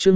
chương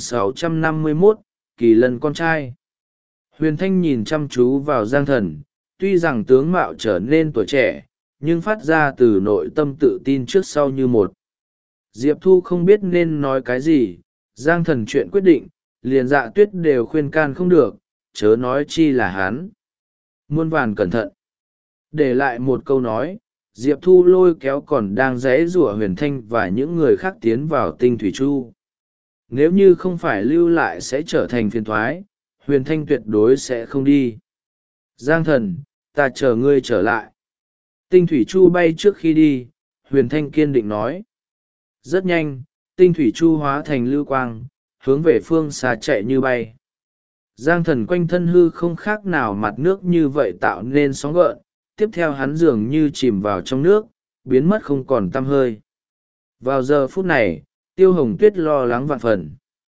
1651, kỳ lân con trai. Huyền Thanh nhìn chăm chú vào Giang Thần, tuy rằng tướng mạo trở nên tuổi trẻ, nhưng phát ra từ nội tâm tự tin trước sau như một. Diệp Thu không biết nên nói cái gì, Giang Thần chuyện quyết định, liền Dạ Tuyết đều khuyên can không được, chớ nói chi là hắn. Muôn vàn cẩn thận. Để lại một câu nói, Diệp Thu lôi kéo còn đang giãy giụa Huyền Thanh và những người khác tiến vào Tinh Thủy Chu. Nếu như không phải lưu lại sẽ trở thành phiền thoái, Huyền Thanh tuyệt đối sẽ không đi. Giang Thần, ta chờ ngươi trở lại. Tinh Thủy Chu bay trước khi đi, Huyền Thanh kiên định nói. Rất nhanh, Tinh Thủy Chu hóa thành lưu quang, hướng về phương xa chạy như bay. Giang Thần quanh thân hư không khác nào mặt nước như vậy tạo nên sóng gợn, tiếp theo hắn dường như chìm vào trong nước, biến mất không còn tăm hơi. Vào giờ phút này, Tiêu Hồng Tuyết lo lắng vạn phần.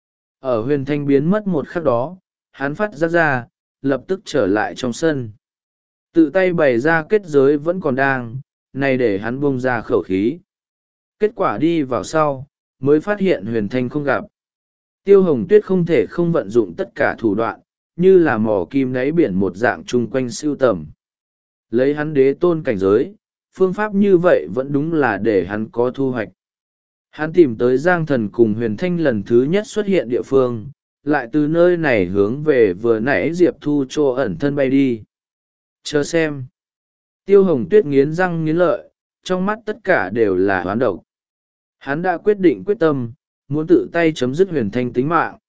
Ở Huyền Thanh biến mất một khắc đó, hắn phát giác ra, lập tức trở lại trong sân. Tự tay bày ra kết giới vẫn còn đang, này để hắn buông ra khẩu khí. Kết quả đi vào sau, mới phát hiện Huyền Thanh không gặp. Tiêu Hồng Tuyết không thể không vận dụng tất cả thủ đoạn, như là mò kim đáy biển một dạng chung quanh siêu tầm. Lấy hắn đế tôn cảnh giới, phương pháp như vậy vẫn đúng là để hắn có thu hoạch. Hắn tìm tới Giang Thần cùng Huyền Thanh lần thứ nhất xuất hiện địa phương, lại từ nơi này hướng về vừa nãy Diệp Thu chỗ ẩn thân bay đi. Chờ xem. Tiêu Hồng Tuyết nghiến răng nghiến lợi, trong mắt tất cả đều là hoán độc. Hắn đã quyết định quyết tâm, muốn tự tay chấm dứt Huyền Thanh tính mạng.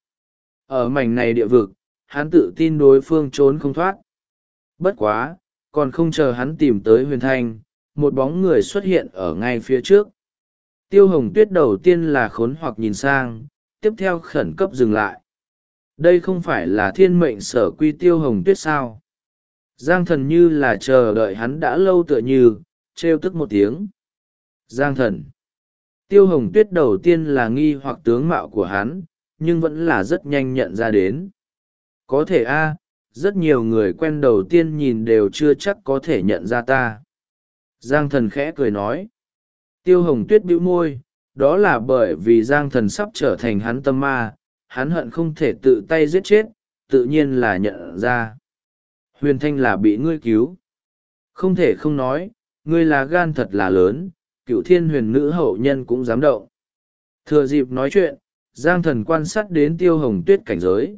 Ở mảnh này địa vực, hắn tự tin đối phương trốn không thoát. Bất quá, còn không chờ hắn tìm tới Huyền Thanh, một bóng người xuất hiện ở ngay phía trước. Tiêu Hồng Tuyết đầu tiên là khốn hoặc nhìn sang, tiếp theo khẩn cấp dừng lại. Đây không phải là thiên mệnh sở quy Tiêu Hồng Tuyết sao? Giang Thần như là chờ đợi hắn đã lâu tựa như, trêu tức một tiếng. Giang Thần. Tiêu Hồng Tuyết đầu tiên là nghi hoặc tướng mạo của hắn, nhưng vẫn là rất nhanh nhận ra đến. Có thể rất nhiều người quen đầu tiên nhìn đều chưa chắc có thể nhận ra ta. Giang Thần khẽ cười nói. Tiêu Hồng Tuyết bĩu môi, đó là bởi vì Giang Thần sắp trở thành hắn tâm ma, hắn hận không thể tự tay giết chết, tự nhiên là nhận ra. Huyền Thanh là bị ngươi cứu. Không thể không nói, ngươi là gan thật là lớn, Cựu Thiên Huyền Nữ hậu nhân cũng dám động. Thừa dịp nói chuyện, Giang Thần quan sát đến Tiêu Hồng Tuyết cảnh giới.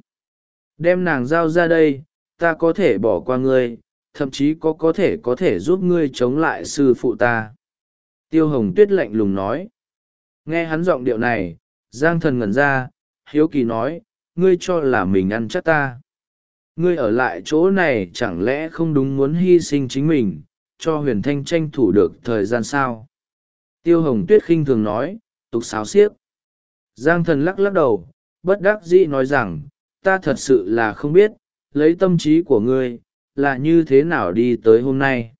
Đem nàng giao ra đây, ta có thể bỏ qua ngươi, thậm chí có thể giúp ngươi chống lại sư phụ ta. Tiêu Hồng Tuyết lạnh lùng nói. Nghe hắn giọng điệu này, Giang Thần ngẩn ra, hiếu kỳ nói, ngươi cho là mình ăn chắc ta. Ngươi ở lại chỗ này chẳng lẽ không đúng muốn hy sinh chính mình, cho Huyền Thanh tranh thủ được thời gian sao? Tiêu Hồng Tuyết khinh thường nói, tục xáo xiếc. Giang Thần lắc lắc đầu, bất đắc dĩ nói rằng, ta thật sự là không biết, lấy tâm trí của ngươi, là như thế nào đi tới hôm nay.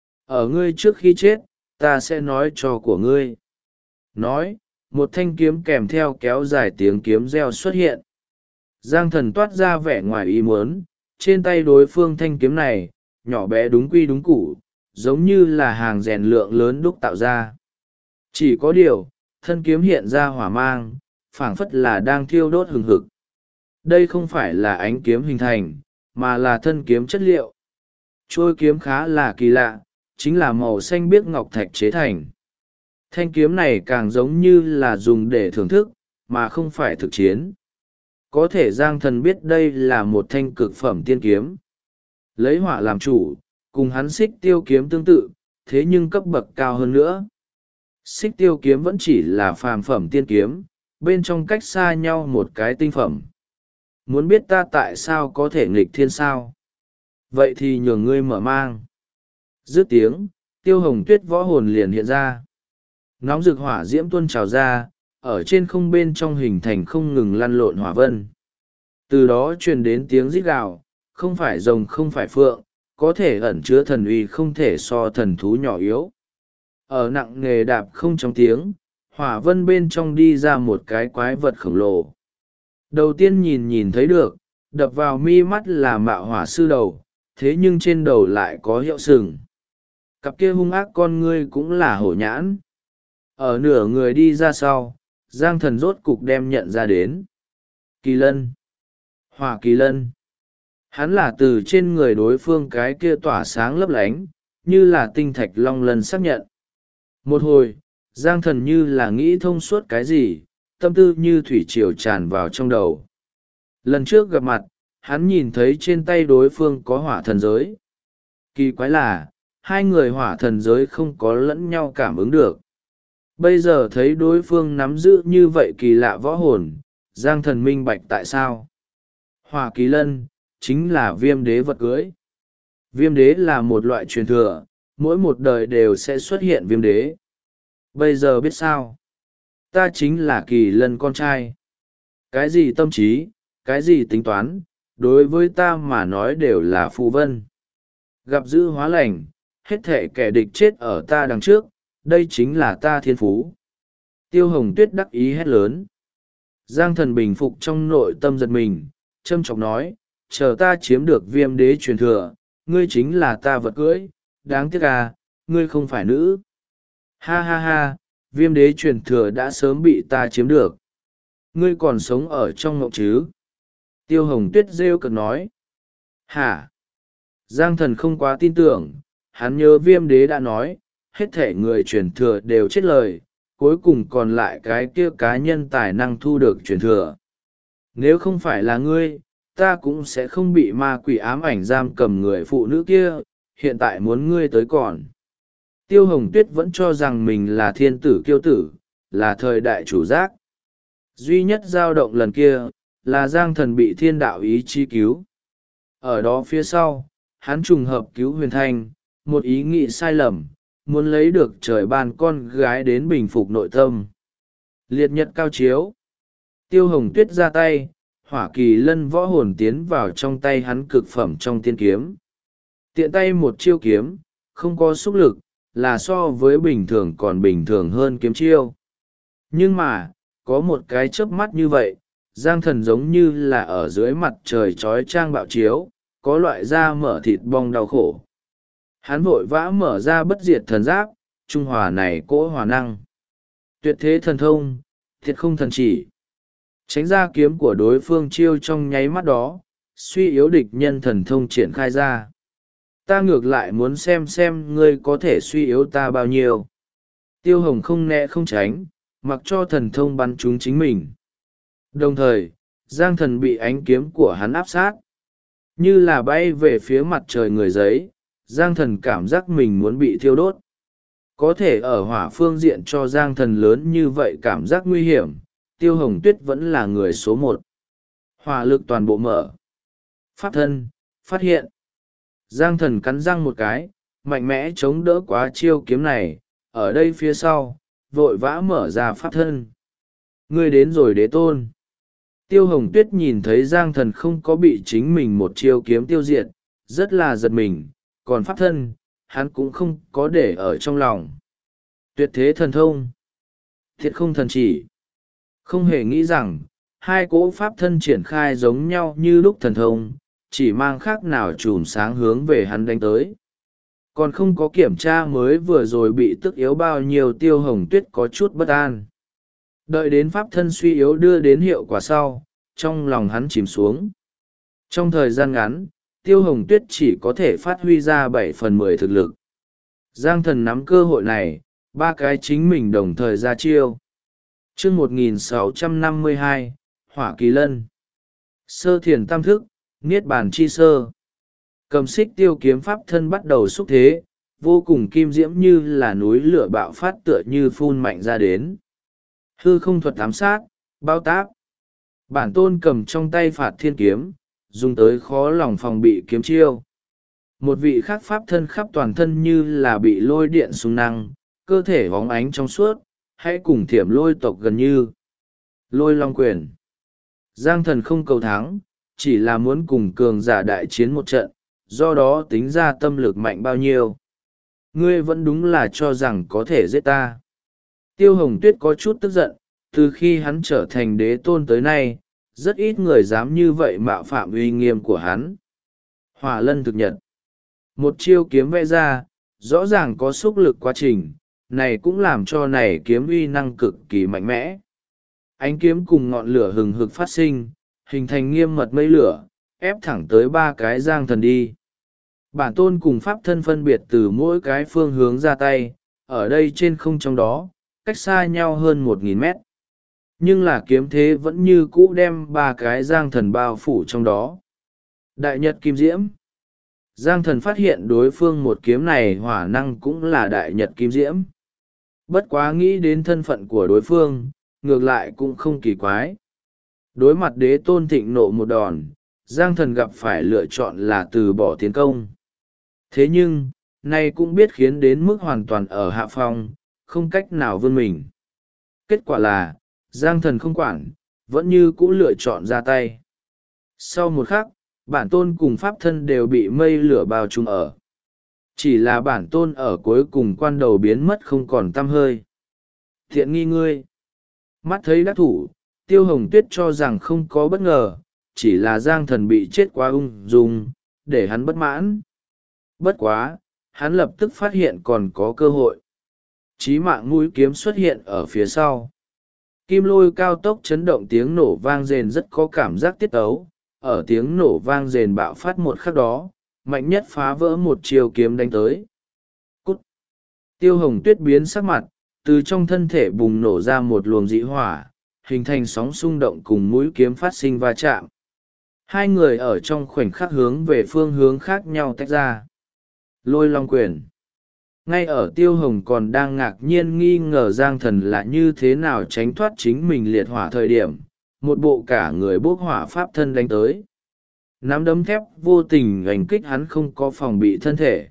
Ở ngươi trước khi chết, ta sẽ nói cho của ngươi. Nói, một thanh kiếm kèm theo kéo dài tiếng kiếm reo xuất hiện. Giang Thần toát ra vẻ ngoài ý muốn, trên tay đối phương thanh kiếm này, nhỏ bé đúng quy đúng củ, giống như là hàng rèn lượng lớn đúc tạo ra. Chỉ có điều, thân kiếm hiện ra hỏa mang, phảng phất là đang thiêu đốt hừng hực. Đây không phải là ánh kiếm hình thành, mà là thân kiếm chất liệu. Trôi kiếm khá là kỳ lạ, chính là màu xanh biếc ngọc thạch chế thành. Thanh kiếm này càng giống như là dùng để thưởng thức, mà không phải thực chiến. Có thể Giang Thần biết đây là một thanh cực phẩm tiên kiếm. Lấy hỏa làm chủ, cùng hắn xích tiêu kiếm tương tự, thế nhưng cấp bậc cao hơn nữa. Xích tiêu kiếm vẫn chỉ là phàm phẩm tiên kiếm, bên trong cách xa nhau một cái tinh phẩm. Muốn biết ta tại sao có thể nghịch thiên sao? Vậy thì nhường ngươi mở mang. Dứt tiếng, Tiêu Hồng Tuyết võ hồn liền hiện ra. Nóng rực hỏa diễm tuôn trào ra, ở trên không bên trong hình thành không ngừng lăn lộn hỏa vân. Từ đó truyền đến tiếng rít gào, không phải rồng không phải phượng, có thể ẩn chứa thần uy không thể so thần thú nhỏ yếu. Ở nặng nghề đạp không trong tiếng, hỏa vân bên trong đi ra một cái quái vật khổng lồ. Đầu tiên nhìn thấy được, đập vào mi mắt là mạo hỏa sư đầu, thế nhưng trên đầu lại có hiệu sừng. Cặp kia hung ác con ngươi cũng là hổ nhãn. Ở nửa người đi ra sau, Giang Thần rốt cục đem nhận ra đến. Kỳ lân. Hỏa kỳ lân. Hắn là từ trên người đối phương cái kia tỏa sáng lấp lánh, như là tinh thạch long lân xác nhận. Một hồi, Giang Thần như là nghĩ thông suốt cái gì, tâm tư như thủy triều tràn vào trong đầu. Lần trước gặp mặt, hắn nhìn thấy trên tay đối phương có hỏa thần giới. Kỳ quái là, hai người hỏa thần giới không có lẫn nhau cảm ứng được. Bây giờ thấy đối phương nắm giữ như vậy kỳ lạ võ hồn, Giang Thần minh bạch tại sao. Hỏa kỳ lân, chính là viêm đế vật cưới. Viêm đế là một loại truyền thừa, mỗi một đời đều sẽ xuất hiện viêm đế. Bây giờ biết sao? Ta chính là kỳ lân con trai. Cái gì tâm trí, cái gì tính toán, đối với ta mà nói đều là phù vân. Gặp dữ hóa lành, hết thể kẻ địch chết ở ta đằng trước, đây chính là ta thiên phú. Tiêu Hồng Tuyết đắc ý hét lớn. Giang Thần bình phục trong nội tâm giật mình, châm chọc nói, chờ ta chiếm được viêm đế truyền thừa, ngươi chính là ta vật cưỡi, đáng tiếc à, ngươi không phải nữ. Ha ha ha, viêm đế truyền thừa đã sớm bị ta chiếm được. Ngươi còn sống ở trong ngộng chứ? Tiêu Hồng Tuyết rêu cực nói. Hả? Giang Thần không quá tin tưởng, hắn nhớ viêm đế đã nói, hết thể người truyền thừa đều chết lời, cuối cùng còn lại cái kia cá nhân tài năng thu được truyền thừa. Nếu không phải là ngươi, ta cũng sẽ không bị ma quỷ ám ảnh giam cầm người phụ nữ kia, hiện tại muốn ngươi tới còn. Tiêu Hồng Tuyết vẫn cho rằng mình là thiên tử kiêu tử, là thời đại chủ giác. Duy nhất dao động lần kia, là Giang Thần bị thiên đạo ý chí cứu. Ở đó phía sau, hắn trùng hợp cứu Huyền Thanh, một ý nghĩ sai lầm, muốn lấy được trời ban con gái đến bình phục nội tâm. Liệt nhật cao chiếu. Tiêu Hồng Tuyết ra tay, hỏa kỳ lân võ hồn tiến vào trong tay hắn cực phẩm trong tiên kiếm. Tiện tay một chiêu kiếm, không có xúc lực, là so với bình thường còn bình thường hơn kiếm chiêu. Nhưng mà, có một cái chớp mắt như vậy, Giang Thần giống như là ở dưới mặt trời trói trang bạo chiếu, có loại da mở thịt bong đau khổ. Hắn vội vã mở ra bất diệt thần giáp, trung hòa này cỗ hòa năng. Tuyệt thế thần thông, thiệt không thần chỉ. Tránh ra kiếm của đối phương chiêu trong nháy mắt đó, suy yếu địch nhân thần thông triển khai ra. Ta ngược lại muốn xem ngươi có thể suy yếu ta bao nhiêu. Tiêu Hồng không né không tránh, mặc cho thần thông bắn trúng chính mình. Đồng thời, Giang Thần bị ánh kiếm của hắn áp sát. Như là bay về phía mặt trời người giấy, Giang Thần cảm giác mình muốn bị thiêu đốt. Có thể ở hỏa phương diện cho Giang Thần lớn như vậy cảm giác nguy hiểm, Tiêu Hồng Tuyết vẫn là người số một. Hỏa lực toàn bộ mở. Pháp thân, phát hiện. Giang Thần cắn răng một cái, mạnh mẽ chống đỡ quá chiêu kiếm này, ở đây phía sau, vội vã mở ra pháp thân. Ngươi đến rồi đế tôn. Tiêu Hồng Tuyết nhìn thấy Giang Thần không có bị chính mình một chiêu kiếm tiêu diệt, rất là giật mình, còn pháp thân, hắn cũng không có để ở trong lòng. Tuyệt thế thần thông. Thiệt không thần chỉ. Không hề nghĩ rằng, hai cỗ pháp thân triển khai giống nhau như lúc thần thông, chỉ mang khác nào chùm sáng hướng về hắn đánh tới. Còn không có kiểm tra mới vừa rồi bị tức yếu bao nhiêu, Tiêu Hồng Tuyết có chút bất an. Đợi đến pháp thân suy yếu đưa đến hiệu quả sau, trong lòng hắn chìm xuống. Trong thời gian ngắn, Tiêu Hồng Tuyết chỉ có thể phát huy ra 7/10 thực lực. Giang Thần nắm cơ hội này, ba cái chính mình đồng thời ra chiêu. Chương 1652, Hỏa Kỳ Lân. Sơ thiền tam thức, Niết Bàn chi sơ. Cầm xích tiêu kiếm pháp thân bắt đầu xúc thế, vô cùng kim diễm như là núi lửa bạo phát tựa như phun mạnh ra đến. Hư không thuật ám sát, bao táp. Bản tôn cầm trong tay phạt thiên kiếm, dùng tới khó lòng phòng bị kiếm chiêu. Một vị khác pháp thân khắp toàn thân như là bị lôi điện xung năng, cơ thể bóng ánh trong suốt, hãy cùng thiểm lôi tộc gần như. Lôi long quyền. Giang Thần không cầu thắng, chỉ là muốn cùng cường giả đại chiến một trận, do đó tính ra tâm lực mạnh bao nhiêu. Ngươi vẫn đúng là cho rằng có thể giết ta. Tiêu Hồng Tuyết có chút tức giận, từ khi hắn trở thành đế tôn tới nay, rất ít người dám như vậy mạo phạm uy nghiêm của hắn. Hỏa lân thực nhật. Một chiêu kiếm vẽ ra, rõ ràng có xúc lực quá trình, này cũng làm cho này kiếm uy năng cực kỳ mạnh mẽ. Ánh kiếm cùng ngọn lửa hừng hực phát sinh, hình thành nghiêm mật mây lửa, ép thẳng tới ba cái giang thần đi. Bản tôn cùng pháp thân phân biệt từ mỗi cái phương hướng ra tay, ở đây trên không trong đó, cách xa nhau hơn 1.000 mét. Nhưng là kiếm thế vẫn như cũ đem ba cái giang thần bao phủ trong đó. Đại nhật kim diễm. Giang thần phát hiện đối phương một kiếm này hỏa năng cũng là đại nhật kim diễm. Bất quá nghĩ đến thân phận của đối phương, ngược lại cũng không kỳ quái. Đối mặt đế tôn thịnh nộ một đòn, Giang thần gặp phải lựa chọn là từ bỏ tiến công. Thế nhưng, nay cũng biết khiến đến mức hoàn toàn ở hạ phong, không cách nào vươn mình. Kết quả là, Giang thần không quản, vẫn như cũ lựa chọn ra tay. Sau một khắc, bản tôn cùng pháp thân đều bị mây lửa bao trùm ở. Chỉ là bản tôn ở cuối cùng quan đầu biến mất không còn tăm hơi. Thiện nghi ngươi. Mắt thấy đắc thủ, Tiêu Hồng Tuyết cho rằng không có bất ngờ, chỉ là Giang thần bị chết quá ung dung, để hắn bất mãn. Bất quá, hắn lập tức phát hiện còn có cơ hội. Chí mạng mũi kiếm xuất hiện ở phía sau. Kim lôi cao tốc chấn động, tiếng nổ vang rền rất có cảm giác tiết ấu. Ở tiếng nổ vang rền bạo phát một khắc đó, mạnh nhất phá vỡ một chiều kiếm đánh tới. Cút! Tiêu Hồng Tuyết biến sắc mặt, từ trong thân thể bùng nổ ra một luồng dị hỏa, hình thành sóng xung động cùng mũi kiếm phát sinh va chạm. Hai người ở trong khoảnh khắc hướng về phương hướng khác nhau tách ra. Lôi long quyền. Ngay ở Tiêu Hồng còn đang ngạc nhiên nghi ngờ Giang thần là như thế nào tránh thoát chính mình liệt hỏa thời điểm, một bộ cả người bốc hỏa pháp thân đánh tới. Nắm đấm thép vô tình gành kích hắn không có phòng bị thân thể.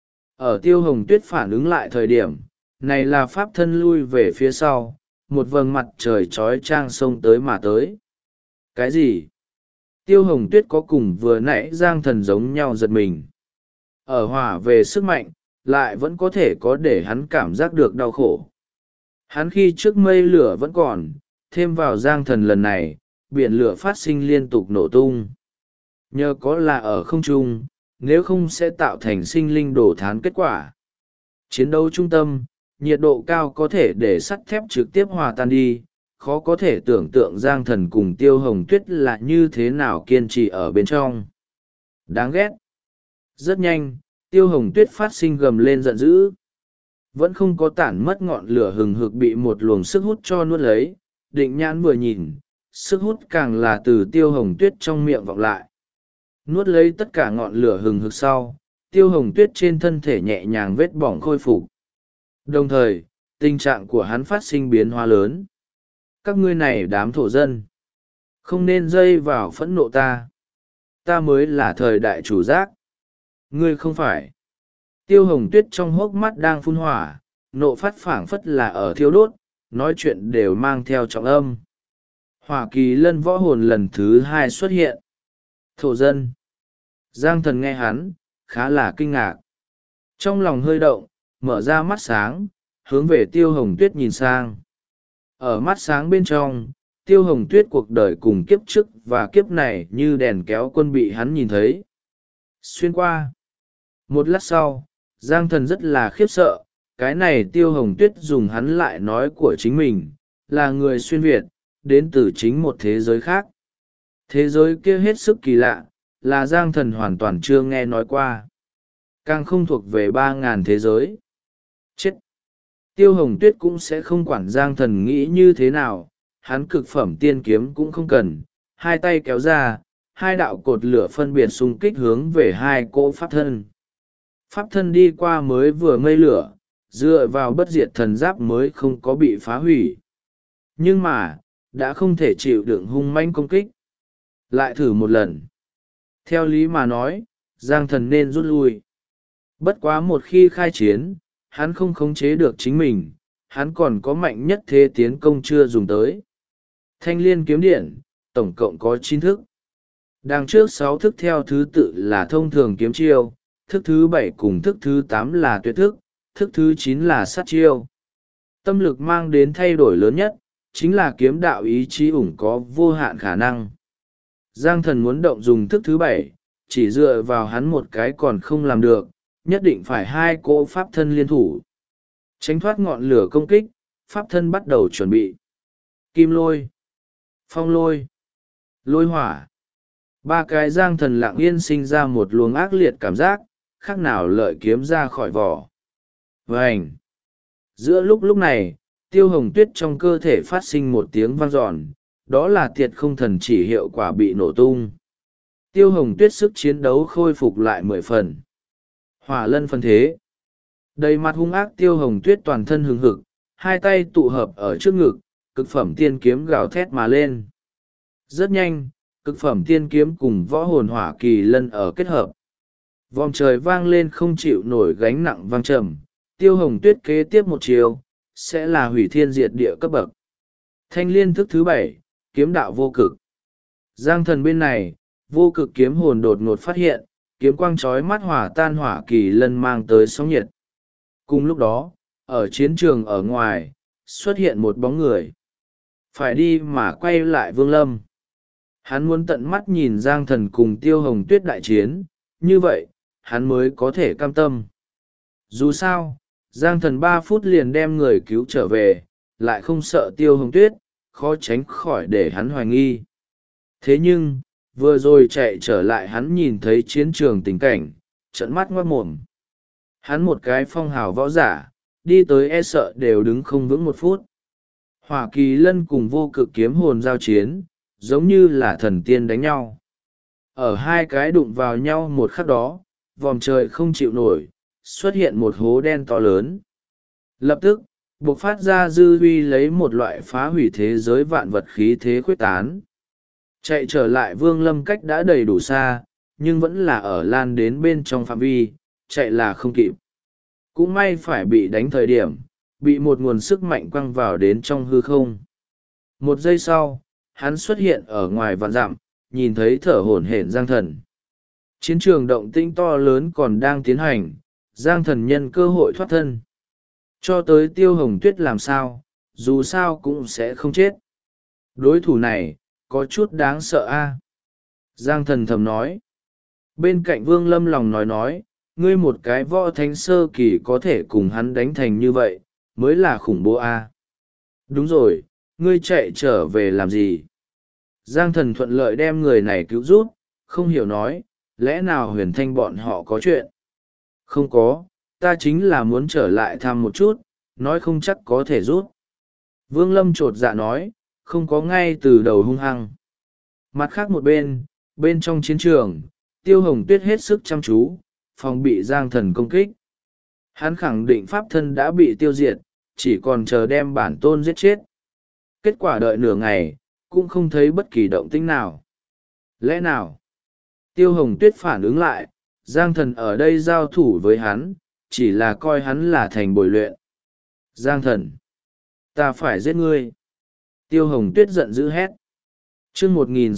Ở Tiêu Hồng Tuyết phản ứng lại thời điểm, này là pháp thân lui về phía sau, một vầng mặt trời trói trang xông tới mà tới. Cái gì? Tiêu Hồng Tuyết có cùng vừa nãy Giang thần giống nhau giật mình. Ở hỏa về sức mạnh, lại vẫn có thể có để hắn cảm giác được đau khổ. Hắn khi trước mây lửa vẫn còn, thêm vào Giang thần lần này, biển lửa phát sinh liên tục nổ tung. Nhờ có là ở không trung, nếu không sẽ tạo thành sinh linh đổ thán kết quả. Chiến đấu trung tâm, nhiệt độ cao có thể để sắt thép trực tiếp hòa tan đi, khó có thể tưởng tượng Giang thần cùng Tiêu Hồng Tuyết là như thế nào kiên trì ở bên trong. Đáng ghét. Rất nhanh, Tiêu Hồng Tuyết phát sinh gầm lên giận dữ. Vẫn không có tản mất ngọn lửa hừng hực bị một luồng sức hút cho nuốt lấy, định nhãn vừa nhìn, sức hút càng là từ Tiêu Hồng Tuyết trong miệng vọng lại. Nuốt lấy tất cả ngọn lửa hừng hực sau, Tiêu Hồng Tuyết trên thân thể nhẹ nhàng vết bỏng khôi phục. Đồng thời, tình trạng của hắn phát sinh biến hóa lớn. Các ngươi này đám thổ dân, không nên dây vào phẫn nộ ta. Ta mới là thời đại chủ giác. Ngươi không phải. Tiêu Hồng Tuyết trong hốc mắt đang phun hỏa, nộ phát phảng phất là ở thiêu đốt, nói chuyện đều mang theo trọng âm. Hỏa kỳ lân võ hồn lần thứ 2 xuất hiện. Thổ dân. Giang thần nghe hắn, khá là kinh ngạc. Trong lòng hơi động, mở ra mắt sáng, hướng về Tiêu Hồng Tuyết nhìn sang. Ở mắt sáng bên trong, Tiêu Hồng Tuyết cuộc đời cùng kiếp trước và kiếp này như đèn kéo quân bị hắn nhìn thấy. Xuyên qua. Một lát sau, Giang thần rất là khiếp sợ, cái này Tiêu Hồng Tuyết dùng hắn lại nói của chính mình, là người xuyên Việt, đến từ chính một thế giới khác. Thế giới kia hết sức kỳ lạ, là Giang thần hoàn toàn chưa nghe nói qua. Càng không thuộc về 3.000 thế giới. Chết! Tiêu Hồng Tuyết cũng sẽ không quản Giang thần nghĩ như thế nào, hắn cực phẩm tiên kiếm cũng không cần, hai tay kéo ra, hai đạo cột lửa phân biệt xung kích hướng về hai cỗ pháp thân. Pháp thân đi qua mới vừa mây lửa, dựa vào bất diệt thần giáp mới không có bị phá hủy. Nhưng mà, đã không thể chịu đựng hung manh công kích. Lại thử một lần. Theo lý mà nói, Giang thần nên rút lui. Bất quá một khi khai chiến, hắn không khống chế được chính mình, hắn còn có mạnh nhất thế tiến công chưa dùng tới. Thanh liên kiếm điện, tổng cộng có 9 thức. Đằng trước 6 thức theo thứ tự là thông thường kiếm chiêu, thức thứ 7 cùng thức thứ 8 là tuyệt thức, thức thứ 9 là sát chiêu. Tâm lực mang đến thay đổi lớn nhất, chính là kiếm đạo ý chí ủng có vô hạn khả năng. Giang thần muốn động dùng thức thứ 7, chỉ dựa vào hắn một cái còn không làm được, nhất định phải hai cỗ pháp thân liên thủ. Tránh thoát ngọn lửa công kích, pháp thân bắt đầu chuẩn bị. Kim lôi. phong lôi, lôi hỏa. Ba cái giang thần lặng yên sinh ra một luồng ác liệt cảm giác, khác nào lợi kiếm ra khỏi vỏ. Vành! Giữa lúc này, Tiêu Hồng Tuyết trong cơ thể phát sinh một tiếng vang dọn, đó là Tiệt Không Thần chỉ hiệu quả bị nổ tung. Tiêu Hồng Tuyết sức chiến đấu khôi phục lại 10 phần. Hỏa lân phân thế. Đầy mặt hung ác Tiêu Hồng Tuyết toàn thân hừng hực, hai tay tụ hợp ở trước ngực, cực phẩm tiên kiếm gào thét mà lên. Rất nhanh, cực phẩm tiên kiếm cùng võ hồn hỏa kỳ lân ở kết hợp. Vòm trời vang lên không chịu nổi gánh nặng vang trầm. Tiêu Hồng Tuyết kế tiếp một chiều, sẽ là hủy thiên diệt địa cấp bậc. Thanh liên thức thứ 7, kiếm đạo vô cực. Giang thần bên này, vô cực kiếm hồn đột ngột phát hiện, kiếm quang chói mắt hỏa tan hỏa kỳ lân mang tới sóng nhiệt. Cùng lúc đó, ở chiến trường ở ngoài, xuất hiện một bóng người. Phải đi mà quay lại Vương Lâm. Hắn muốn tận mắt nhìn Giang thần cùng Tiêu Hồng Tuyết đại chiến, như vậy, hắn mới có thể cam tâm. Dù sao, Giang thần 3 phút liền đem người cứu trở về, lại không sợ Tiêu Hồng Tuyết, khó tránh khỏi để hắn hoài nghi. Thế nhưng, vừa rồi chạy trở lại hắn nhìn thấy chiến trường tình cảnh, trợn mắt ngoác mồm. Hắn một cái phong hào võ giả, đi tới e sợ đều đứng không vững 1 phút. Hỏa kỳ lân cùng vô cực kiếm hồn giao chiến, giống như là thần tiên đánh nhau. Ở hai cái đụng vào nhau một khắc đó, vòm trời không chịu nổi, xuất hiện một hố đen to lớn. Lập tức, bộc phát ra dư huy lấy một loại phá hủy thế giới vạn vật khí thế khuyết tán. Chạy trở lại Vương Lâm cách đã đầy đủ xa, nhưng vẫn là ở lan đến bên trong phạm vi, chạy là không kịp. Cũng may phải bị đánh thời điểm, bị một nguồn sức mạnh quăng vào đến trong hư không. 1 giây sau, hắn xuất hiện ở ngoài vạn dặm, nhìn thấy thở hổn hển Giang thần. Chiến trường động tĩnh to lớn còn đang tiến hành, Giang thần nhân cơ hội thoát thân. Cho tới Tiêu Hồng Tuyết làm sao, dù sao cũng sẽ không chết. Đối thủ này, có chút đáng sợ a. Giang thần thầm nói. Bên cạnh Vương Lâm lòng nói, ngươi một cái võ thánh sơ kỳ có thể cùng hắn đánh thành như vậy, mới là khủng bố a. Đúng rồi, ngươi chạy trở về làm gì? Giang thần thuận lợi đem người này cứu rút, không hiểu nói, lẽ nào Huyền Thanh bọn họ có chuyện? Không có, ta chính là muốn trở lại thăm một chút, nói không chắc có thể rút. Vương Lâm chột dạ nói, không có ngay từ đầu hung hăng. Mặt khác một bên trong chiến trường, Tiêu Hồng Tuyết hết sức chăm chú, phòng bị Giang thần công kích. Hắn khẳng định pháp thân đã bị tiêu diệt, chỉ còn chờ đem bản tôn giết chết. Kết quả đợi nửa ngày, cũng không thấy bất kỳ động tĩnh nào. Lẽ nào? Tiêu Hồng Tuyết phản ứng lại, Giang thần ở đây giao thủ với hắn, chỉ là coi hắn là thành bồi luyện. Giang thần! Ta phải giết ngươi! Tiêu Hồng Tuyết giận dữ hét. Chương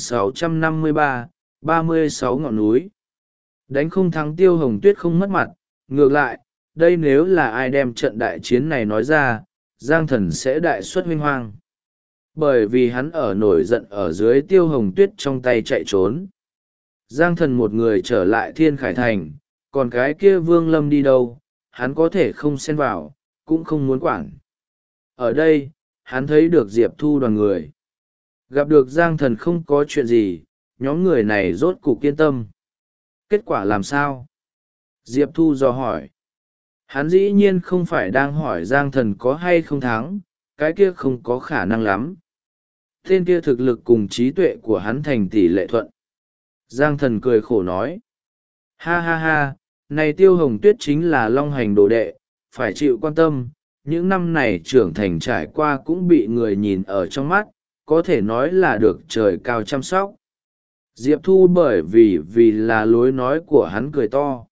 1653, 36 ngọn núi. Đánh không thắng Tiêu Hồng Tuyết không mất mặt, ngược lại, đây nếu là ai đem trận đại chiến này nói ra, Giang thần sẽ đại xuất huynh hoang. Bởi vì hắn ở nổi giận ở dưới Tiêu Hồng Tuyết trong tay chạy trốn. Giang thần một người trở lại Thiên Khải Thành, còn cái kia Vương Lâm đi đâu, hắn có thể không xen vào, cũng không muốn quản. Ở đây, hắn thấy được Diệp Thu đoàn người. Gặp được Giang thần không có chuyện gì, nhóm người này rốt cục yên tâm. Kết quả làm sao? Diệp Thu dò hỏi. Hắn dĩ nhiên không phải đang hỏi Giang thần có hay không thắng, cái kia không có khả năng lắm. Tên kia thực lực cùng trí tuệ của hắn thành tỷ lệ thuận. Giang thần cười khổ nói. Ha ha ha, này Tiêu Hồng Tuyết chính là long hành đồ đệ, phải chịu quan tâm. Những năm này trưởng thành trải qua cũng bị người nhìn ở trong mắt, có thể nói là được trời cao chăm sóc. Diệp Thu bởi vì là lối nói của hắn cười to.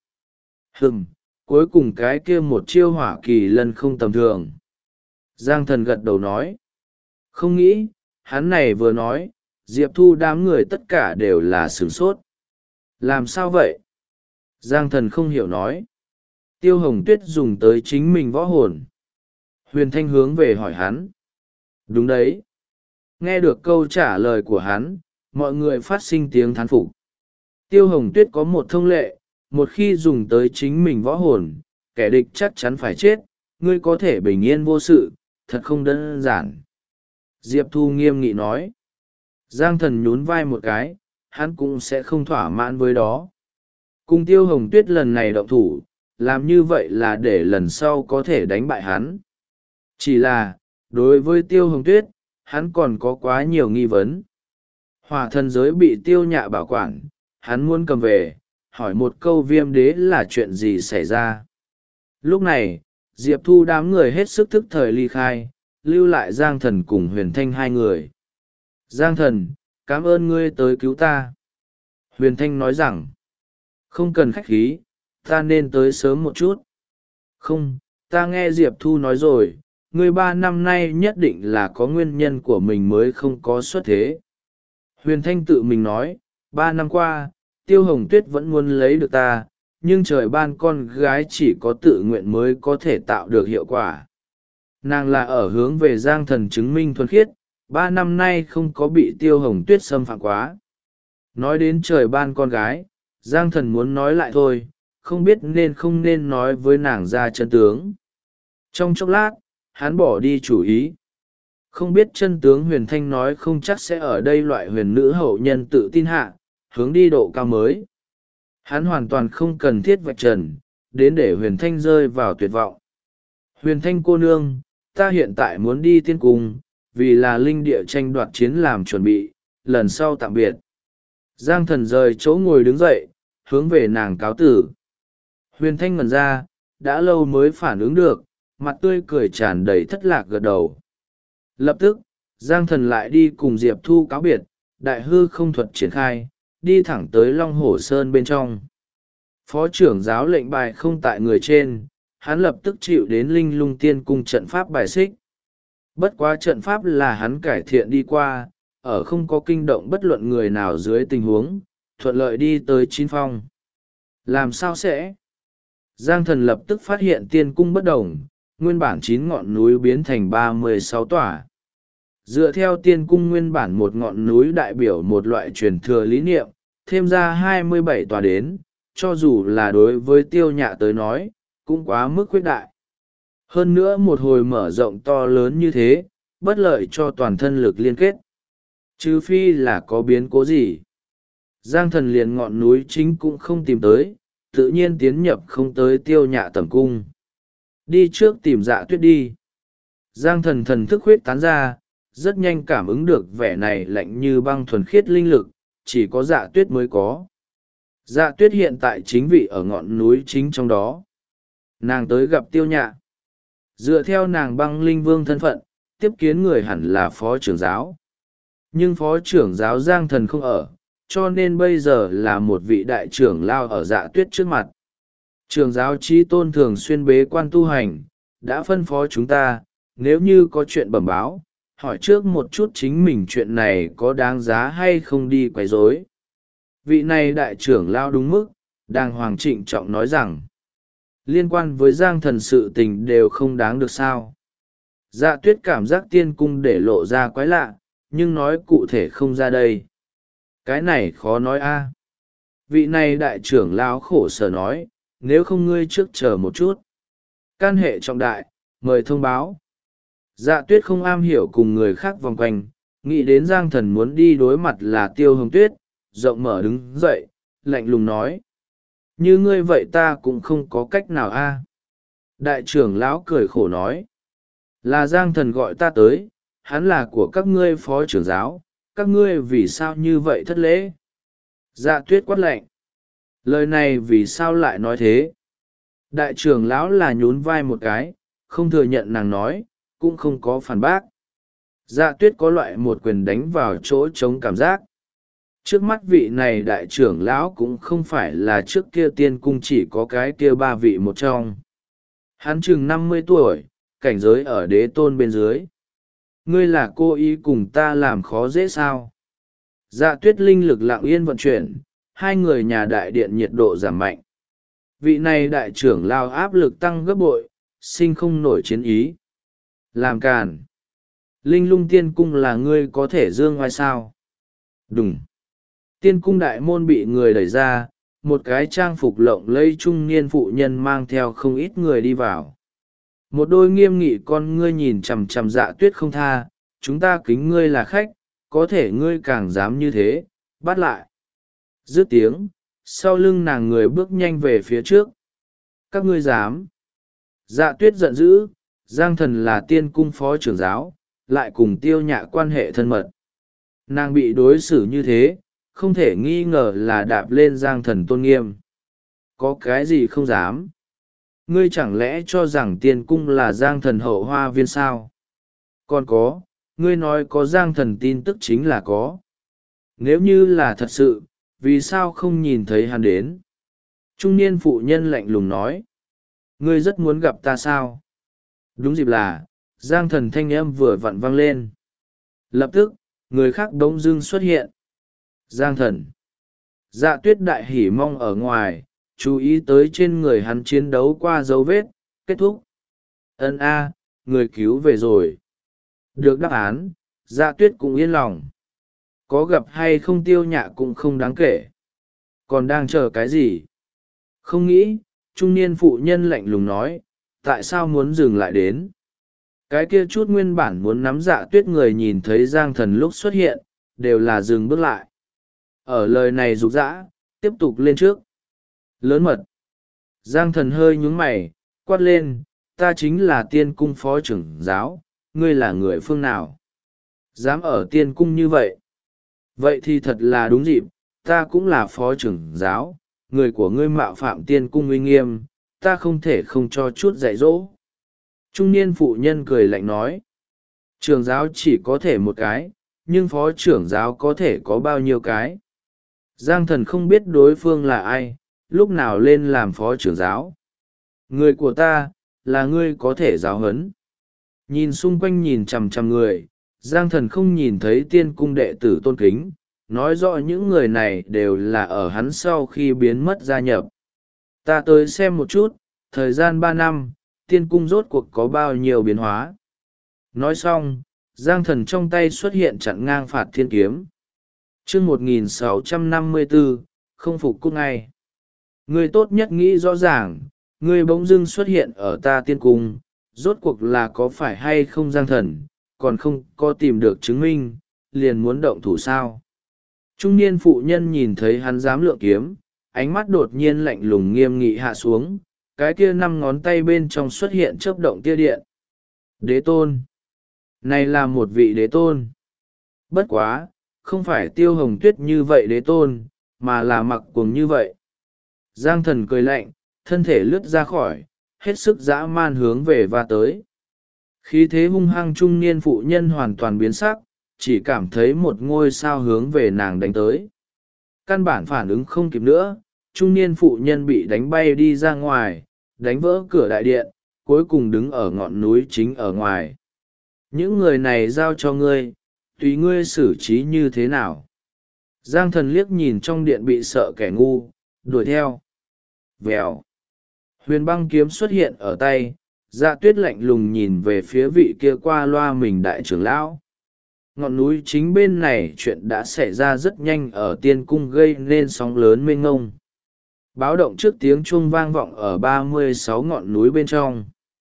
Cuối cùng cái kia một chiêu hỏa kỳ lân không tầm thường. Giang thần gật đầu nói. Không nghĩ, hắn này vừa nói, Diệp Thu đám người tất cả đều là sửng sốt. Làm sao vậy? Giang thần không hiểu nói. Tiêu Hồng Tuyết dùng tới chính mình võ hồn. Huyền Thanh hướng về hỏi hắn. Đúng đấy. Nghe được câu trả lời của hắn, mọi người phát sinh tiếng thán phục. Tiêu Hồng Tuyết có một thông lệ, một khi dùng tới chính mình võ hồn, kẻ địch chắc chắn phải chết, ngươi có thể bình yên vô sự, thật không đơn giản. Diệp Thu nghiêm nghị nói. Giang Thần nhún vai một cái, hắn cũng sẽ không thỏa mãn với đó. Cùng Tiêu Hồng Tuyết lần này động thủ, làm như vậy là để lần sau có thể đánh bại hắn. Chỉ là, đối với Tiêu Hồng Tuyết, hắn còn có quá nhiều nghi vấn. Hỏa thần giới bị Tiêu Nhạ bảo quản, hắn muốn cầm về, hỏi một câu Viêm Đế là chuyện gì xảy ra. Lúc này, Diệp Thu đám người hết sức thức thời ly khai, lưu lại Giang Thần cùng Huyền Thanh hai người. Giang Thần, cảm ơn ngươi tới cứu ta. Huyền Thanh nói rằng, không cần khách khí, ta nên tới sớm một chút. Không, ta nghe Diệp Thu nói rồi, ngươi 3 năm nay nhất định là có nguyên nhân của mình mới không có xuất thế. Huyền Thanh tự mình nói, 3 năm qua, Tiêu Hồng Tuyết vẫn muốn lấy được ta, nhưng trời ban con gái chỉ có tự nguyện mới có thể tạo được hiệu quả. Nàng là ở hướng về Giang Thần chứng minh thuần khiết, 3 năm nay không có bị Tiêu Hồng Tuyết xâm phạm quá. Nói đến trời ban con gái, Giang Thần muốn nói lại thôi, không biết nên không nên nói với nàng ra chân tướng. Trong chốc lát, hắn bỏ đi chủ ý. Không biết chân tướng Huyền Thanh nói không chắc sẽ ở đây loại huyền nữ hậu nhân tự tin hạ, hướng đi độ cao mới. Hắn hoàn toàn không cần thiết vạch trần, đến để Huyền Thanh rơi vào tuyệt vọng. Huyền Thanh cô nương, ta hiện tại muốn đi tiên cung, vì là linh địa tranh đoạt chiến làm chuẩn bị, lần sau tạm biệt. Giang Thần rời chỗ ngồi đứng dậy, hướng về nàng cáo tử. Huyền Thanh ngẩn ra, đã lâu mới phản ứng được, mặt tươi cười tràn đầy thất lạc gật đầu. Lập tức, Giang Thần lại đi cùng Diệp Thu cáo biệt, đại hư không thuật triển khai, đi thẳng tới Long Hổ Sơn bên trong. Phó trưởng giáo lệnh bài không tại người trên, hắn lập tức chịu đến Linh Lung Tiên Cung trận pháp bài xích. Bất quá trận pháp là hắn cải thiện đi qua, ở không có kinh động bất luận người nào dưới tình huống, thuận lợi đi tới chín phong. Làm sao sẽ? Giang Thần lập tức phát hiện tiên cung bất đồng, nguyên bản 9 ngọn núi biến thành 36 tòa. Dựa theo tiên cung nguyên bản một ngọn núi đại biểu một loại truyền thừa lý niệm, thêm ra 27 tòa đến, cho dù là đối với Tiêu Nhạ tới nói, cũng quá mức khuyết đại. Hơn nữa một hồi mở rộng to lớn như thế, bất lợi cho toàn thân lực liên kết. Trừ phi là có biến cố gì. Giang Thần liền ngọn núi chính cũng không tìm tới, tự nhiên tiến nhập không tới Tiêu Nhạ tẩm cung. Đi trước tìm Dạ Tuyết đi. Giang Thần thần thức huyết tán ra, rất nhanh cảm ứng được vẻ này lạnh như băng thuần khiết linh lực, chỉ có Dạ Tuyết mới có. Dạ Tuyết hiện tại chính vị ở ngọn núi chính trong đó. Nàng tới gặp Tiêu Nhạ. Dựa theo nàng băng linh vương thân phận, tiếp kiến người hẳn là phó trưởng giáo. Nhưng phó trưởng giáo Giang Thần không ở, cho nên bây giờ là một vị đại trưởng lao ở Dạ Tuyết trước mặt. Trưởng giáo Chí Tôn thường xuyên bế quan tu hành, đã phân phó chúng ta, nếu như có chuyện bẩm báo, hỏi trước một chút chính mình chuyện này có đáng giá hay không đi quấy rối. Vị này đại trưởng lao đúng mức, đàng hoàng trịnh trọng nói rằng, liên quan với Giang Thần sự tình đều không đáng được sao. Dạ Tuyết cảm giác tiên cung để lộ ra quái lạ, nhưng nói cụ thể không ra đây. Cái này khó nói a. Vị này đại trưởng lão khổ sở nói, nếu không ngươi trước chờ một chút. Can hệ trọng đại, mời thông báo. Dạ Tuyết không am hiểu cùng người khác vòng quanh, nghĩ đến Giang Thần muốn đi đối mặt là Tiêu Hồng Tuyết, rộng mở đứng dậy, lạnh lùng nói. Như ngươi vậy ta cũng không có cách nào a. Đại trưởng lão cười khổ nói. Là Giang Thần gọi ta tới, hắn là của các ngươi phó trưởng giáo, các ngươi vì sao như vậy thất lễ? Dạ Tuyết quát lạnh. Lời này vì sao lại nói thế? Đại trưởng lão là nhún vai một cái, không thừa nhận nàng nói, cũng không có phản bác. Dạ Tuyết có loại một quyền đánh vào chỗ trống cảm giác. Trước mắt vị này đại trưởng lão cũng không phải là trước kia tiên cung chỉ có cái kia 3 vị một trong. Hắn chừng 50 tuổi, cảnh giới ở đế tôn bên dưới. Ngươi là cô ý cùng ta làm khó dễ sao? Dạ Tuyết linh lực lặng yên vận chuyển, hai người nhà đại điện nhiệt độ giảm mạnh. Vị này đại trưởng lao áp lực tăng gấp bội, sinh không nổi chiến ý. Làm càn. Linh Lung Tiên Cung là ngươi có thể dương oai sao? Đúng. Tiên cung đại môn bị người đẩy ra, một cái trang phục lộng lẫy trung niên phụ nhân mang theo không ít người đi vào. Một đôi nghiêm nghị con ngươi nhìn chằm chằm Dạ Tuyết không tha, chúng ta kính ngươi là khách, có thể ngươi càng dám như thế, bắt lại. Dứt tiếng, sau lưng nàng người bước nhanh về phía trước. Các ngươi dám. Dạ tuyết giận dữ, Giang Thần là tiên cung phó trưởng giáo, lại cùng Tiêu Nhạ quan hệ thân mật. Nàng bị đối xử như thế, không thể nghi ngờ là đạp lên Giang Thần tôn nghiêm. Có cái gì không dám? Ngươi chẳng lẽ cho rằng tiên cung là Giang Thần hậu hoa viên sao? Còn có, ngươi nói có Giang Thần tin tức chính là có. Nếu như là thật sự, vì sao không nhìn thấy hắn đến? Trung niên phụ nhân lạnh lùng nói. Ngươi rất muốn gặp ta sao? Đúng dịp là, Giang Thần thanh âm vừa vặn vang lên. Lập tức, người khác bỗng dưng xuất hiện. Giang Thần. Dạ tuyết đại hỉ mong ở ngoài, chú ý tới trên người hắn chiến đấu qua dấu vết, kết thúc. Ân a, người cứu về rồi. Được đáp án, dạ tuyết cũng yên lòng. Có gặp hay không Tiêu Nhạ cũng không đáng kể. Còn đang chờ cái gì? Không nghĩ, trung niên phụ nhân lạnh lùng nói, tại sao muốn dừng lại đến? Cái kia chút nguyên bản muốn nắm dạ tuyết người nhìn thấy Giang Thần lúc xuất hiện, đều là dừng bước lại. Ở lời này rục rã, tiếp tục lên trước. Lớn mật. Giang Thần hơi nhúng mày, quát lên, ta chính là tiên cung phó trưởng giáo, ngươi là người phương nào? Dám ở tiên cung như vậy? Vậy thì thật là đúng dịp, ta cũng là phó trưởng giáo, người của ngươi mạo phạm tiên cung uy nghiêm, ta không thể không cho chút dạy dỗ. Trung niên phụ nhân cười lạnh nói, trưởng giáo chỉ có thể một cái, nhưng phó trưởng giáo có thể có bao nhiêu cái? Giang Thần không biết đối phương là ai, lúc nào lên làm phó trưởng giáo. Người của ta, là ngươi có thể giáo huấn. Nhìn xung quanh nhìn chằm chằm người, Giang Thần không nhìn thấy tiên cung đệ tử tôn kính, nói rõ những người này đều là ở hắn sau khi biến mất gia nhập. Ta tới xem một chút, thời gian 3 năm, tiên cung rốt cuộc có bao nhiêu biến hóa. Nói xong, Giang Thần trong tay xuất hiện chặn ngang phạt thiên kiếm. Chương 1654, không phục cút ngay. Ngươi tốt nhất nghĩ rõ ràng, ngươi bỗng dưng xuất hiện ở ta tiên cung, rốt cuộc là có phải hay không Giang Thần, còn không có tìm được chứng minh, liền muốn động thủ sao. Trung niên phụ nhân nhìn thấy hắn dám lượng kiếm, ánh mắt đột nhiên lạnh lùng nghiêm nghị hạ xuống, cái kia 5 ngón tay bên trong xuất hiện chớp động tia điện. Đế tôn. Này là một vị đế tôn. Bất quá, không phải Tiêu Hồng Tuyết như vậy đế tôn, mà là Mặc Cuồng như vậy. Giang Thần cười lạnh, thân thể lướt ra khỏi, hết sức dã man hướng về và tới. Khí thế hung hăng trung niên phụ nhân hoàn toàn biến sắc, chỉ cảm thấy một ngôi sao hướng về nàng đánh tới. Căn bản phản ứng không kịp nữa, trung niên phụ nhân bị đánh bay đi ra ngoài, đánh vỡ cửa đại điện, cuối cùng đứng ở ngọn núi chính ở ngoài. Những người này giao cho ngươi, tùy ngươi xử trí như thế nào. Giang Thần liếc nhìn trong điện bị sợ kẻ ngu, đuổi theo. Vèo. Huyền băng kiếm xuất hiện ở tay, Dạ tuyết lạnh lùng nhìn về phía vị kia qua loa mình đại trưởng lão. Ngọn núi chính bên này chuyện đã xảy ra rất nhanh ở tiên cung gây nên sóng lớn mênh ngông. Báo động trước tiếng chuông vang vọng ở 36 ngọn núi bên trong.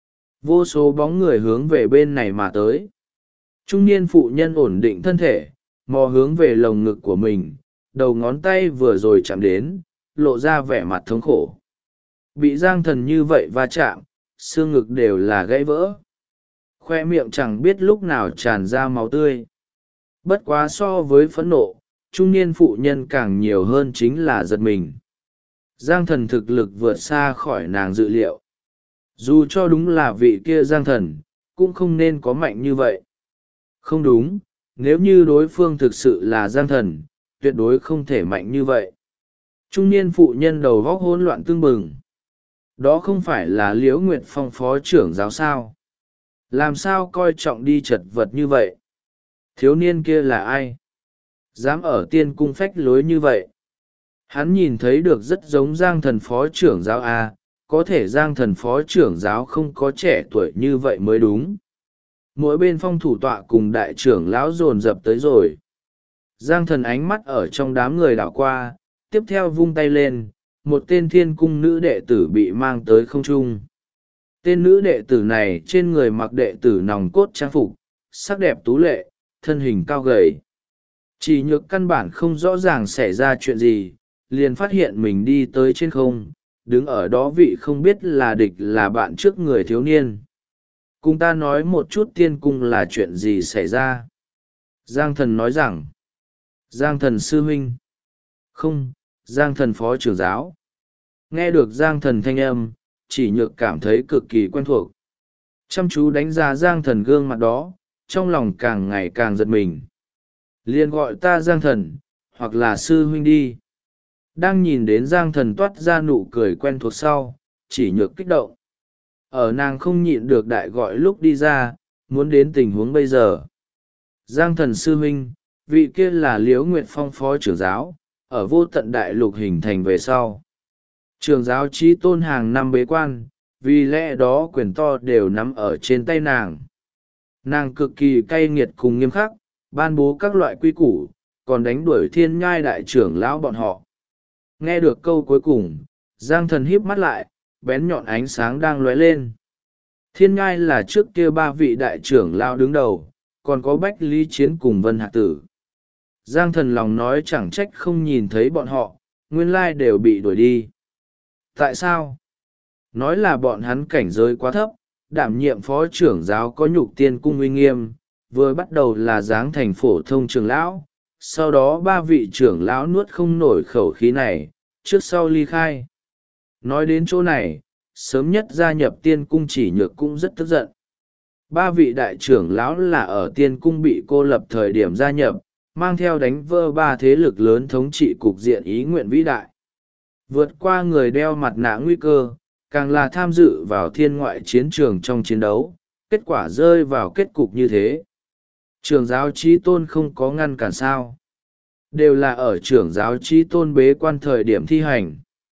Vô số bóng người hướng về bên này mà tới. Trung niên phụ nhân ổn định thân thể, mò hướng về lồng ngực của mình, đầu ngón tay vừa rồi chạm đến, lộ ra vẻ mặt thống khổ. Bị Giang Thần như vậy va chạm, xương ngực đều là gãy vỡ. Khoe miệng chẳng biết lúc nào tràn ra máu tươi. Bất quá so với phẫn nộ, trung niên phụ nhân càng nhiều hơn chính là giật mình. Giang Thần thực lực vượt xa khỏi nàng dự liệu. Dù cho đúng là vị kia Giang Thần, cũng không nên có mạnh như vậy. Không đúng, nếu như đối phương thực sự là Giang Thần, tuyệt đối không thể mạnh như vậy. Trung niên phụ nhân đầu góc hỗn loạn tương bừng. Đó không phải là Liễu Nguyệt Phong phó trưởng giáo sao? Làm sao coi trọng đi chật vật như vậy? Thiếu niên kia là ai? Dám ở tiên cung phách lối như vậy? Hắn nhìn thấy được rất giống Giang Thần phó trưởng giáo à, có thể Giang Thần phó trưởng giáo không có trẻ tuổi như vậy mới đúng. Mỗi bên phong thủ tọa cùng đại trưởng lão dồn dập tới rồi. Giang Thần ánh mắt ở trong đám người đảo qua, tiếp theo vung tay lên, một tên thiên cung nữ đệ tử bị mang tới không trung. Tên nữ đệ tử này trên người mặc đệ tử nòng cốt trang phục, sắc đẹp tú lệ, thân hình cao gầy. Chỉ nhược căn bản không rõ ràng xảy ra chuyện gì, liền phát hiện mình đi tới trên không, đứng ở đó vị không biết là địch là bạn trước người thiếu niên. Cùng ta nói một chút tiên cung là chuyện gì xảy ra. Giang thần nói rằng, Giang thần sư huynh. Không, Giang thần phó trưởng giáo. Nghe được Giang thần thanh âm, chỉ nhược cảm thấy cực kỳ quen thuộc. Chăm chú đánh giá Giang thần gương mặt đó, trong lòng càng ngày càng giật mình. Liền gọi ta Giang thần, hoặc là sư huynh đi. Đang nhìn đến Giang thần toát ra nụ cười quen thuộc sau, chỉ nhược kích động. Ở nàng không nhịn được đại gọi lúc đi ra, muốn đến tình huống bây giờ. Giang thần sư huynh, vị kia là Liễu Nguyệt Phong phó trưởng giáo, ở vô tận đại lục hình thành về sau. Trưởng giáo chí tôn hàng năm bế quan, vì lẽ đó quyền to đều nắm ở trên tay nàng. Nàng cực kỳ cay nghiệt cùng nghiêm khắc, ban bố các loại quy củ, còn đánh đuổi thiên nhai đại trưởng lão bọn họ. Nghe được câu cuối cùng, Giang thần híp mắt lại, bén nhọn ánh sáng đang lóe lên. Thiên nhai là trước kia ba vị đại trưởng lão đứng đầu, còn có Bách Lý Chiến cùng Vân Hạc Tử. Giang thần lòng nói chẳng trách không nhìn thấy bọn họ, nguyên lai đều bị đuổi đi. Tại sao? Nói là bọn hắn cảnh giới quá thấp, đảm nhiệm phó trưởng giáo có nhục tiên cung uy nghiêm, vừa bắt đầu là dáng thành phổ thông trưởng lão, sau đó ba vị trưởng lão nuốt không nổi khẩu khí này, trước sau ly khai. Nói đến chỗ này, sớm nhất gia nhập tiên cung chỉ nhược cũng rất tức giận. Ba vị đại trưởng lão là ở tiên cung bị cô lập thời điểm gia nhập, mang theo đánh vỡ ba thế lực lớn thống trị cục diện ý nguyện vĩ đại. Vượt qua người đeo mặt nạ nguy cơ, càng là tham dự vào thiên ngoại chiến trường trong chiến đấu, kết quả rơi vào kết cục như thế. Trưởng giáo chí tôn không có ngăn cản sao. Đều là ở trưởng giáo chí tôn bế quan thời điểm thi hành.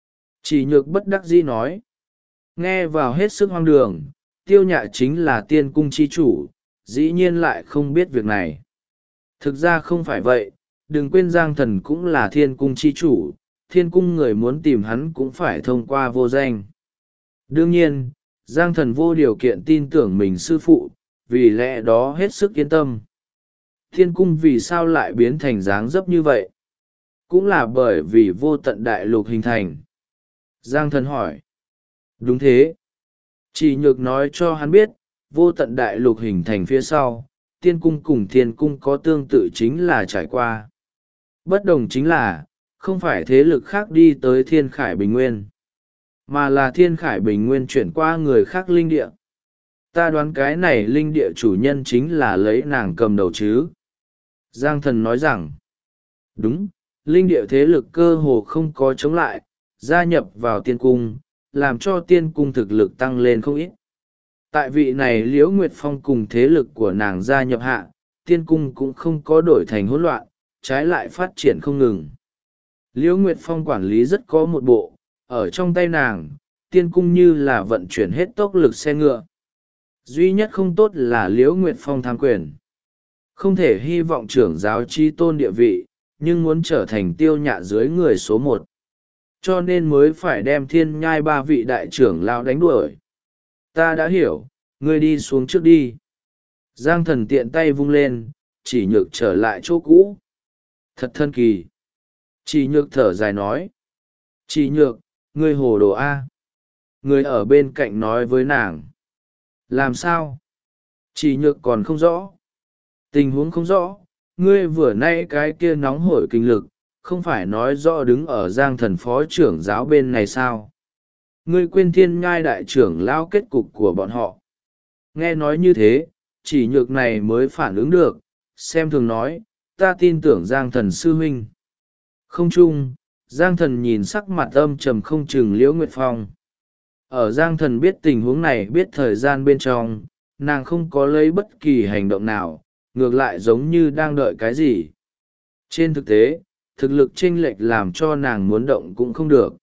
Chỉ nhược bất đắc dĩ nói. Nghe vào hết sức hoang đường, Tiêu Nhạ chính là tiên cung chi chủ, dĩ nhiên lại không biết việc này. Thực ra không phải vậy, đừng quên Giang thần cũng là thiên cung chi chủ, thiên cung người muốn tìm hắn cũng phải thông qua vô danh. Đương nhiên, Giang thần vô điều kiện tin tưởng mình sư phụ, vì lẽ đó hết sức yên tâm. Thiên cung vì sao lại biến thành dáng dấp như vậy? Cũng là bởi vì vô tận đại lục hình thành. Giang thần hỏi. Đúng thế. Chỉ nhược nói cho hắn biết, vô tận đại lục hình thành phía sau, tiên cung cùng thiên cung có tương tự chính là trải qua. Bất đồng chính là, không phải thế lực khác đi tới thiên khải bình nguyên, mà là thiên khải bình nguyên chuyển qua người khác linh địa. Ta đoán cái này linh địa chủ nhân chính là lấy nàng cầm đầu chứ. Giang thần nói rằng, đúng, linh địa thế lực cơ hồ không có chống lại, gia nhập vào tiên cung, làm cho tiên cung thực lực tăng lên không ít. Tại vị này Liễu Nguyệt Phong cùng thế lực của nàng gia nhập hạ, tiên cung cũng không có đổi thành hỗn loạn, trái lại phát triển không ngừng. Liễu Nguyệt Phong quản lý rất có một bộ, ở trong tay nàng, tiên cung như là vận chuyển hết tốc lực xe ngựa. Duy nhất không tốt là Liễu Nguyệt Phong tham quyền. Không thể hy vọng trưởng giáo chi tôn địa vị, nhưng muốn trở thành Tiêu Nhạ dưới người số một. Cho nên mới phải đem thiên nhai ba vị đại trưởng lão đánh đuổi. Ta đã hiểu, ngươi đi xuống trước đi. Giang thần tiện tay vung lên, chỉ nhược trở lại chỗ cũ. Thật thân kỳ. Chỉ nhược thở dài nói. Chỉ nhược, ngươi hồ đồ A. Người ở bên cạnh nói với nàng. Làm sao? Chỉ nhược còn không rõ. Tình huống không rõ, ngươi vừa nay cái kia nóng hổi kinh lực, không phải nói rõ đứng ở Giang thần phó trưởng giáo bên này sao? Ngươi quên thiên nhai đại trưởng lao kết cục của bọn họ. Nghe nói như thế, chỉ nhược này mới phản ứng được, xem thường nói, ta tin tưởng Giang thần sư huynh. Không chung, Giang thần nhìn sắc mặt âm trầm không chừng Liễu Nguyệt Phong. Ở Giang thần biết tình huống này biết thời gian bên trong, nàng không có lấy bất kỳ hành động nào, ngược lại giống như đang đợi cái gì. Trên thực tế, thực lực chênh lệch làm cho nàng muốn động cũng không được.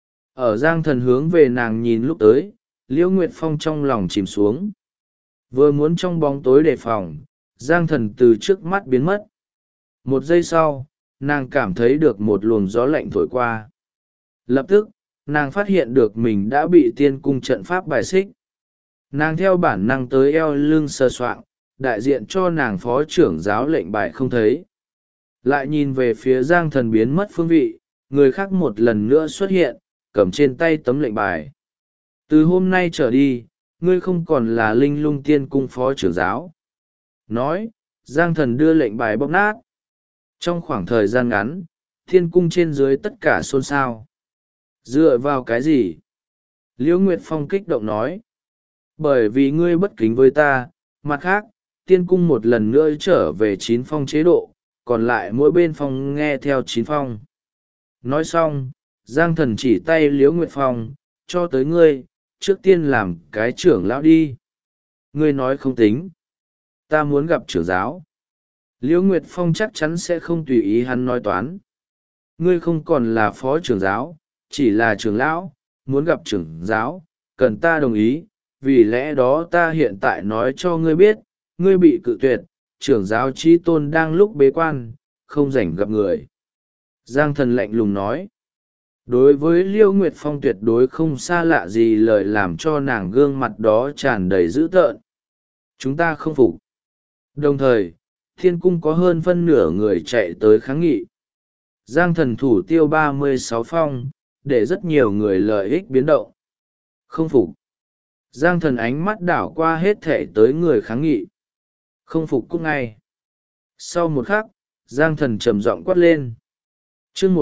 Ở Giang thần hướng về nàng nhìn lúc tới, Liễu Nguyệt Phong trong lòng chìm xuống. Vừa muốn trong bóng tối đề phòng, Giang thần từ trước mắt biến mất. Một giây sau, nàng cảm thấy được một luồng gió lạnh thổi qua. Lập tức, nàng phát hiện được mình đã bị tiên cung trận pháp bài xích. Nàng theo bản năng tới eo lưng sờ soạng, đại diện cho nàng phó trưởng giáo lệnh bài không thấy. Lại nhìn về phía Giang Thần biến mất phương vị, người khác một lần nữa xuất hiện, cầm trên tay tấm lệnh bài. Từ hôm nay trở đi, ngươi không còn là Linh Lung Tiên Cung phó trưởng giáo. Nói, Giang Thần đưa lệnh bài bóp nát. Trong khoảng thời gian ngắn, thiên cung trên dưới tất cả xôn xao. Dựa vào cái gì? Liễu Nguyệt Phong kích động nói. Bởi vì ngươi bất kính với ta, mặt khác, tiên cung một lần nữa trở về 9 phong chế độ, còn lại mỗi bên phong nghe theo 9 phong. Nói xong, Giang Thần chỉ tay Liễu Nguyệt Phong, cho tới ngươi, trước tiên làm cái trưởng lão đi. Ngươi nói không tính. Ta muốn gặp trưởng giáo. Liễu Nguyệt Phong chắc chắn sẽ không tùy ý hắn nói toán. Ngươi không còn là phó trưởng giáo, chỉ là trưởng lão, muốn gặp trưởng giáo, cần ta đồng ý, vì lẽ đó ta hiện tại nói cho ngươi biết, ngươi bị cự tuyệt, trưởng giáo Chí Tôn đang lúc bế quan, không rảnh gặp người. Giang Thần lạnh lùng nói. Đối với Liễu Nguyệt Phong tuyệt đối không xa lạ gì lời làm cho nàng gương mặt đó tràn đầy dữ tợn. Chúng ta không phục. Đồng thời, thiên cung có hơn phân nửa người chạy tới kháng nghị. Giang Thần thủ tiêu 36 phong, để rất nhiều người lợi ích biến động. Không phục. Giang Thần ánh mắt đảo qua hết thể tới người kháng nghị. Không phục cút ngay. Sau một khắc, Giang Thần trầm giọng quát lên. Chương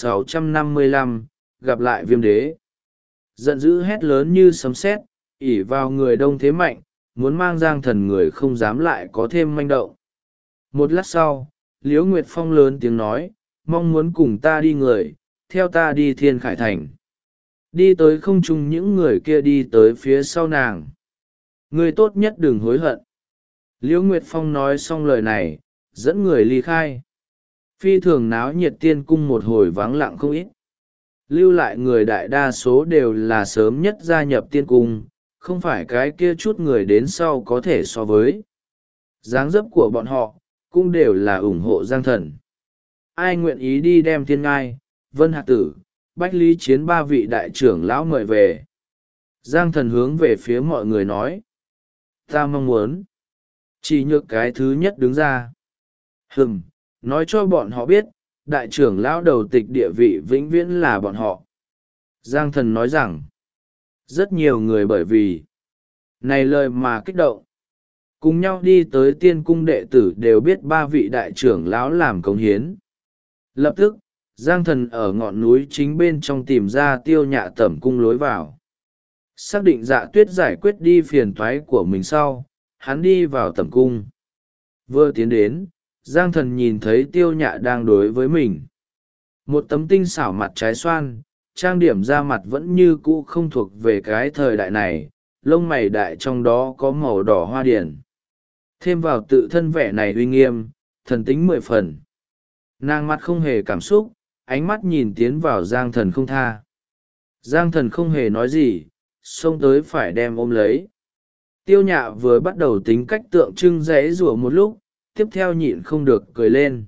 1655, gặp lại Viêm Đế. Giận dữ hét lớn như sấm sét, ỉ vào người đông thế mạnh, muốn mang Giang Thần người không dám lại có thêm manh động. Một lát sau, Liễu Nguyệt Phong lớn tiếng nói, mong muốn cùng ta đi người, theo ta đi Thiên Khải Thành. Đi tới không trung những người kia đi tới phía sau nàng. Ngươi tốt nhất đừng hối hận. Liễu Nguyệt Phong nói xong lời này, dẫn người ly khai. Phi thường náo nhiệt tiên cung một hồi vắng lặng không ít. Lưu lại người đại đa số đều là sớm nhất gia nhập tiên cung, không phải cái kia chút người đến sau có thể so với. Dáng dấp của bọn họ, cũng đều là ủng hộ Giang Thần. Ai nguyện ý đi đem Thiên Ngai, Vân Hạc Tử, Bách Lý Chiến ba vị đại trưởng lão mời về. Giang Thần hướng về phía mọi người nói. Ta mong muốn. Chỉ nhược cái thứ nhất đứng ra. Nói cho bọn họ biết, đại trưởng lão đầu tịch địa vị vĩnh viễn là bọn họ. Giang Thần nói rằng, rất nhiều người bởi vì này lời mà kích động. Cùng nhau đi tới tiên cung đệ tử đều biết ba vị đại trưởng lão làm cống hiến. Lập tức, Giang Thần ở ngọn núi chính bên trong tìm ra Tiêu Nhạ tẩm cung lối vào. Xác định Dạ Tuyết giải quyết đi phiền toái của mình sau, hắn đi vào tẩm cung. Vừa tiến đến, Giang Thần nhìn thấy Tiêu Nhạ đang đối với mình. Một tấm tinh xảo mặt trái xoan, trang điểm da mặt vẫn như cũ không thuộc về cái thời đại này, lông mày đại trong đó có màu đỏ hoa điển. Thêm vào tự thân vẻ này uy nghiêm, thần tính 10 phần. Nàng mặt không hề cảm xúc, ánh mắt nhìn tiến vào Giang Thần không tha. Giang Thần không hề nói gì, xông tới phải đem ôm lấy. Tiêu Nhạ vừa bắt đầu tính cách tượng trưng rẽ rủa một lúc, tiếp theo nhịn không được cười lên.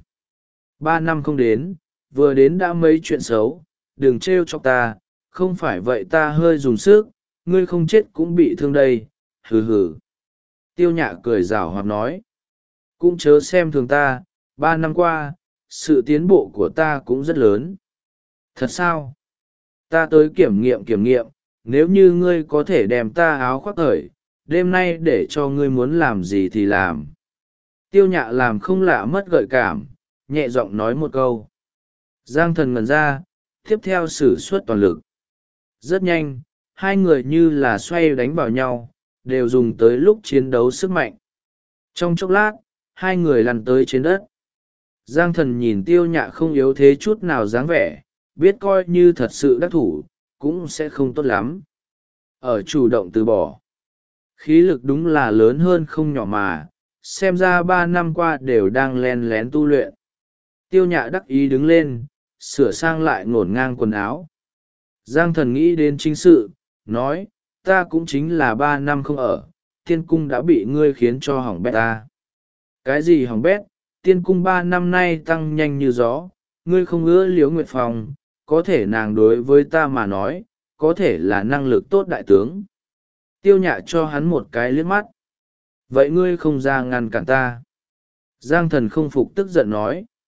3 năm không đến, vừa đến đã mấy chuyện xấu, đừng trêu chọc ta, không phải vậy ta hơi dùng sức, ngươi không chết cũng bị thương đây, hừ hừ. Tiêu Nhạ cười rảo hoạt nói. Cũng chớ xem thường ta, 3 năm qua, sự tiến bộ của ta cũng rất lớn. Thật sao? Ta tới kiểm nghiệm, nếu như ngươi có thể đem ta áo khoác khởi, đêm nay để cho ngươi muốn làm gì thì làm. Tiêu Nhạ làm không lạ mất gợi cảm, nhẹ giọng nói một câu. Giang Thần ngẩn ra, tiếp theo sử xuất toàn lực. Rất nhanh, hai người như là xoay đánh vào nhau, đều dùng tới lúc chiến đấu sức mạnh. Trong chốc lát, hai người lăn tới trên đất. Giang Thần nhìn Tiêu Nhạ không yếu thế chút nào dáng vẻ, biết coi như thật sự đắc thủ, cũng sẽ không tốt lắm. Ở chủ động từ bỏ. Khí lực đúng là lớn hơn không nhỏ mà, xem ra 3 năm qua đều đang len lén tu luyện. Tiêu Nhạ đắc ý đứng lên, sửa sang lại ngổn ngang quần áo. Giang Thần nghĩ đến chính sự, nói, ta cũng chính là 3 năm không ở, tiên cung đã bị ngươi khiến cho hỏng bét ta. Cái gì hỏng bét, tiên cung 3 năm nay tăng nhanh như gió, ngươi không ưa Liễu Nguyệt Phong, có thể nàng đối với ta mà nói, có thể là năng lực tốt đại tướng. Tiêu Nhạ cho hắn một cái liếc mắt. Vậy ngươi không ra ngăn cản ta. Giang Thần không phục tức giận nói.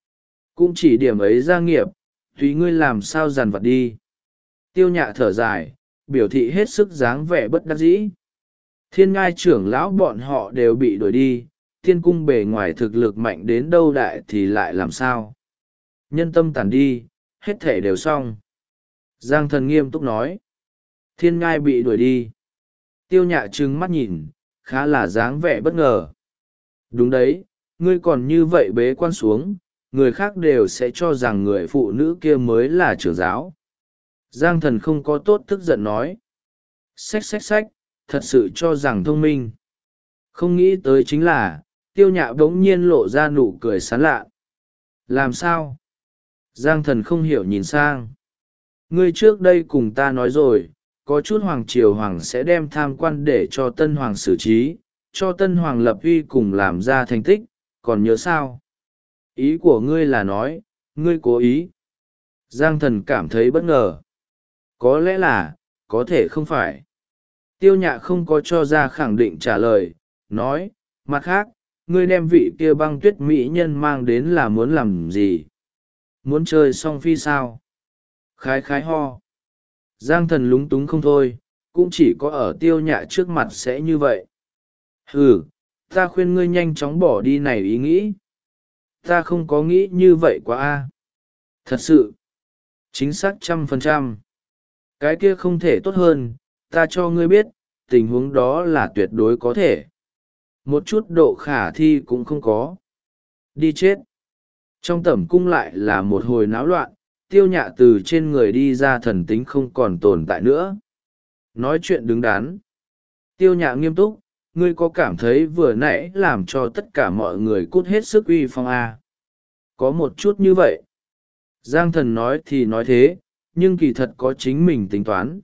cũng chỉ điểm ấy gia nghiệp, tùy ngươi làm sao dằn vặt đi. Tiêu Nhạ thở dài, biểu thị hết sức dáng vẻ bất đắc dĩ. Thiên ngai trưởng lão bọn họ đều bị đuổi đi, thiên cung bề ngoài thực lực mạnh đến đâu đại thì lại làm sao. Nhân tâm tản đi, hết thể đều xong. Giang Thần nghiêm túc nói. Thiên ngai bị đuổi đi. Tiêu Nhạ trừng mắt nhìn, khá là dáng vẻ bất ngờ. Đúng đấy, ngươi còn như vậy bế quan xuống, người khác đều sẽ cho rằng người phụ nữ kia mới là trưởng giáo. Giang Thần không có tốt tức giận nói. Xách xách xách, thật sự cho rằng thông minh. Không nghĩ tới chính là, Tiêu Nhạ bỗng nhiên lộ ra nụ cười sán lạ. Làm sao? Giang Thần không hiểu nhìn sang. Ngươi trước đây cùng ta nói rồi, có chút hoàng triều hoàng sẽ đem tham quan để cho tân hoàng xử trí, cho tân hoàng lập uy cùng làm ra thành tích, còn nhớ sao? Ý của ngươi là nói, ngươi cố ý. Giang Thần cảm thấy bất ngờ. Có lẽ là, có thể không phải. Tiêu Nhạ không có cho ra khẳng định trả lời, nói, mặt khác, ngươi đem vị kia băng tuyết mỹ nhân mang đến là muốn làm gì? Muốn chơi song phi sao? Khái khái ho. Giang Thần lúng túng không thôi, cũng chỉ có ở Tiêu Nhạ trước mặt sẽ như vậy. Ừ, ta khuyên ngươi nhanh chóng bỏ đi này ý nghĩ. Ta không có nghĩ như vậy quá a. Thật sự, chính xác 100%. Cái kia không thể tốt hơn, ta cho ngươi biết, tình huống đó là tuyệt đối có thể. Một chút độ khả thi cũng không có. Đi chết. Trong tẩm cung lại là một hồi náo loạn, Tiêu Nhạ từ trên người đi ra thần tính không còn tồn tại nữa. Nói chuyện đứng đắn. Tiêu Nhạ nghiêm túc, ngươi có cảm thấy vừa nãy làm cho tất cả mọi người cút hết sức uy phong à? Có một chút như vậy. Giang Thần nói thì nói thế, nhưng kỳ thật có chính mình tính toán.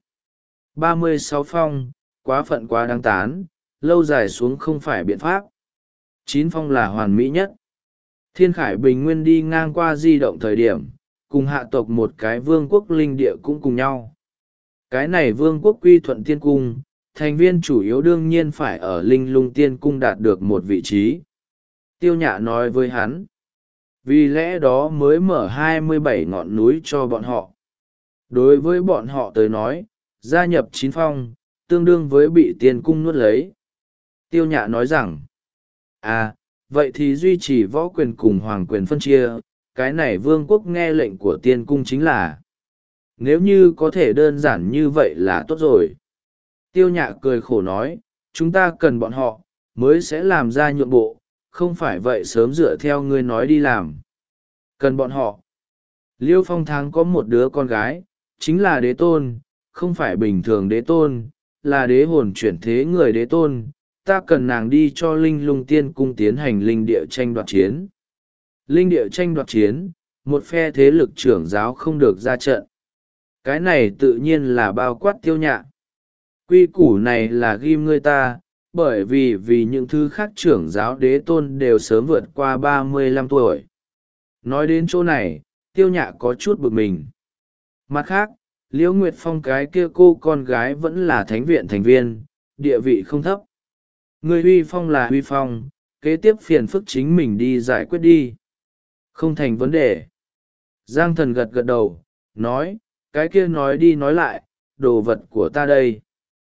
36 phong, quá phận quá đáng tán, lâu dài xuống không phải biện pháp. 9 phong là hoàn mỹ nhất. Thiên Khải Bình Nguyên đi ngang qua di động thời điểm, cùng hạ tộc một cái vương quốc linh địa cũng cùng nhau. Cái này vương quốc quy thuận tiên cung, thành viên chủ yếu đương nhiên phải ở linh lung tiên cung đạt được một vị trí. Tiêu Nhạ nói với hắn. Vì lẽ đó mới mở 27 ngọn núi cho bọn họ. Đối với bọn họ tới nói, gia nhập 9 phong, tương đương với bị tiên cung nuốt lấy. Tiêu Nhạ nói rằng, vậy thì duy trì võ quyền cùng hoàng quyền phân chia, cái này vương quốc nghe lệnh của tiên cung chính là. Nếu như có thể đơn giản như vậy là tốt rồi. Tiêu Nhạ cười khổ nói, chúng ta cần bọn họ, mới sẽ làm ra nhượng bộ, không phải vậy sớm dựa theo ngươi nói đi làm. Cần bọn họ. Liêu Phong Thắng có một đứa con gái, chính là đế tôn, không phải bình thường đế tôn, là đế hồn chuyển thế người đế tôn, ta cần nàng đi cho linh lung tiên cung tiến hành linh địa tranh đoạt chiến. Linh địa tranh đoạt chiến, một phe thế lực trưởng giáo không được ra trận. Cái này tự nhiên là bao quát Tiêu Nhạ. Quy củ này là ghim ngươi ta, bởi vì những thứ khác trưởng giáo đế tôn đều sớm vượt qua 35 tuổi. Nói đến chỗ này, Tiêu Nhạ có chút bực mình. Mặt khác, Liễu Nguyệt Phong cái kia cô con gái vẫn là thánh viện thành viên, địa vị không thấp. Người huy phong là huy phong, kế tiếp phiền phức chính mình đi giải quyết đi. Không thành vấn đề. Giang Thần gật gật đầu, nói, cái kia nói đi nói lại, đồ vật của ta đây.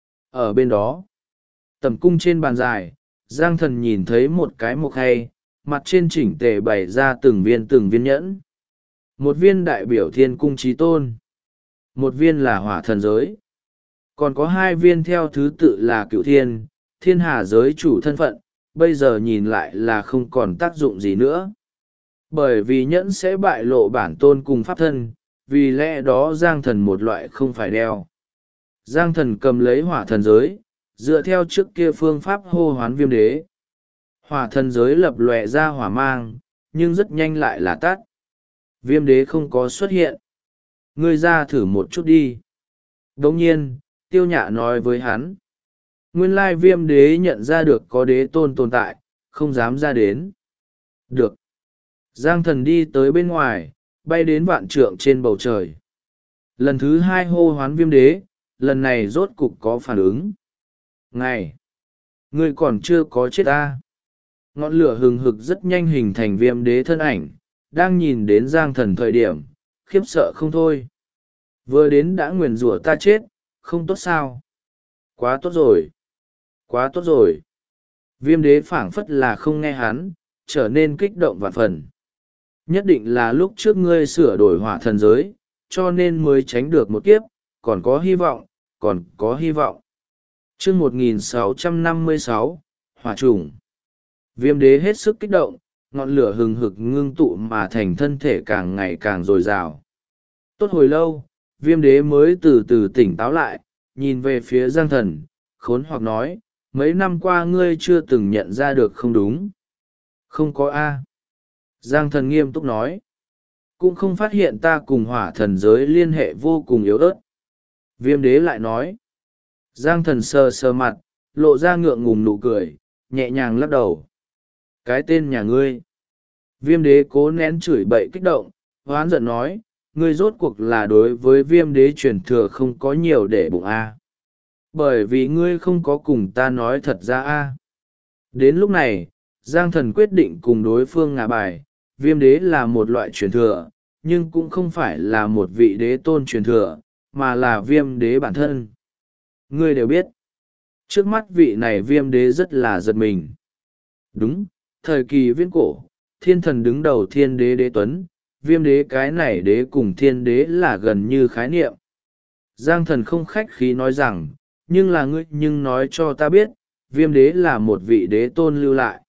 Ở bên đó, tầm cung trên bàn dài, Giang Thần nhìn thấy một cái mộc hay, mặt trên chỉnh tề bày ra từng viên nhẫn. Một viên đại biểu thiên cung chí tôn. Một viên là hỏa thần giới. Còn có 2 viên theo thứ tự là cựu thiên, thiên hà giới chủ thân phận, bây giờ nhìn lại là không còn tác dụng gì nữa. Bởi vì nhẫn sẽ bại lộ bản tôn cùng pháp thân, vì lẽ đó Giang Thần một loại không phải đeo. Giang Thần cầm lấy hỏa thần giới, dựa theo trước kia phương pháp hô hoán viêm đế. Hỏa thần giới lập lòe ra hỏa mang, nhưng rất nhanh lại là tắt. Viêm đế không có xuất hiện. Ngươi ra thử một chút đi. Đồng nhiên, Tiêu Nhạ nói với hắn. Nguyên lai viêm đế nhận ra được có đế tôn tồn tại, không dám ra đến. Được. Giang Thần đi tới bên ngoài, bay đến vạn trượng trên bầu trời. Lần thứ 2 hô hoán viêm đế, lần này rốt cục có phản ứng. Ngày! Ngươi còn chưa có chết ta. Ngọn lửa hừng hực rất nhanh hình thành viêm đế thân ảnh, đang nhìn đến Giang Thần thời điểm khiếp sợ không thôi. Vừa đến đã nguyền rủa ta chết, không tốt sao? Quá tốt rồi, quá tốt rồi. Viêm đế phảng phất là không nghe hắn, trở nên kích động vạn phần. Nhất định là lúc trước ngươi sửa đổi hỏa thần giới, cho nên mới tránh được một kiếp, còn có hy vọng, còn có hy vọng. Chương 1656, Hỏa trùng. Viêm đế hết sức kích động, ngọn lửa hừng hực ngưng tụ mà thành thân thể càng ngày càng dồi dào. Tốt hồi lâu, viêm đế mới từ từ tỉnh táo lại, nhìn về phía Giang Thần, khốn hoặc nói, mấy năm qua ngươi chưa từng nhận ra được không đúng? Không có A. Giang Thần nghiêm túc nói, cũng không phát hiện ta cùng hỏa thần giới liên hệ vô cùng yếu ớt. Viêm đế lại nói, Giang Thần sờ sờ mặt, lộ ra ngượng ngùng nụ cười, nhẹ nhàng lắc đầu. Cái tên nhà ngươi. Viêm đế cố nén chửi bậy kích động, hoán giận nói, ngươi rốt cuộc là đối với viêm đế truyền thừa không có nhiều để bụng A. Bởi vì ngươi không có cùng ta nói thật ra A. Đến lúc này, Giang Thần quyết định cùng đối phương ngả bài, viêm đế là một loại truyền thừa, nhưng cũng không phải là một vị đế tôn truyền thừa, mà là viêm đế bản thân. Ngươi đều biết, trước mắt vị này viêm đế rất là giật mình. Đúng, thời kỳ viễn cổ, thiên thần đứng đầu thiên đế đế tuấn, viêm đế cái này đế cùng thiên đế là gần như khái niệm. Giang Thần không khách khí nói rằng, nhưng là ngươi nhưng nói cho ta biết, viêm đế là một vị đế tôn lưu lại.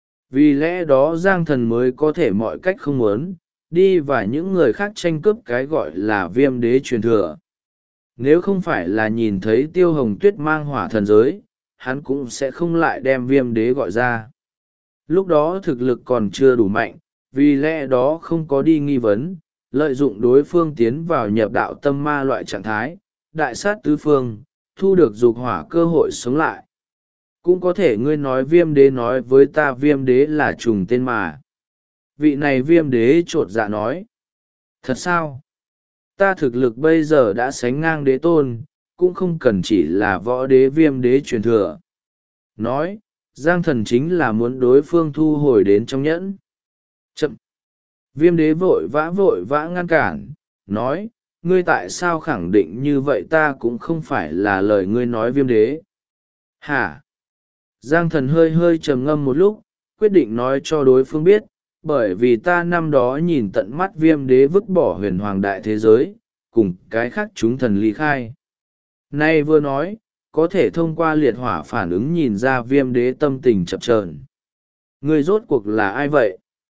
Vì lẽ đó Giang Thần mới có thể mọi cách không muốn, đi và những người khác tranh cướp cái gọi là viêm đế truyền thừa. Nếu không phải là nhìn thấy Tiêu Hồng Tuyết mang hỏa thần giới, hắn cũng sẽ không lại đem viêm đế gọi ra. Lúc đó thực lực còn chưa đủ mạnh, vì lẽ đó không có đi nghi vấn, lợi dụng đối phương tiến vào nhập đạo tâm ma loại trạng thái, đại sát tứ phương, thu được dục hỏa cơ hội sống lại. Cũng có thể ngươi nói viêm đế nói với ta viêm đế là trùng tên mà. Vị này viêm đế trột dạ nói. Thật sao? Ta thực lực bây giờ đã sánh ngang đế tôn, cũng không cần chỉ là võ đế viêm đế truyền thừa. Nói, Giang Thần chính là muốn đối phương thu hồi đến trong nhẫn. Chậm. Viêm đế vội vã ngăn cản, nói, ngươi tại sao khẳng định như vậy ta cũng không phải là lời ngươi nói viêm đế. Hả? Giang Thần hơi trầm ngâm một lúc, quyết định nói cho đối phương biết, bởi vì ta năm đó nhìn tận mắt viêm đế vứt bỏ huyền hoàng đại thế giới, cùng cái khác chúng thần ly khai. Nay vừa nói, có thể thông qua liệt hỏa phản ứng nhìn ra viêm đế tâm tình chập chờn. Ngươi rốt cuộc là ai vậy?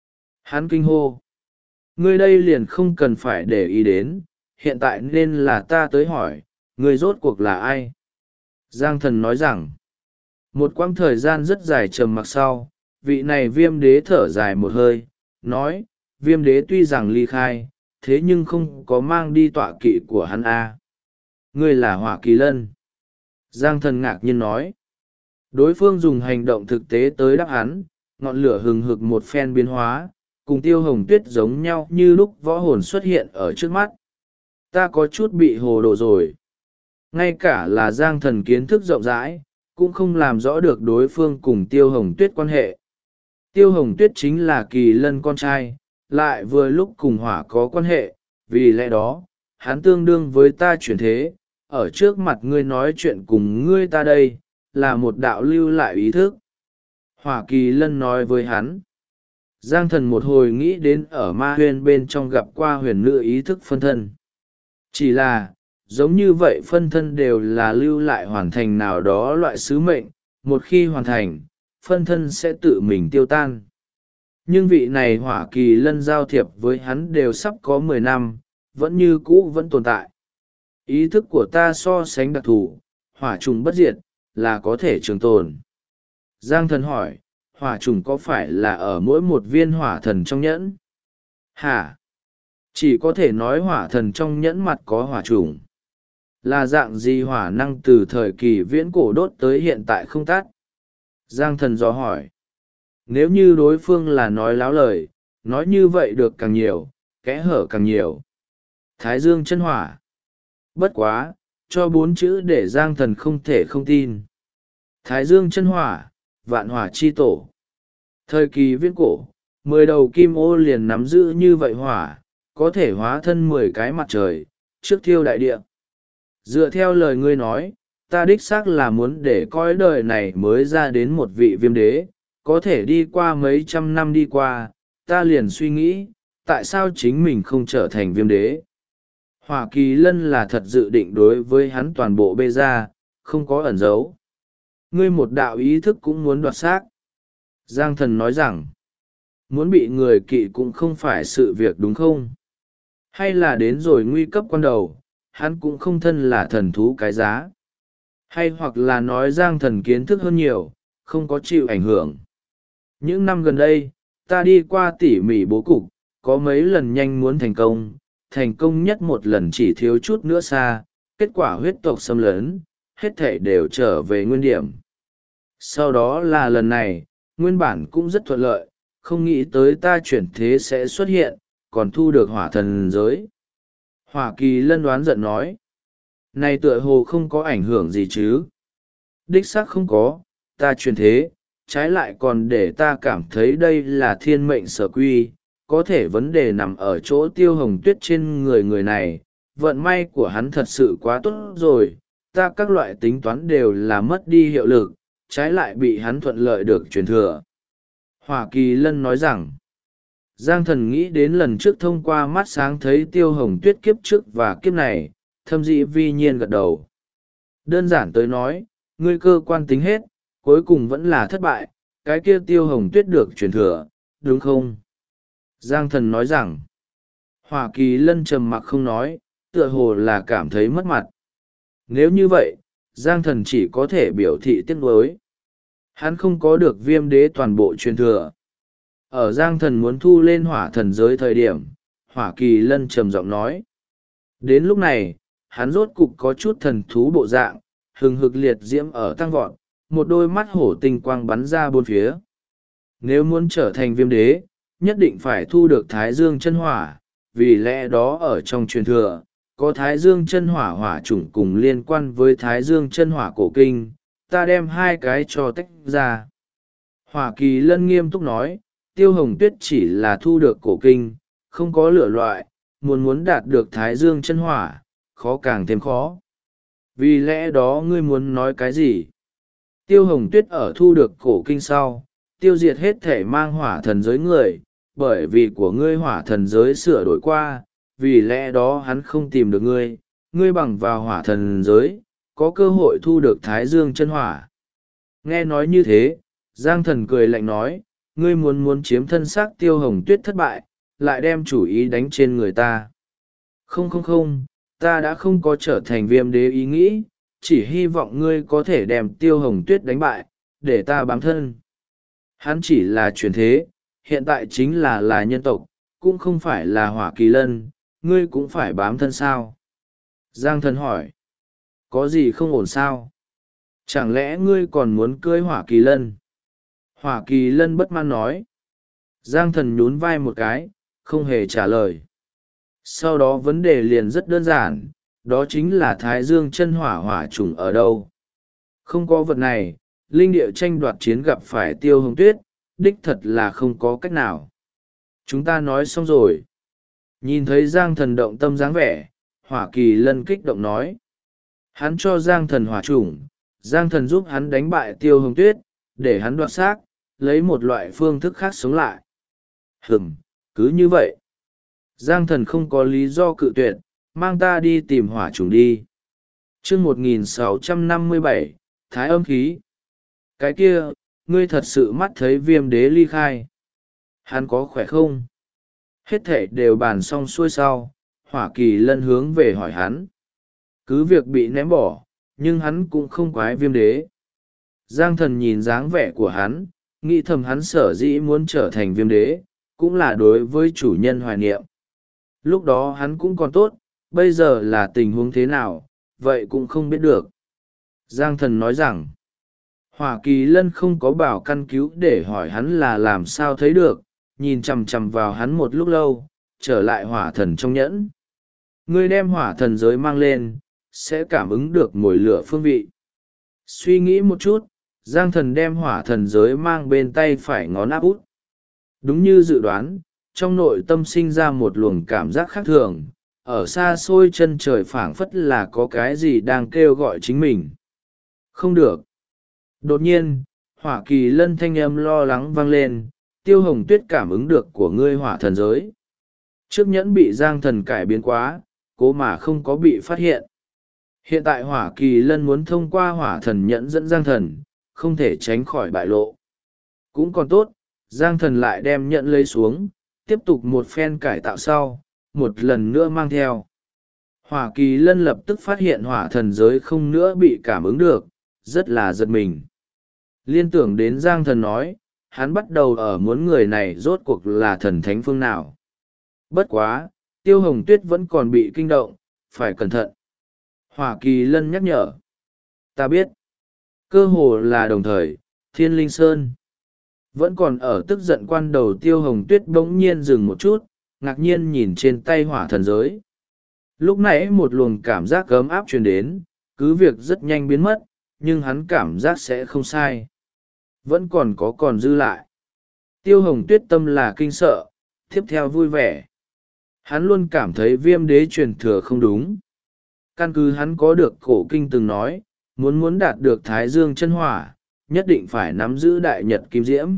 Hắn kinh hô. Ngươi đây liền không cần phải để ý đến, hiện tại nên là ta tới hỏi, ngươi rốt cuộc là ai? Giang Thần nói rằng, một quãng thời gian rất dài trầm mặc sau, vị này viêm đế thở dài một hơi, nói, viêm đế tuy rằng ly khai, thế nhưng không có mang đi tọa kỵ của hắn a. Ngươi là Hỏa Kỳ Lân. Giang Thần ngạc nhiên nói. Đối phương dùng hành động thực tế tới đáp hắn, ngọn lửa hừng hực một phen biến hóa, cùng Tiêu Hồng Tuyết giống nhau như lúc võ hồn xuất hiện ở trước mắt. Ta có chút bị hồ đồ rồi. Ngay cả là Giang Thần kiến thức rộng rãi, cũng không làm rõ được đối phương cùng Tiêu Hồng Tuyết quan hệ. Tiêu Hồng Tuyết chính là Kỳ Lân con trai, lại vừa lúc cùng hỏa có quan hệ, vì lẽ đó, hắn tương đương với ta chuyển thế, ở trước mặt ngươi nói chuyện cùng ngươi ta đây, là một đạo lưu lại ý thức. Hỏa Kỳ Lân nói với hắn. Giang Thần một hồi nghĩ đến ở ma huyền bên trong gặp qua huyền nữ ý thức phân thân. Chỉ là, giống như vậy phân thân đều là lưu lại hoàn thành nào đó loại sứ mệnh, một khi hoàn thành, phân thân sẽ tự mình tiêu tan. Nhưng vị này Hỏa Kỳ Lân giao thiệp với hắn đều sắp có 10 năm, vẫn như cũ vẫn tồn tại. Ý thức của ta so sánh đặc thù, hỏa trùng bất diệt, là có thể trường tồn. Giang Thần hỏi, hỏa trùng có phải là ở mỗi một viên hỏa thần trong nhẫn? Hả? Chỉ có thể nói hỏa thần trong nhẫn mặt có hỏa trùng. Là dạng gì hỏa năng từ thời kỳ viễn cổ đốt tới hiện tại không tắt? Giang Thần dò hỏi. Nếu như đối phương là nói láo lời, nói như vậy được càng nhiều, kẽ hở càng nhiều. Thái Dương chân hỏa. Bất quá, cho 4 chữ để Giang Thần không thể không tin. Thái Dương chân hỏa, vạn hỏa chi tổ. Thời kỳ viễn cổ, 10 đầu kim ô liền nắm giữ như vậy hỏa, có thể hóa thân 10 cái mặt trời, trước thiêu đại địa. Dựa theo lời ngươi nói, ta đích xác là muốn để cõi đời này mới ra đến một vị viêm đế, có thể đi qua mấy trăm năm đi qua, ta liền suy nghĩ, tại sao chính mình không trở thành viêm đế. Hỏa Kỳ Lân là thật dự định đối với hắn toàn bộ bê ra, không có ẩn giấu. Ngươi một đạo ý thức cũng muốn đoạt xác. Giang Thần nói rằng, muốn bị người kỵ cũng không phải sự việc đúng không? Hay là đến rồi nguy cấp quan đầu, hắn cũng không thân là thần thú cái giá? Hay hoặc là nói Giang Thần kiến thức hơn nhiều, không có chịu ảnh hưởng? Những năm gần đây, ta đi qua tỉ mỉ bố cục, có mấy lần nhanh muốn thành công nhất một lần chỉ thiếu chút nữa xa, kết quả huyết tộc xâm lấn, hết thể đều trở về nguyên điểm. Sau đó là lần này, nguyên bản cũng rất thuận lợi, không nghĩ tới ta chuyển thế sẽ xuất hiện, còn thu được hỏa thần giới. Hỏa Kỳ Lân đoán giận nói, này tựa hồ không có ảnh hưởng gì chứ? Đích xác không có, ta chuyển thế, trái lại còn để ta cảm thấy đây là thiên mệnh sở quy, có thể vấn đề nằm ở chỗ Tiêu Hồng Tuyết trên người này, vận may của hắn thật sự quá tốt rồi, ta các loại tính toán đều là mất đi hiệu lực, trái lại bị hắn thuận lợi được truyền thừa. Hỏa Kỳ Lân nói rằng, Giang Thần nghĩ đến lần trước thông qua mắt sáng thấy Tiêu Hồng Tuyết kiếp trước và kiếp này, thâm dĩ vi nhiên gật đầu. Đơn giản tới nói, ngươi cơ quan tính hết, cuối cùng vẫn là thất bại, cái kia Tiêu Hồng Tuyết được truyền thừa, đúng không? Giang Thần nói rằng, Hỏa Kỳ Lân trầm mặc không nói, tựa hồ là cảm thấy mất mặt. Nếu như vậy, Giang Thần chỉ có thể biểu thị tiếc nuối. Hắn không có được viêm đế toàn bộ truyền thừa. Ở Giang Thần muốn thu lên hỏa thần giới thời điểm, Hỏa Kỳ Lân trầm giọng nói. Đến lúc này, hắn rốt cục có chút thần thú bộ dạng, hừng hực liệt diễm ở tăng vọt, một đôi mắt hổ tinh quang bắn ra bốn phía. Nếu muốn trở thành viêm đế, nhất định phải thu được Thái Dương chân hỏa, vì lẽ đó ở trong truyền thừa, có Thái Dương chân hỏa hỏa chủng cùng liên quan với Thái Dương chân hỏa cổ kinh, ta đem hai cái cho tách ra. Hỏa Kỳ Lân nghiêm túc nói, Tiêu Hồng Tuyết chỉ là thu được cổ kinh, không có lửa loại, muốn đạt được Thái Dương chân hỏa, khó càng thêm khó. Vì lẽ đó ngươi muốn nói cái gì? Tiêu Hồng Tuyết ở thu được cổ kinh sau, tiêu diệt hết thể mang hỏa thần giới người, bởi vì của ngươi hỏa thần giới sửa đổi qua, vì lẽ đó hắn không tìm được ngươi, ngươi bằng vào hỏa thần giới, có cơ hội thu được Thái Dương chân hỏa. Nghe nói như thế, Giang Thần cười lạnh nói, ngươi muốn chiếm thân xác Tiêu Hồng Tuyết thất bại, lại đem chủ ý đánh trên người ta. Không, ta đã không có trở thành viêm đế ý nghĩ, chỉ hy vọng ngươi có thể đem Tiêu Hồng Tuyết đánh bại, để ta bám thân. Hắn chỉ là chuyển thế, hiện tại chính là nhân tộc, cũng không phải là Hỏa Kỳ Lân, ngươi cũng phải bám thân sao? Giang Thần hỏi, có gì không ổn sao? Chẳng lẽ ngươi còn muốn cưới Hỏa Kỳ Lân? Hỏa Kỳ Lân bất mãn nói. Giang Thần nhún vai một cái, không hề trả lời. Sau đó vấn đề liền rất đơn giản, đó chính là Thái Dương chân hỏa hỏa chủng ở đâu? Không có vật này, linh địa tranh đoạt chiến gặp phải Tiêu Hồng Tuyết, đích thật là không có cách nào. Chúng ta nói xong rồi. Nhìn thấy Giang Thần động tâm dáng vẻ, Hỏa Kỳ Lân kích động nói. Hắn cho Giang Thần hỏa chủng, Giang Thần giúp hắn đánh bại Tiêu Hồng Tuyết, để hắn đoạt xác, lấy một loại phương thức khác sống lại. Cứ như vậy. Giang Thần không có lý do cự tuyệt, mang ta đi tìm hỏa chủng đi. Chương 1657, Thái âm khí. Cái kia, ngươi thật sự mắt thấy viêm đế ly khai. Hắn có khỏe không? Hết thể đều bàn xong xuôi sau, Hỏa Kỳ Lân hướng về hỏi hắn. Cứ việc bị ném bỏ, nhưng hắn cũng không quái viêm đế. Giang Thần nhìn dáng vẻ của hắn, nghĩ thầm hắn sở dĩ muốn trở thành viêm đế, cũng là đối với chủ nhân hoài niệm. Lúc đó hắn cũng còn tốt, bây giờ là tình huống thế nào, vậy cũng không biết được. Giang Thần nói rằng, Hỏa Kỳ Lân không có bảo căn cứu để hỏi hắn là làm sao thấy được, nhìn chằm chằm vào hắn một lúc lâu, trở lại hỏa thần trong nhẫn. Ngươi đem hỏa thần giới mang lên, sẽ cảm ứng được mùi lửa phương vị. Suy nghĩ một chút, Giang Thần đem hỏa thần giới mang bên tay phải ngón áp út. Đúng như dự đoán, trong nội tâm sinh ra một luồng cảm giác khác thường, ở xa xôi chân trời phảng phất là có cái gì đang kêu gọi chính mình. Không được. Đột nhiên, hỏa kỳ lân thanh âm lo lắng vang lên, Tiêu Hồng Tuyết cảm ứng được của ngươi hỏa thần giới. Trước nhẫn bị Giang Thần cải biến quá, cố mà không có bị phát hiện. Hiện tại hỏa kỳ lân muốn thông qua hỏa thần nhẫn dẫn Giang Thần, không thể tránh khỏi bại lộ. Cũng còn tốt, Giang Thần lại đem nhẫn lấy xuống, tiếp tục một phen cải tạo sau, một lần nữa mang theo. Hỏa kỳ lân lập tức phát hiện hỏa thần giới không nữa bị cảm ứng được, rất là giật mình. Liên tưởng đến Giang Thần nói, hắn bắt đầu ở muốn người này rốt cuộc là thần thánh phương nào. Bất quá, Tiêu Hồng Tuyết vẫn còn bị kinh động, phải cẩn thận. Hỏa kỳ lân nhắc nhở. Ta biết. Cơ hồ là đồng thời, Thiên Linh Sơn. Vẫn còn ở tức giận quan đầu Tiêu Hồng Tuyết bỗng nhiên dừng một chút, ngạc nhiên nhìn trên tay hỏa thần giới. Lúc nãy một luồng cảm giác ấm áp truyền đến, cứ việc rất nhanh biến mất, nhưng hắn cảm giác sẽ không sai. Vẫn còn dư lại. Tiêu Hồng Tuyết tâm là kinh sợ, tiếp theo vui vẻ. Hắn luôn cảm thấy Viêm Đế truyền thừa không đúng. Căn cứ hắn có được cổ kinh từng nói, muốn đạt được Thái Dương chân hỏa, nhất định phải nắm giữ Đại Nhật Kim Diễm.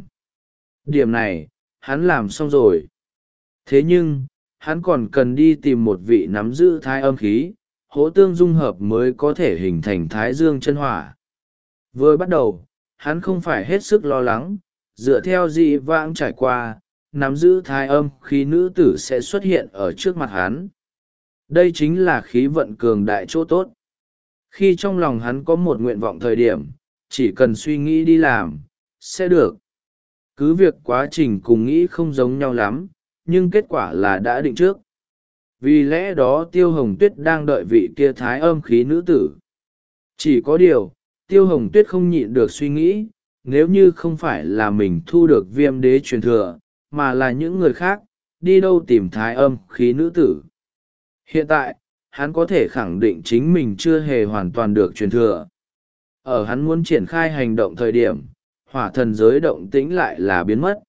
Điểm này, hắn làm xong rồi. Thế nhưng, hắn còn cần đi tìm một vị nắm giữ thái âm khí, hỗ tương dung hợp mới có thể hình thành Thái Dương chân hỏa. Vừa bắt đầu, hắn không phải hết sức lo lắng, dựa theo dị vãng trải qua, nắm giữ thái âm khí nữ tử sẽ xuất hiện ở trước mặt hắn. Đây chính là khí vận cường đại chỗ tốt. Khi trong lòng hắn có một nguyện vọng thời điểm, chỉ cần suy nghĩ đi làm, sẽ được. Cứ việc quá trình cùng nghĩ không giống nhau lắm, nhưng kết quả là đã định trước. Vì lẽ đó Tiêu Hồng Tuyết đang đợi vị kia thái âm khí nữ tử. Chỉ có điều, Tiêu Hồng Tuyết không nhịn được suy nghĩ, nếu như không phải là mình thu được Viêm Đế truyền thừa, mà là những người khác, đi đâu tìm thái âm khí nữ tử. Hiện tại, hắn có thể khẳng định chính mình chưa hề hoàn toàn được truyền thừa. Ở hắn muốn triển khai hành động thời điểm, hỏa thần giới động tĩnh lại là biến mất.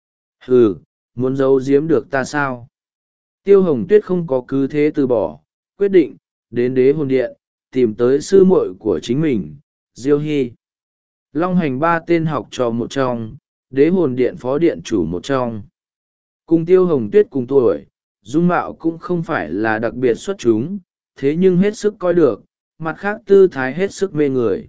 Hừ, muốn giấu giếm được ta sao? Tiêu Hồng Tuyết không có cứ thế từ bỏ, quyết định, đến Đế Hồn Điện, tìm tới sư muội của chính mình, Diêu Hy. Long hành ba tên học trò một trong, Đế Hồn Điện phó điện chủ một trong. Cùng Tiêu Hồng Tuyết cùng tuổi, dung mạo cũng không phải là đặc biệt xuất chúng, thế nhưng hết sức coi được, mặt khác tư thái hết sức mê người.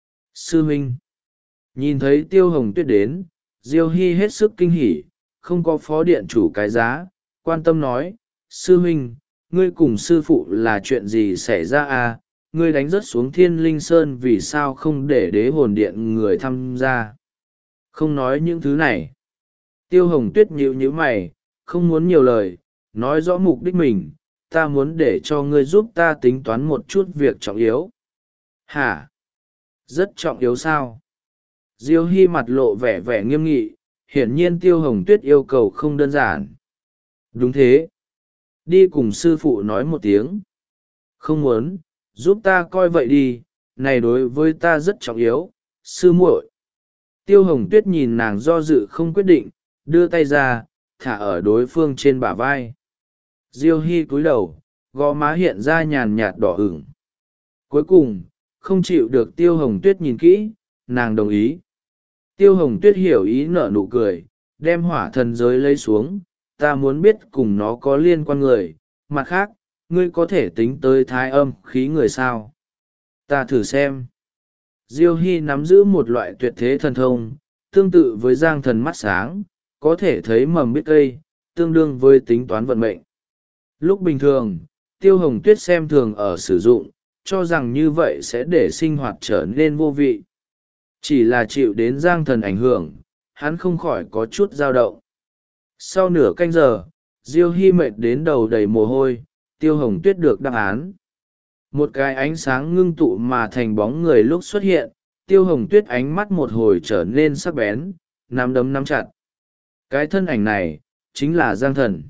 Sư huynh. Nhìn thấy Tiêu Hồng Tuyết đến, Diêu Hy hết sức kinh hỉ, không có phó điện chủ cái giá, quan tâm nói, sư huynh, ngươi cùng sư phụ là chuyện gì xảy ra à, ngươi đánh rớt xuống Thiên Linh Sơn vì sao không để Đế Hồn Điện người tham gia. Không nói những thứ này. Tiêu Hồng Tuyết nhíu nhíu mày, không muốn nhiều lời, nói rõ mục đích mình, ta muốn để cho ngươi giúp ta tính toán một chút việc trọng yếu. Hả? Rất trọng yếu sao? Diêu Hy mặt lộ vẻ vẻ nghiêm nghị, hiển nhiên Tiêu Hồng Tuyết yêu cầu không đơn giản. Đúng thế. Đi cùng sư phụ nói một tiếng. Không muốn, giúp ta coi vậy đi, này đối với ta rất trọng yếu, sư muội. Tiêu Hồng Tuyết nhìn nàng do dự không quyết định, đưa tay ra, thả ở đối phương trên bả vai. Diêu Hy cúi đầu, gò má hiện ra nhàn nhạt đỏ ửng. Cuối cùng, không chịu được Tiêu Hồng Tuyết nhìn kỹ, nàng đồng ý. Tiêu Hồng Tuyết hiểu ý nở nụ cười, đem hỏa thần giới lấy xuống, ta muốn biết cùng nó có liên quan người, mặt khác, ngươi có thể tính tới thái âm khí người sao. Ta thử xem. Diêu Hy nắm giữ một loại tuyệt thế thần thông, tương tự với giang thần mắt sáng, có thể thấy mầm biết cây, tương đương với tính toán vận mệnh. Lúc bình thường, Tiêu Hồng Tuyết xem thường ở sử dụng, cho rằng như vậy sẽ để sinh hoạt trở nên vô vị. Chỉ là chịu đến giang thần ảnh hưởng, hắn không khỏi có chút dao động. Sau nửa canh giờ, Diêu Hy mệt đến đầu đầy mồ hôi, Tiêu Hồng Tuyết được đáp án. Một cái ánh sáng ngưng tụ mà thành bóng người lúc xuất hiện, Tiêu Hồng Tuyết ánh mắt một hồi trở nên sắc bén, nắm đấm nắm chặt. Cái thân ảnh này, chính là Giang Thần.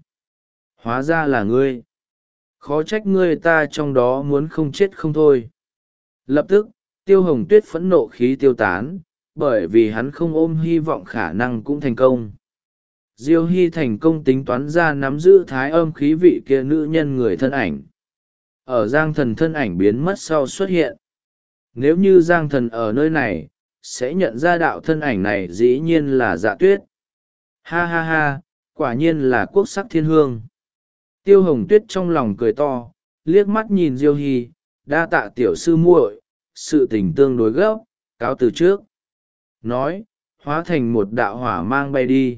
Hóa ra là ngươi. Khó trách ngươi ta trong đó muốn không chết không thôi. Lập tức, Tiêu Hồng Tuyết phẫn nộ khí tiêu tán, bởi vì hắn không ôm hy vọng khả năng cũng thành công. Diêu Hy thành công tính toán ra nắm giữ thái âm khí vị kia nữ nhân người thân ảnh. Ở Giang Thần thân ảnh biến mất sau xuất hiện. Nếu như Giang Thần ở nơi này, sẽ nhận ra đạo thân ảnh này dĩ nhiên là Dạ Tuyết. Ha ha ha, quả nhiên là quốc sắc thiên hương. Tiêu Hồng Tuyết trong lòng cười to, liếc mắt nhìn Diêu Hy, đa tạ tiểu sư muội, sự tình tương đối gấp, cáo từ trước. Nói, hóa thành một đạo hỏa mang bay đi.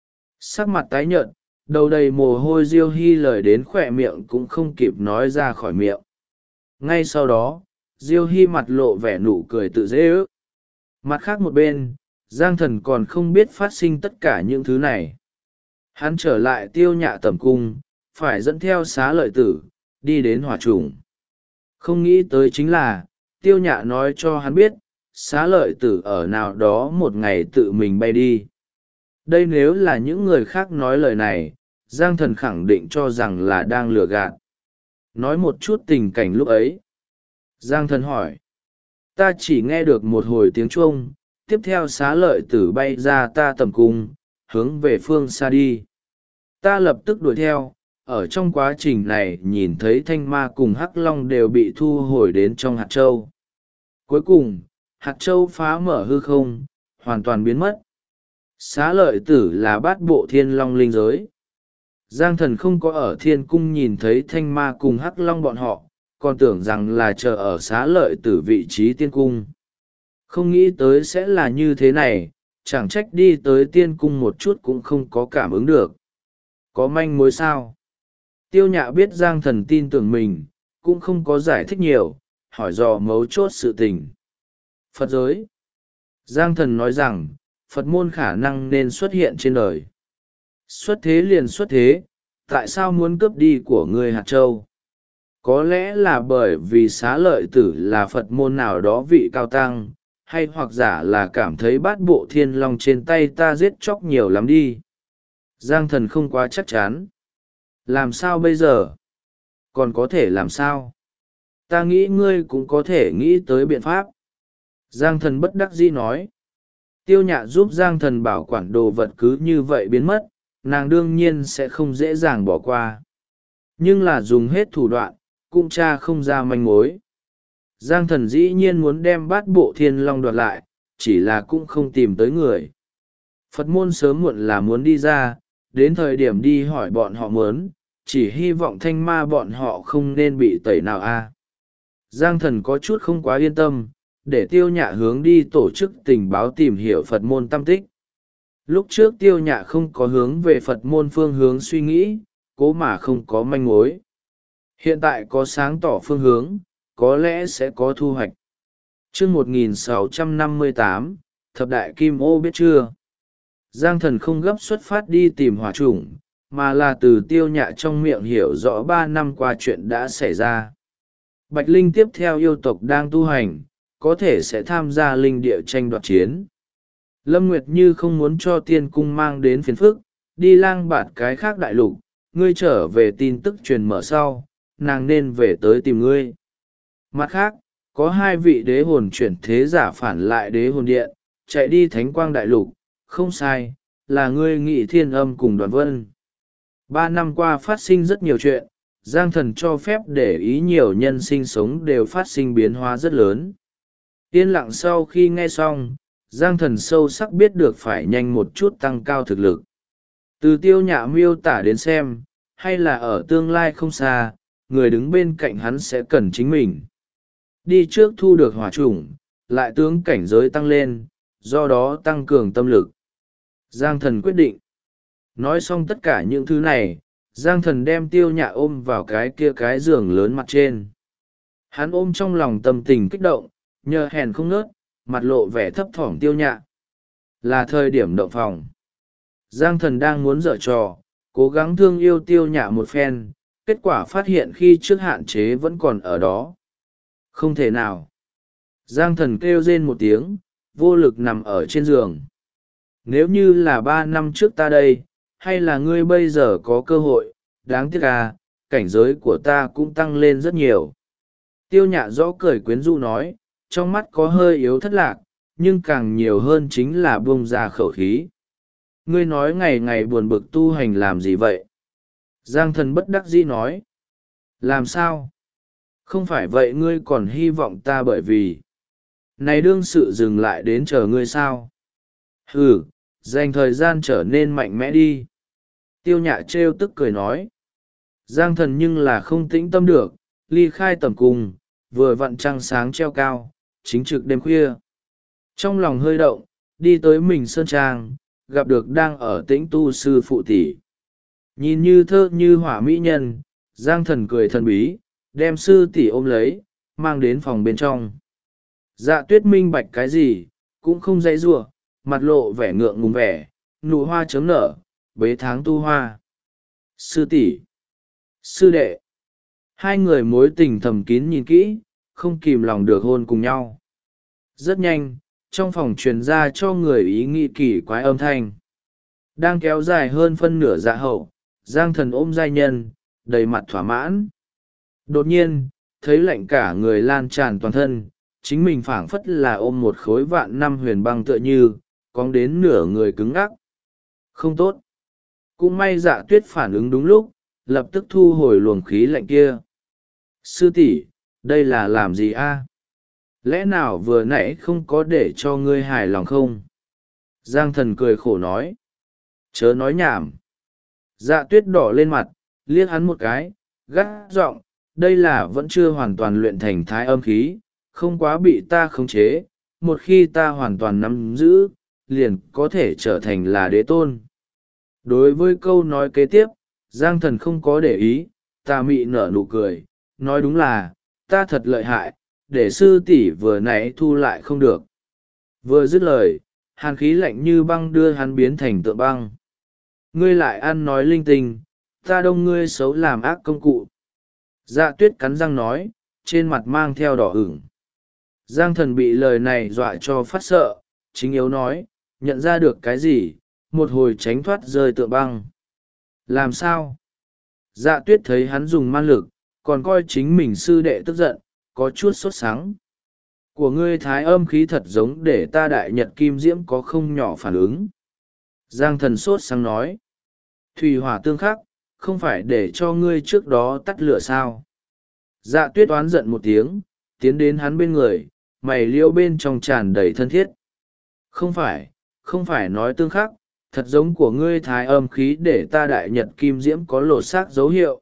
Sắc mặt tái nhợt, đầu đầy mồ hôi, Diêu Hy lời đến khỏe miệng cũng không kịp nói ra khỏi miệng. Ngay sau đó, Diêu Hy mặt lộ vẻ nụ cười tự dễ ước. Mặt khác một bên, Giang Thần còn không biết phát sinh tất cả những thứ này. Hắn trở lại Tiêu Nhạ tẩm cung, phải dẫn theo Xá Lợi Tử, đi đến hỏa trùng. Không nghĩ tới chính là, Tiêu Nhạ nói cho hắn biết, Xá Lợi Tử ở nào đó một ngày tự mình bay đi. Đây nếu là những người khác nói lời này, Giang Thần khẳng định cho rằng là đang lừa gạt. Nói một chút tình cảnh lúc ấy. Giang Thần hỏi. Ta chỉ nghe được một hồi tiếng chuông, tiếp theo Xá Lợi Tử bay ra ta tầm cung, hướng về phương xa đi. Ta lập tức đuổi theo, ở trong quá trình này nhìn thấy Thanh Ma cùng Hắc Long đều bị thu hồi đến trong hạt châu. Cuối cùng, hạt châu phá mở hư không, hoàn toàn biến mất. Xá Lợi Tử là bát bộ thiên long linh giới. Giang Thần không có ở thiên cung nhìn thấy Thanh Ma cùng Hắc Long bọn họ, còn tưởng rằng là chờ ở Xá Lợi Tử vị trí tiên cung. Không nghĩ tới sẽ là như thế này, chẳng trách đi tới tiên cung một chút cũng không có cảm ứng được. Có manh mối sao? Tiêu Nhạ biết Giang Thần tin tưởng mình, cũng không có giải thích nhiều, hỏi dò mấu chốt sự tình. Phật giới. Giang Thần nói rằng, Phật môn khả năng nên xuất hiện trên đời. Xuất thế liền xuất thế, tại sao muốn cướp đi của người hạt châu? Có lẽ là bởi vì Xá Lợi Tử là Phật môn nào đó vị cao tăng, hay hoặc giả là cảm thấy bát bộ thiên long trên tay ta giết chóc nhiều lắm đi. Giang Thần không quá chắc chắn. Làm sao bây giờ? Còn có thể làm sao? Ta nghĩ ngươi cũng có thể nghĩ tới biện pháp. Giang Thần bất đắc dĩ nói. Tiêu Nhạ giúp Giang Thần bảo quản đồ vật cứ như vậy biến mất, nàng đương nhiên sẽ không dễ dàng bỏ qua. Nhưng là dùng hết thủ đoạn, cũng tra không ra manh mối. Giang Thần dĩ nhiên muốn đem bát bộ thiên long đoạt lại, chỉ là cũng không tìm tới người. Phật môn sớm muộn là muốn đi ra, đến thời điểm đi hỏi bọn họ muốn, chỉ hy vọng Thanh Ma bọn họ không nên bị tẩy nào a. Giang Thần có chút không quá yên tâm, để Tiêu Nhạ hướng đi tổ chức tình báo tìm hiểu Phật môn tâm tích. Lúc trước Tiêu Nhạ không có hướng về Phật môn phương hướng suy nghĩ, cố mà không có manh mối. Hiện tại có sáng tỏ phương hướng, có lẽ sẽ có thu hoạch. Chương 1658, Thập Đại Kim Ô biết chưa? Giang Thần không gấp xuất phát đi tìm hỏa chủng, mà là từ Tiêu Nhạ trong miệng hiểu rõ 3 năm qua chuyện đã xảy ra. Bạch Linh tiếp theo yêu tộc đang tu hành, có thể sẽ tham gia linh địa tranh đoạt chiến. Lâm Nguyệt Như không muốn cho tiên cung mang đến phiền phức, đi lang bạt cái khác đại lục, ngươi trở về tin tức truyền mở sau, nàng nên về tới tìm ngươi. Mặt khác, có 2 vị đế hồn chuyển thế giả phản lại đế hồn điện, chạy đi Thánh Quang đại lục, không sai, là ngươi Nghị Thiên Âm cùng Đoàn Vân. 3 năm qua phát sinh rất nhiều chuyện, Giang Thần cho phép để ý nhiều nhân sinh sống đều phát sinh biến hóa rất lớn. Yên lặng sau khi nghe xong, Giang Thần sâu sắc biết được phải nhanh một chút tăng cao thực lực. Từ Tiêu Nhạ miêu tả đến xem, hay là ở tương lai không xa, người đứng bên cạnh hắn sẽ cần chính mình. Đi trước thu được hỏa chủng, lại tướng cảnh giới tăng lên, do đó tăng cường tâm lực. Giang Thần quyết định. Nói xong tất cả những thứ này, Giang Thần đem Tiêu Nhạ ôm vào cái giường lớn mặt trên. Hắn ôm trong lòng tâm tình kích động, nhờ hèn không ngớt, mặt lộ vẻ thấp thỏm Tiêu Nhạ. Là thời điểm động phòng. Giang Thần đang muốn giở trò, cố gắng thương yêu Tiêu Nhạ một phen, kết quả phát hiện khi trước hạn chế vẫn còn ở đó. Không thể nào. Giang Thần kêu rên một tiếng, vô lực nằm ở trên giường. Nếu như là 3 năm trước ta đây, hay là ngươi bây giờ có cơ hội, đáng tiếc à, cảnh giới của ta cũng tăng lên rất nhiều. Tiêu Nhạ rõ cười quyến rũ nói, trong mắt có hơi yếu thất lạc, nhưng càng nhiều hơn chính là buông ra khẩu khí. Ngươi nói ngày ngày buồn bực tu hành làm gì vậy? Giang thần bất đắc dĩ nói. Làm sao? Không phải vậy ngươi còn hy vọng ta bởi vì này đương sự dừng lại đến chờ ngươi sao? Ừ, dành thời gian trở nên mạnh mẽ đi. Tiêu Nhạ trêu tức cười nói. Giang thần nhưng là không tĩnh tâm được, ly khai tầm cung, vừa vặn trăng sáng treo cao, chính trực đêm khuya. Trong lòng hơi động, đi tới mình sơn trang, gặp được đang ở tĩnh tu sư phụ tỷ. Nhìn như thơ như hỏa mỹ nhân, Giang thần cười thần bí, đem sư tỷ ôm lấy, mang đến phòng bên trong. Dạ tuyết minh bạch cái gì, cũng không dãy giụa, mặt lộ vẻ ngượng ngùng vẻ, nụ hoa chấm nở, bế tháng tu hoa. Sư tỷ, sư đệ, hai người mối tình thầm kín nhìn kỹ, không kìm lòng được hôn cùng nhau. Rất nhanh, trong phòng truyền ra cho người ý nghĩ kỳ quái âm thanh. Đang kéo dài hơn phân nửa dạ hậu, Giang thần ôm giai nhân, đầy mặt thỏa mãn. Đột nhiên, thấy lạnh cả người lan tràn toàn thân, chính mình phảng phất là ôm một khối vạn năm huyền băng tựa như, cong đến nửa người cứng ngắc. Không tốt. Cũng may Dạ tuyết phản ứng đúng lúc, lập tức thu hồi luồng khí lạnh kia. Sư tỷ, đây là làm gì a? Lẽ nào vừa nãy không có để cho ngươi hài lòng không? Giang thần cười khổ nói. Chớ nói nhảm. Dạ tuyết đỏ lên mặt, liếc hắn một cái, gắt giọng, đây là vẫn chưa hoàn toàn luyện thành thái âm khí, không quá bị ta khống chế, một khi ta hoàn toàn nắm giữ, liền có thể trở thành là đế tôn. Đối với câu nói kế tiếp, Giang thần không có để ý, ta mị nở nụ cười, nói đúng là, ta thật lợi hại, để sư tỷ vừa nãy thu lại không được. Vừa dứt lời, hàn khí lạnh như băng đưa hắn biến thành tượng băng. Ngươi lại ăn nói linh tinh, ta đông ngươi xấu làm ác công cụ. Dạ tuyết cắn răng nói, trên mặt mang theo đỏ ửng. Giang thần bị lời này dọa cho phát sợ, chính yếu nói, nhận ra được cái gì, một hồi tránh thoát rơi tượng băng. Làm sao? Dạ tuyết thấy hắn dùng man lực, còn coi chính mình sư đệ tức giận, có chút sốt sắng. Của ngươi thái âm khí thật giống để ta đại nhật kim diễm có không nhỏ phản ứng. Giang thần sốt sáng nói. Thủy hỏa tương khắc, không phải để cho ngươi trước đó tắt lửa sao? Dạ tuyết oán giận một tiếng, tiến đến hắn bên người, mày liêu bên trong tràn đầy thân thiết. Không phải nói tương khắc, thật giống của ngươi thái âm khí để ta đại nhật kim diễm có lột xác dấu hiệu.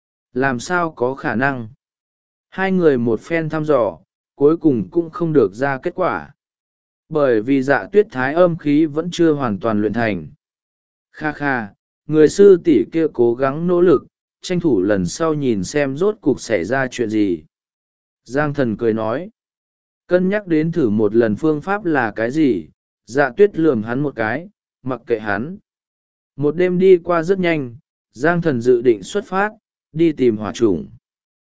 Làm sao có khả năng? Hai người một phen thăm dò, cuối cùng cũng không được ra kết quả. Bởi vì dạ tuyết thái âm khí vẫn chưa hoàn toàn luyện thành. Kha kha, người sư tỷ kia cố gắng nỗ lực, tranh thủ lần sau nhìn xem rốt cuộc xảy ra chuyện gì. Giang thần cười nói. Cân nhắc đến thử một lần phương pháp là cái gì, dạ tuyết lườm hắn một cái, mặc kệ hắn. Một đêm đi qua rất nhanh, Giang thần dự định xuất phát, đi tìm hỏa chủng.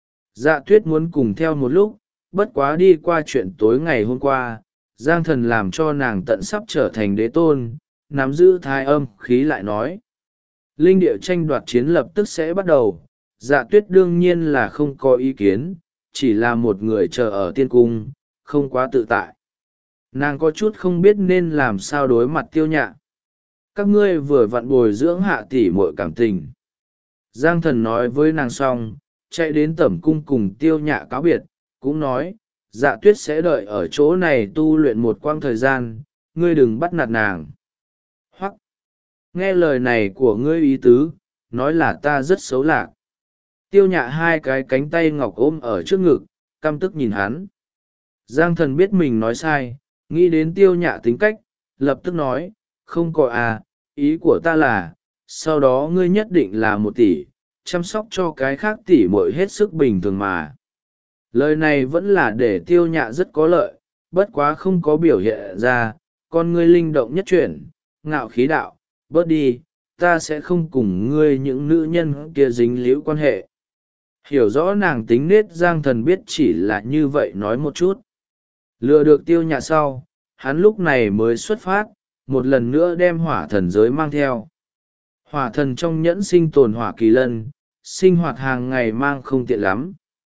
Dạ tuyết muốn cùng theo một lúc, bất quá đi qua chuyện tối ngày hôm qua, Giang thần làm cho nàng tận sắp trở thành đế tôn, nắm giữ thái âm khí lại nói. Linh địa tranh đoạt chiến lập tức sẽ bắt đầu, dạ tuyết đương nhiên là không có ý kiến, chỉ là một người chờ ở tiên cung, không quá tự tại. Nàng có chút không biết nên làm sao đối mặt Tiêu Nhạ. Các ngươi vừa vặn bồi dưỡng hạ tỷ muội cảm tình. Giang thần nói với nàng xong, chạy đến tẩm cung cùng Tiêu Nhạ cáo biệt, cũng nói, dạ tuyết sẽ đợi ở chỗ này tu luyện một quãng thời gian, ngươi đừng bắt nạt nàng. Hoặc, nghe lời này của ngươi ý tứ, nói là ta rất xấu lạc. Tiêu Nhạ hai cái cánh tay ngọc ôm ở trước ngực, căm tức nhìn hắn. Giang thần biết mình nói sai, nghĩ đến Tiêu Nhạ tính cách, lập tức nói, không có à, ý của ta là, sau đó ngươi nhất định là một tỷ, chăm sóc cho cái khác tỷ muội hết sức bình thường mà. Lời này vẫn là để Tiêu Nhạ rất có lợi, bất quá không có biểu hiện ra, con ngươi linh động nhất chuyển, ngạo khí đạo, bớt đi, ta sẽ không cùng ngươi những nữ nhân kia dính líu quan hệ. Hiểu rõ nàng tính nết Giang thần biết chỉ là như vậy nói một chút. Lừa được Tiêu Nhạ sau, hắn lúc này mới xuất phát, một lần nữa đem hỏa thần giới mang theo. Hỏa thần trong nhẫn sinh tồn hỏa kỳ lân, sinh hoạt hàng ngày mang không tiện lắm.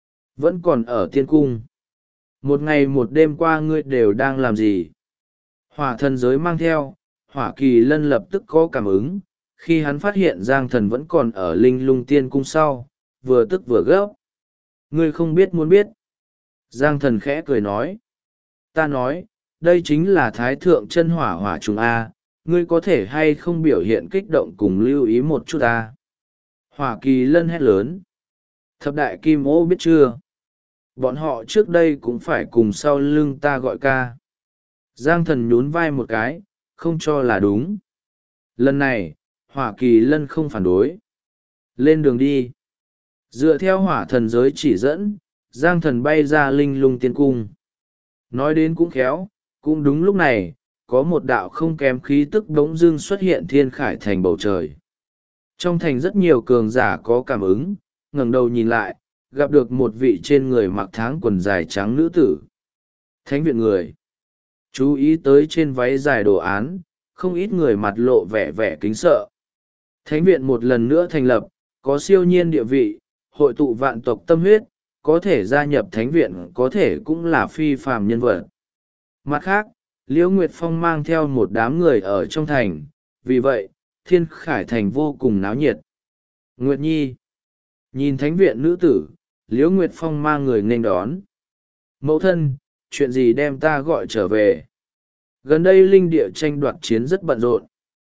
Vẫn còn ở tiên cung. Một ngày một đêm qua ngươi đều đang làm gì? Hỏa thần giới mang theo, Hỏa Kỳ Lân lập tức có cảm ứng, khi hắn phát hiện Giang Thần vẫn còn ở Linh Lung Tiên Cung sau, vừa tức vừa gấp. Ngươi không biết muốn biết. Giang Thần khẽ cười nói. Ta nói, đây chính là Thái Thượng Chân Hỏa Hỏa Trùng A, ngươi có thể hay không biểu hiện kích động cùng lưu ý một chút A. Hỏa Kỳ Lân hét lớn. Thập đại kim ô biết chưa? Bọn họ trước đây cũng phải cùng sau lưng ta gọi ca. Giang Thần nhún vai một cái, không cho là đúng. Lần này, Hỏa Kỳ Lân không phản đối. Lên đường đi. Dựa theo hỏa thần giới chỉ dẫn, Giang Thần bay ra Linh Lung Tiên Cung. Nói đến cũng khéo, cũng đúng lúc này, có một đạo không kém khí tức bỗng dưng xuất hiện thiên khải thành bầu trời. Trong thành rất nhiều cường giả có cảm ứng, ngẩng đầu nhìn lại, gặp được một vị trên người mặc tháng quần dài trắng nữ tử. Thánh viện người. Chú ý tới trên váy dài đồ án, không ít người mặt lộ vẻ vẻ kính sợ. Thánh viện một lần nữa thành lập, có siêu nhiên địa vị, hội tụ vạn tộc tâm huyết, có thể gia nhập thánh viện có thể cũng là phi phàm nhân vật. Mặt khác, Liễu Nguyệt Phong mang theo một đám người ở trong thành, vì vậy, thiên khải thành vô cùng náo nhiệt. Nguyệt Nhi. Nhìn thánh viện nữ tử, Liễu Nguyệt Phong mang người nghênh đón. Mẫu thân, chuyện gì đem ta gọi trở về? Gần đây linh địa tranh đoạt chiến rất bận rộn.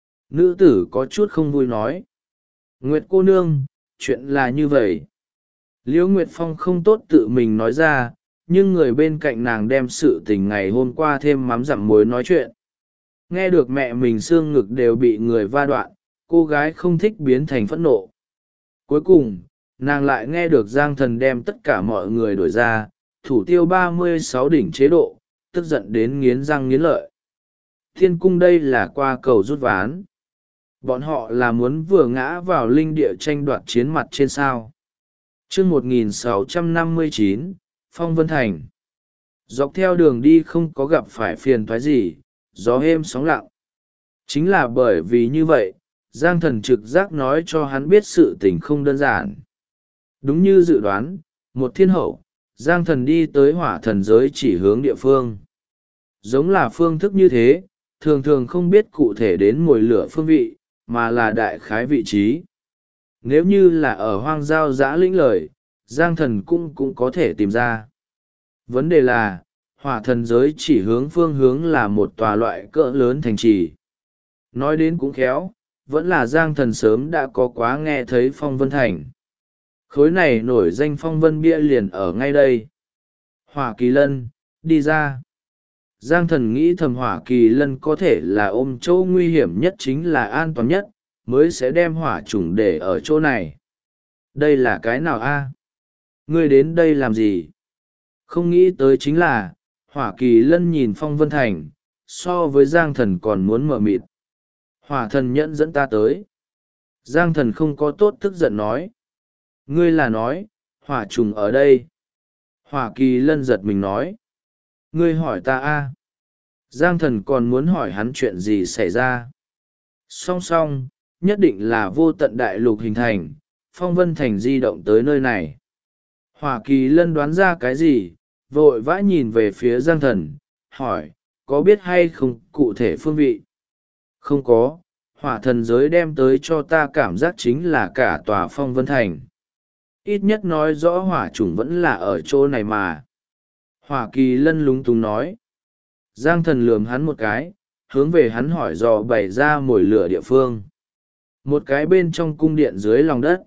Nữ tử có chút không vui nói. Nguyệt cô nương, chuyện là như vậy. Liễu Nguyệt Phong không tốt tự mình nói ra, nhưng người bên cạnh nàng đem sự tình ngày hôm qua thêm mắm dặm muối nói chuyện. Nghe được mẹ mình xương ngực đều bị người va đoạn, cô gái không thích biến thành phẫn nộ. Cuối cùng, nàng lại nghe được Giang Thần đem tất cả mọi người đổi ra, thủ tiêu 36 đỉnh chế độ, tức giận đến nghiến răng nghiến lợi. Thiên cung đây là qua cầu rút ván. Bọn họ là muốn vừa ngã vào linh địa tranh đoạt chiến mặt trên sao. Chương 1659, Phong Vân Thành. Dọc theo đường đi không có gặp phải phiền toái gì, gió êm sóng lặng. Chính là bởi vì như vậy, Giang Thần trực giác nói cho hắn biết sự tình không đơn giản. Đúng như dự đoán, một thiên hậu, Giang Thần đi tới hỏa thần giới chỉ hướng địa phương. Giống là phương thức như thế, thường thường không biết cụ thể đến mồi lửa phương vị, mà là đại khái vị trí. Nếu như là ở hoang giao giã lĩnh lời, Giang Thần cũng có thể tìm ra. Vấn đề là, hỏa thần giới chỉ hướng phương hướng là một tòa loại cỡ lớn thành trì. Nói đến cũng khéo, vẫn là Giang Thần sớm đã có quá nghe thấy Phong Vân Thành. Khối này nổi danh Phong Vân bia liền ở ngay đây. Hỏa Kỳ Lân, đi ra. Giang Thần nghĩ thầm Hỏa Kỳ Lân có thể là ôm chỗ nguy hiểm nhất chính là an toàn nhất, mới sẽ đem hỏa chủng để ở chỗ này. Đây là cái nào a? Ngươi đến đây làm gì? Không nghĩ tới chính là, Hỏa Kỳ Lân nhìn Phong Vân Thành, so với Giang Thần còn muốn mở mịt. Hỏa thần nhẫn dẫn ta tới. Giang Thần không có tốt tức giận nói. Ngươi là nói, hỏa trùng ở đây. Hỏa Kỳ Lân giật mình nói. Ngươi hỏi ta a? Giang Thần còn muốn hỏi hắn chuyện gì xảy ra. Song song, nhất định là vô tận đại lục hình thành, Phong Vân Thành di động tới nơi này. Hỏa Kỳ Lân đoán ra cái gì, vội vã nhìn về phía Giang Thần, hỏi, có biết hay không cụ thể phương vị? Không có, hỏa thần giới đem tới cho ta cảm giác chính là cả tòa Phong Vân Thành. Ít nhất nói rõ hỏa chủng vẫn là ở chỗ này mà. Hỏa Kỳ Lân lúng túng nói. Giang Thần lườm hắn một cái, hướng về hắn hỏi dò bày ra mồi lửa địa phương. Một cái bên trong cung điện dưới lòng đất.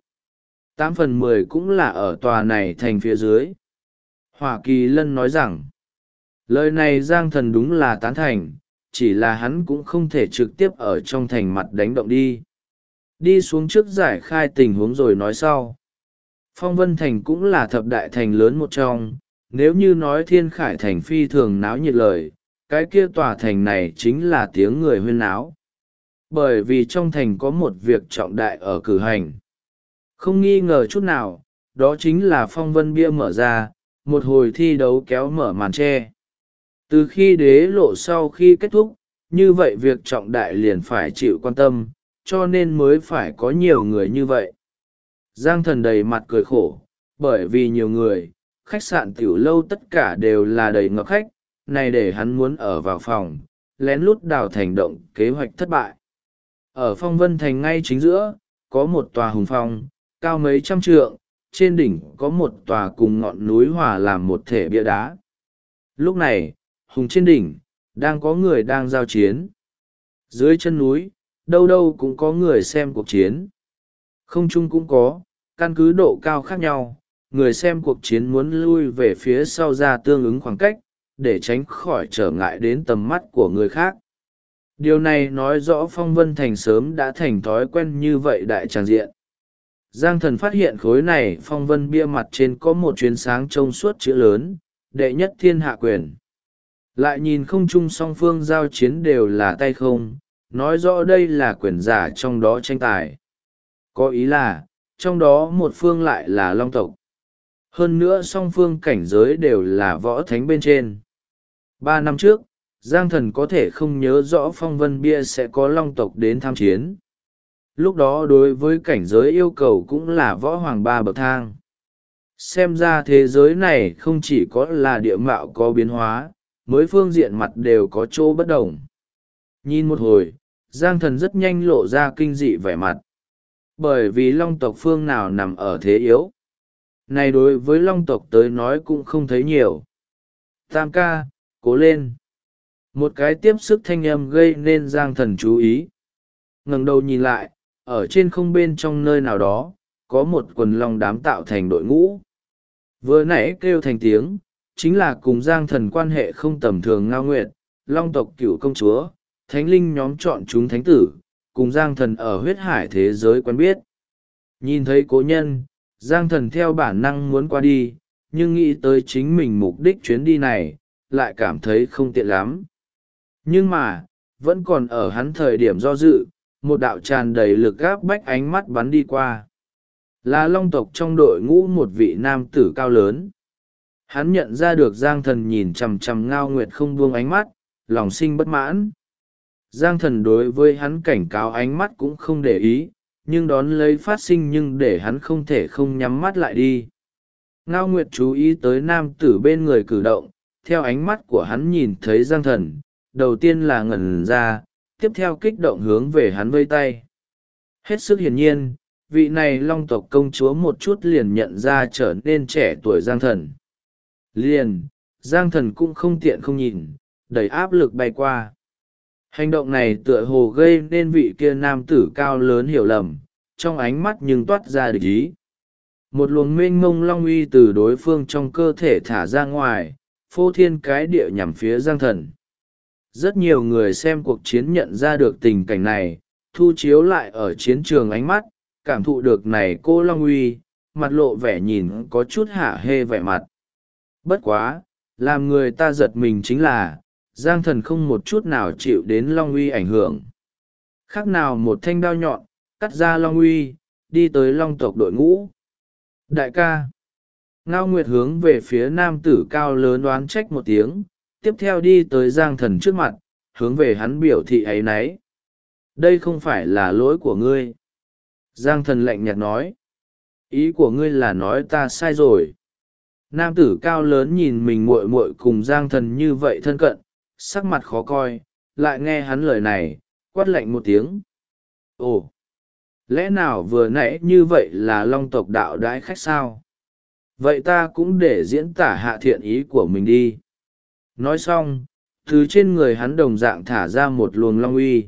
8/10 cũng là ở tòa này thành phía dưới. Hỏa Kỳ Lân nói rằng, lời này Giang Thần đúng là tán thành, chỉ là hắn cũng không thể trực tiếp ở trong thành mặt đánh động đi. Đi xuống trước giải khai tình huống rồi nói sau. Phong Vân Thành cũng là thập đại thành lớn một trong, nếu như nói Thiên Khải Thành phi thường náo nhiệt lời, cái kia tòa thành này chính là tiếng người huyên náo. Bởi vì trong thành có một việc trọng đại ở cử hành. Không nghi ngờ chút nào, đó chính là Phong Vân bia mở ra, một hồi thi đấu kéo mở màn che. Từ khi đế lộ sau khi kết thúc, như vậy việc trọng đại liền phải chịu quan tâm, cho nên mới phải có nhiều người như vậy. Giang Thần đầy mặt cười khổ, bởi vì nhiều người, khách sạn tiểu lâu tất cả đều là đầy ngập khách, này để hắn muốn ở vào phòng, lén lút đào thành động, kế hoạch thất bại. Ở phong vân thành ngay chính giữa, có một tòa hùng phong, cao mấy trăm trượng, trên đỉnh có một tòa cùng ngọn núi hòa làm một thể bia đá. Lúc này, hùng trên đỉnh, đang có người đang giao chiến. Dưới chân núi, đâu đâu cũng có người xem cuộc chiến. Không trung cũng có, căn cứ độ cao khác nhau, người xem cuộc chiến muốn lui về phía sau ra tương ứng khoảng cách, để tránh khỏi trở ngại đến tầm mắt của người khác. Điều này nói rõ phong vân thành sớm đã thành thói quen như vậy đại tràng diện. Giang Thần phát hiện khối này phong vân bia mặt trên có một chuyến sáng trông suốt chữ lớn, đệ nhất thiên hạ quyền. Lại nhìn không trung song phương giao chiến đều là tay không, nói rõ đây là quyền giả trong đó tranh tài. Có ý là, trong đó một phương lại là long tộc. Hơn nữa song phương cảnh giới đều là võ thánh bên trên. 3 năm trước, Giang Thần có thể không nhớ rõ phong vân bia sẽ có long tộc đến tham chiến. Lúc đó đối với cảnh giới yêu cầu cũng là võ hoàng 3 bậc thang. Xem ra thế giới này không chỉ có là địa mạo có biến hóa, mới phương diện mặt đều có chỗ bất đồng. Nhìn một hồi, Giang Thần rất nhanh lộ ra kinh dị vẻ mặt. Bởi vì long tộc phương nào nằm ở thế yếu. Này đối với long tộc tới nói cũng không thấy nhiều. Tam ca, cố lên. Một cái tiếp sức thanh âm gây nên Giang Thần chú ý. Ngẩng đầu nhìn lại, ở trên không bên trong nơi nào đó, có một quần long đám tạo thành đội ngũ. Vừa nãy kêu thành tiếng, chính là cùng Giang Thần quan hệ không tầm thường Ngao Nguyệt, long tộc cửu công chúa, thánh linh nhóm chọn chúng thánh tử, cùng Giang Thần ở huyết hải thế giới quen biết. Nhìn thấy cố nhân, Giang Thần theo bản năng muốn qua đi, nhưng nghĩ tới chính mình mục đích chuyến đi này, lại cảm thấy không tiện lắm. Nhưng mà, vẫn còn ở hắn thời điểm do dự, một đạo tràn đầy lực gáp bách ánh mắt bắn đi qua. Là long tộc trong đội ngũ một vị nam tử cao lớn. Hắn nhận ra được Giang Thần nhìn chằm chằm Ngao Nguyệt không buông ánh mắt, lòng sinh bất mãn. Giang Thần đối với hắn cảnh cáo ánh mắt cũng không để ý, nhưng đón lấy phát sinh nhưng để hắn không thể không nhắm mắt lại đi. Ngao Nguyệt chú ý tới nam tử bên người cử động, theo ánh mắt của hắn nhìn thấy Giang Thần, đầu tiên là ngẩn ra, tiếp theo kích động hướng về hắn vây tay. Hết sức hiển nhiên, vị này long tộc công chúa một chút liền nhận ra trở nên trẻ tuổi Giang Thần. Liền, Giang Thần cũng không tiện không nhìn, đẩy áp lực bay qua. Hành động này tựa hồ gây nên vị kia nam tử cao lớn hiểu lầm, trong ánh mắt nhưng toát ra địch ý. Một luồng mênh mông long uy từ đối phương trong cơ thể thả ra ngoài, phô thiên cái địa nhằm phía Giang Thần. Rất nhiều người xem cuộc chiến nhận ra được tình cảnh này, thu chiếu lại ở chiến trường ánh mắt, cảm thụ được này cô long uy, mặt lộ vẻ nhìn có chút hả hê vẻ mặt. Bất quá, làm người ta giật mình chính là, Giang Thần không một chút nào chịu đến long uy ảnh hưởng. Khác nào một thanh đao nhọn, cắt ra long uy, đi tới long tộc đội ngũ. Đại ca. Ngao Nguyệt hướng về phía nam tử cao lớn đoán trách một tiếng, tiếp theo đi tới Giang Thần trước mặt, hướng về hắn biểu thị áy náy. Đây không phải là lỗi của ngươi. Giang Thần lạnh nhạt nói. Ý của ngươi là nói ta sai rồi. Nam tử cao lớn nhìn mình muội muội cùng Giang Thần như vậy thân cận, sắc mặt khó coi, lại nghe hắn lời này, quát lạnh một tiếng. Ồ! Lẽ nào vừa nãy như vậy là long tộc đạo đãi khách sao? Vậy ta cũng để diễn tả hạ thiện ý của mình đi. Nói xong, từ trên người hắn đồng dạng thả ra một luồng long uy.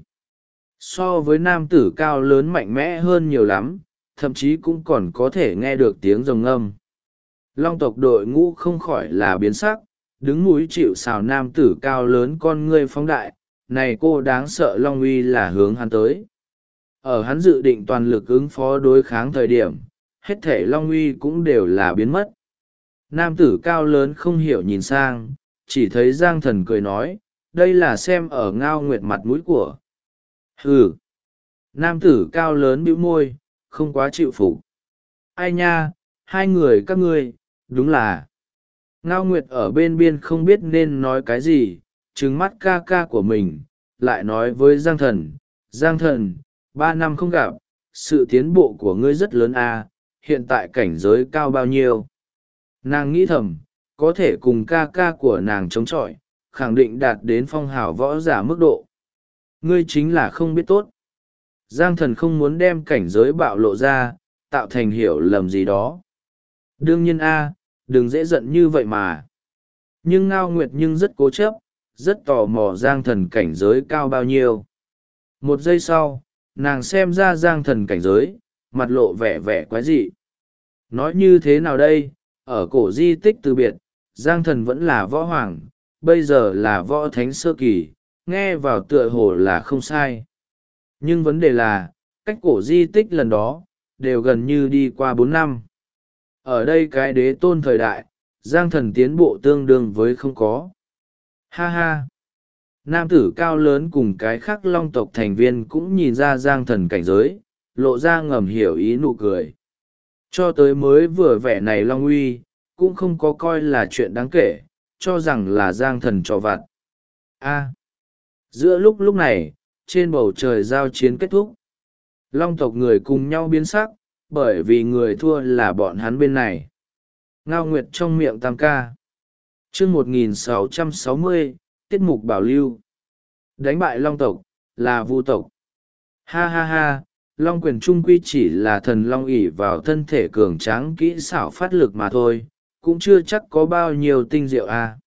So với nam tử cao lớn mạnh mẽ hơn nhiều lắm, thậm chí cũng còn có thể nghe được tiếng rồng ngâm. Long tộc đội ngũ không khỏi là biến sắc, đứng núi chịu sào nam tử cao lớn con ngươi phóng đại, này cô đáng sợ long uy là hướng hắn tới. Ở hắn dự định toàn lực ứng phó đối kháng thời điểm, hết thể long uy cũng đều là biến mất. Nam tử cao lớn không hiểu nhìn sang, chỉ thấy Giang Thần cười nói, đây là xem ở Ngao Nguyệt mặt mũi của. Hừ! Nam tử cao lớn bĩu môi, không quá chịu phục. Ai nha, hai người các ngươi, đúng là. Ngao Nguyệt ở bên biên không biết nên nói cái gì, trừng mắt ca ca của mình, lại nói với Giang Thần, Giang Thần, 3 năm không gặp, sự tiến bộ của ngươi rất lớn à, hiện tại cảnh giới cao bao nhiêu. Nàng nghĩ thầm, có thể cùng ca ca của nàng chống chọi, khẳng định đạt đến phong hào võ giả mức độ. Ngươi chính là không biết tốt. Giang Thần không muốn đem cảnh giới bạo lộ ra, tạo thành hiểu lầm gì đó. Đương nhiên đừng dễ giận như vậy mà. Nhưng Ngao Nguyệt nhưng rất cố chấp, rất tò mò Giang Thần cảnh giới cao bao nhiêu. Một giây sau, nàng xem ra Giang Thần cảnh giới, mặt lộ vẻ vẻ quái dị. Nói như thế nào đây, ở cổ di tích từ biệt, Giang Thần vẫn là võ hoàng, bây giờ là võ thánh sơ kỳ, nghe vào tựa hồ là không sai. Nhưng vấn đề là, cách cổ di tích lần đó, đều gần như đi qua 4 năm. Ở đây cái đế tôn thời đại, Giang Thần tiến bộ tương đương với không có. Ha ha! Nam tử cao lớn cùng cái khác long tộc thành viên cũng nhìn ra Giang Thần cảnh giới, lộ ra ngầm hiểu ý nụ cười. Cho tới mới vừa vẻ này long uy, cũng không có coi là chuyện đáng kể, cho rằng là Giang Thần trò vặt. Giữa lúc này, trên bầu trời giao chiến kết thúc. Long tộc người cùng nhau biến sắc, bởi vì người thua là bọn hắn bên này. Ngao Nguyệt trong miệng tam ca. Chương 1660, tiết mục bảo lưu. Đánh bại Long tộc, là Vu tộc. Ha ha ha, Long quyền trung quy chỉ là thần Long ỷ vào thân thể cường tráng kỹ xảo phát lực mà thôi, cũng chưa chắc có bao nhiêu tinh diệu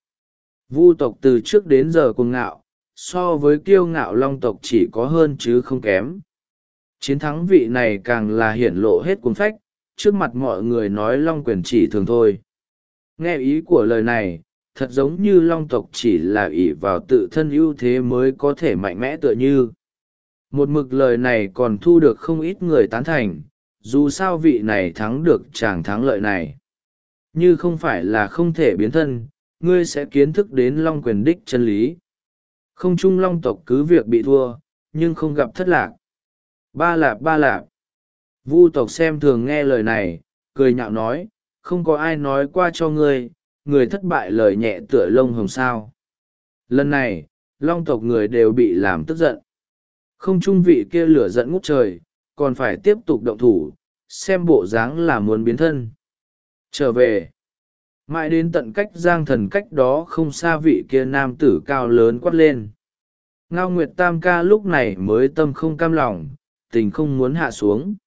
Vu tộc từ trước đến giờ cuồng ngạo, so với kiêu ngạo Long tộc chỉ có hơn chứ không kém. Chiến thắng vị này càng là hiển lộ hết cuốn phách, trước mặt mọi người nói Long quyền chỉ thường thôi. Nghe ý của lời này, thật giống như Long tộc chỉ là ỷ vào tự thân ưu thế mới có thể mạnh mẽ tựa như. Một mực lời này còn thu được không ít người tán thành, dù sao vị này thắng được chàng thắng lợi này. Như không phải là không thể biến thân, ngươi sẽ kiến thức đến Long quyền đích chân lý. Không chung Long tộc cứ việc bị thua, nhưng không gặp thất lạc. Ba lạp. Vu tộc xem thường nghe lời này, cười nhạo nói, không có ai nói qua cho ngươi, người thất bại lời nhẹ tựa lông hồng sao. Lần này, Long tộc người đều bị làm tức giận. Không trung vị kia lửa giận ngút trời, còn phải tiếp tục động thủ, xem bộ dáng là muốn biến thân. Trở về. Mãi đến tận cách Giang Thần cách đó không xa vị kia nam tử cao lớn quát lên. Ngao Nguyệt tam ca lúc này mới tâm không cam lòng, tình không muốn hạ xuống.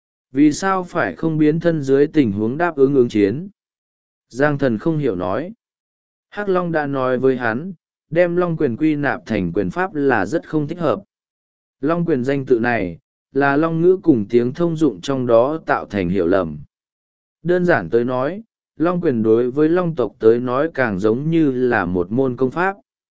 Vì sao phải không biến thân dưới tình huống đáp ứng chiến? Giang Thần không hiểu nói. Hắc Long đã nói với hắn, đem Long quyền quy nạp thành quyền pháp là rất không thích hợp. Long quyền danh tự này, là Long ngữ cùng tiếng thông dụng trong đó tạo thành hiểu lầm. Đơn giản tới nói, Long quyền đối với Long tộc tới nói càng giống như là một môn công pháp.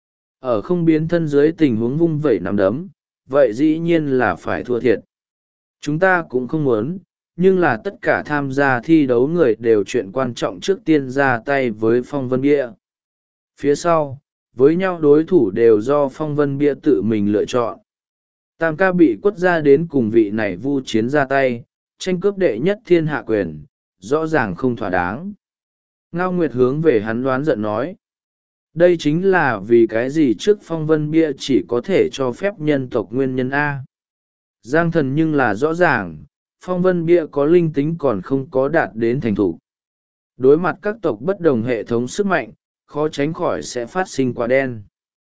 Ở không biến thân dưới tình huống vung vẩy nắm đấm, vậy dĩ nhiên là phải thua thiệt. Chúng ta cũng không muốn, nhưng là tất cả tham gia thi đấu người đều chuyện quan trọng trước tiên ra tay với Phong Vân Bia. Phía sau, với nhau đối thủ đều do Phong Vân Bia tự mình lựa chọn. Tam ca bị quất ra đến cùng vị này Vu chiến ra tay, tranh cướp đệ nhất thiên hạ quyền, rõ ràng không thỏa đáng. Ngao Nguyệt hướng về hắn đoán giận nói. Đây chính là vì cái gì trước Phong Vân Bia chỉ có thể cho phép nhân tộc nguyên nhân A. Giang Thần nhưng là rõ ràng, Phong Vân Bia có linh tính còn không có đạt đến thành thủ. Đối mặt các tộc bất đồng hệ thống sức mạnh, khó tránh khỏi sẽ phát sinh quả đen.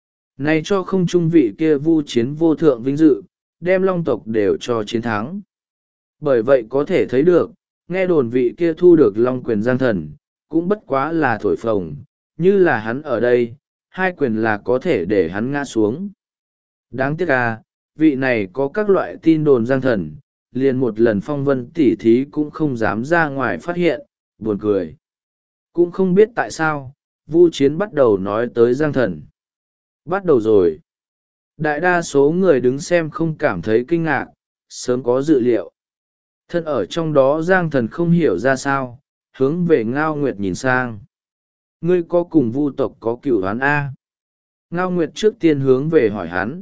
Này cho không trung vị kia Vu chiến vô thượng vinh dự, đem Long tộc đều cho chiến thắng. Bởi vậy có thể thấy được, nghe đồn vị kia thu được Long quyền Giang Thần, cũng bất quá là thổi phồng, như là hắn ở đây, hai quyền là có thể để hắn ngã xuống. Đáng tiếc vị này có các loại tin đồn Giang Thần, liền một lần phong vân tỉ thí cũng không dám ra ngoài phát hiện, buồn cười. Cũng không biết tại sao, Vu chiến bắt đầu nói tới Giang Thần. Bắt đầu rồi. Đại đa số người đứng xem không cảm thấy kinh ngạc, sớm có dự liệu. Thân ở trong đó Giang Thần không hiểu ra sao, hướng về Ngao Nguyệt nhìn sang. Ngươi có cùng Vu tộc có cựu oán A? Ngao Nguyệt trước tiên hướng về hỏi hắn.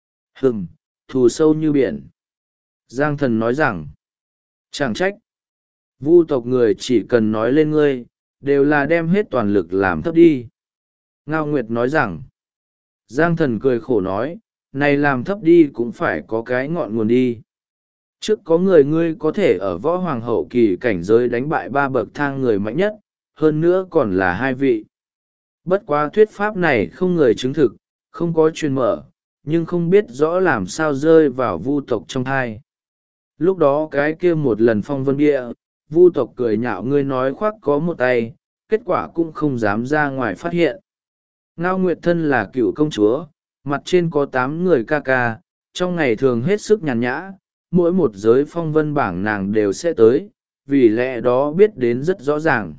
Thù sâu như biển. Giang Thần nói rằng, chẳng trách. Vu tộc người chỉ cần nói lên ngươi, đều là đem hết toàn lực làm thấp đi. Ngao Nguyệt nói rằng, Giang Thần cười khổ nói, này làm thấp đi cũng phải có cái ngọn nguồn đi. Trước có người ngươi có thể ở võ hoàng hậu kỳ cảnh giới đánh bại 3 bậc thang người mạnh nhất, hơn nữa còn là 2 vị. Bất quá thuyết pháp này không người chứng thực, không có truyền mở, nhưng không biết rõ làm sao rơi vào vu tộc trong thai. Lúc đó cái kia một lần phong vân bia, vu tộc cười nhạo ngươi nói khoác có một tay, kết quả cũng không dám ra ngoài phát hiện. Ngao Nguyệt thân là cựu công chúa, mặt trên có 8 người ca ca, trong ngày thường hết sức nhàn nhã, mỗi một giới phong vân bảng nàng đều sẽ tới, vì lẽ đó biết đến rất rõ ràng.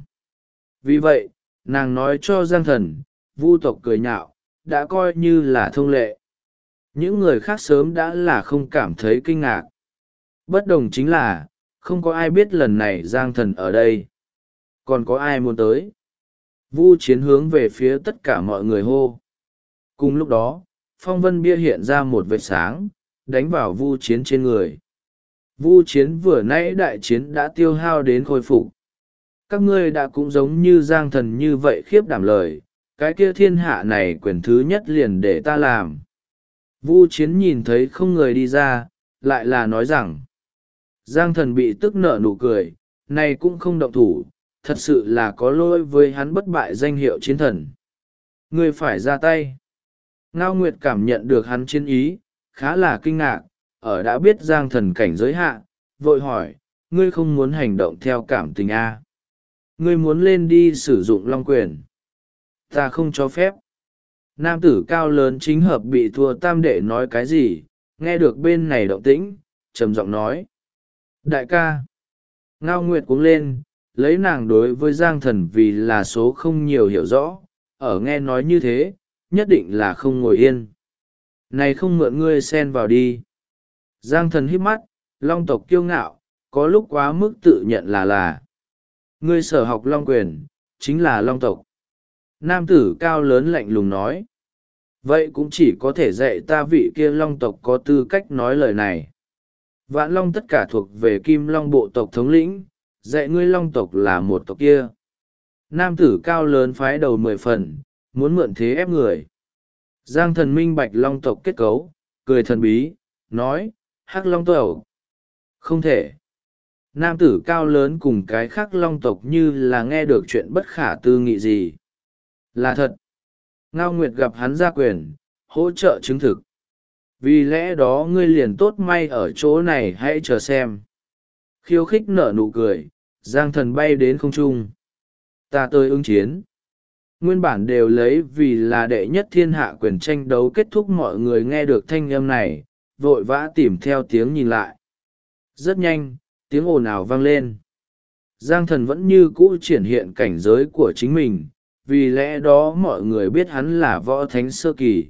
Vì vậy, nàng nói cho Giang Thần, vu tộc cười nhạo, đã coi như là thông lệ. Những người khác sớm đã là không cảm thấy kinh ngạc. Bất đồng chính là, không có ai biết lần này Giang Thần ở đây. Còn có ai muốn tới? Vu Chiến hướng về phía tất cả mọi người hô. Cùng lúc đó, phong vân bia hiện ra một vệt sáng, đánh vào Vu Chiến trên người. Vu Chiến vừa nãy đại chiến đã tiêu hao đến khôi phục. Các ngươi đã cũng giống như Giang Thần như vậy khiếp đảm lời, cái kia thiên hạ này quyền thứ nhất liền để ta làm. Vu Chiến nhìn thấy không người đi ra, lại là nói rằng, Giang Thần bị tức nở nụ cười, này cũng không động thủ, thật sự là có lỗi với hắn bất bại danh hiệu chiến thần. Ngươi phải ra tay. Ngao Nguyệt cảm nhận được hắn chiến ý, khá là kinh ngạc, ở đã biết Giang Thần cảnh giới hạ, vội hỏi, ngươi không muốn hành động theo cảm tình à? Ngươi muốn lên đi sử dụng long quyền. Ta không cho phép. Nam tử cao lớn chính hợp bị thua tam đệ nói cái gì, nghe được bên này động tĩnh, trầm giọng nói. Đại ca. Ngao Nguyệt cuống lên, lấy nàng đối với Giang Thần vì là số không nhiều hiểu rõ, ở nghe nói như thế, nhất định là không ngồi yên. Này không mượn ngươi xen vào đi. Giang Thần híp mắt, long tộc kiêu ngạo, có lúc quá mức tự nhận là. Ngươi sở học long quyền, chính là long tộc. Nam tử cao lớn lạnh lùng nói. Vậy cũng chỉ có thể dạy ta vị kia long tộc có tư cách nói lời này. Vạn long tất cả thuộc về kim long bộ tộc thống lĩnh, dạy ngươi long tộc là một tộc kia. Nam tử cao lớn phái đầu 10 phần, muốn mượn thế ép người. Giang Thần minh bạch long tộc kết cấu, cười thần bí, nói, hắc long tộc. Không thể. Nam tử cao lớn cùng cái khác long tộc như là nghe được chuyện bất khả tư nghị gì. Là thật. Ngao Nguyệt gặp hắn ra quyền, hỗ trợ chứng thực. Vì lẽ đó ngươi liền tốt may ở chỗ này hãy chờ xem. Khiêu khích nở nụ cười, Giang Thần bay đến không trung. Ta tới ứng chiến. Nguyên bản đều lấy vì là đệ nhất thiên hạ quyền tranh đấu kết thúc, mọi người nghe được thanh âm này, vội vã tìm theo tiếng nhìn lại. Rất nhanh, tiếng ồn ào vang lên. Giang Thần vẫn như cũ triển hiện cảnh giới của chính mình, vì lẽ đó mọi người biết hắn là võ thánh sơ kỳ.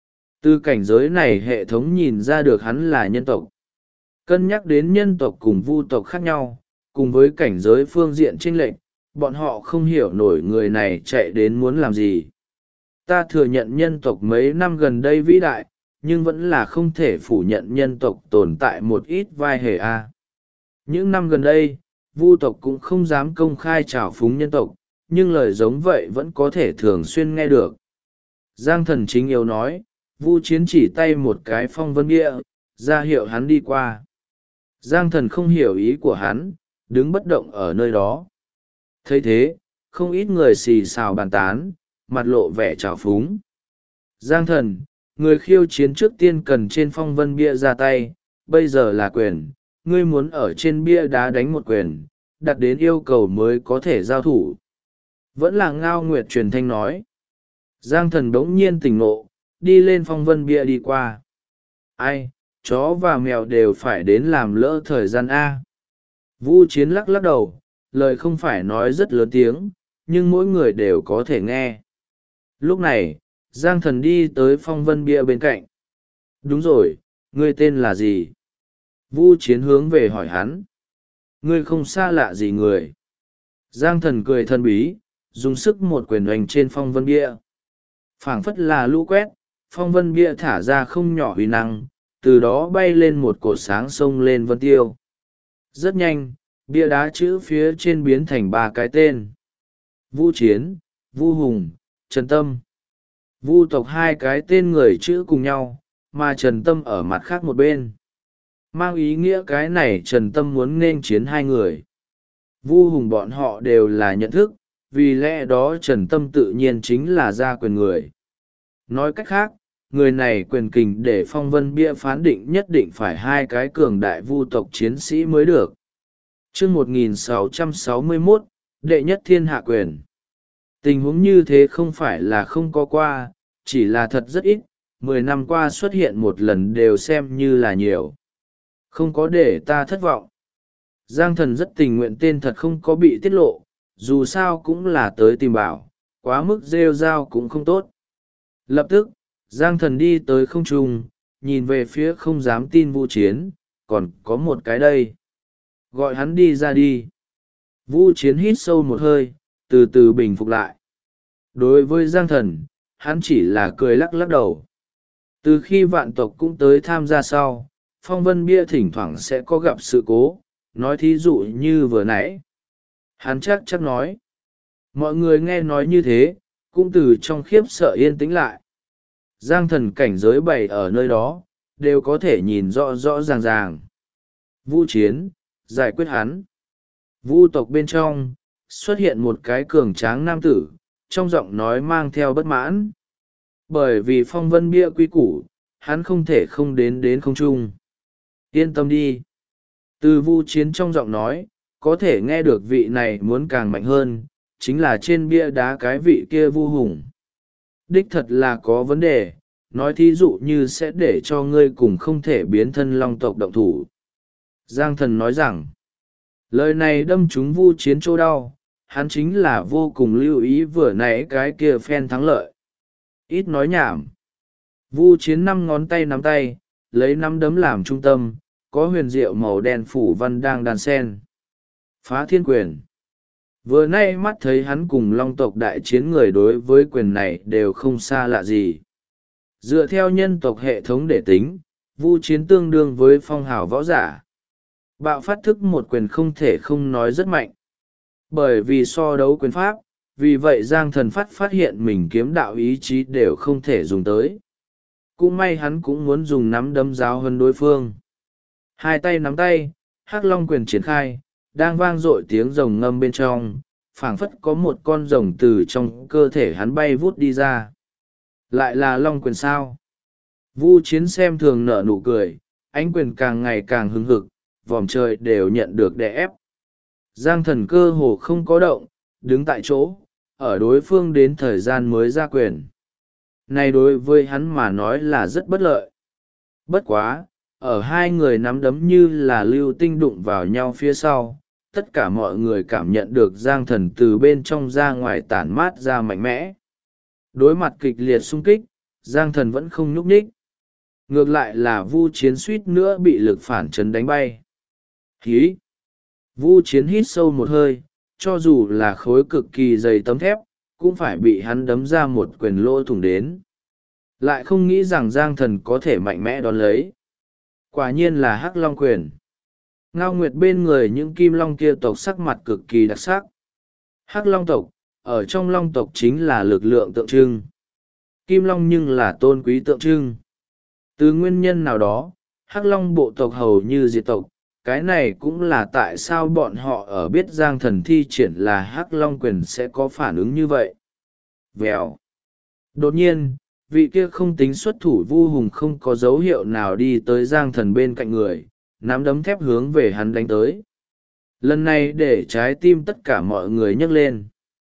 Từ cảnh giới này hệ thống nhìn ra được hắn là nhân tộc. Cân nhắc đến nhân tộc cùng vu tộc khác nhau, cùng với cảnh giới phương diện chênh lệch, bọn họ không hiểu nổi người này chạy đến muốn làm gì. Ta thừa nhận nhân tộc mấy năm gần đây vĩ đại, nhưng vẫn là không thể phủ nhận nhân tộc tồn tại một ít vai hề a. Những năm gần đây, vu tộc cũng không dám công khai trào phúng nhân tộc, nhưng lời giống vậy vẫn có thể thường xuyên nghe được. Giang Thần chính yếu nói, Vu Chiến chỉ tay một cái phong vân bia, ra hiệu hắn đi qua. Giang Thần không hiểu ý của hắn, đứng bất động ở nơi đó. Thấy thế, không ít người xì xào bàn tán, mặt lộ vẻ trào phúng. Giang Thần, người khiêu chiến trước tiên cần trên phong vân bia ra tay, bây giờ là quyền, ngươi muốn ở trên bia đá đánh một quyền, đặt đến yêu cầu mới có thể giao thủ. Vẫn là Ngao Nguyệt truyền thanh nói. Giang Thần bỗng nhiên tỉnh ngộ, đi lên phong vân bia đi qua. Ai, chó và mèo đều phải đến làm lỡ thời gian A. Vu Chiến lắc lắc đầu, lời không phải nói rất lớn tiếng, nhưng mỗi người đều có thể nghe. Lúc này, Giang Thần đi tới phong vân bia bên cạnh. Đúng rồi, ngươi tên là gì? Vu Chiến hướng về hỏi hắn. Ngươi không xa lạ gì người. Giang Thần cười thân bí, dùng sức một quyền oanh trên phong vân bia. Phảng phất là lũ quét, phong vân bia thả ra không nhỏ uy năng, từ đó bay lên một cột sáng sông lên vân tiêu. Rất nhanh, bia đá chữ phía trên biến thành 3 cái tên. Vu Chiến, Vu Hùng, Trần Tâm. Vu tộc 2 cái tên người chữ cùng nhau, mà Trần Tâm ở mặt khác một bên. Mang ý nghĩa cái này Trần Tâm muốn nên chiến 2 người. Vu Hùng bọn họ đều là nhận thức, vì lẽ đó Trần Tâm tự nhiên chính là gia quyền người. Nói cách khác, người này quyền kình để phong vân bia phán định nhất định phải hai cái cường đại vu tộc chiến sĩ mới được. Chương 1661, đệ nhất thiên hạ quyền. Tình huống như thế không phải là không có qua, chỉ là thật rất ít, 10 năm qua xuất hiện một lần đều xem như là nhiều. Không có để ta thất vọng. Giang Thần rất tình nguyện tên thật không có bị tiết lộ, dù sao cũng là tới tìm bảo, quá mức rêu rao cũng không tốt. Lập tức, Giang Thần đi tới không trung, nhìn về phía không dám tin Vu Chiến, còn có một cái đây. Gọi hắn đi ra đi. Vu Chiến hít sâu một hơi, từ từ bình phục lại. Đối với Giang Thần, hắn chỉ là cười lắc lắc đầu. Từ khi vạn tộc cũng tới tham gia sau, phong vân bia thỉnh thoảng sẽ có gặp sự cố, nói thí dụ như vừa nãy. Hắn chắc nói. Mọi người nghe nói như thế, cũng từ trong khiếp sợ yên tĩnh lại. Giang Thần cảnh giới bày ở nơi đó, đều có thể nhìn rõ rõ ràng ràng. Vu Chiến, giải quyết hắn. Vu tộc bên trong, xuất hiện một cái cường tráng nam tử, trong giọng nói mang theo bất mãn. Bởi vì phong vân bia quy củ, hắn không thể không đến không trung. Yên tâm đi. Từ Vu Chiến trong giọng nói, có thể nghe được vị này muốn càng mạnh hơn, chính là trên bia đá cái vị kia Vu Hùng. Đích thật là có vấn đề, nói thí dụ như sẽ để cho ngươi cùng không thể biến thân long tộc động thủ. Giang Thần nói rằng, lời này đâm trúng Vu Chiến chỗ đau, hắn chính là vô cùng lưu ý vừa nãy cái kia phen thắng lợi. Ít nói nhảm. Vu Chiến 5 ngón tay nắm tay, lấy 5 đấm làm trung tâm, có huyền diệu màu đen phủ văn đang đàn sen. Phá thiên quyền. Vừa nay mắt thấy hắn cùng long tộc đại chiến người đối với quyền này đều không xa lạ gì. Dựa theo nhân tộc hệ thống để tính, Vu Chiến tương đương với phong hào võ giả. Bạo phát thức một quyền không thể không nói rất mạnh. Bởi vì so đấu quyền pháp, vì vậy Giang Thần phát hiện mình kiếm đạo ý chí đều không thể dùng tới. Cũng may hắn cũng muốn dùng nắm đấm giáo hơn đối phương. Hai tay nắm tay, Hắc Long quyền triển khai, đang vang dội tiếng rồng ngâm bên trong, phảng phất có một con rồng từ trong cơ thể hắn bay vút đi ra. Lại là Long quyền sao? Vu Chiến xem thường nở nụ cười, ánh quyền càng ngày càng hứng hực, vòm trời đều nhận được đè ép. Giang Thần cơ hồ không có động, đứng tại chỗ, ở đối phương đến thời gian mới ra quyền. Này đối với hắn mà nói là rất bất lợi. Bất quá, ở hai người nắm đấm như là lưu tinh đụng vào nhau phía sau, tất cả mọi người cảm nhận được Giang Thần từ bên trong ra ngoài tản mát ra mạnh mẽ. Đối mặt kịch liệt xung kích, Giang Thần vẫn không nhúc nhích. Ngược lại là Vu Chiến suýt nữa bị lực phản chấn đánh bay. Hí! Vu Chiến hít sâu một hơi, cho dù là khối cực kỳ dày tấm thép, cũng phải bị hắn đấm ra một quyền lỗ thủng đến. Lại không nghĩ rằng Giang Thần có thể mạnh mẽ đón lấy. Quả nhiên là Hắc Long quyền. Ngao Nguyệt bên người những kim long kia tộc sắc mặt cực kỳ đặc sắc. Hắc Long tộc, ở trong long tộc chính là lực lượng tượng trưng. Kim long nhưng là tôn quý tượng trưng. Từ nguyên nhân nào đó, Hắc Long bộ tộc hầu như diệt tộc. Cái này cũng là tại sao bọn họ ở biết Giang Thần thi triển là Hắc Long quyền sẽ có phản ứng như vậy. Vèo. Đột nhiên, vị kia không tính xuất thủ Vu Hùng không có dấu hiệu nào đi tới Giang Thần bên cạnh người, nắm đấm thép hướng về hắn đánh tới. Lần này để trái tim tất cả mọi người nhấc lên.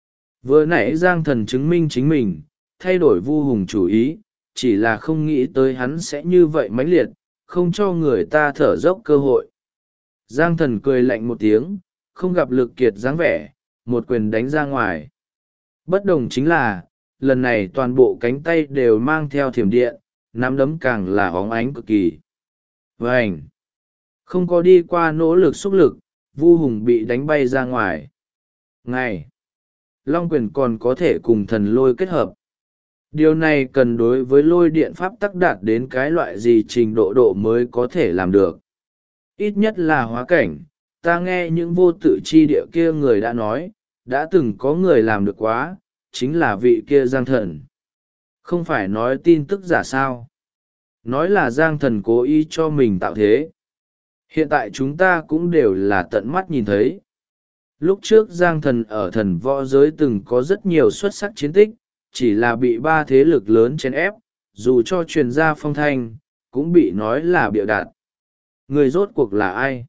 Vừa nãy Giang Thần chứng minh chính mình, thay đổi Vu Hùng chủ ý, chỉ là không nghĩ tới hắn sẽ như vậy mãnh liệt, không cho người ta thở dốc cơ hội. Giang Thần cười lạnh một tiếng, không gặp lực kiệt dáng vẻ, một quyền đánh ra ngoài. Bất đồng chính là, lần này toàn bộ cánh tay đều mang theo thiểm điện, nắm đấm càng là óng ánh cực kỳ. Vành! Không có đi qua nỗ lực xúc lực, Vu Hùng bị đánh bay ra ngoài. Ngày! Long quyền còn có thể cùng thần lôi kết hợp. Điều này cần đối với lôi điện pháp tắc đạt đến cái loại gì trình độ mới có thể làm được. Ít nhất là hóa cảnh, ta nghe những vô tự chi địa kia người đã nói, đã từng có người làm được quá, chính là vị kia Giang Thần. Không phải nói tin tức giả sao. Nói là Giang Thần cố ý cho mình tạo thế. Hiện tại chúng ta cũng đều là tận mắt nhìn thấy. lúc trước Giang Thần ở thần võ giới từng có rất nhiều xuất sắc chiến tích, chỉ là bị ba thế lực lớn chèn ép, dù cho truyền ra phong thanh, cũng bị nói là bịa đặt. Người rốt cuộc là ai?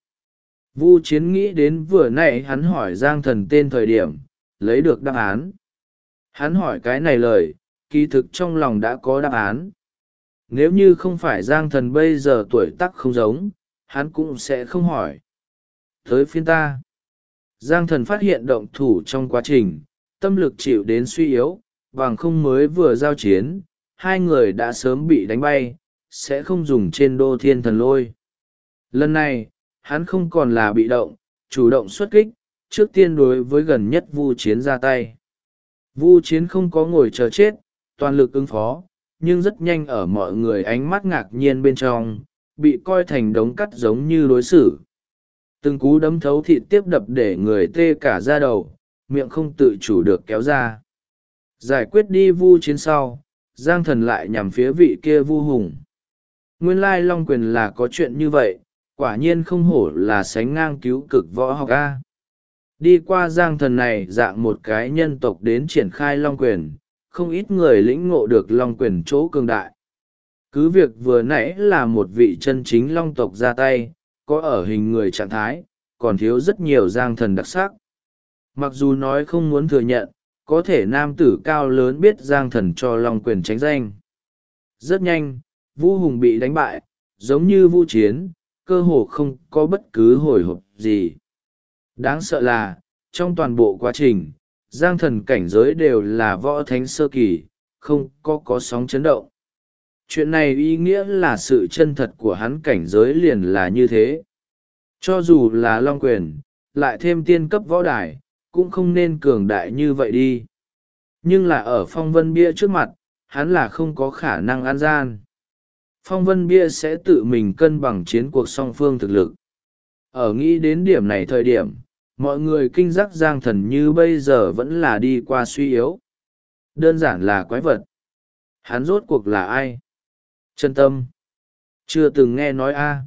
Vu Chiến nghĩ đến vừa nãy hắn hỏi Giang Thần tên thời điểm, lấy được đáp án. Hắn hỏi cái này lời, kỳ thực trong lòng đã có đáp án. Nếu như không phải Giang Thần bây giờ tuổi tác không giống, hắn cũng sẽ không hỏi. Tới phiên ta. Giang Thần phát hiện động thủ trong quá trình, tâm lực chịu đến suy yếu, bằng không mới vừa giao chiến, hai người đã sớm bị đánh bay, sẽ không dùng trên đô thiên thần lôi. Lần này, hắn không còn là bị động, chủ động xuất kích, trước tiên đối với gần nhất Vu Chiến ra tay. Vu Chiến không có ngồi chờ chết, toàn lực ứng phó, nhưng rất nhanh ở mọi người ánh mắt ngạc nhiên bên trong, bị coi thành đống cắt giống như đối xử. Từng cú đấm thấu thịt tiếp đập để người tê cả da đầu, miệng không tự chủ được kéo ra. Giải quyết đi Vu Chiến sau, Giang Thần lại nhằm phía vị kia Vu Hùng. Nguyên lai Long Quyền là có chuyện như vậy, quả nhiên không hổ là sánh ngang cứu cực võ học A. Đi qua Giang Thần này dạng một cái nhân tộc đến triển khai Long Quyền, không ít người lĩnh ngộ được Long Quyền chỗ cường đại. Cứ việc vừa nãy là một vị chân chính Long tộc ra tay, có ở hình người trạng thái, còn thiếu rất nhiều Giang Thần đặc sắc. Mặc dù nói không muốn thừa nhận, có thể nam tử cao lớn biết Giang Thần cho Long Quyền tránh danh. Rất nhanh, Vu Hùng bị đánh bại, giống như Vu Chiến, cơ hồ không có bất cứ hồi hộp gì. Đáng sợ là, trong toàn bộ quá trình, Giang Thần cảnh giới đều là võ thánh sơ kỳ, không có sóng chấn động. Chuyện này ý nghĩa là sự chân thật của hắn cảnh giới liền là như thế. Cho dù là Long Quyền, lại thêm tiên cấp võ đài, cũng không nên cường đại như vậy đi. Nhưng là ở phong vân bia trước mặt, hắn là không có khả năng an gian. Phong vân bia sẽ tự mình cân bằng chiến cuộc song phương thực lực. Ở nghĩ đến điểm này thời điểm, mọi người kinh giác Giang Thần như bây giờ vẫn là đi qua suy yếu. Đơn giản là quái vật. Hắn rốt cuộc là ai? Chân Tâm. Chưa từng nghe nói a.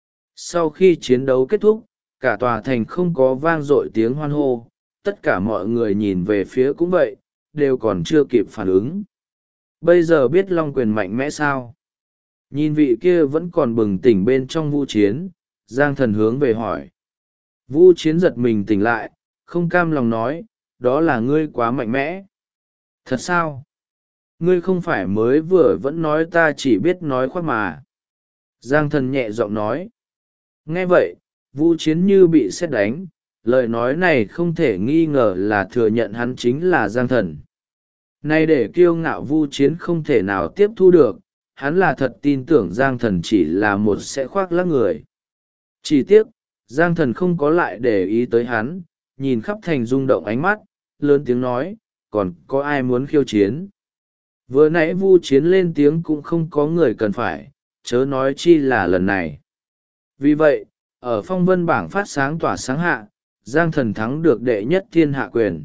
Sau khi chiến đấu kết thúc, cả tòa thành không có vang dội tiếng hoan hô, tất cả mọi người nhìn về phía cũng vậy, đều còn chưa kịp phản ứng. Bây giờ biết Long Quyền mạnh mẽ sao? Nhìn vị kia vẫn còn bừng tỉnh bên trong Vu Chiến, Giang Thần hướng về hỏi. Vu Chiến giật mình tỉnh lại, không cam lòng nói, đó là ngươi quá mạnh mẽ. Thật sao? Ngươi không phải mới vừa vẫn nói ta chỉ biết nói khoác mà. Giang Thần nhẹ giọng nói. Nghe vậy, Vu Chiến như bị sét đánh, lời nói này không thể nghi ngờ là thừa nhận hắn chính là Giang Thần. Nay để kiêu ngạo Vu Chiến không thể nào tiếp thu được, hắn là thật tin tưởng Giang Thần chỉ là một sẽ khoác lác người. Chỉ tiếc, Giang Thần không có lại để ý tới hắn, nhìn khắp thành rung động ánh mắt, lớn tiếng nói, còn có ai muốn khiêu chiến? Vừa nãy Vu Chiến lên tiếng cũng không có người cần phải, chớ nói chi là lần này. Vì vậy, ở phong vân bảng phát sáng tỏa sáng hạ, Giang Thần thắng được đệ nhất thiên hạ quyền.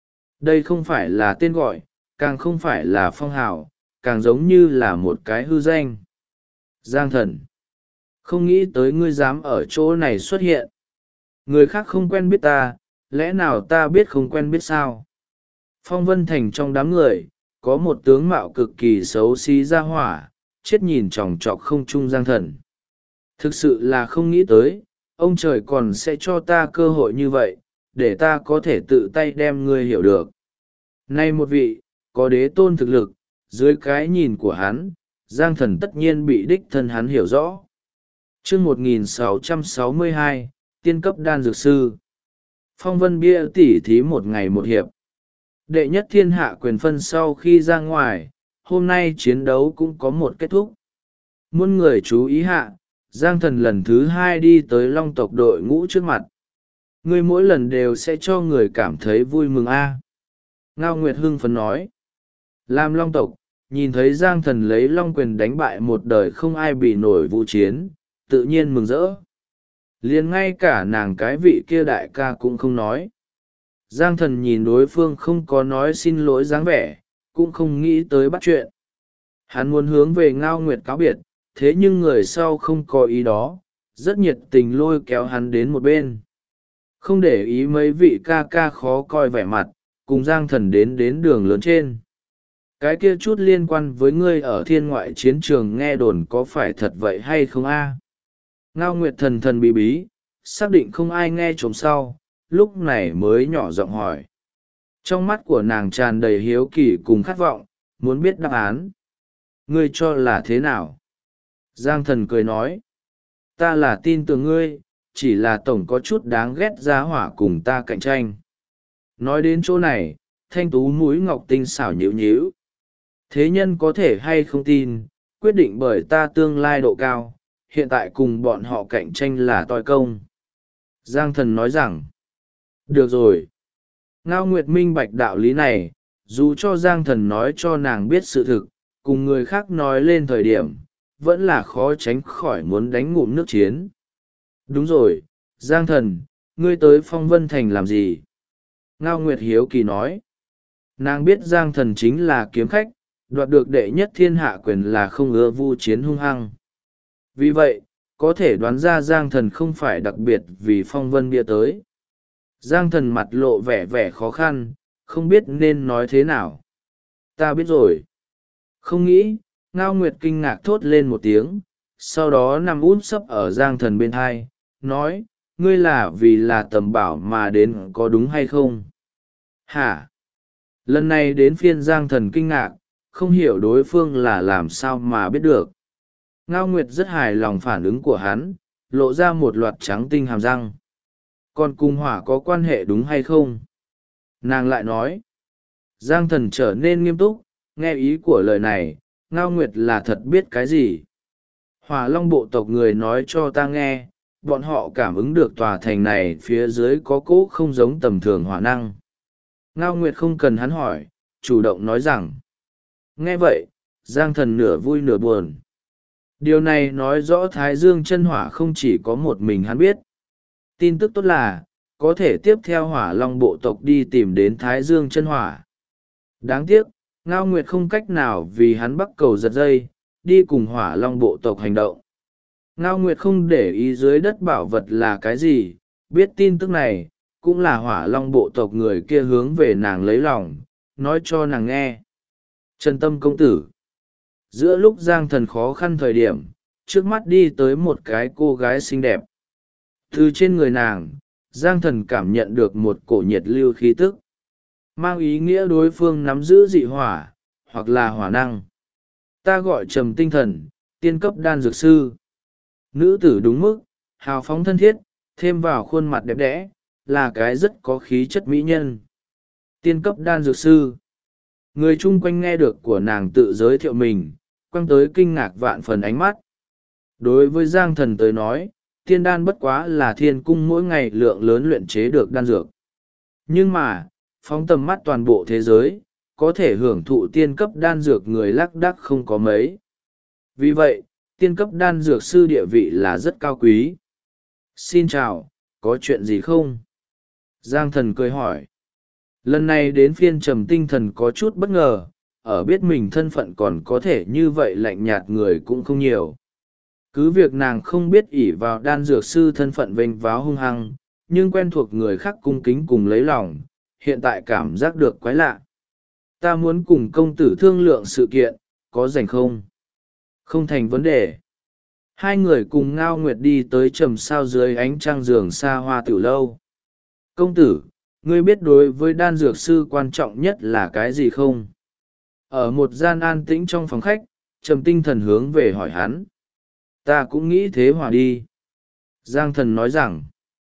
Đây không phải là tên gọi, càng không phải là phong hào, càng giống như là một cái hư danh. Giang Thần. Không nghĩ tới ngươi dám ở chỗ này xuất hiện. Người khác không quen biết ta, lẽ nào ta biết không quen biết sao? Phong vân thành trong đám người, có một tướng mạo cực kỳ xấu xí ra hỏa, chết nhìn chòng chọc không trung Giang Thần. Thực sự là không nghĩ tới, ông trời còn sẽ cho ta cơ hội như vậy, để ta có thể tự tay đem ngươi hiểu được. Nay một vị, có đế tôn thực lực, dưới cái nhìn của hắn, Giang Thần tất nhiên bị đích thân hắn hiểu rõ. Chương 1662, tiên cấp đan dược sư. Phong vân bia tỉ thí một ngày một hiệp. Đệ nhất thiên hạ quyền phân sau khi ra ngoài, hôm nay chiến đấu cũng có một kết thúc. Muôn người chú ý hạ, Giang Thần lần thứ hai đi tới Long tộc đội ngũ trước mặt. Ngươi mỗi lần đều sẽ cho người cảm thấy vui mừng a. Ngao Nguyệt hưng phấn nói. Làm Long tộc, nhìn thấy Giang Thần lấy Long quyền đánh bại một đời không ai bị nổi Vu Chiến, tự nhiên mừng rỡ. Liền ngay cả nàng cái vị kia đại ca cũng không nói. Giang Thần nhìn đối phương không có nói xin lỗi dáng vẻ, cũng không nghĩ tới bắt chuyện. Hắn muốn hướng về Ngao Nguyệt cáo biệt, thế nhưng người sau không có ý đó, rất nhiệt tình lôi kéo hắn đến một bên. Không để ý mấy vị ca ca khó coi vẻ mặt, cùng Giang Thần đến đường lớn trên. Cái kia chút liên quan với ngươi ở thiên ngoại chiến trường nghe đồn có phải thật vậy hay không a? Ngao Nguyệt thần thần bí bí, xác định không ai nghe trộm sau, lúc này mới nhỏ giọng hỏi. Trong mắt của nàng tràn đầy hiếu kỳ cùng khát vọng, muốn biết đáp án. Ngươi cho là thế nào? Giang Thần cười nói. Ta là tin tưởng ngươi, chỉ là tổng có chút đáng ghét giá hỏa cùng ta cạnh tranh. Nói đến chỗ này, thanh tú mũi ngọc tinh xảo nhíu nhíu. Thế nhân có thể hay không tin, quyết định bởi ta tương lai độ cao, hiện tại cùng bọn họ cạnh tranh là toi công. Giang Thần nói rằng, được rồi. Ngao Nguyệt minh bạch đạo lý này, dù cho Giang Thần nói cho nàng biết sự thực, cùng người khác nói lên thời điểm, vẫn là khó tránh khỏi muốn đánh ngụm nước chiến. Đúng rồi, Giang Thần, ngươi tới Phong Vân Thành làm gì? Ngao Nguyệt hiếu kỳ nói. Nàng biết Giang Thần chính là kiếm khách, đoạt được đệ nhất thiên hạ quyền là không ưa vu chiến hung hăng. Vì vậy, có thể đoán ra Giang Thần không phải đặc biệt vì Phong Vân bia tới. Giang Thần mặt lộ vẻ vẻ khó khăn, không biết nên nói thế nào. Ta biết rồi. Không nghĩ, Ngao Nguyệt kinh ngạc thốt lên một tiếng, sau đó nằm úp sấp ở Giang Thần bên hai, nói, ngươi là vì là tầm bảo mà đến có đúng hay không? Hả? Lần này đến phiên Giang Thần kinh ngạc, không hiểu đối phương là làm sao mà biết được. Ngao Nguyệt rất hài lòng phản ứng của hắn, lộ ra một loạt trắng tinh hàm răng. Còn cùng hỏa có quan hệ đúng hay không? Nàng lại nói. Giang Thần trở nên nghiêm túc, nghe ý của lời này, Ngao Nguyệt là thật biết cái gì. Hỏa Long bộ tộc người nói cho ta nghe, bọn họ cảm ứng được tòa thành này phía dưới có cỗ không giống tầm thường hỏa năng. Ngao Nguyệt không cần hắn hỏi, chủ động nói rằng. Nghe vậy, Giang Thần nửa vui nửa buồn. Điều này nói rõ Thái Dương chân hỏa không chỉ có một mình hắn biết. Tin tức tốt là, có thể tiếp theo Hỏa Long bộ tộc đi tìm đến Thái Dương chân hỏa. Đáng tiếc, Ngao Nguyệt không cách nào vì hắn bắt cầu giật dây, đi cùng Hỏa Long bộ tộc hành động. Ngao Nguyệt không để ý dưới đất bảo vật là cái gì, biết tin tức này, cũng là Hỏa Long bộ tộc người kia hướng về nàng lấy lòng, nói cho nàng nghe. Trần Tâm công tử. Giữa lúc Giang Thần khó khăn thời điểm, trước mắt đi tới một cái cô gái xinh đẹp. Từ trên người nàng, Giang Thần cảm nhận được một cổ nhiệt lưu khí tức. Mang ý nghĩa đối phương nắm giữ dị hỏa, hoặc là hỏa năng. Ta gọi Trầm Tinh Thần, tiên cấp đan dược sư. Nữ tử đúng mức, hào phóng thân thiết, thêm vào khuôn mặt đẹp đẽ, là cái rất có khí chất mỹ nhân. Tiên cấp đan dược sư. Người chung quanh nghe được của nàng tự giới thiệu mình, quăng tới kinh ngạc vạn phần ánh mắt. Đối với Giang Thần tới nói, tiên đan bất quá là thiên cung mỗi ngày lượng lớn luyện chế được đan dược. Nhưng mà, phóng tầm mắt toàn bộ thế giới, có thể hưởng thụ tiên cấp đan dược người lác đác không có mấy. Vì vậy, tiên cấp đan dược sư địa vị là rất cao quý. Xin chào, có chuyện gì không? Giang Thần cười hỏi. Lần này đến phiên Trầm Tinh Thần có chút bất ngờ, ở biết mình thân phận còn có thể như vậy lạnh nhạt người cũng không nhiều. Cứ việc nàng không biết ỷ vào đan dược sư thân phận vênh váo hung hăng, nhưng quen thuộc người khác cung kính cùng lấy lòng, hiện tại cảm giác được quái lạ. Ta muốn cùng công tử thương lượng sự kiện, có rảnh không? Không thành vấn đề. Hai người cùng Ngao Nguyệt đi tới trầm sao dưới ánh trăng giường xa hoa tiểu lâu. Công tử, ngươi biết đối với đan dược sư quan trọng nhất là cái gì không? Ở một gian an tĩnh trong phòng khách, Trầm Tinh Thần hướng về hỏi hắn. Ta cũng nghĩ thế hòa đi. Giang Thần nói rằng,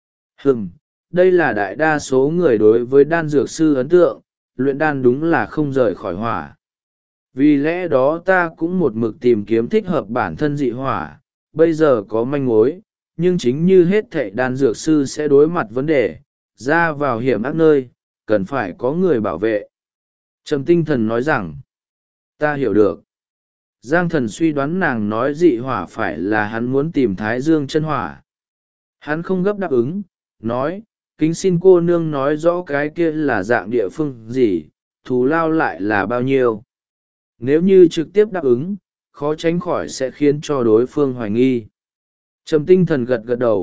đây là đại đa số người đối với đan dược sư ấn tượng, luyện đan đúng là không rời khỏi hỏa. Vì lẽ đó ta cũng một mực tìm kiếm thích hợp bản thân dị hỏa, bây giờ có manh mối, nhưng chính như hết thệ đan dược sư sẽ đối mặt vấn đề, ra vào hiểm ác nơi, cần phải có người bảo vệ. Trầm Tinh Thần nói rằng, ta hiểu được. Giang Thần suy đoán nàng nói dị hỏa phải là hắn muốn tìm Thái Dương chân hỏa. Hắn không gấp đáp ứng, nói, kính xin cô nương nói rõ cái kia là dạng địa phương gì, thù lao lại là bao nhiêu. Nếu như trực tiếp đáp ứng, khó tránh khỏi sẽ khiến cho đối phương hoài nghi. Trầm Tinh Thần gật gật đầu,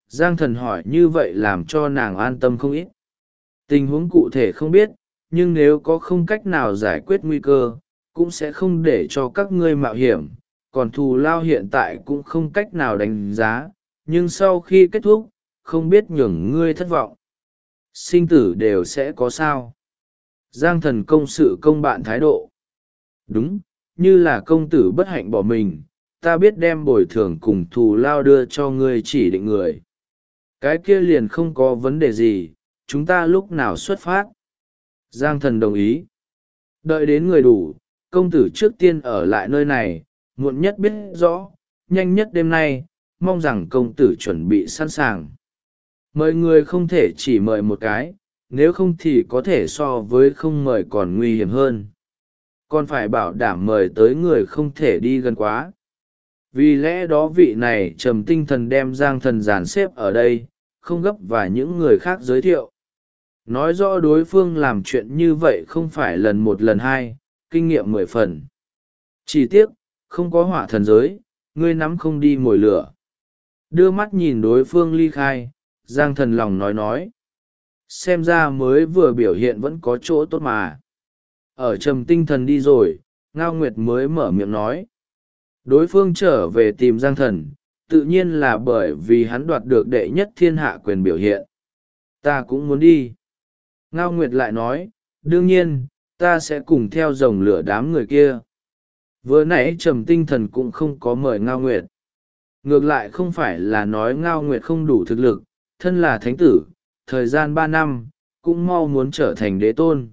Giang Thần hỏi như vậy làm cho nàng an tâm không ít. Tình huống cụ thể không biết, nhưng nếu có không cách nào giải quyết nguy cơ, cũng sẽ không để cho các ngươi mạo hiểm, còn thù lao hiện tại cũng không cách nào đánh giá, nhưng sau khi kết thúc, không biết nhường ngươi thất vọng. Sinh tử đều sẽ có sao. Giang Thần công sự công bạn thái độ. Đúng, như là công tử bất hạnh bỏ mình, ta biết đem bồi thường cùng thù lao đưa cho ngươi chỉ định người. Cái kia liền không có vấn đề gì, chúng ta lúc nào xuất phát. Giang Thần đồng ý. Đợi đến người đủ, công tử trước tiên ở lại nơi này, muộn nhất biết rõ, nhanh nhất đêm nay, mong rằng công tử chuẩn bị sẵn sàng. Mời người không thể chỉ mời một cái, nếu không thì có thể so với không mời còn nguy hiểm hơn. Còn phải bảo đảm mời tới người không thể đi gần quá. Vì lẽ đó vị này trầm tinh thần đem Giang Thần dàn xếp ở đây, không gấp và những người khác giới thiệu. Nói rõ đối phương làm chuyện như vậy không phải lần một lần hai, kinh nghiệm 10 phần. Chỉ tiếc, không có hỏa thần giới, ngươi nắm không đi mồi lửa. Đưa mắt nhìn đối phương ly khai, Giang Thần lòng nói. Xem ra mới vừa biểu hiện vẫn có chỗ tốt mà. Ở trầm tinh thần đi rồi, Ngao Nguyệt mới mở miệng nói. Đối phương trở về tìm Giang Thần, tự nhiên là bởi vì hắn đoạt được đệ nhất thiên hạ quyền biểu hiện. Ta cũng muốn đi. Ngao Nguyệt lại nói, đương nhiên, ta sẽ cùng theo dòng lửa đám người kia. Vừa nãy trầm tinh thần cũng không có mời Ngao Nguyệt. Ngược lại không phải là nói Ngao Nguyệt không đủ thực lực, thân là thánh tử, thời gian 3 năm, cũng mau muốn trở thành đế tôn.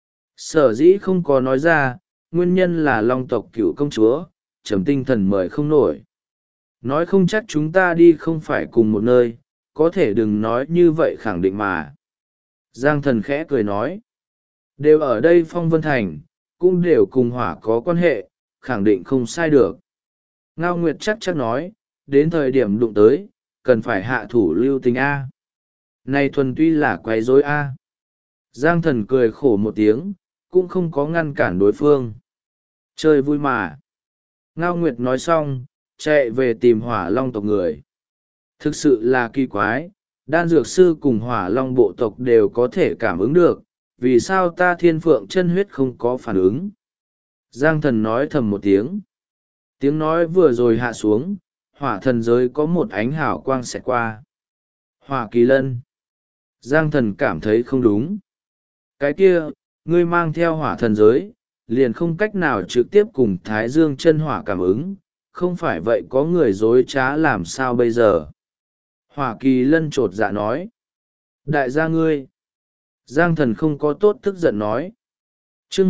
Sở dĩ không có nói ra, nguyên nhân là long tộc cựu công chúa, trầm tinh thần mời không nổi. Nói không chắc chúng ta đi không phải cùng một nơi, có thể đừng nói như vậy khẳng định mà. Giang Thần khẽ cười nói, đều ở đây Phong Vân Thành, cũng đều cùng hỏa có quan hệ, khẳng định không sai được. Ngao Nguyệt chắc nói, đến thời điểm đụng tới, cần phải hạ thủ lưu tình A. Này thuần tuy là quấy rối A. Giang Thần cười khổ một tiếng, cũng không có ngăn cản đối phương. Chơi vui mà. Ngao Nguyệt nói xong, chạy về tìm hỏa long tộc người. Thực sự là kỳ quái, đan dược sư cùng hỏa long bộ tộc đều có thể cảm ứng được, vì sao ta thiên phượng chân huyết không có phản ứng. Giang Thần nói thầm một tiếng. Tiếng nói vừa rồi hạ xuống, hỏa thần giới có một ánh hào quang xẹt qua. Hỏa kỳ lân. Giang Thần cảm thấy không đúng. Cái kia, ngươi mang theo hỏa thần giới, liền không cách nào trực tiếp cùng Thái Dương chân hỏa cảm ứng, không phải vậy có người dối trá làm sao bây giờ. Hỏa kỳ lân chột dạ nói. Đại gia ngươi. Giang Thần không có tốt tức giận nói. chương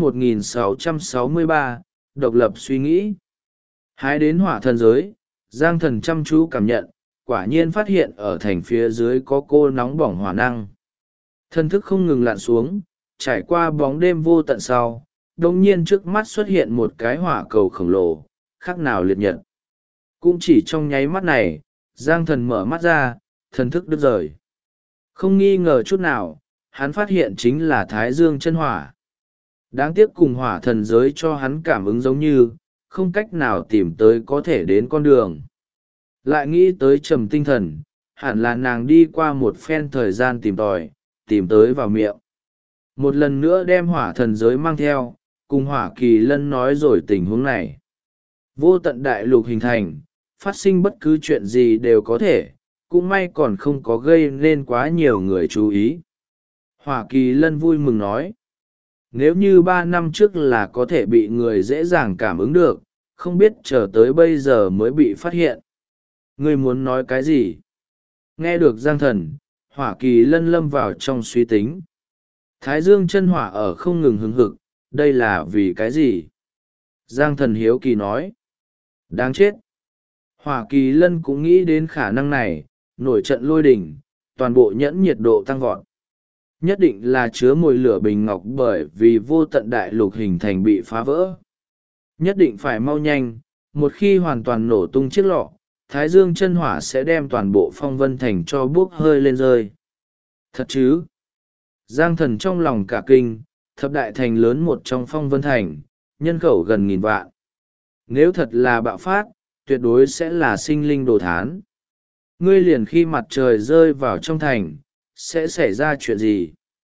1663, độc lập suy nghĩ. Hái đến hỏa thần giới, Giang Thần chăm chú cảm nhận, quả nhiên phát hiện ở thành phía dưới có cô nóng bỏng hỏa năng. Thân thức không ngừng lặn xuống, trải qua bóng đêm vô tận sau, đồng nhiên trước mắt xuất hiện một cái hỏa cầu khổng lồ, khác nào liệt nhật. Cũng chỉ trong nháy mắt này, Giang Thần mở mắt ra, thần thức đứt rời. Không nghi ngờ chút nào, hắn phát hiện chính là Thái Dương chân hỏa. Đáng tiếc cùng hỏa thần giới cho hắn cảm ứng giống như, không cách nào tìm tới có thể đến con đường. Lại nghĩ tới trầm tinh thần, hẳn là nàng đi qua một phen thời gian tìm tòi, tìm tới vào miệng. Một lần nữa đem hỏa thần giới mang theo, cùng hỏa kỳ lân nói rồi tình huống này. Vô tận đại lục hình thành, phát sinh bất cứ chuyện gì đều có thể, cũng may còn không có gây nên quá nhiều người chú ý. Hỏa kỳ lân vui mừng nói, nếu như 3 năm trước là có thể bị người dễ dàng cảm ứng được, không biết chờ tới bây giờ mới bị phát hiện. Ngươi muốn nói cái gì? Nghe được Giang Thần, hỏa kỳ lân lâm vào trong suy tính. Thái Dương chân hỏa ở không ngừng hứng hực, đây là vì cái gì? Giang Thần hiếu kỳ nói. Đáng chết! Hỏa kỳ lân cũng nghĩ đến khả năng này, nổi trận lôi đỉnh, toàn bộ nhẫn nhiệt độ tăng vọt. Nhất định là chứa mồi lửa bình ngọc bởi vì vô tận đại lục hình thành bị phá vỡ. Nhất định phải mau nhanh, một khi hoàn toàn nổ tung chiếc lọ, Thái Dương chân hỏa sẽ đem toàn bộ Phong Vân Thành cho bốc hơi lên rơi. Thật chứ? Giang Thần trong lòng cả kinh, thập đại thành lớn một trong Phong Vân Thành, nhân khẩu gần 1000 vạn. Nếu thật là bạo phát, tuyệt đối sẽ là sinh linh đồ thán. ngươi liền khi mặt trời rơi vào trong thành sẽ xảy ra chuyện gì?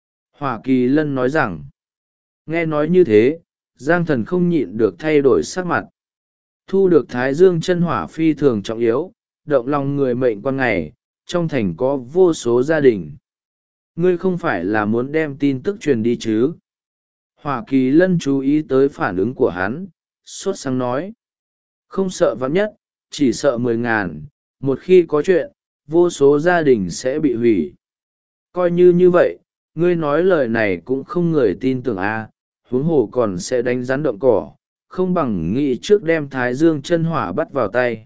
Hỏa Kỳ Lân nói rằng. Nghe nói như thế, Giang Thần không nhịn được thay đổi sắc mặt. Thu được Thái Dương chân hỏa phi thường trọng yếu, động lòng người mệnh quan ngày, trong thành có vô số gia đình. Ngươi không phải là muốn đem tin tức truyền đi chứ? Hỏa Kỳ Lân chú ý tới phản ứng của hắn, sốt sáng nói. Không sợ vắn nhất, chỉ sợ 10.000, một khi có chuyện, vô số gia đình sẽ bị hủy. Coi như vậy, ngươi nói lời này cũng không người tin tưởng à, huống hồ còn sẽ đánh rắn động cỏ, không bằng nghĩ trước đem Thái Dương chân hỏa bắt vào tay.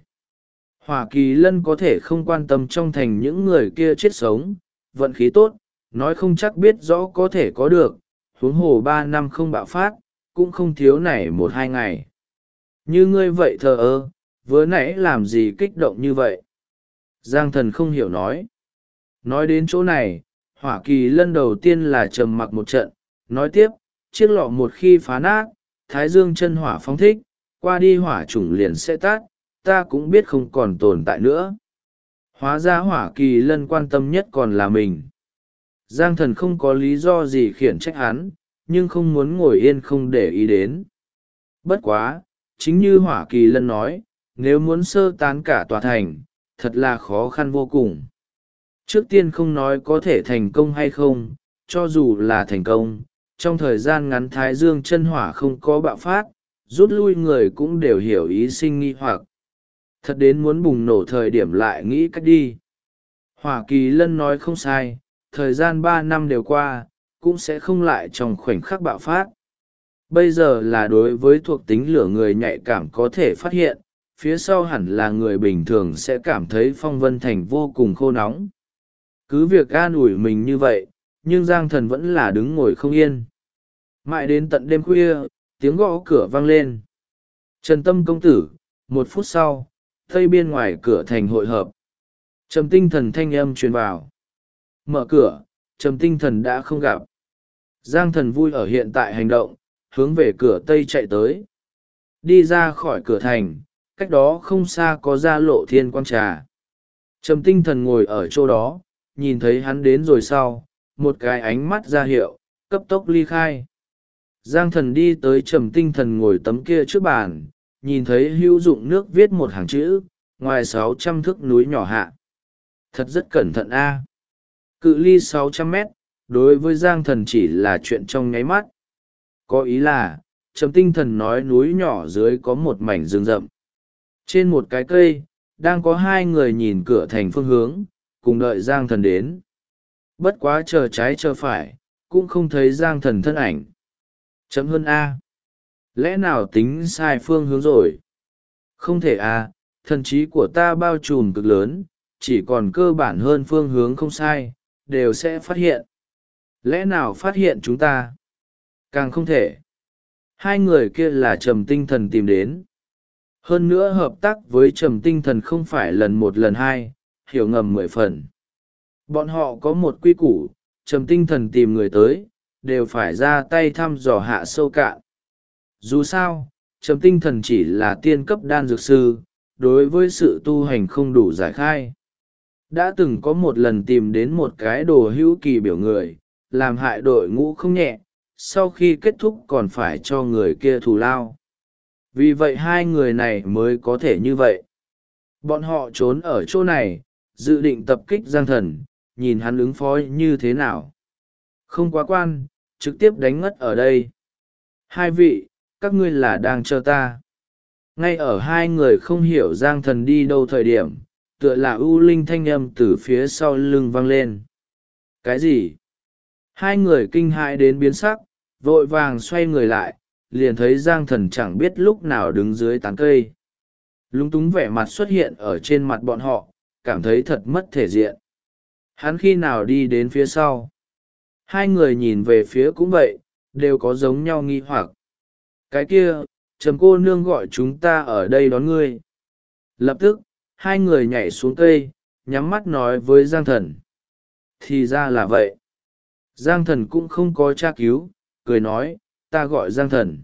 Hỏa Kỳ Lân có thể không quan tâm trong thành những người kia chết sống, vận khí tốt, nói không chắc biết rõ có thể có được, huống hồ 3 năm không bạo phát, cũng không thiếu này 1-2 ngày. Như ngươi vậy thờ ơ, vừa nãy làm gì kích động như vậy? Giang Thần không hiểu nói. Nói đến chỗ này, Hỏa Kỳ Lân đầu tiên là trầm mặc một trận, nói tiếp, chiếc lọ một khi phá nát, Thái Dương chân hỏa phóng thích, qua đi hỏa chủng liền sẽ tắt, ta cũng biết không còn tồn tại nữa. Hóa ra Hỏa Kỳ Lân quan tâm nhất còn là mình. Giang Thần không có lý do gì khiển trách hắn, nhưng không muốn ngồi yên không để ý đến. Bất quá, chính như Hỏa Kỳ Lân nói, nếu muốn sơ tán cả tòa thành, thật là khó khăn vô cùng. Trước tiên không nói có thể thành công hay không, cho dù là thành công, trong thời gian ngắn Thái Dương chân hỏa không có bạo phát, rút lui người cũng đều hiểu ý sinh nghi hoặc. Thật đến muốn bùng nổ thời điểm lại nghĩ cách đi. Hỏa Kỳ Lân nói không sai, thời gian 3 năm đều qua, cũng sẽ không lại trong khoảnh khắc bạo phát. Bây giờ là đối với thuộc tính lửa người nhạy cảm có thể phát hiện, phía sau hẳn là người bình thường sẽ cảm thấy phong vân thành vô cùng khô nóng. Cứ việc an ủi mình như vậy, nhưng Giang Thần vẫn là đứng ngồi không yên. Mãi đến tận đêm khuya, tiếng gõ cửa vang lên. Trần Tâm công tử, 1 phút sau, tây biên ngoài cửa thành hội hợp. Trầm Tinh Thần thanh âm truyền vào. Mở cửa, Trầm Tinh Thần đã không gặp. Giang Thần vui ở hiện tại hành động, hướng về cửa tây chạy tới. Đi ra khỏi cửa thành, cách đó không xa có gia lộ thiên quan trà. Trầm Tinh Thần ngồi ở chỗ đó, nhìn thấy hắn đến rồi sau, một cái ánh mắt ra hiệu, cấp tốc ly khai. Giang Thần đi tới Trầm Tinh Thần ngồi tấm kia trước bàn, nhìn thấy hữu dụng nước viết một hàng chữ, ngoài 600 thước núi nhỏ hạ. Thật rất cẩn thận a. Cự ly 600 mét, đối với Giang Thần chỉ là chuyện trong nháy mắt. Có ý là, Trầm Tinh Thần nói núi nhỏ dưới có một mảnh rừng rậm. Trên một cái cây, đang có 2 người nhìn cửa thành phương hướng, cùng đợi Giang Thần đến. Bất quá chờ trái chờ phải, cũng không thấy Giang Thần thân ảnh. Chấm hơn A. Lẽ nào tính sai phương hướng rồi? Không thể A, thần trí của ta bao trùm cực lớn, chỉ còn cơ bản hơn phương hướng không sai, đều sẽ phát hiện. Lẽ nào phát hiện chúng ta? Càng không thể. 2 người kia là Trầm Tinh Thần tìm đến. Hơn nữa hợp tác với Trầm Tinh Thần không phải lần 1 lần 2, hiểu ngầm 10 phần. Bọn họ có một quy củ, Trầm Tinh Thần tìm người tới, đều phải ra tay thăm dò hạ sâu cạn. Dù sao, Trầm Tinh Thần chỉ là tiên cấp đan dược sư, đối với sự tu hành không đủ giải khai. Đã từng có một lần tìm đến một cái đồ hữu kỳ biểu người, làm hại đội ngũ không nhẹ, sau khi kết thúc còn phải cho người kia thù lao. Vì vậy 2 người này mới có thể như vậy. Bọn họ trốn ở chỗ này, dự định tập kích Giang Thần, nhìn hắn ứng phó như thế nào. Không quá quan, trực tiếp đánh ngất ở đây. 2 vị, các ngươi là đang chờ ta. Ngay ở 2 người không hiểu Giang Thần đi đâu thời điểm, tựa là ưu linh thanh âm từ phía sau lưng vang lên. Cái gì? 2 người kinh hãi đến biến sắc, vội vàng xoay người lại, liền thấy Giang Thần chẳng biết lúc nào đứng dưới tán cây. Lúng túng vẻ mặt xuất hiện ở trên mặt bọn họ, cảm thấy thật mất thể diện. Hắn khi nào đi đến phía sau? 2 người nhìn về phía cũng vậy, đều có giống nhau nghi hoặc. Cái kia, Trầm cô nương gọi chúng ta ở đây đón ngươi. Lập tức, 2 người nhảy xuống cây, nhắm mắt nói với Giang Thần. Thì ra là vậy. Giang Thần cũng không có tra cứu, cười nói, ta gọi Giang Thần.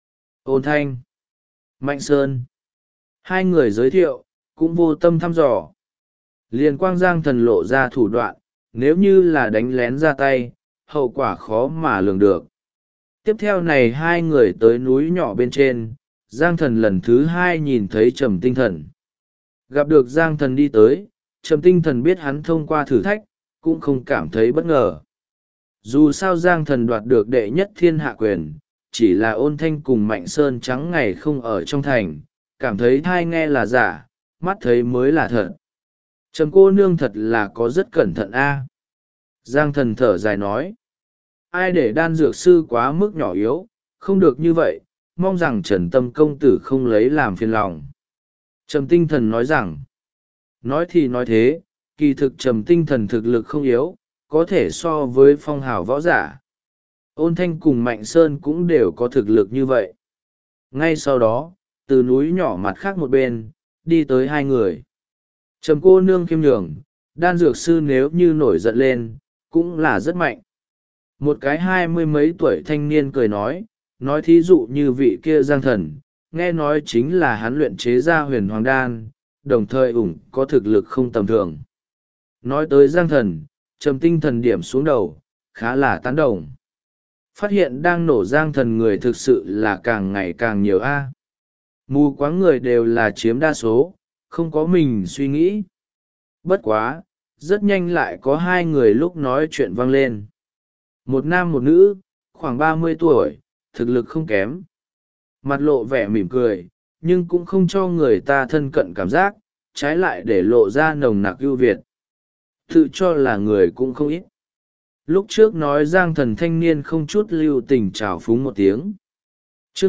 Ôn Thanh, Mạnh Sơn. 2 người giới thiệu, cũng vô tâm thăm dò. Liền quang giang thần lộ ra thủ đoạn, nếu như là đánh lén ra tay, hậu quả khó mà lường được. Tiếp theo này hai người tới núi nhỏ bên trên, giang thần lần thứ hai nhìn thấy trầm tinh thần. Gặp được giang thần đi tới, trầm tinh thần biết hắn thông qua thử thách, cũng không cảm thấy bất ngờ. Dù sao giang thần đoạt được đệ nhất thiên hạ quyền, chỉ là Ôn Thanh cùng Mạnh Sơn trắng ngày không ở trong thành, cảm thấy thai nghe là giả, mắt thấy mới là thật. Trầm cô nương thật là có rất cẩn thận a. Giang thần thở dài nói. Ai để đan dược sư quá mức nhỏ yếu, không được như vậy, mong rằng Trần Tâm công tử không lấy làm phiền lòng. Trầm tinh thần nói rằng, nói thì nói thế, kỳ thực trầm tinh thần thực lực không yếu, có thể so với phong hào võ giả. Ôn Thanh cùng Mạnh Sơn cũng đều có thực lực như vậy. Ngay sau đó, từ núi nhỏ mặt khác một bên, đi tới hai người. Trầm cô nương khiêm nhường, đan dược sư nếu như nổi giận lên, cũng là rất mạnh. Một cái 20 mấy tuổi thanh niên cười nói thí dụ như vị kia giang thần, nghe nói chính là hắn luyện chế ra huyền hoàng đan, đồng thời có thực lực không tầm thường. Nói tới giang thần, trầm tinh thần điểm xuống đầu, khá là tán đồng. Phát hiện đang nổ giang thần người thực sự là càng ngày càng nhiều a. Mù quáng người đều là chiếm đa số, không có mình suy nghĩ. Bất quá, rất nhanh lại có hai người lúc nói chuyện vang lên. Một nam một nữ, khoảng 30 tuổi, thực lực không kém. Mặt lộ vẻ mỉm cười, nhưng cũng không cho người ta thân cận cảm giác, trái lại để lộ ra nồng nặc ưu việt. Tự cho là người cũng không ít. Lúc trước nói giang thần thanh niên không chút lưu tình trào phúng một tiếng. Chương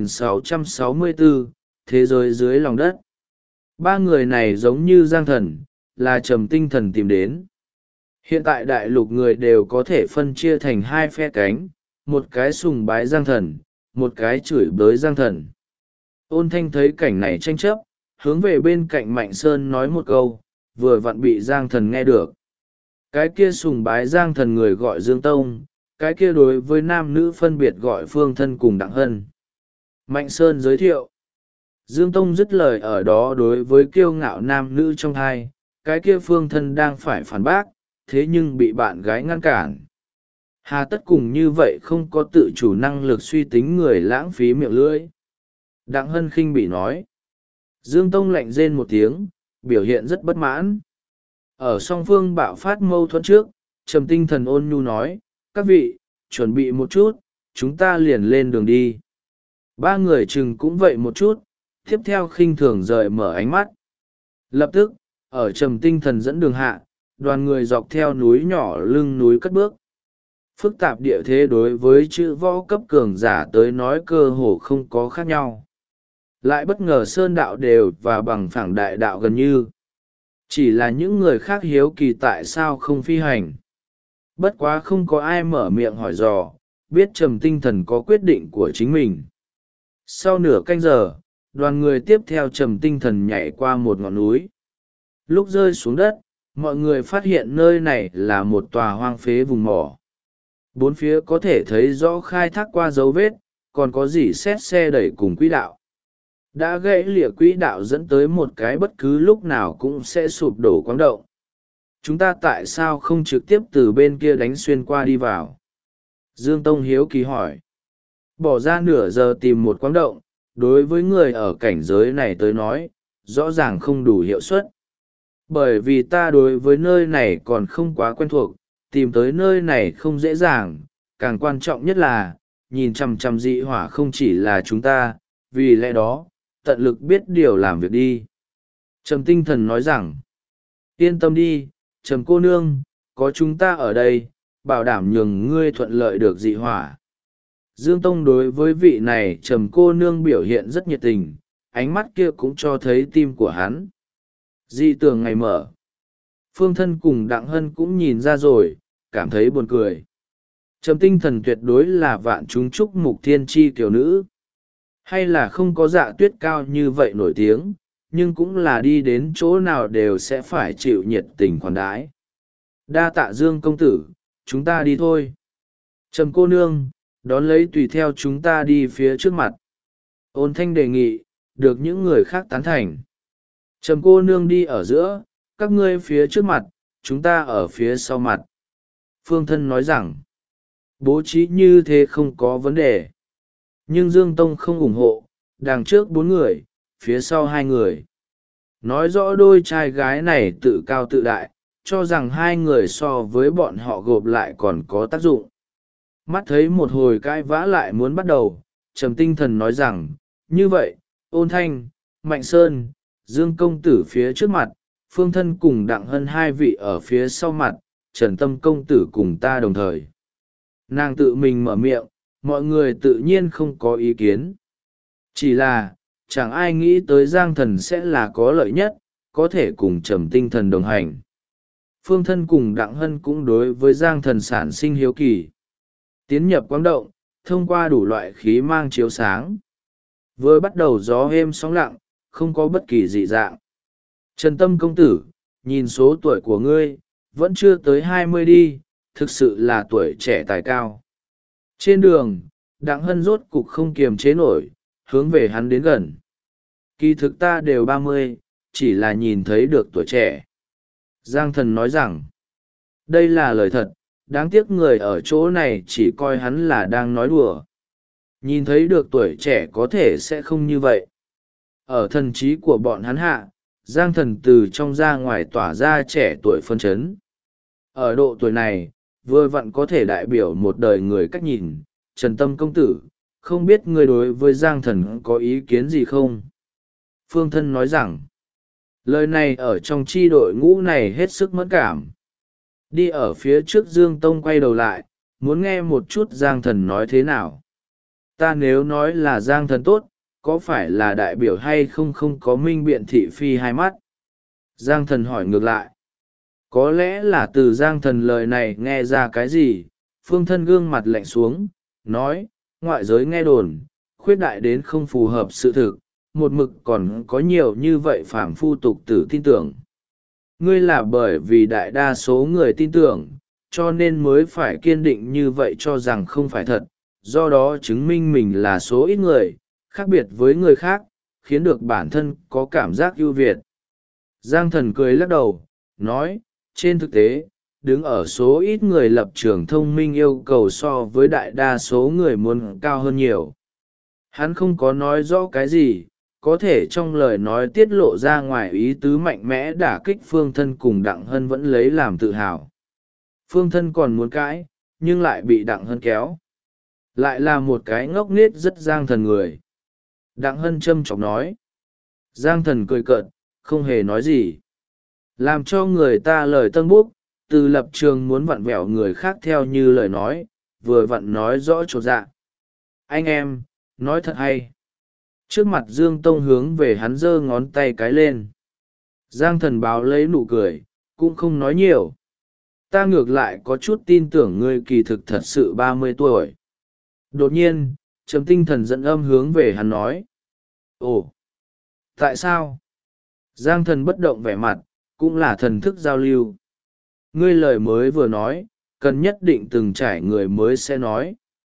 1664, Thế giới dưới lòng đất. Ba người này giống như giang thần, là trầm tinh thần tìm đến. Hiện tại đại lục người đều có thể phân chia thành hai phe cánh, một cái sùng bái giang thần, một cái chửi bới giang thần. Ôn Thanh thấy cảnh này tranh chấp, hướng về bên cạnh Mạnh Sơn nói một câu, vừa vặn bị giang thần nghe được. Cái kia sùng bái giang thần người gọi Dương Tông, cái kia đối với nam nữ phân biệt gọi Phương Thân cùng Đặng Hân. Mạnh Sơn giới thiệu. Dương Tông dứt lời ở đó đối với kiêu ngạo nam nữ trong hai, cái kia Phương Thân đang phải phản bác, thế nhưng bị bạn gái ngăn cản. Hà tất cùng như vậy không có tự chủ năng lực suy tính người lãng phí miệng lưỡi. Đặng Hân khinh bị nói. Dương Tông lạnh rên một tiếng, biểu hiện rất bất mãn. Ở song phương bạo phát mâu thuẫn trước, trầm tinh thần ôn nhu nói, các vị, chuẩn bị một chút, chúng ta liền lên đường đi. Ba người chừng cũng vậy một chút, tiếp theo khinh thường rời mở ánh mắt. Lập tức, ở trầm tinh thần dẫn đường hạ, đoàn người dọc theo núi nhỏ lưng núi cất bước. Phức tạp địa thế đối với chữ võ cấp cường giả tới nói cơ hồ không có khác nhau. Lại bất ngờ sơn đạo đều và bằng phẳng đại đạo gần như. Chỉ là những người khác hiếu kỳ tại sao không phi hành. Bất quá không có ai mở miệng hỏi dò, biết trầm tinh thần có quyết định của chính mình. Sau nửa canh giờ, đoàn người tiếp theo trầm tinh thần nhảy qua một ngọn núi. Lúc rơi xuống đất, mọi người phát hiện nơi này là một tòa hoang phế vùng mỏ. Bốn phía có thể thấy rõ khai thác qua dấu vết, còn có dỉ xét xe đẩy cùng quỹ đạo. Đã gãy lìa quỹ đạo dẫn tới một cái bất cứ lúc nào cũng sẽ sụp đổ quáng động. Chúng ta tại sao không trực tiếp từ bên kia đánh xuyên qua đi vào? Dương Tông hiếu kỳ hỏi. Bỏ ra nửa giờ tìm một quáng động, đối với người ở cảnh giới này tới nói, rõ ràng không đủ hiệu suất. Bởi vì ta đối với nơi này còn không quá quen thuộc, tìm tới nơi này không dễ dàng, càng quan trọng nhất là, nhìn chằm chằm dị hỏa không chỉ là chúng ta, vì lẽ đó, tận lực biết điều làm việc đi. Trầm tinh thần nói rằng, yên tâm đi, Trầm cô nương, có chúng ta ở đây, bảo đảm nhường ngươi thuận lợi được dị hỏa. Dương Tông đối với vị này Trầm cô nương biểu hiện rất nhiệt tình, ánh mắt kia cũng cho thấy tim của hắn. Dị tường ngày mở. Phương Thân cùng Đặng Hân cũng nhìn ra rồi, cảm thấy buồn cười. Trầm tinh thần tuyệt đối là vạn chúng chúc mục thiên tri kiểu nữ. Hay là không có dạ tuyết cao như vậy nổi tiếng, nhưng cũng là đi đến chỗ nào đều sẽ phải chịu nhiệt tình khoản đãi. Đa tạ Dương công tử, chúng ta đi thôi. Trầm cô nương, đón lấy tùy theo chúng ta đi phía trước mặt. Ôn Thanh đề nghị, được những người khác tán thành. Trầm cô nương đi ở giữa, các ngươi phía trước mặt, chúng ta ở phía sau mặt. Phương Thân nói rằng, bố trí như thế không có vấn đề. Nhưng Dương Tông không ủng hộ, đằng trước 4 người, phía sau 2 người. Nói rõ đôi trai gái này tự cao tự đại, cho rằng 2 người so với bọn họ gộp lại còn có tác dụng. Mắt thấy một hồi cãi vã lại muốn bắt đầu, Trầm Tinh Thần nói rằng, như vậy, Ôn Thanh, Mạnh Sơn, Dương Công Tử phía trước mặt, Phương Thân cùng Đặng Hân 2 vị ở phía sau mặt, Trần Tâm Công Tử cùng ta đồng thời. Nàng tự mình mở miệng, mọi người tự nhiên không có ý kiến. Chỉ là, chẳng ai nghĩ tới Giang Thần sẽ là có lợi nhất, có thể cùng Trầm Tinh Thần đồng hành. Phương Thân cùng Đặng Hân cũng đối với Giang Thần sản sinh hiếu kỳ. Tiến nhập quang động, thông qua đủ loại khí mang chiếu sáng. Vừa bắt đầu gió êm sóng lặng, không có bất kỳ dị dạng. Trần Tâm Công Tử, nhìn số tuổi của ngươi, vẫn chưa tới 20 đi, thực sự là tuổi trẻ tài cao. Trên đường, Đặng Hân rốt cục không kiềm chế nổi, hướng về hắn đến gần. Kỳ thực ta đều 30, chỉ là nhìn thấy được tuổi trẻ. Giang Thần nói rằng, đây là lời thật, đáng tiếc người ở chỗ này chỉ coi hắn là đang nói đùa. Nhìn thấy được tuổi trẻ có thể sẽ không như vậy. Ở thần trí của bọn hắn hạ, Giang Thần từ trong ra ngoài tỏa ra trẻ tuổi phân chấn. Ở độ tuổi này, vừa vặn có thể đại biểu một đời người cách nhìn. Trần Tâm Công Tử, không biết ngươi đối với Giang Thần có ý kiến gì không? Phương Thân nói rằng, lời này ở trong chi đội ngũ này hết sức mẫn cảm. Đi ở phía trước Dương Tông quay đầu lại, muốn nghe một chút Giang Thần nói thế nào. Ta nếu nói là Giang Thần tốt, có phải là đại biểu hay không không có minh biện thị phi hai mắt? Giang Thần hỏi ngược lại. Có lẽ là từ Giang Thần lời này nghe ra cái gì, Phương Thân gương mặt lạnh xuống, nói, ngoại giới nghe đồn, khuyết đại đến không phù hợp sự thực, một mực còn có nhiều như vậy phàm phu tục tử tin tưởng. Ngươi là bởi vì đại đa số người tin tưởng, cho nên mới phải kiên định như vậy cho rằng không phải thật, do đó chứng minh mình là số ít người, khác biệt với người khác, khiến được bản thân có cảm giác ưu việt. Giang Thần cười lắc đầu, nói, trên thực tế, đứng ở số ít người lập trường thông minh yêu cầu so với đại đa số người muốn cao hơn nhiều. Hắn không có nói rõ cái gì, có thể trong lời nói tiết lộ ra ngoài ý tứ mạnh mẽ đả kích Phương Thân cùng Đặng Hân vẫn lấy làm tự hào. Phương Thân còn muốn cãi, nhưng lại bị Đặng Hân kéo. Lại là một cái ngốc nghếch rất Giang Thần người. Đặng Hân châm chọc nói. Giang Thần cười cợt, không hề nói gì. Làm cho người ta lời tân búc, từ lập trường muốn vặn vẹo người khác theo như lời nói, vừa vặn nói rõ chột dạ. Anh em, nói thật hay. Trước mặt Dương Tông hướng về hắn giơ ngón tay cái lên. Giang Thần báo lấy nụ cười, cũng không nói nhiều. Ta ngược lại có chút tin tưởng ngươi kỳ thực thật sự 30 tuổi. Đột nhiên, Trầm Tinh Thần dẫn âm hướng về hắn nói. Ồ! Tại sao? Giang Thần bất động vẻ mặt, cũng là thần thức giao lưu. Ngươi lời mới vừa nói, cần nhất định từng trải người mới sẽ nói.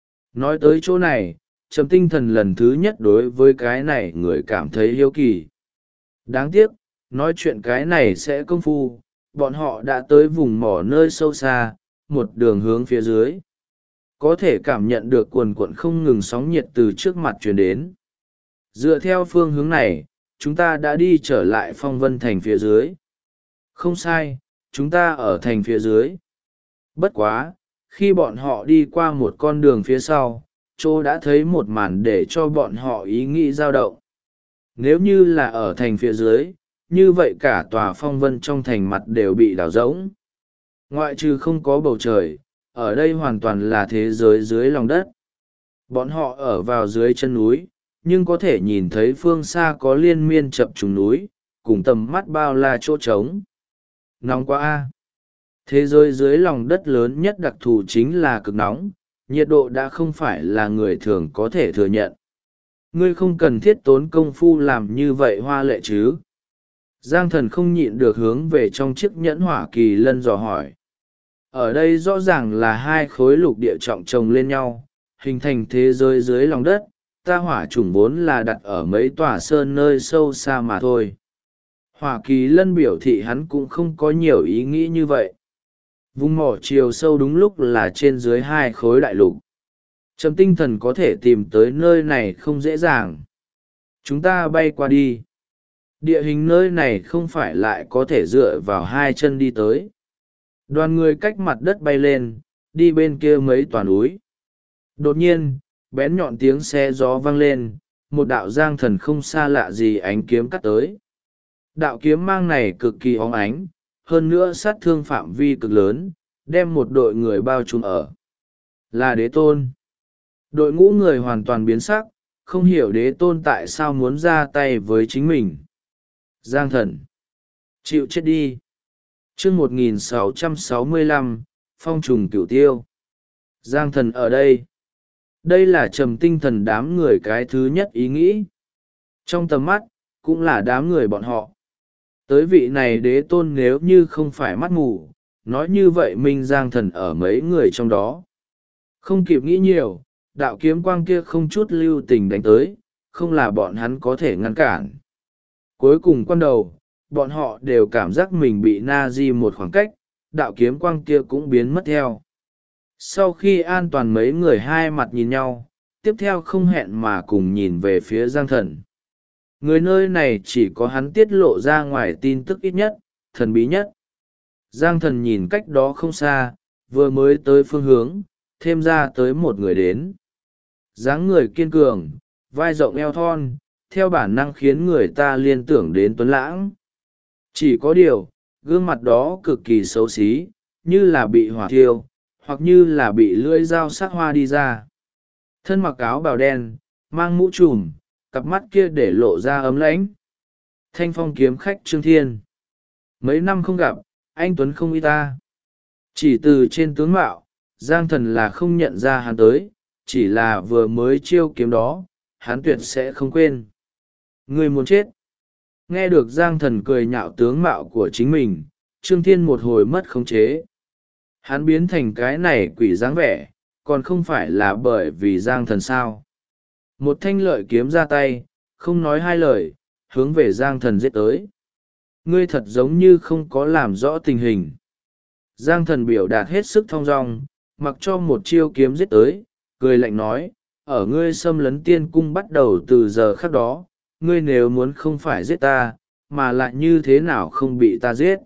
Nói tới chỗ này, Trầm Tinh Thần lần thứ nhất đối với cái này người cảm thấy hiếu kỳ. Đáng tiếc, nói chuyện cái này sẽ công phu, bọn họ đã tới vùng mỏ nơi sâu xa, một đường hướng phía dưới. Có thể cảm nhận được cuồn cuộn không ngừng sóng nhiệt từ trước mặt truyền đến. Dựa theo phương hướng này, chúng ta đã đi trở lại Phong Vân Thành phía dưới. Không sai, chúng ta ở thành phía dưới. Bất quá, khi bọn họ đi qua một con đường phía sau, chỗ đã thấy một màn để cho bọn họ ý nghĩ dao động. Nếu như là ở thành phía dưới, như vậy cả tòa phong vân trong thành mặt đều bị đảo rỗng. Ngoại trừ không có bầu trời, ở đây hoàn toàn là thế giới dưới lòng đất. Bọn họ ở vào dưới chân núi, nhưng có thể nhìn thấy phương xa có liên miên chập trùng núi, cùng tầm mắt bao la chỗ trống. Nóng quá a! Thế giới dưới lòng đất lớn nhất đặc thù chính là cực nóng, nhiệt độ đã không phải là người thường có thể thừa nhận. Ngươi không cần thiết tốn công phu làm như vậy hoa lệ chứ. Giang Thần không nhịn được hướng về trong chiếc nhẫn hỏa kỳ lân dò hỏi. Ở đây rõ ràng là hai khối lục địa trọng chồng lên nhau, hình thành thế giới dưới lòng đất, ta hỏa chủng vốn là đặt ở mấy tòa sơn nơi sâu xa mà thôi. Hỏa Kỳ Lân biểu thị hắn cũng không có nhiều ý nghĩ như vậy. Vùng mỏ chiều sâu đúng lúc là trên dưới 2 khối đại lục. Trầm Tinh Thần có thể tìm tới nơi này không dễ dàng. Chúng ta bay qua đi. Địa hình nơi này không phải lại có thể dựa vào 2 chân đi tới. Đoàn người cách mặt đất bay lên, đi bên kia mấy tòa núi. Đột nhiên, bén nhọn tiếng xe gió vang lên, một đạo giang thần không xa lạ gì ánh kiếm cắt tới. Đạo kiếm mang này cực kỳ óng ánh, hơn nữa sát thương phạm vi cực lớn, đem một đội người bao trùm ở. Là Đế Tôn. Đội ngũ người hoàn toàn biến sắc, không hiểu Đế Tôn tại sao muốn ra tay với chính mình. Giang thần. Chịu chết đi. chương 1665, phong trùng cửu tiêu. Giang thần ở đây. Đây là Trầm Tinh Thần đám người cái thứ nhất ý nghĩ. Trong tầm mắt, cũng là đám người bọn họ. Tới vị này Đế Tôn nếu như không phải mắt mù, nói như vậy Minh Giang thần ở mấy người trong đó. Không kịp nghĩ nhiều, đạo kiếm quang kia không chút lưu tình đánh tới, không là bọn hắn có thể ngăn cản. Cuối cùng quan đầu, bọn họ đều cảm giác mình bị na di một khoảng cách, đạo kiếm quang kia cũng biến mất theo. Sau khi an toàn mấy người hai mặt nhìn nhau, tiếp theo không hẹn mà cùng nhìn về phía Giang thần. Người nơi này chỉ có hắn tiết lộ ra ngoài tin tức ít nhất, thần bí nhất. Giang thần nhìn cách đó không xa, vừa mới tới phương hướng, thêm ra tới một người đến. Dáng người kiên cường, vai rộng eo thon, theo bản năng khiến người ta liên tưởng đến Tuấn Lãng. Chỉ có điều, gương mặt đó cực kỳ xấu xí, như là bị hỏa thiêu, hoặc như là bị lưỡi dao sắc hoa đi ra. Thân mặc áo bào đen, mang mũ trùm, cặp mắt kia để lộ ra ấm lãnh. Thanh phong kiếm khách Trương Thiên. Mấy năm không gặp, anh Tuấn không y ta. Chỉ từ trên tướng mạo, Giang thần là không nhận ra hắn tới, chỉ là vừa mới chiêu kiếm đó, hắn tuyệt sẽ không quên. Người muốn chết. Nghe được Giang thần cười nhạo tướng mạo của chính mình, Trương Thiên một hồi mất khống chế. Hắn biến thành cái này quỷ dáng vẻ, còn không phải là bởi vì Giang thần sao. Một thanh lợi kiếm ra tay, không nói hai lời, hướng về Giang thần giết tới. Ngươi thật giống như không có làm rõ tình hình. Giang thần biểu đạt hết sức thong dong, mặc cho một chiêu kiếm giết tới, cười lạnh nói, ở ngươi xâm lấn tiên cung bắt đầu từ giờ khắc đó, ngươi nếu muốn không phải giết ta, mà lại như thế nào không bị ta giết.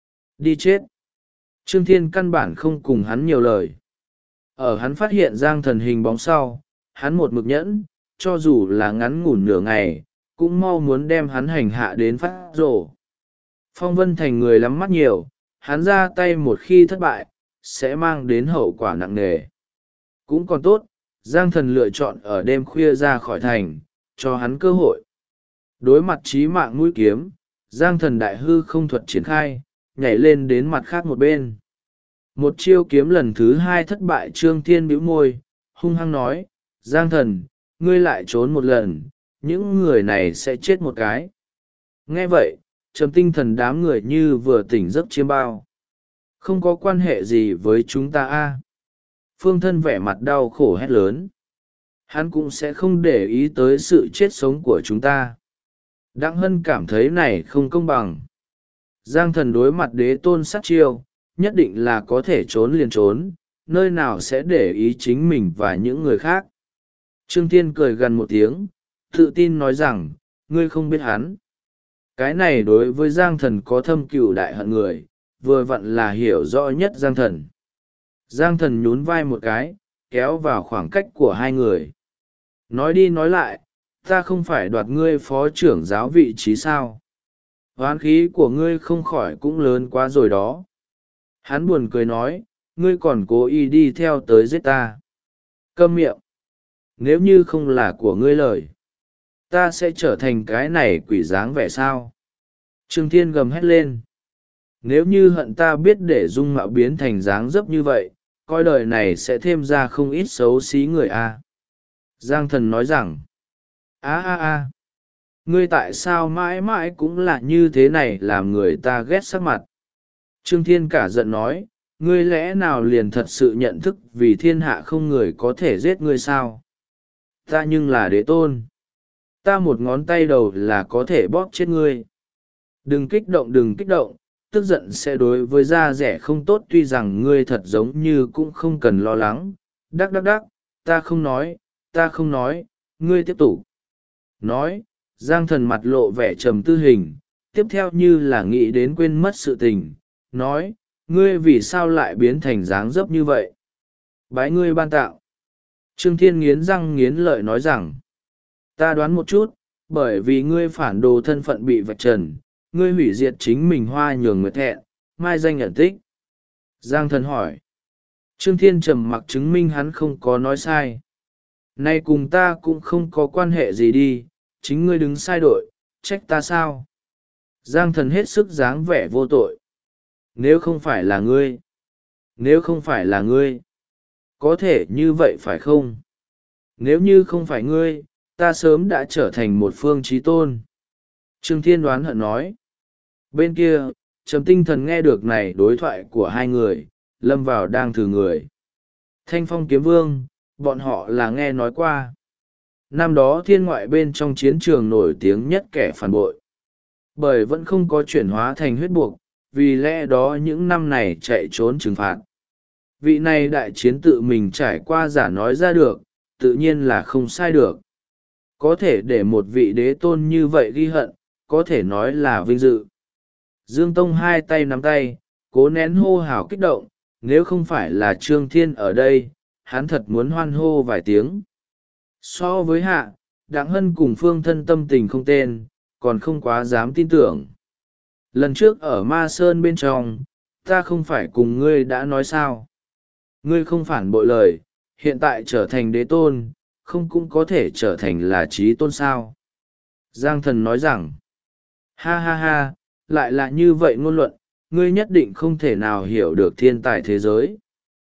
Đi chết. Trương Thiên căn bản không cùng hắn nhiều lời. Ở hắn phát hiện Giang thần hình bóng sau, hắn một mực nhẫn, cho dù là ngắn ngủn nửa ngày, cũng mau muốn đem hắn hành hạ đến phát rồ. Phong Vân Thành người lắm mắt nhiều, hắn ra tay một khi thất bại, sẽ mang đến hậu quả nặng nề. Cũng còn tốt, Giang thần lựa chọn ở đêm khuya ra khỏi thành, cho hắn cơ hội. Đối mặt chí mạng mũi kiếm, Giang thần đại hư không thuật triển khai, nhảy lên đến mặt khác một bên. Một chiêu kiếm lần thứ hai thất bại. Trương Thiên bĩu môi, hung hăng nói, Giang thần, ngươi lại trốn một lần, những người này sẽ chết một cái. Nghe vậy, Trầm Tinh Thần đám người như vừa tỉnh giấc chiêm bao. Không có quan hệ gì với chúng ta a. Phương Thân vẻ mặt đau khổ hét lớn. Hắn cũng sẽ không để ý tới sự chết sống của chúng ta. Đặng Hân cảm thấy này không công bằng. Giang thần đối mặt Đế Tôn sát chiêu, nhất định là có thể trốn liền trốn, nơi nào sẽ để ý chính mình và những người khác. Trương Thiên cười gần một tiếng, tự tin nói rằng, ngươi không biết hắn. Cái này đối với Giang thần có thâm cừu đại hận người, vừa vặn là hiểu rõ nhất Giang thần. Giang thần nhún vai một cái, kéo vào khoảng cách của hai người. Nói đi nói lại, ta không phải đoạt ngươi phó trưởng giáo vị trí sao? Hoán khí của ngươi không khỏi cũng lớn quá rồi đó. Hắn buồn cười nói, ngươi còn cố ý đi theo tới giết ta. Câm miệng. Nếu như không là của ngươi lời, ta sẽ trở thành cái này quỷ dáng vẻ sao? Trương Thiên gầm hét lên. Nếu như hận ta biết để dung mạo biến thành dáng dấp như vậy, coi đời này sẽ thêm ra không ít xấu xí người a. Giang thần nói rằng, ngươi tại sao mãi mãi cũng là như thế này làm người ta ghét sắc mặt. Trương Thiên cả giận nói, ngươi lẽ nào liền thật sự nhận thức vì thiên hạ không người có thể giết ngươi sao? Ta nhưng là Đế Tôn. Ta một ngón tay đầu là có thể bóp chết ngươi. Đừng kích động, tức giận sẽ đối với da rẻ không tốt, tuy rằng ngươi thật giống như cũng không cần lo lắng. Đắc đắc đắc, ta không nói, ngươi tiếp tục. Nói, Giang Thần mặt lộ vẻ trầm tư hình, tiếp theo như là nghĩ đến quên mất sự tình, nói, ngươi vì sao lại biến thành dáng dấp như vậy? Bái ngươi ban tạo. Trương Thiên nghiến răng nghiến lợi nói rằng, ta đoán một chút, bởi vì ngươi phản đồ thân phận bị vạch trần, ngươi hủy diệt chính mình hoa nhường người thẹn, mai danh ẩn tích. Giang Thần hỏi. Trương Thiên trầm mặc chứng minh hắn không có nói sai. Nay cùng ta cũng không có quan hệ gì đi, chính ngươi đứng sai đội, trách ta sao? Giang Thần hết sức dáng vẻ vô tội. Nếu không phải là ngươi, có thể như vậy phải không? Nếu như không phải ngươi, ta sớm đã trở thành một phương chí tôn. Trương Thiên đoán hận nói. Bên kia, Trầm Tinh Thần nghe được này đối thoại của hai người, lâm vào đang thử người. Thanh Phong Kiếm Vương, bọn họ là nghe nói qua. Năm đó thiên ngoại bên trong chiến trường nổi tiếng nhất kẻ phản bội. Bởi vẫn không có chuyển hóa thành huyết buộc, vì lẽ đó những năm này chạy trốn trừng phạt. Vị này đại chiến tự mình trải qua giả nói ra được, tự nhiên là không sai được. Có thể để một vị đế tôn như vậy ghi hận, có thể nói là vinh dự. Dương Tông hai tay nắm tay, cố nén hô hào kích động, nếu không phải là Trương Thiên ở đây, hắn thật muốn hoan hô vài tiếng. So với Hạ, Đặng Hân cùng Phương Thân tâm tình không tên, còn không quá dám tin tưởng. Lần trước ở Ma Sơn bên trong, ta không phải cùng ngươi đã nói sao. Ngươi không phản bội lời, hiện tại trở thành đế tôn, không cũng có thể trở thành là trí tôn sao. Giang Thần nói rằng, ha ha ha, lại là như vậy ngôn luận, ngươi nhất định không thể nào hiểu được thiên tài thế giới.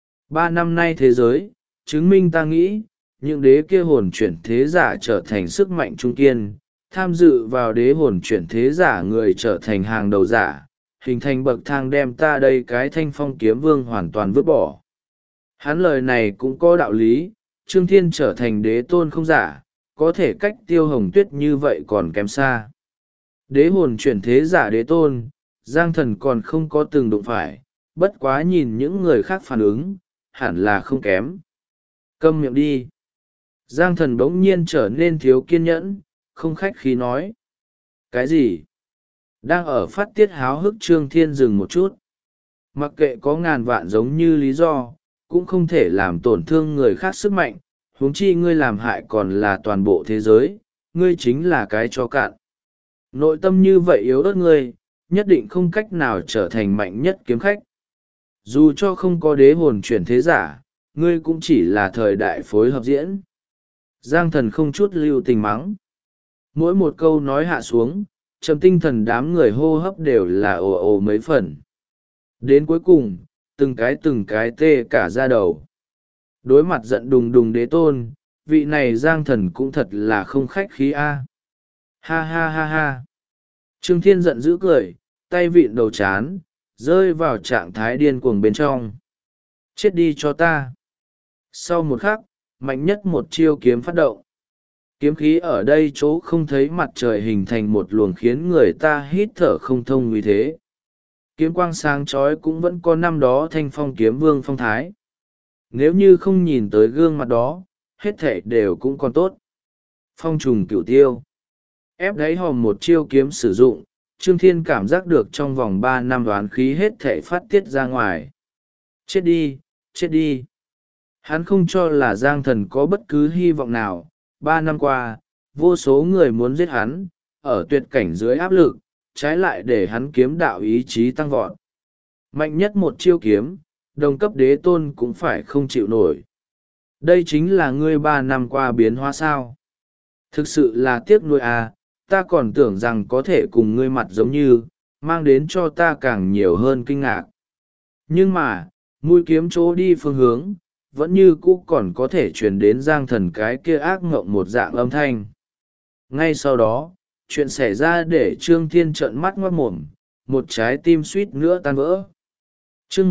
3 năm nay thế giới, chứng minh ta nghĩ, những đế kia hồn chuyển thế giả trở thành sức mạnh trung kiên, tham dự vào đế hồn chuyển thế giả người trở thành hàng đầu giả, hình thành bậc thang đem ta đây cái Thanh Phong Kiếm Vương hoàn toàn vứt bỏ. Hắn lời này cũng có đạo lý, Trương Thiên trở thành đế tôn không giả, có thể cách Tiêu Hồng Tuyết như vậy còn kém xa. Đế hồn chuyển thế giả đế tôn, Giang Thần còn không có từng đụng phải, bất quá nhìn những người khác phản ứng, hẳn là không kém. Câm miệng đi. Giang Thần bỗng nhiên trở nên thiếu kiên nhẫn, không khách khí nói. Cái gì? Đang ở phát tiết háo hức Trương Thiên dừng một chút. Mặc kệ có ngàn vạn giống như lý do, cũng không thể làm tổn thương người khác sức mạnh, huống chi ngươi làm hại còn là toàn bộ thế giới, ngươi chính là cái cho cạn. Nội tâm như vậy yếu ớt ngươi, nhất định không cách nào trở thành mạnh nhất kiếm khách. Dù cho không có đế hồn chuyển thế giả, ngươi cũng chỉ là thời đại phối hợp diễn. Giang Thần không chút lưu tình mắng. Mỗi một câu nói hạ xuống, trầm tinh thần đám người hô hấp đều là ồ ồ mấy phần. Đến cuối cùng, từng cái tê cả da đầu. Đối mặt giận đùng đùng đế tôn, vị này Giang Thần cũng thật là không khách khí a. Ha ha ha ha. Trương Thiên giận dữ cười, tay vịn đầu chán, rơi vào trạng thái điên cuồng bên trong. Chết đi cho ta. Sau một khắc, mạnh nhất một chiêu kiếm phát động. Kiếm khí ở đây chỗ không thấy mặt trời hình thành một luồng khiến người ta hít thở không thông như thế. Kiếm quang sáng chói cũng vẫn có năm đó Thanh Phong Kiếm Vương phong thái. Nếu như không nhìn tới gương mặt đó, hết thảy đều cũng còn tốt. Phong trùng cửu tiêu. Ép đáy hòm một chiêu kiếm sử dụng, Trương Thiên cảm giác được trong vòng 3 năm đoán khí hết thảy phát tiết ra ngoài. Chết đi, chết đi. Hắn không cho là Giang Thần có bất cứ hy vọng nào. 3 năm qua, vô số người muốn giết hắn, ở tuyệt cảnh dưới áp lực, trái lại để hắn kiếm đạo ý chí tăng vọt. Mạnh nhất một chiêu kiếm, đồng cấp đế tôn cũng phải không chịu nổi. Đây chính là ngươi 3 năm qua biến hóa sao. Thực sự là tiếc nuối à, ta còn tưởng rằng có thể cùng ngươi mặt giống như, mang đến cho ta càng nhiều hơn kinh ngạc. Nhưng mà, mũi kiếm chỗ đi phương hướng, vẫn như cũ còn có thể truyền đến Giang Thần cái kia ác ngộng một dạng âm thanh. Ngay sau đó, chuyện xảy ra để Trương Thiên trợn mắt ngoác mồm, một trái tim suýt nữa tan vỡ. Chương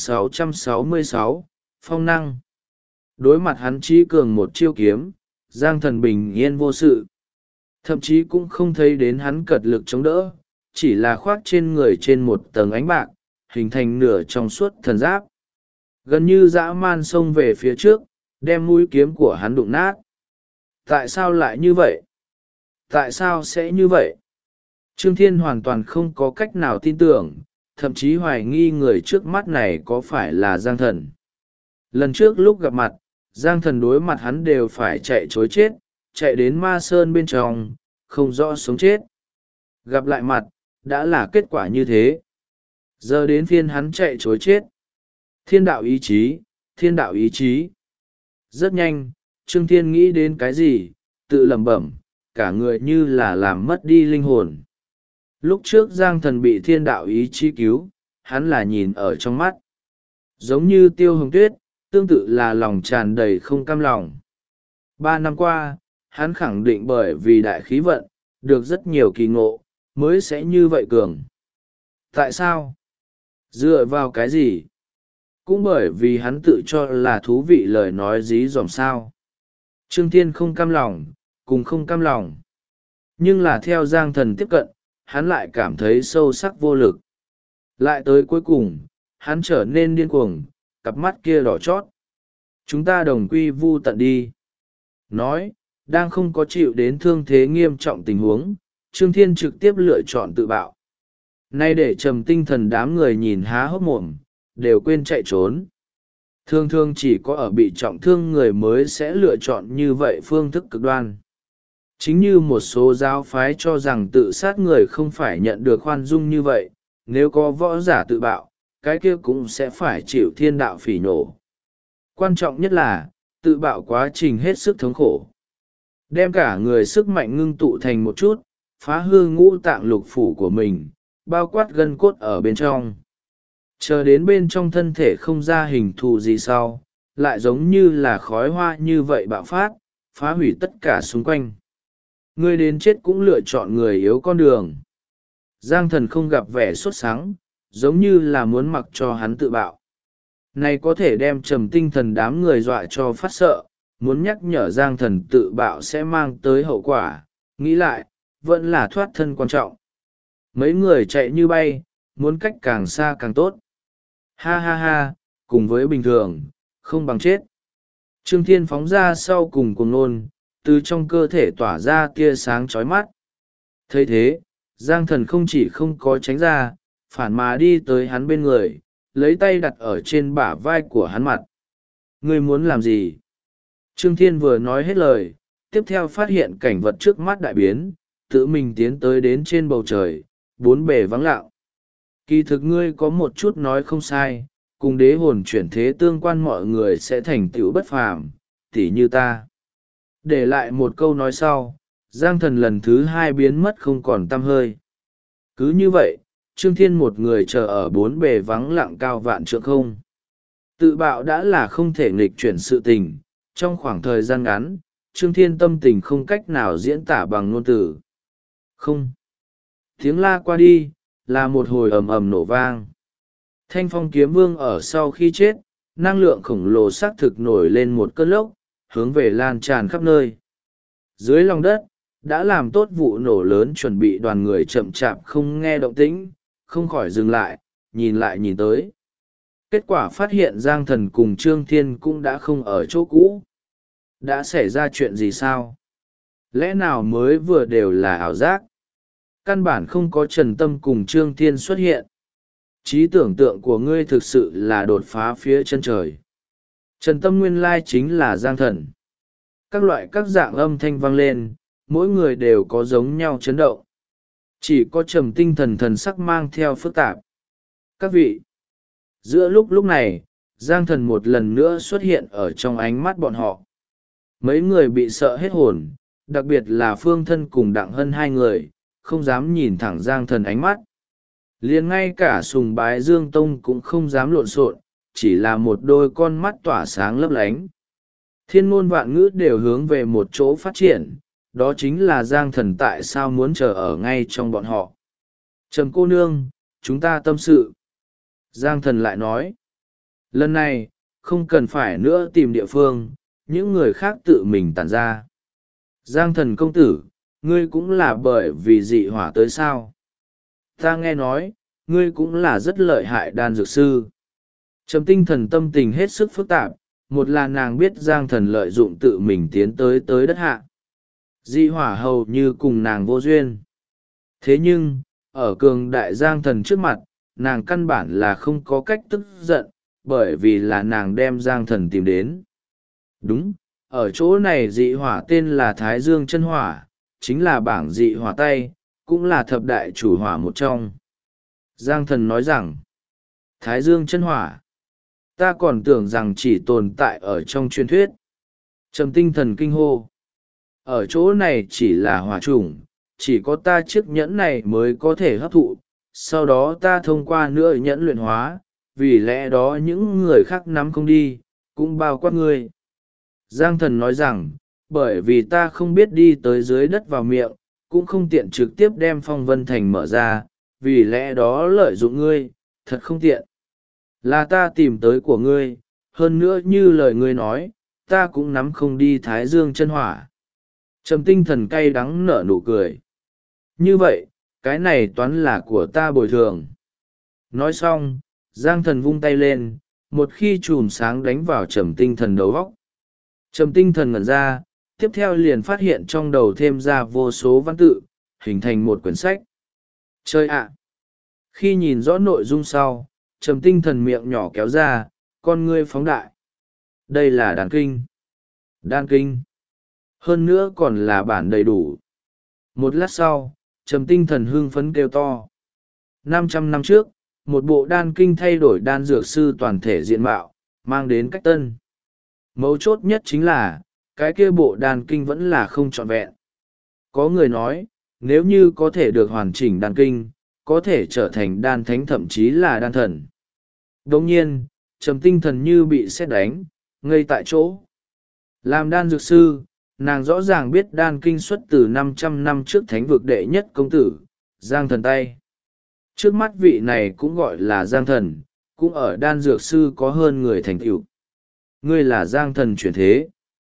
1666, Phong năng. Đối mặt hắn trí cường một chiêu kiếm, Giang Thần bình yên vô sự. Thậm chí cũng không thấy đến hắn cật lực chống đỡ, chỉ là khoác trên người trên một tầng ánh bạc, hình thành nửa trong suốt thần giáp. Gần như dã man xông về phía trước, đem mũi kiếm của hắn đụng nát. Tại sao lại như vậy? Tại sao sẽ như vậy? Trương Thiên hoàn toàn không có cách nào tin tưởng, thậm chí hoài nghi người trước mắt này có phải là Giang Thần. Lần trước lúc gặp mặt, Giang Thần đối mặt hắn đều phải chạy chối chết, chạy đến ma sơn bên trong, không rõ sống chết. Gặp lại mặt, đã là kết quả như thế. Giờ đến phiên hắn chạy chối chết. Thiên đạo ý chí, thiên đạo ý chí. Rất nhanh, Trương Thiên nghĩ đến cái gì, tự lẩm bẩm, cả người như là làm mất đi linh hồn. Lúc trước Giang Thần bị thiên đạo ý chí cứu, hắn là nhìn ở trong mắt. Giống như Tiêu Hồng Tuyết, tương tự là lòng tràn đầy không cam lòng. 3 năm qua, hắn khẳng định bởi vì đại khí vận, được rất nhiều kỳ ngộ, mới sẽ như vậy cường. Tại sao? Dựa vào cái gì? Cũng bởi vì hắn tự cho là thú vị lời nói dí dỏm sao. Trương Thiên không cam lòng, cùng không cam lòng. Nhưng là theo Giang Thần tiếp cận, hắn lại cảm thấy sâu sắc vô lực. Lại tới cuối cùng, hắn trở nên điên cuồng, cặp mắt kia đỏ chót. Chúng ta đồng quy vu tận đi. Nói, đang không có chịu đến thương thế nghiêm trọng tình huống, Trương Thiên trực tiếp lựa chọn tự bạo. Nay để trầm tinh thần đám người nhìn há hốc mồm, đều quên chạy trốn. Thường thường chỉ có ở bị trọng thương người mới sẽ lựa chọn như vậy phương thức cực đoan. Chính như một số giáo phái cho rằng tự sát người không phải nhận được khoan dung như vậy, nếu có võ giả tự bạo, cái kia cũng sẽ phải chịu thiên đạo phỉ nổ. Quan trọng nhất là, tự bạo quá trình hết sức thống khổ. Đem cả người sức mạnh ngưng tụ thành một chút, phá hư ngũ tạng lục phủ của mình, bao quát gân cốt ở bên trong. Chờ đến bên trong thân thể không ra hình thù gì sau, lại giống như là khói hoa như vậy bạo phát, phá hủy tất cả xung quanh. Người đến chết cũng lựa chọn người yếu con đường. Giang Thần không gặp vẻ sốt sắng, giống như là muốn mặc cho hắn tự bạo. Này có thể đem trầm tinh thần đám người dọa cho phát sợ, muốn nhắc nhở Giang Thần tự bạo sẽ mang tới hậu quả, nghĩ lại, vẫn là thoát thân quan trọng. Mấy người chạy như bay, muốn cách càng xa càng tốt. Ha ha ha, cùng với bình thường, không bằng chết. Trương Thiên phóng ra sau cùng cuồng nôn, từ trong cơ thể tỏa ra tia sáng chói mắt. Thấy thế, Giang Thần không chỉ không có tránh ra, phản mà đi tới hắn bên người, lấy tay đặt ở trên bả vai của hắn mặt. Ngươi muốn làm gì? Trương Thiên vừa nói hết lời, tiếp theo phát hiện cảnh vật trước mắt đại biến, tự mình tiến tới đến trên bầu trời, bốn bề vắng lặng. Kỳ thực ngươi có một chút nói không sai, cùng đế hồn chuyển thế tương quan mọi người sẽ thành tựu bất phàm, tỉ như ta. Để lại một câu nói sau, Giang Thần lần thứ 2 biến mất không còn tăm hơi. Cứ như vậy, Trương Thiên một người chờ ở bốn bề vắng lặng cao vạn trượng không. Tự bạo đã là không thể nghịch chuyển sự tình, trong khoảng thời gian ngắn, Trương Thiên tâm tình không cách nào diễn tả bằng ngôn từ. Không. Tiếng la qua đi, là một hồi ầm ầm nổ vang. Thanh Phong Kiếm Vương ở sau khi chết, năng lượng khổng lồ xác thực nổi lên một cơn lốc, hướng về lan tràn khắp nơi. Dưới lòng đất, đã làm tốt vụ nổ lớn chuẩn bị đoàn người chậm chạp không nghe động tĩnh, không khỏi dừng lại nhìn tới. Kết quả phát hiện Giang Thần cùng Trương Thiên cũng đã không ở chỗ cũ. Đã xảy ra chuyện gì sao? Lẽ nào mới vừa đều là ảo giác? Căn bản không có Trần Tâm cùng Trương Thiên xuất hiện. Trí tưởng tượng của ngươi thực sự là đột phá phía chân trời. Trần Tâm nguyên lai chính là Giang Thần. Các dạng âm thanh vang lên, mỗi người đều có giống nhau chấn động. Chỉ có Trầm Tinh Thần thần sắc mang theo phức tạp. Các vị, giữa lúc này, Giang Thần một lần nữa xuất hiện ở trong ánh mắt bọn họ. Mấy người bị sợ hết hồn, đặc biệt là Phương Thân cùng Đặng Hân hai người, không dám nhìn thẳng Giang Thần ánh mắt. Liền ngay cả sùng bái Dương Tông cũng không dám lộn xộn, chỉ là một đôi con mắt tỏa sáng lấp lánh. Thiên ngôn vạn ngữ đều hướng về một chỗ phát triển, đó chính là Giang Thần tại sao muốn chờ ở ngay trong bọn họ. Trầm cô nương, chúng ta tâm sự. Giang Thần lại nói, lần này, không cần phải nữa tìm địa phương, những người khác tự mình tản ra. Giang Thần công tử, ngươi cũng là bởi vì dị hỏa tới sao? ta nghe nói ngươi cũng là rất lợi hại đan dược sư. Trầm Tinh Thần tâm tình hết sức phức tạp, một là nàng biết Giang Thần lợi dụng tự mình tiến tới đất hạ. Dị hỏa hầu như cùng nàng vô duyên. Thế nhưng, ở cường đại Giang Thần trước mặt, nàng căn bản là không có cách tức giận, bởi vì là nàng đem Giang Thần tìm đến. Đúng, ở chỗ này dị hỏa tên là Thái Dương chân hỏa, chính là bảng dị hỏa tay, cũng là thập đại chủ hỏa một trong. Giang Thần nói rằng, Thái Dương chân hỏa, ta còn tưởng rằng chỉ tồn tại ở trong truyền thuyết. Trầm Tinh Thần kinh hô, ở chỗ này chỉ là hỏa chủng, chỉ có ta chiếc nhẫn này mới có thể hấp thụ, sau đó ta thông qua nữa nhẫn luyện hóa, vì lẽ đó những người khác nắm không đi, cũng bao quát ngươi. Giang Thần nói rằng, bởi vì ta không biết đi tới dưới đất vào miệng, cũng không tiện trực tiếp đem phong vân thành mở ra, vì lẽ đó lợi dụng ngươi, thật không tiện. Là ta tìm tới của ngươi, hơn nữa như lời ngươi nói, ta cũng nắm không đi Thái Dương chân hỏa. Trầm Tinh Thần cay đắng nở nụ cười. Như vậy, cái này toán là của ta bồi thường. Nói xong, Giang Thần vung tay lên, một khi chùm sáng đánh vào Trầm Tinh Thần đầu óc. Trầm Tinh Thần ngẩn ra, tiếp theo liền phát hiện trong đầu thêm ra vô số văn tự, hình thành một quyển sách. Chơi ạ! Khi nhìn rõ nội dung sau, Trầm Tinh Thần miệng nhỏ kéo ra, con ngươi phóng đại. Đây là đan kinh. Đan kinh. Hơn nữa còn là bản đầy đủ. Một lát sau, Trầm Tinh Thần hưng phấn kêu to. 500 năm trước, một bộ đan kinh thay đổi đan dược sư toàn thể diện mạo, mang đến cách tân. Mấu chốt nhất chính là, cái kia bộ đan kinh vẫn là không trọn vẹn. Có người nói, nếu như có thể được hoàn chỉnh đan kinh, có thể trở thành đan thánh thậm chí là đan thần. Đồng nhiên, Trầm Tinh Thần như bị sét đánh, ngây tại chỗ. Làm đan dược sư, nàng rõ ràng biết đan kinh xuất từ 500 năm trước thánh vực đệ nhất công tử, Giang Thần tay. Trước mắt vị này cũng gọi là Giang Thần, cũng ở đan dược sư có hơn người thành tựu. Ngươi là Giang Thần chuyển thế.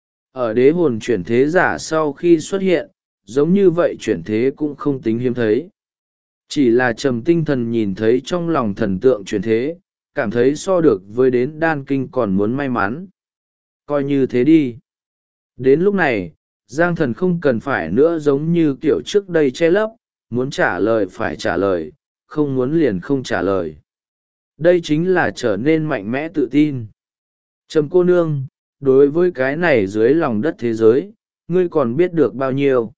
Ở đế hồn chuyển thế giả sau khi xuất hiện, giống như vậy chuyển thế cũng không tính hiếm thấy. Chỉ là Trầm Tinh Thần nhìn thấy trong lòng thần tượng chuyển thế, cảm thấy so được với đến đan kinh còn muốn may mắn. Coi như thế đi. Đến lúc này, Giang Thần không cần phải nữa giống như kiểu trước đây che lấp, muốn trả lời phải trả lời, không muốn liền không trả lời. Đây chính là trở nên mạnh mẽ tự tin. Trầm cô nương, đối với cái này dưới lòng đất thế giới, ngươi còn biết được bao nhiêu?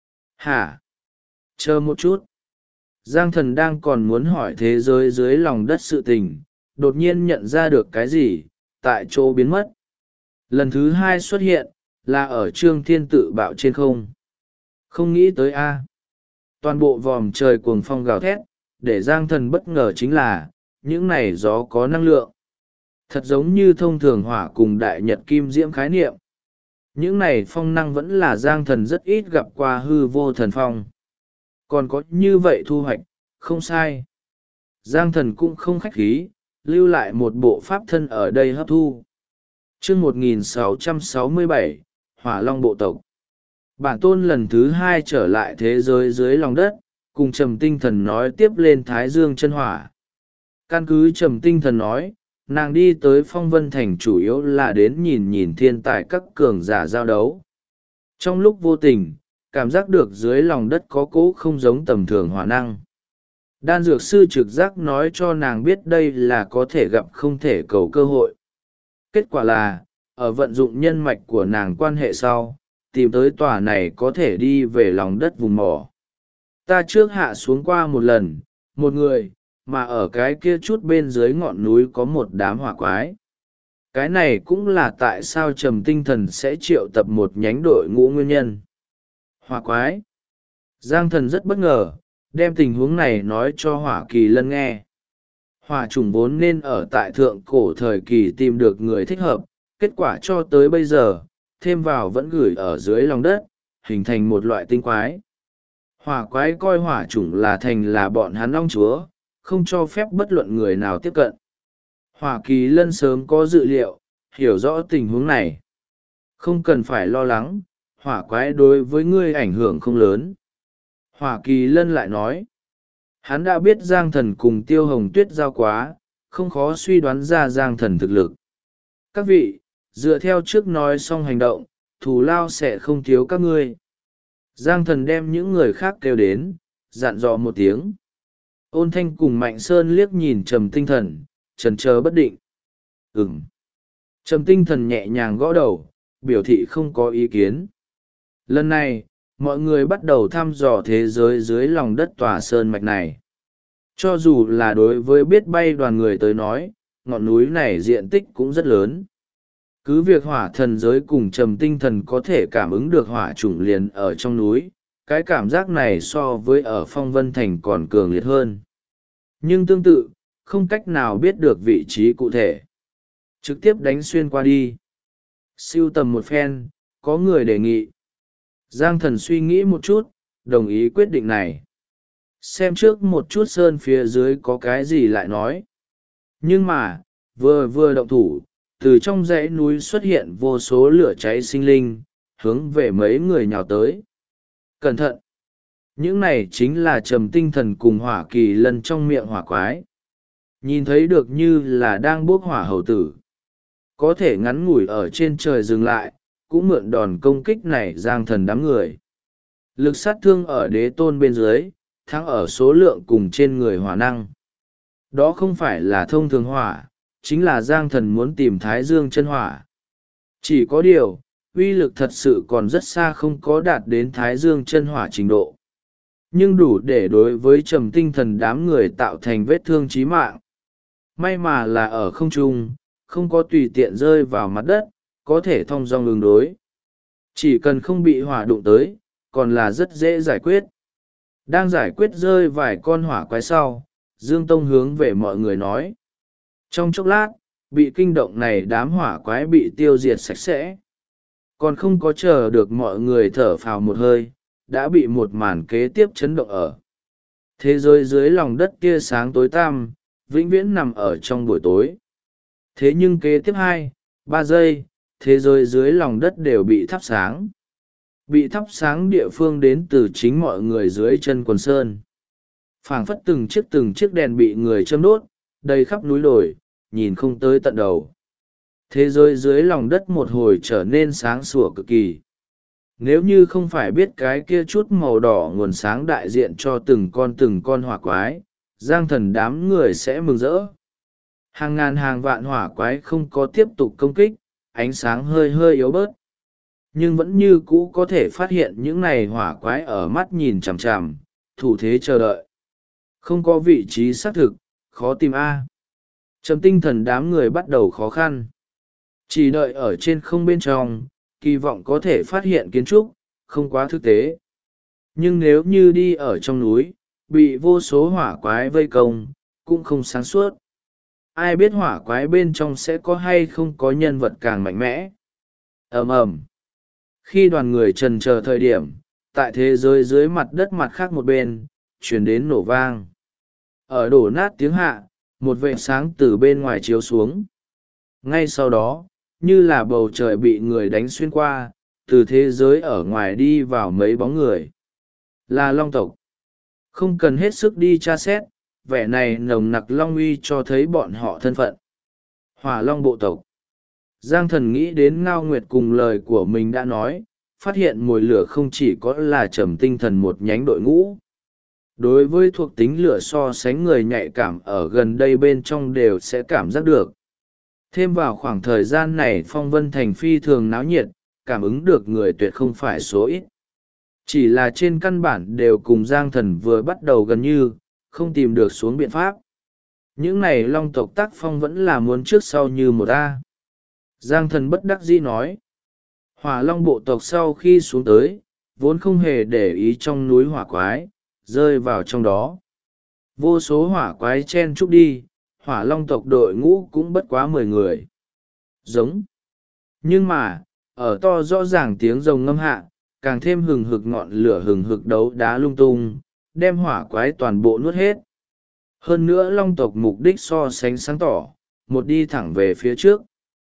Hả? Chờ một chút. Giang Thần đang còn muốn hỏi thế giới dưới lòng đất sự tình, đột nhiên nhận ra được cái gì, tại chỗ biến mất. Lần thứ hai xuất hiện, là ở Trương Thiên Tự Bạo trên không. Không nghĩ tới a. Toàn bộ vòm trời cuồng phong gào thét, để Giang Thần bất ngờ chính là, những này gió có năng lượng. Thật giống như thông thường hỏa cùng đại nhật kim diễm khái niệm. Những này phong năng vẫn là Giang Thần rất ít gặp qua hư vô thần phong. Còn có như vậy thu hoạch, không sai. Giang Thần cũng không khách khí, lưu lại một bộ pháp thân ở đây hấp thu. Chương 1667, Hỏa Long bộ tộc. Bản tôn lần thứ hai trở lại thế giới dưới lòng đất, cùng Trầm Tinh Thần nói tiếp lên Thái Dương chân hỏa. Căn cứ Trầm Tinh Thần nói, nàng đi tới Phong Vân Thành chủ yếu là đến nhìn nhìn thiên tài các cường giả giao đấu. Trong lúc vô tình, cảm giác được dưới lòng đất có cỗ không giống tầm thường hỏa năng. Đan dược sư trực giác nói cho nàng biết đây là có thể gặp không thể cầu cơ hội. Kết quả là, ở vận dụng nhân mạch của nàng quan hệ sau, tìm tới tòa này có thể đi về lòng đất vùng mỏ. Ta trước hạ xuống qua một lần, một người, mà ở cái kia chút bên dưới ngọn núi có một đám hỏa quái. Cái này cũng là tại sao Trầm Tinh Thần sẽ triệu tập một nhánh đội ngũ nguyên nhân. Hỏa quái. Giang Thần rất bất ngờ, đem tình huống này nói cho Hỏa Kỳ Lân nghe. Hỏa chủng vốn nên ở tại thượng cổ thời kỳ tìm được người thích hợp, kết quả cho tới bây giờ, thêm vào vẫn gửi ở dưới lòng đất, hình thành một loại tinh quái. Hỏa quái coi hỏa chủng là thành là bọn hắn long chúa, không cho phép bất luận người nào tiếp cận. Hỏa Kỳ Lân sớm có dự liệu, hiểu rõ tình huống này. Không cần phải lo lắng, hỏa quái đối với ngươi ảnh hưởng không lớn. Hỏa Kỳ Lân lại nói, Hắn đã biết Giang Thần cùng Tiêu Hồng Tuyết giao quá, không khó suy đoán ra Giang Thần thực lực. Các vị, dựa theo trước nói xong hành động, thù lao sẽ không thiếu các ngươi. Giang Thần đem những người khác kêu đến, dặn dò một tiếng. Ôn Thanh cùng Mạnh Sơn liếc nhìn Trầm Tinh Thần, chần chờ bất định. Trầm Tinh Thần nhẹ nhàng gõ đầu, biểu thị không có ý kiến. Lần này, mọi người bắt đầu thăm dò thế giới dưới lòng đất tòa sơn mạch này. Cho dù là đối với biết bay đoàn người tới nói, ngọn núi này diện tích cũng rất lớn. Cứ việc hỏa thần giới cùng Trầm Tinh Thần có thể cảm ứng được hỏa chủng liền ở trong núi, cái cảm giác này so với ở Phong Vân Thành còn cường liệt hơn. Nhưng tương tự, không cách nào biết được vị trí cụ thể. Trực tiếp đánh xuyên qua đi. Sưu tầm một phen, có người đề nghị. Giang Thần suy nghĩ một chút, đồng ý quyết định này. Xem trước một chút sơn phía dưới có cái gì lại nói. Nhưng mà, vừa động thủ, từ trong dãy núi xuất hiện vô số lửa cháy sinh linh, hướng về mấy người nhào tới. Cẩn thận! Những này chính là Trầm Tinh Thần cùng Hỏa Kỳ Lân trong miệng hỏa quái. Nhìn thấy được như là đang bốc hỏa hầu tử. Có thể ngắn ngủi ở trên trời dừng lại, cũng mượn đòn công kích này Giang Thần đám người. Lực sát thương ở đế tôn bên dưới, thắng ở số lượng cùng trên người hỏa năng. Đó không phải là thông thường hỏa, chính là Giang Thần muốn tìm Thái Dương chân hỏa. Chỉ có điều, uy lực thật sự còn rất xa không có đạt đến Thái Dương chân hỏa trình độ. Nhưng đủ để đối với Trầm Tinh Thần đám người tạo thành vết thương chí mạng. May mà là ở không trung, không có tùy tiện rơi vào mặt đất, có thể thông dong ứng đối. Chỉ cần không bị hỏa đụng tới, còn là rất dễ giải quyết. Đang giải quyết rơi vài con hỏa quái sau, Dương Tông hướng về mọi người nói. Trong chốc lát, bị kinh động này đám hỏa quái bị tiêu diệt sạch sẽ. Còn không có chờ được mọi người thở phào một hơi, đã bị một màn kế tiếp chấn động ở. Thế giới dưới lòng đất kia sáng tối tăm, vĩnh viễn nằm ở trong buổi tối. Thế nhưng kế tiếp 2-3 giây, thế giới dưới lòng đất đều bị thắp sáng. Bị thắp sáng địa phương đến từ chính mọi người dưới chân quần sơn. Phảng phất từng chiếc đèn bị người châm đốt, đầy khắp núi đồi, nhìn không tới tận đầu. Thế giới dưới lòng đất một hồi trở nên sáng sủa cực kỳ. Nếu như không phải biết cái kia chút màu đỏ nguồn sáng đại diện cho từng con hỏa quái, Giang Thần đám người sẽ mừng rỡ. Hàng ngàn hàng vạn hỏa quái không có tiếp tục công kích, ánh sáng hơi yếu bớt. Nhưng vẫn như cũ có thể phát hiện những này hỏa quái ở mắt nhìn chằm chằm, thủ thế chờ đợi. Không có vị trí xác thực, khó tìm A. Trầm Tinh Thần đám người bắt đầu khó khăn. Chỉ đợi ở trên không bên trong, kỳ vọng có thể phát hiện kiến trúc, không quá thực tế. Nhưng nếu như đi ở trong núi, bị vô số hỏa quái vây công, cũng không sáng suốt. Ai biết hỏa quái bên trong sẽ có hay không có nhân vật càng mạnh mẽ. Ầm. Khi đoàn người trần chờ thời điểm, tại thế giới dưới mặt đất mặt khác một bên, chuyển đến nổ vang. Ở đổ nát tiếng hạ, một vệt sáng từ bên ngoài chiếu xuống. Ngay sau đó, như là bầu trời bị người đánh xuyên qua, từ thế giới ở ngoài đi vào mấy bóng người. Là long tộc. Không cần hết sức đi tra xét, vẻ này nồng nặc long uy cho thấy bọn họ thân phận. Hỏa long bộ tộc. Giang Thần nghĩ đến Ngao Nguyệt cùng lời của mình đã nói, phát hiện mồi lửa không chỉ có là Trầm Tinh Thần một nhánh đội ngũ. Đối với thuộc tính lửa so sánh người nhạy cảm ở gần đây bên trong đều sẽ cảm giác được. Thêm vào khoảng thời gian này Phong Vân Thành phi thường náo nhiệt, cảm ứng được người tuyệt không phải số ít. Chỉ là trên căn bản đều cùng Giang Thần vừa bắt đầu gần như, không tìm được xuống biện pháp. Những này long tộc tác phong vẫn là muốn trước sau như một A. Giang Thần bất đắc dĩ nói. Hỏa long bộ tộc sau khi xuống tới, vốn không hề để ý trong núi hỏa quái, rơi vào trong đó. Vô số hỏa quái chen chúc đi, hỏa long tộc đội ngũ cũng bất quá 10 người. Giống. Nhưng mà, ở to rõ ràng tiếng rồng ngâm hạ, càng thêm hừng hực ngọn lửa hừng hực đấu đá lung tung, đem hỏa quái toàn bộ nuốt hết. Hơn nữa long tộc mục đích so sánh sáng tỏ, một đi thẳng về phía trước.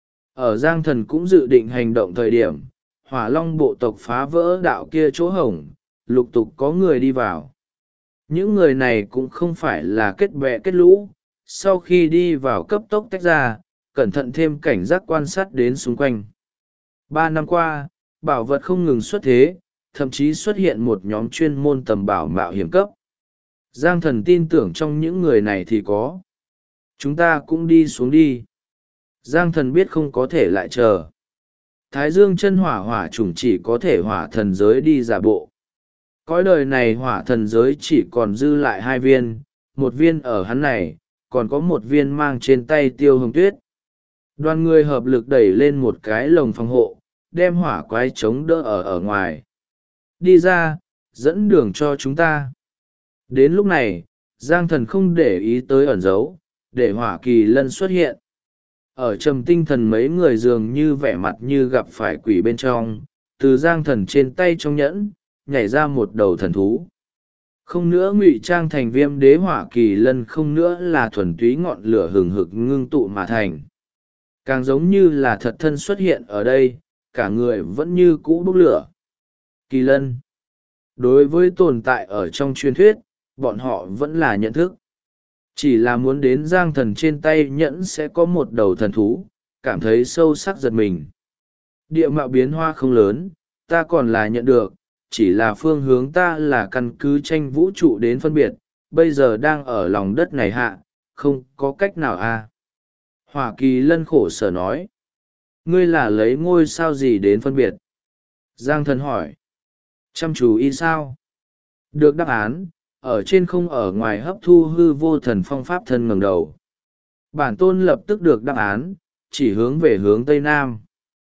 Ở Giang Thần cũng dự định hành động thời điểm, hỏa long bộ tộc phá vỡ đạo kia chỗ hổng, lục tục có người đi vào. những người này cũng không phải là kết bè kết lũ, sau khi đi vào cấp tốc tách ra, cẩn thận thêm cảnh giác quan sát đến xung quanh. 3 năm qua, bảo vật không ngừng xuất thế, thậm chí xuất hiện một nhóm chuyên môn tầm bảo mạo hiểm cấp. Giang Thần tin tưởng trong những người này thì có. Chúng ta cũng đi xuống đi. Giang Thần biết không có thể lại chờ. Thái Dương chân hỏa hỏa chủng chỉ có thể hỏa thần giới đi giả bộ. Cõi đời này hỏa thần giới chỉ còn dư lại 2 viên, một viên ở hắn này, còn có một viên mang trên tay Tiêu Hồng Tuyết. Đoàn người hợp lực đẩy lên một cái lồng phòng hộ, đem hỏa quái chống đỡ ở ngoài. Đi ra, dẫn đường cho chúng ta. Đến lúc này, Giang Thần không để ý tới ẩn giấu, để hỏa kỳ lân xuất hiện. Ở trầm tinh thần mấy người dường như vẻ mặt như gặp phải quỷ bên trong, từ Giang Thần trên tay trong nhẫn, nhảy ra một đầu thần thú. Không nữa ngụy trang thành Viêm Đế hỏa kỳ lân, không nữa là thuần túy ngọn lửa hừng hực ngưng tụ mà thành. Càng giống như là thật thân xuất hiện ở đây, cả người vẫn như cũ bốc lửa. Kỳ lân. Đối với tồn tại ở trong truyền thuyết, bọn họ vẫn là nhận thức. Chỉ là muốn đến Giang Thần trên tay nhẫn sẽ có một đầu thần thú, cảm thấy sâu sắc giật mình. Địa mạo biến hoa không lớn, ta còn là nhận được, chỉ là phương hướng ta là căn cứ tranh vũ trụ đến phân biệt, bây giờ đang ở lòng đất này hạ, không có cách nào à. Hỏa kỳ lân khổ sở nói. Ngươi là lấy ngôi sao gì đến phân biệt? Giang Thần hỏi. Chăm chú ý sao? Được đáp án, ở trên không ở ngoài hấp thu hư vô thần phong pháp thân ngẩng đầu. Bản tôn lập tức được đáp án, chỉ hướng về hướng tây nam.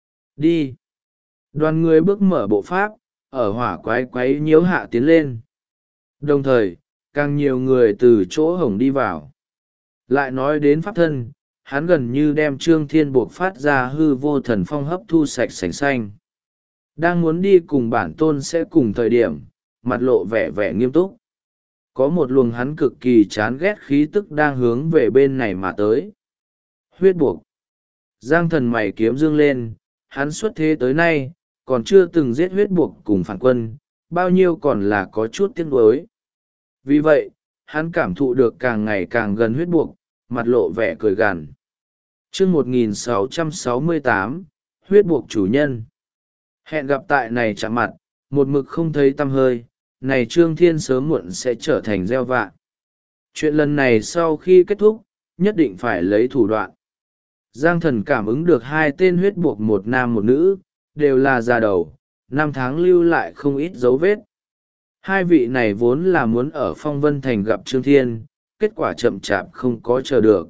Đi. Đoàn người bước mở bộ pháp, ở hỏa quái quái nhiễu hạ tiến lên. Đồng thời, càng nhiều người từ chỗ hổng đi vào. Lại nói đến pháp thân, hắn gần như đem Trương Thiên buộc phát ra hư vô thần phong hấp thu sạch sành xanh. Đang muốn đi cùng bản tôn sẽ cùng thời điểm, mặt lộ vẻ vẻ nghiêm túc. Có một luồng hắn cực kỳ chán ghét khí tức đang hướng về bên này mà tới. Huyết buộc. Giang Thần mày kiếm dương lên, hắn xuất thế tới nay, còn chưa từng giết huyết buộc cùng phản quân, bao nhiêu còn là có chút tiếc nuối. Vì vậy, hắn cảm thụ được càng ngày càng gần huyết buộc, mặt lộ vẻ cười gằn. Chương 1668, huyết buộc chủ nhân. Hẹn gặp tại này chạm mặt, một mực không thấy tăm hơi, này Trương Thiên sớm muộn sẽ trở thành gieo vạ. Chuyện lần này sau khi kết thúc, nhất định phải lấy thủ đoạn. Giang Thần cảm ứng được 2 tên huyết buộc, một nam một nữ, đều là già đầu, 5 tháng lưu lại không ít dấu vết. 2 vị này vốn là muốn ở Phong Vân Thành gặp Trương Thiên, kết quả chậm chạp không có chờ được.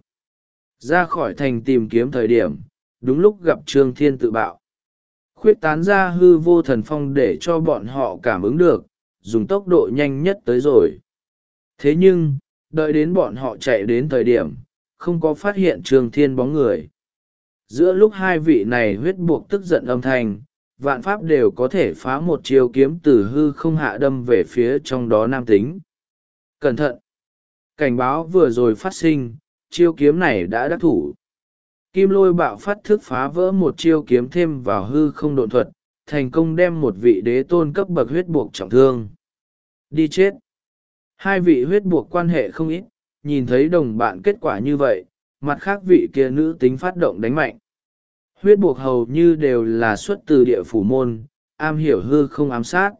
Ra khỏi thành tìm kiếm thời điểm, đúng lúc gặp Trương Thiên tự bạo. Khuyết tán ra hư vô thần phong để cho bọn họ cảm ứng được, dùng tốc độ nhanh nhất tới rồi. Thế nhưng, đợi đến bọn họ chạy đến thời điểm, không có phát hiện Trương Thiên bóng người. Giữa lúc 2 vị này huyết buộc tức giận âm thanh, vạn pháp đều có thể phá một chiêu kiếm từ hư không hạ đâm về phía trong đó nam tính. Cẩn thận! Cảnh báo vừa rồi phát sinh, chiêu kiếm này đã đắc thủ. Kim Lôi bạo phát thức phá vỡ một chiêu kiếm thêm vào hư không độn thuật, thành công đem một vị đế tôn cấp bậc huyết buộc trọng thương. Đi chết! 2 vị huyết buộc quan hệ không ít, nhìn thấy đồng bạn kết quả như vậy, mặt khác vị kia nữ tính phát động đánh mạnh. Huyết buộc hầu như đều là xuất từ địa phủ môn, am hiểu hư không ám sát.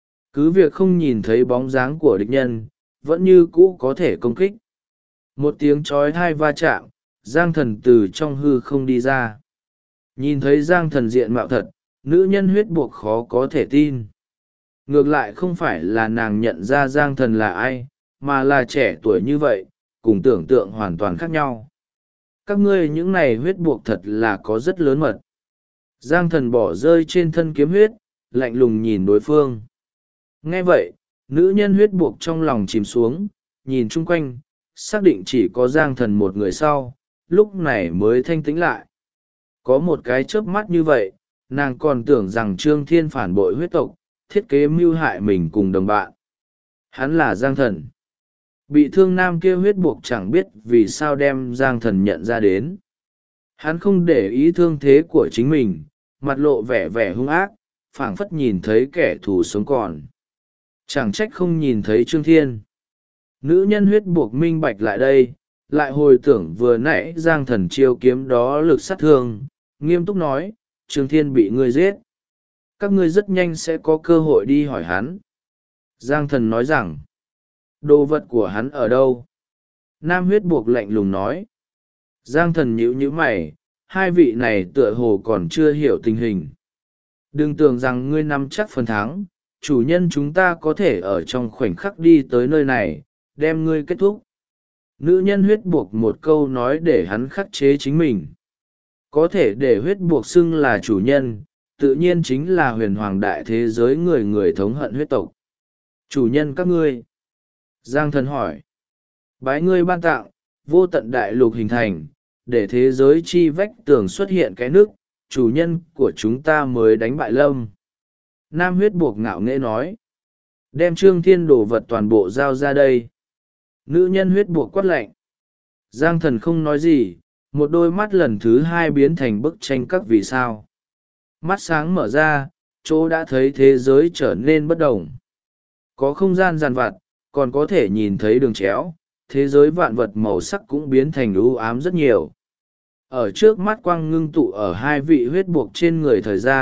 Cứ việc không nhìn thấy bóng dáng của địch nhân, vẫn như cũ có thể công kích. Một tiếng chói tai va chạm, Giang Thần từ trong hư không đi ra. Nhìn thấy Giang Thần diện mạo thật, nữ nhân huyết buộc khó có thể tin. Ngược lại không phải là nàng nhận ra Giang Thần là ai, mà là trẻ tuổi như vậy, cùng tưởng tượng hoàn toàn khác nhau. Các ngươi những này huyết buộc thật là có rất lớn mật. Giang Thần bỏ rơi trên thân kiếm huyết, lạnh lùng nhìn đối phương. Nghe vậy, nữ nhân huyết buộc trong lòng chìm xuống, nhìn chung quanh, xác định chỉ có Giang Thần một người sau, lúc này mới thanh tĩnh lại. Có một cái chớp mắt như vậy, nàng còn tưởng rằng Trương Thiên phản bội huyết tộc, thiết kế mưu hại mình cùng đồng bạn. Hắn là Giang Thần. Bị thương nam kia huyết buộc chẳng biết vì sao đem Giang Thần nhận ra đến. Hắn không để ý thương thế của chính mình, mặt lộ vẻ vẻ hung ác, phảng phất nhìn thấy kẻ thù sống còn. Chẳng trách không nhìn thấy Trương Thiên. Nữ nhân huyết buộc minh bạch lại đây, lại hồi tưởng vừa nãy Giang Thần chiêu kiếm đó lực sát thương, nghiêm túc nói, Trương Thiên bị ngươi giết. Các ngươi rất nhanh sẽ có cơ hội đi hỏi hắn. Giang Thần nói rằng, đồ vật của hắn ở đâu? Nam huyết buộc lạnh lùng nói. Giang Thần nhíu nhíu mày, hai vị này tựa hồ còn chưa hiểu tình hình. Đừng tưởng rằng ngươi nắm chắc phần thắng, chủ nhân chúng ta có thể ở trong khoảnh khắc đi tới nơi này, đem ngươi kết thúc. Nữ nhân huyết buộc một câu nói để hắn khắc chế chính mình. Có thể để huyết buộc xưng là chủ nhân, tự nhiên chính là huyền hoàng đại thế giới người người thống hận huyết tộc. Chủ nhân các ngươi. Giang Thần hỏi. Bái ngươi ban tặng, vô tận đại lục hình thành, để thế giới chi vách tường xuất hiện cái nước, chủ nhân của chúng ta mới đánh bại Lâm. Nam huyết buộc ngạo nghễ nói. Đem Trương Thiên đồ vật toàn bộ giao ra đây. Nữ nhân huyết buộc quát lạnh. Giang Thần không nói gì, một đôi mắt lần thứ hai biến thành bức tranh các vì sao. Mắt sáng mở ra, chỗ đã thấy thế giới trở nên bất đồng. Có không gian dàn vặt, còn có thể nhìn thấy đường chéo, thế giới vạn vật màu sắc cũng biến thành u ám rất nhiều. Ở trước mắt quang ngưng tụ ở hai vị huyết buộc trên người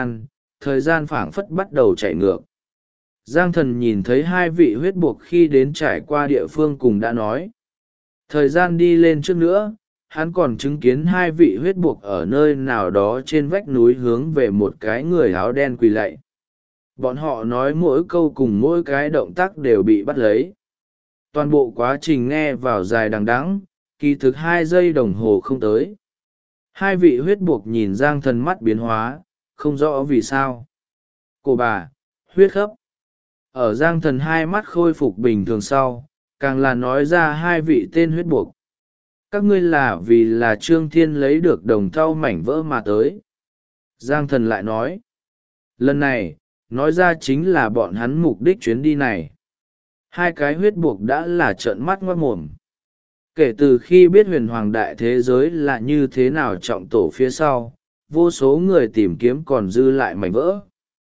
thời gian phảng phất bắt đầu chạy ngược. Giang Thần nhìn thấy hai vị huyết buộc khi đến trải qua địa phương cùng đã nói. Thời gian đi lên trước nữa, hắn còn chứng kiến hai vị huyết buộc ở nơi nào đó trên vách núi hướng về một cái người áo đen quỳ lạy. Bọn họ nói mỗi câu cùng mỗi cái động tác đều bị bắt lấy. Toàn bộ quá trình nghe vào dài đằng đẵng, kỳ thực 2 giây đồng hồ không tới. Hai vị huyết buộc nhìn Giang Thần mắt biến hóa, không rõ vì sao. Cô bà, huyết khấp. Ở Giang Thần hai mắt khôi phục bình thường sau, càng là nói ra hai vị tên huyết buộc. Các ngươi là vì là Trương Thiên lấy được đồng thau mảnh vỡ mà tới. Giang Thần lại nói. Lần này, nói ra chính là bọn hắn mục đích chuyến đi này. Hai cái huyết buộc đã là trợn mắt ngoát mồm. Kể từ khi biết huyền hoàng đại thế giới là như thế nào trọng tổ phía sau, vô số người tìm kiếm còn dư lại mảnh vỡ.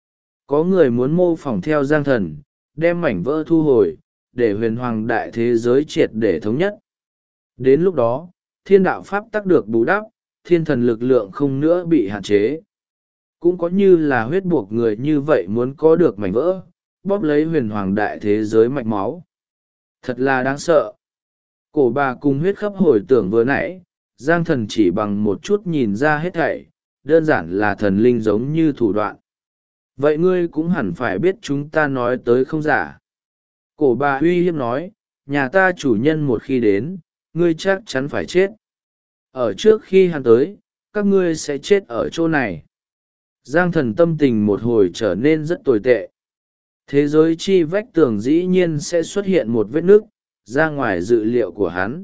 Có người muốn mô phỏng theo Giang Thần, đem mảnh vỡ thu hồi, để huyền hoàng đại thế giới triệt để thống nhất. Đến lúc đó, thiên đạo pháp tắc được bù đắp, thiên thần lực lượng không nữa bị hạn chế. Cũng có như là huyết buộc người như vậy muốn có được mảnh vỡ, bóp lấy huyền hoàng đại thế giới mạch máu. Thật là đáng sợ. Cổ bà cùng huyết khắp hồi tưởng vừa nãy, Giang Thần chỉ bằng một chút nhìn ra hết thảy, đơn giản là thần linh giống như thủ đoạn. Vậy ngươi cũng hẳn phải biết chúng ta nói tới không giả. Cổ bà uy hiếp nói, nhà ta chủ nhân một khi đến, ngươi chắc chắn phải chết. Ở trước khi hắn tới, các ngươi sẽ chết ở chỗ này. Giang Thần tâm tình một hồi trở nên rất tồi tệ. Thế giới chi vách tường dĩ nhiên sẽ xuất hiện một vết nứt, ra ngoài dự liệu của hắn.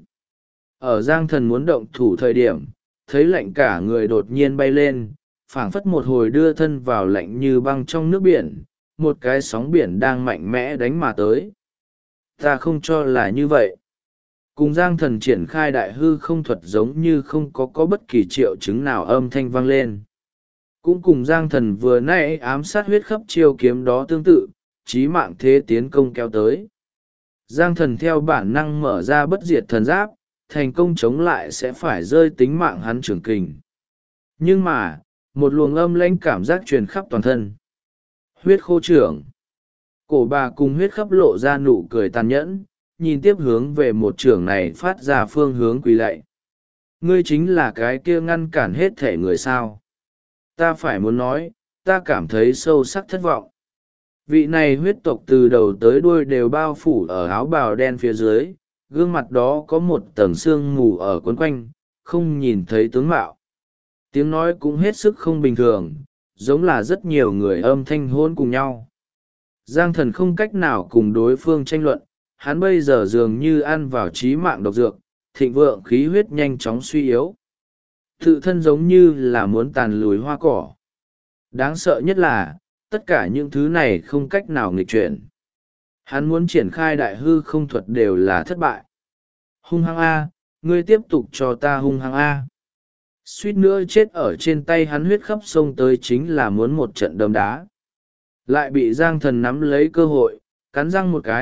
Ở Giang Thần muốn động thủ thời điểm, thấy lạnh cả người đột nhiên bay lên, phảng phất một hồi đưa thân vào lạnh như băng trong nước biển, một cái sóng biển đang mạnh mẽ đánh mà tới. Ta không cho là như vậy. Cùng Giang Thần triển khai đại hư không thuật giống như không có bất kỳ triệu chứng nào âm thanh vang lên. Cũng cùng Giang Thần vừa nãy ám sát huyết khắp chiêu kiếm đó tương tự, chí mạng thế tiến công kéo tới. Giang Thần theo bản năng mở ra bất diệt thần giáp, thành công chống lại sẽ phải rơi tính mạng hắn trưởng kình. Nhưng mà, một luồng âm lãnh cảm giác truyền khắp toàn thân. Huyết khô trưởng. Cổ bà cùng huyết khắp lộ ra nụ cười tàn nhẫn, nhìn tiếp hướng về một trưởng này phát ra phương hướng quỳ lạy. Ngươi chính là cái kia ngăn cản hết thể người sao. Ta phải muốn nói, ta cảm thấy sâu sắc thất vọng. Vị này huyết tộc từ đầu tới đuôi đều bao phủ ở áo bào đen phía dưới, gương mặt đó có một tầng sương mù ở quấn quanh, không nhìn thấy tướng mạo. Tiếng nói cũng hết sức không bình thường, giống là rất nhiều người âm thanh hôn cùng nhau. Giang Thần không cách nào cùng đối phương tranh luận, hắn bây giờ dường như ăn vào trí mạng độc dược, thịnh vượng khí huyết nhanh chóng suy yếu. Tự thân giống như là muốn tàn lùi hoa cỏ. Đáng sợ nhất là, tất cả những thứ này không cách nào nghịch chuyển. Hắn muốn triển khai đại hư không thuật đều là thất bại. Hung hăng A, ngươi tiếp tục cho ta hung hăng A. Suýt nữa chết ở trên tay hắn huyết khắp sông tới chính là muốn một trận đấm đá. Lại bị Giang Thần nắm lấy cơ hội, cắn răng một cái,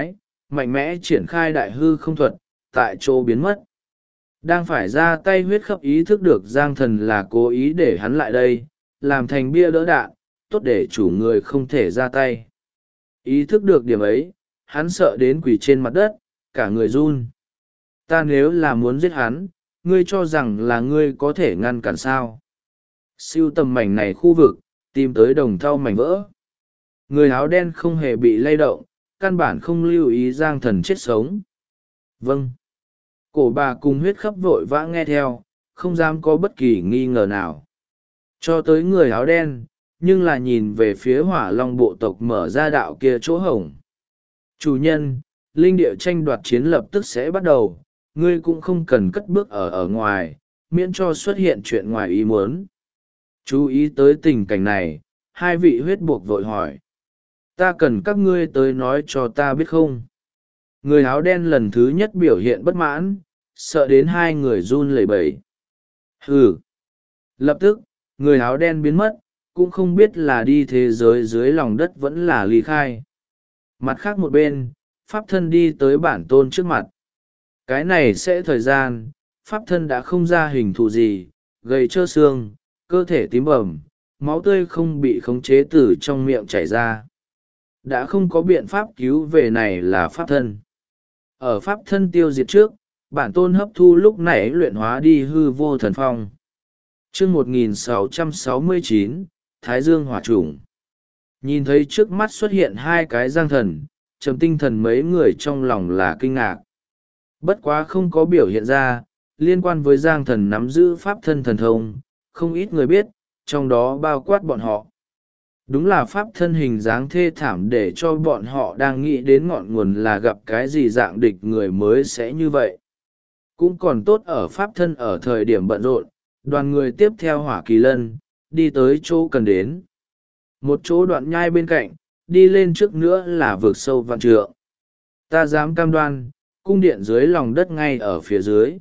mạnh mẽ triển khai đại hư không thuật, tại chỗ biến mất. Đang phải ra tay huyết khắp ý thức được Giang Thần là cố ý để hắn lại đây, làm thành bia đỡ đạn, tốt để chủ người không thể ra tay. Ý thức được điểm ấy, hắn sợ đến quỳ trên mặt đất, cả người run. Ta nếu là muốn giết hắn, ngươi cho rằng là ngươi có thể ngăn cản sao? Siêu tầm mảnh này khu vực, tìm tới đồng thau mảnh vỡ. Người áo đen không hề bị lay động, căn bản không lưu ý Giang Thần chết sống. Vâng. Cổ bà cùng huyết khắp vội vã nghe theo, không dám có bất kỳ nghi ngờ nào. Cho tới người áo đen, nhưng là nhìn về phía hỏa long bộ tộc mở ra đạo kia chỗ hổng. Chủ nhân, linh địa tranh đoạt chiến lập tức sẽ bắt đầu, ngươi cũng không cần cất bước ở ngoài, miễn cho xuất hiện chuyện ngoài ý muốn. Chú ý tới tình cảnh này, hai vị huyết buộc vội hỏi. Ta cần các ngươi tới nói cho ta biết không? Người áo đen lần thứ nhất biểu hiện bất mãn, sợ đến hai người run lẩy bẩy. Hừ. Lập tức, người áo đen biến mất, cũng không biết là đi thế giới dưới lòng đất vẫn là ly khai. Mặt khác một bên, pháp thân đi tới bản tôn trước mặt. Cái này sẽ thời gian, pháp thân đã không ra hình thù gì, gầy trơ xương, cơ thể tím bầm, máu tươi không bị khống chế từ trong miệng chảy ra. Đã không có biện pháp cứu về này là pháp thân. Ở pháp thân tiêu diệt trước, bản tôn hấp thu lúc nãy luyện hóa đi hư vô thần phong. Chương 1669, Thái Dương hỏa chủng. Nhìn thấy trước mắt xuất hiện hai cái Giang Thần, trầm tinh thần mấy người trong lòng là kinh ngạc. Bất quá không có biểu hiện ra, liên quan với Giang Thần nắm giữ pháp thân thần thông, không ít người biết, trong đó bao quát bọn họ. Đúng là pháp thân hình dáng thê thảm để cho bọn họ đang nghĩ đến ngọn nguồn là gặp cái gì dạng địch người mới sẽ như vậy. Cũng còn tốt ở pháp thân ở thời điểm bận rộn, đoàn người tiếp theo hỏa kỳ lân, đi tới chỗ cần đến. Một chỗ đoạn nhai bên cạnh, đi lên trước nữa là vực sâu vạn trượng. Ta dám cam đoan, cung điện dưới lòng đất ngay ở phía dưới.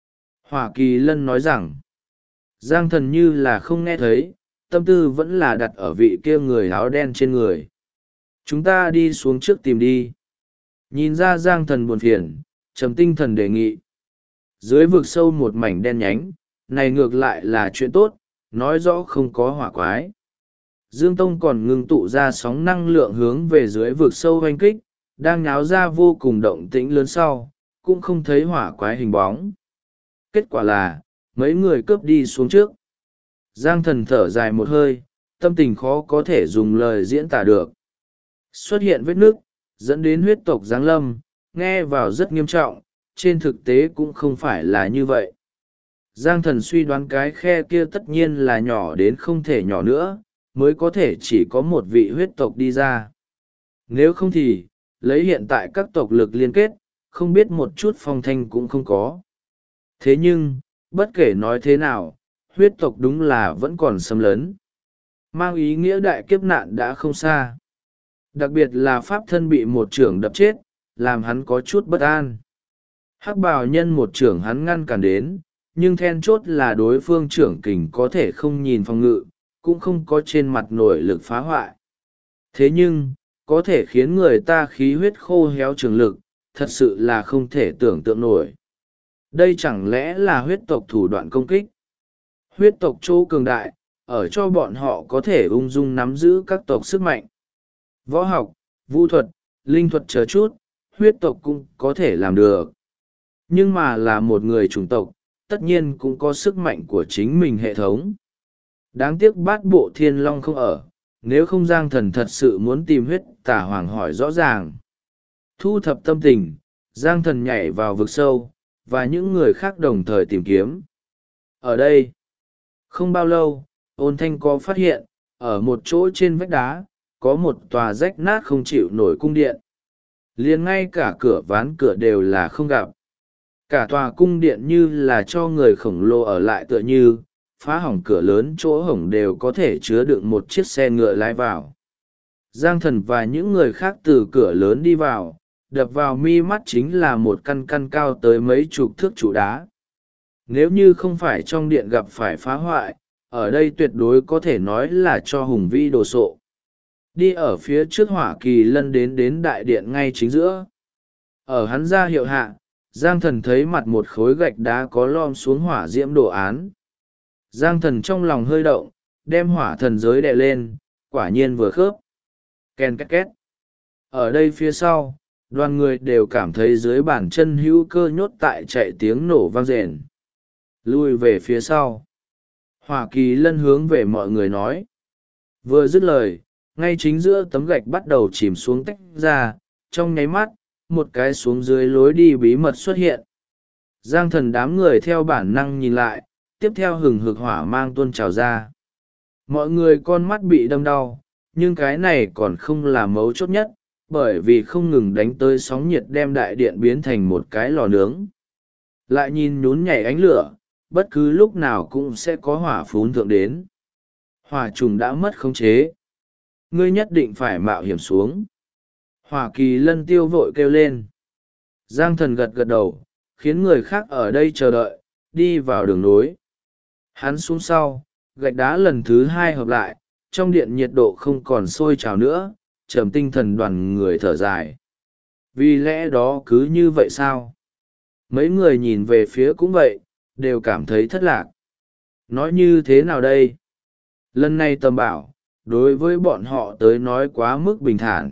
Hỏa kỳ lân nói rằng, Giang Thần như là không nghe thấy, tâm tư vẫn là đặt ở vị kia người áo đen trên người. Chúng ta đi xuống trước tìm đi. Nhìn ra Giang Thần buồn phiền, trầm tinh thần đề nghị. Dưới vực sâu một mảnh đen nhánh, này ngược lại là chuyện tốt, nói rõ không có hỏa quái. Dương Tông còn ngưng tụ ra sóng năng lượng hướng về dưới vực sâu hoanh kích, đang nháo ra vô cùng động tĩnh lớn sau, cũng không thấy hỏa quái hình bóng. Kết quả là, mấy người cướp đi xuống trước. Giang Thần thở dài một hơi, tâm tình khó có thể dùng lời diễn tả được. Xuất hiện vết nước, dẫn đến huyết tộc giáng lâm, nghe vào rất nghiêm trọng, trên thực tế cũng không phải là như vậy. Giang Thần suy đoán cái khe kia tất nhiên là nhỏ đến không thể nhỏ nữa, mới có thể chỉ có một vị huyết tộc đi ra. Nếu không thì, lấy hiện tại các tộc lực liên kết, không biết một chút phong thanh cũng không có. Thế nhưng, bất kể nói thế nào, huyết tộc đúng là vẫn còn xâm lấn. Mang ý nghĩa đại kiếp nạn đã không xa. Đặc biệt là pháp thân bị một trưởng đập chết, làm hắn có chút bất an. Hắc bào nhân một trưởng hắn ngăn cản đến, nhưng then chốt là đối phương trưởng kình có thể không nhìn phòng ngự, cũng không có trên mặt nổi lực phá hoại. Thế nhưng, có thể khiến người ta khí huyết khô héo trường lực, thật sự là không thể tưởng tượng nổi. Đây chẳng lẽ là huyết tộc thủ đoạn công kích? Huyết tộc chỗ cường đại, ở cho bọn họ có thể ung dung nắm giữ các tộc sức mạnh. Võ học, vũ thuật, linh thuật chờ chút, huyết tộc cũng có thể làm được. Nhưng mà là một người chủng tộc, tất nhiên cũng có sức mạnh của chính mình hệ thống. Đáng tiếc bát bộ thiên long không ở, nếu không Giang Thần thật sự muốn tìm huyết tả hoàng hỏi rõ ràng. Thu thập tâm tình, Giang Thần nhảy vào vực sâu, và những người khác đồng thời tìm kiếm. Ở đây, không bao lâu, Ôn Thanh có phát hiện, ở một chỗ trên vách đá, có một tòa rách nát không chịu nổi cung điện. Liền ngay cả cửa ván cửa đều là không gặp. Cả tòa cung điện như là cho người khổng lồ ở lại tựa như, phá hỏng cửa lớn chỗ hổng đều có thể chứa đựng một chiếc xe ngựa lái vào. Giang Thần và những người khác từ cửa lớn đi vào, đập vào mi mắt chính là một căn căn cao tới mấy chục thước trụ đá. Nếu như không phải trong điện gặp phải phá hoại, ở đây tuyệt đối có thể nói là cho hùng vĩ đồ sộ. Đi ở phía trước hỏa kỳ lân đến đại điện ngay chính giữa. Ở hắn ra hiệu hạ, Giang Thần thấy mặt một khối gạch đá có lom xuống hỏa diễm đồ án. Giang Thần trong lòng hơi động, đem hỏa thần giới đè lên, quả nhiên vừa khớp. Ken két két. Ở đây phía sau, đoàn người đều cảm thấy dưới bàn chân hữu cơ nhốt tại chạy tiếng nổ vang rền. Lui về phía sau. Hỏa Kỳ Lân hướng về mọi người nói. Vừa dứt lời, ngay chính giữa tấm gạch bắt đầu chìm xuống tách ra, trong nháy mắt, một cái xuống dưới lối đi bí mật xuất hiện. Giang Thần đám người theo bản năng nhìn lại, tiếp theo hừng hực hỏa mang tuôn trào ra. Mọi người con mắt bị đâm đau, nhưng cái này còn không là mấu chốt nhất, bởi vì không ngừng đánh tới sóng nhiệt đem đại điện biến thành một cái lò nướng. Lại nhìn nhún nhảy ánh lửa, bất cứ lúc nào cũng sẽ có hỏa phún thượng đến. Hỏa trùng đã mất khống chế. Ngươi nhất định phải mạo hiểm xuống. Hỏa Kỳ Lân tiêu vội kêu lên. Giang Thần gật gật đầu, khiến người khác ở đây chờ đợi, đi vào đường nối. Hắn xuống sau, gạch đá lần thứ hai hợp lại, trong điện nhiệt độ không còn sôi trào nữa, trầm tinh thần đoàn người thở dài. Vì lẽ đó cứ như vậy sao? Mấy người nhìn về phía cũng vậy, đều cảm thấy thất lạc. Nói như thế nào đây? Lần này Tầm Bảo, đối với bọn họ tới nói quá mức bình thản.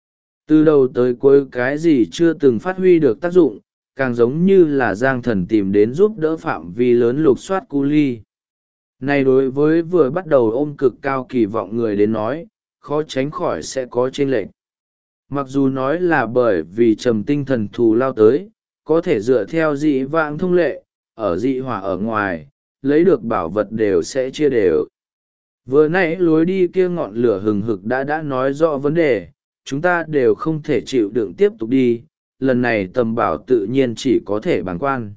Từ đầu tới cuối cái gì chưa từng phát huy được tác dụng, càng giống như là Giang Thần tìm đến giúp đỡ phạm vi lớn lục soát cu ly. Này đối với vừa bắt đầu ôm cực cao kỳ vọng người đến nói, khó tránh khỏi sẽ có chênh lệch. Mặc dù nói là bởi vì trầm tinh thần thù lao tới, có thể dựa theo dị vãng thông lệ, ở dị hỏa ở ngoài, lấy được bảo vật đều sẽ chia đều. Vừa nãy lối đi kia ngọn lửa hừng hực đã nói rõ vấn đề, chúng ta đều không thể chịu đựng tiếp tục đi, lần này Tầm Bảo tự nhiên chỉ có thể bàng quan.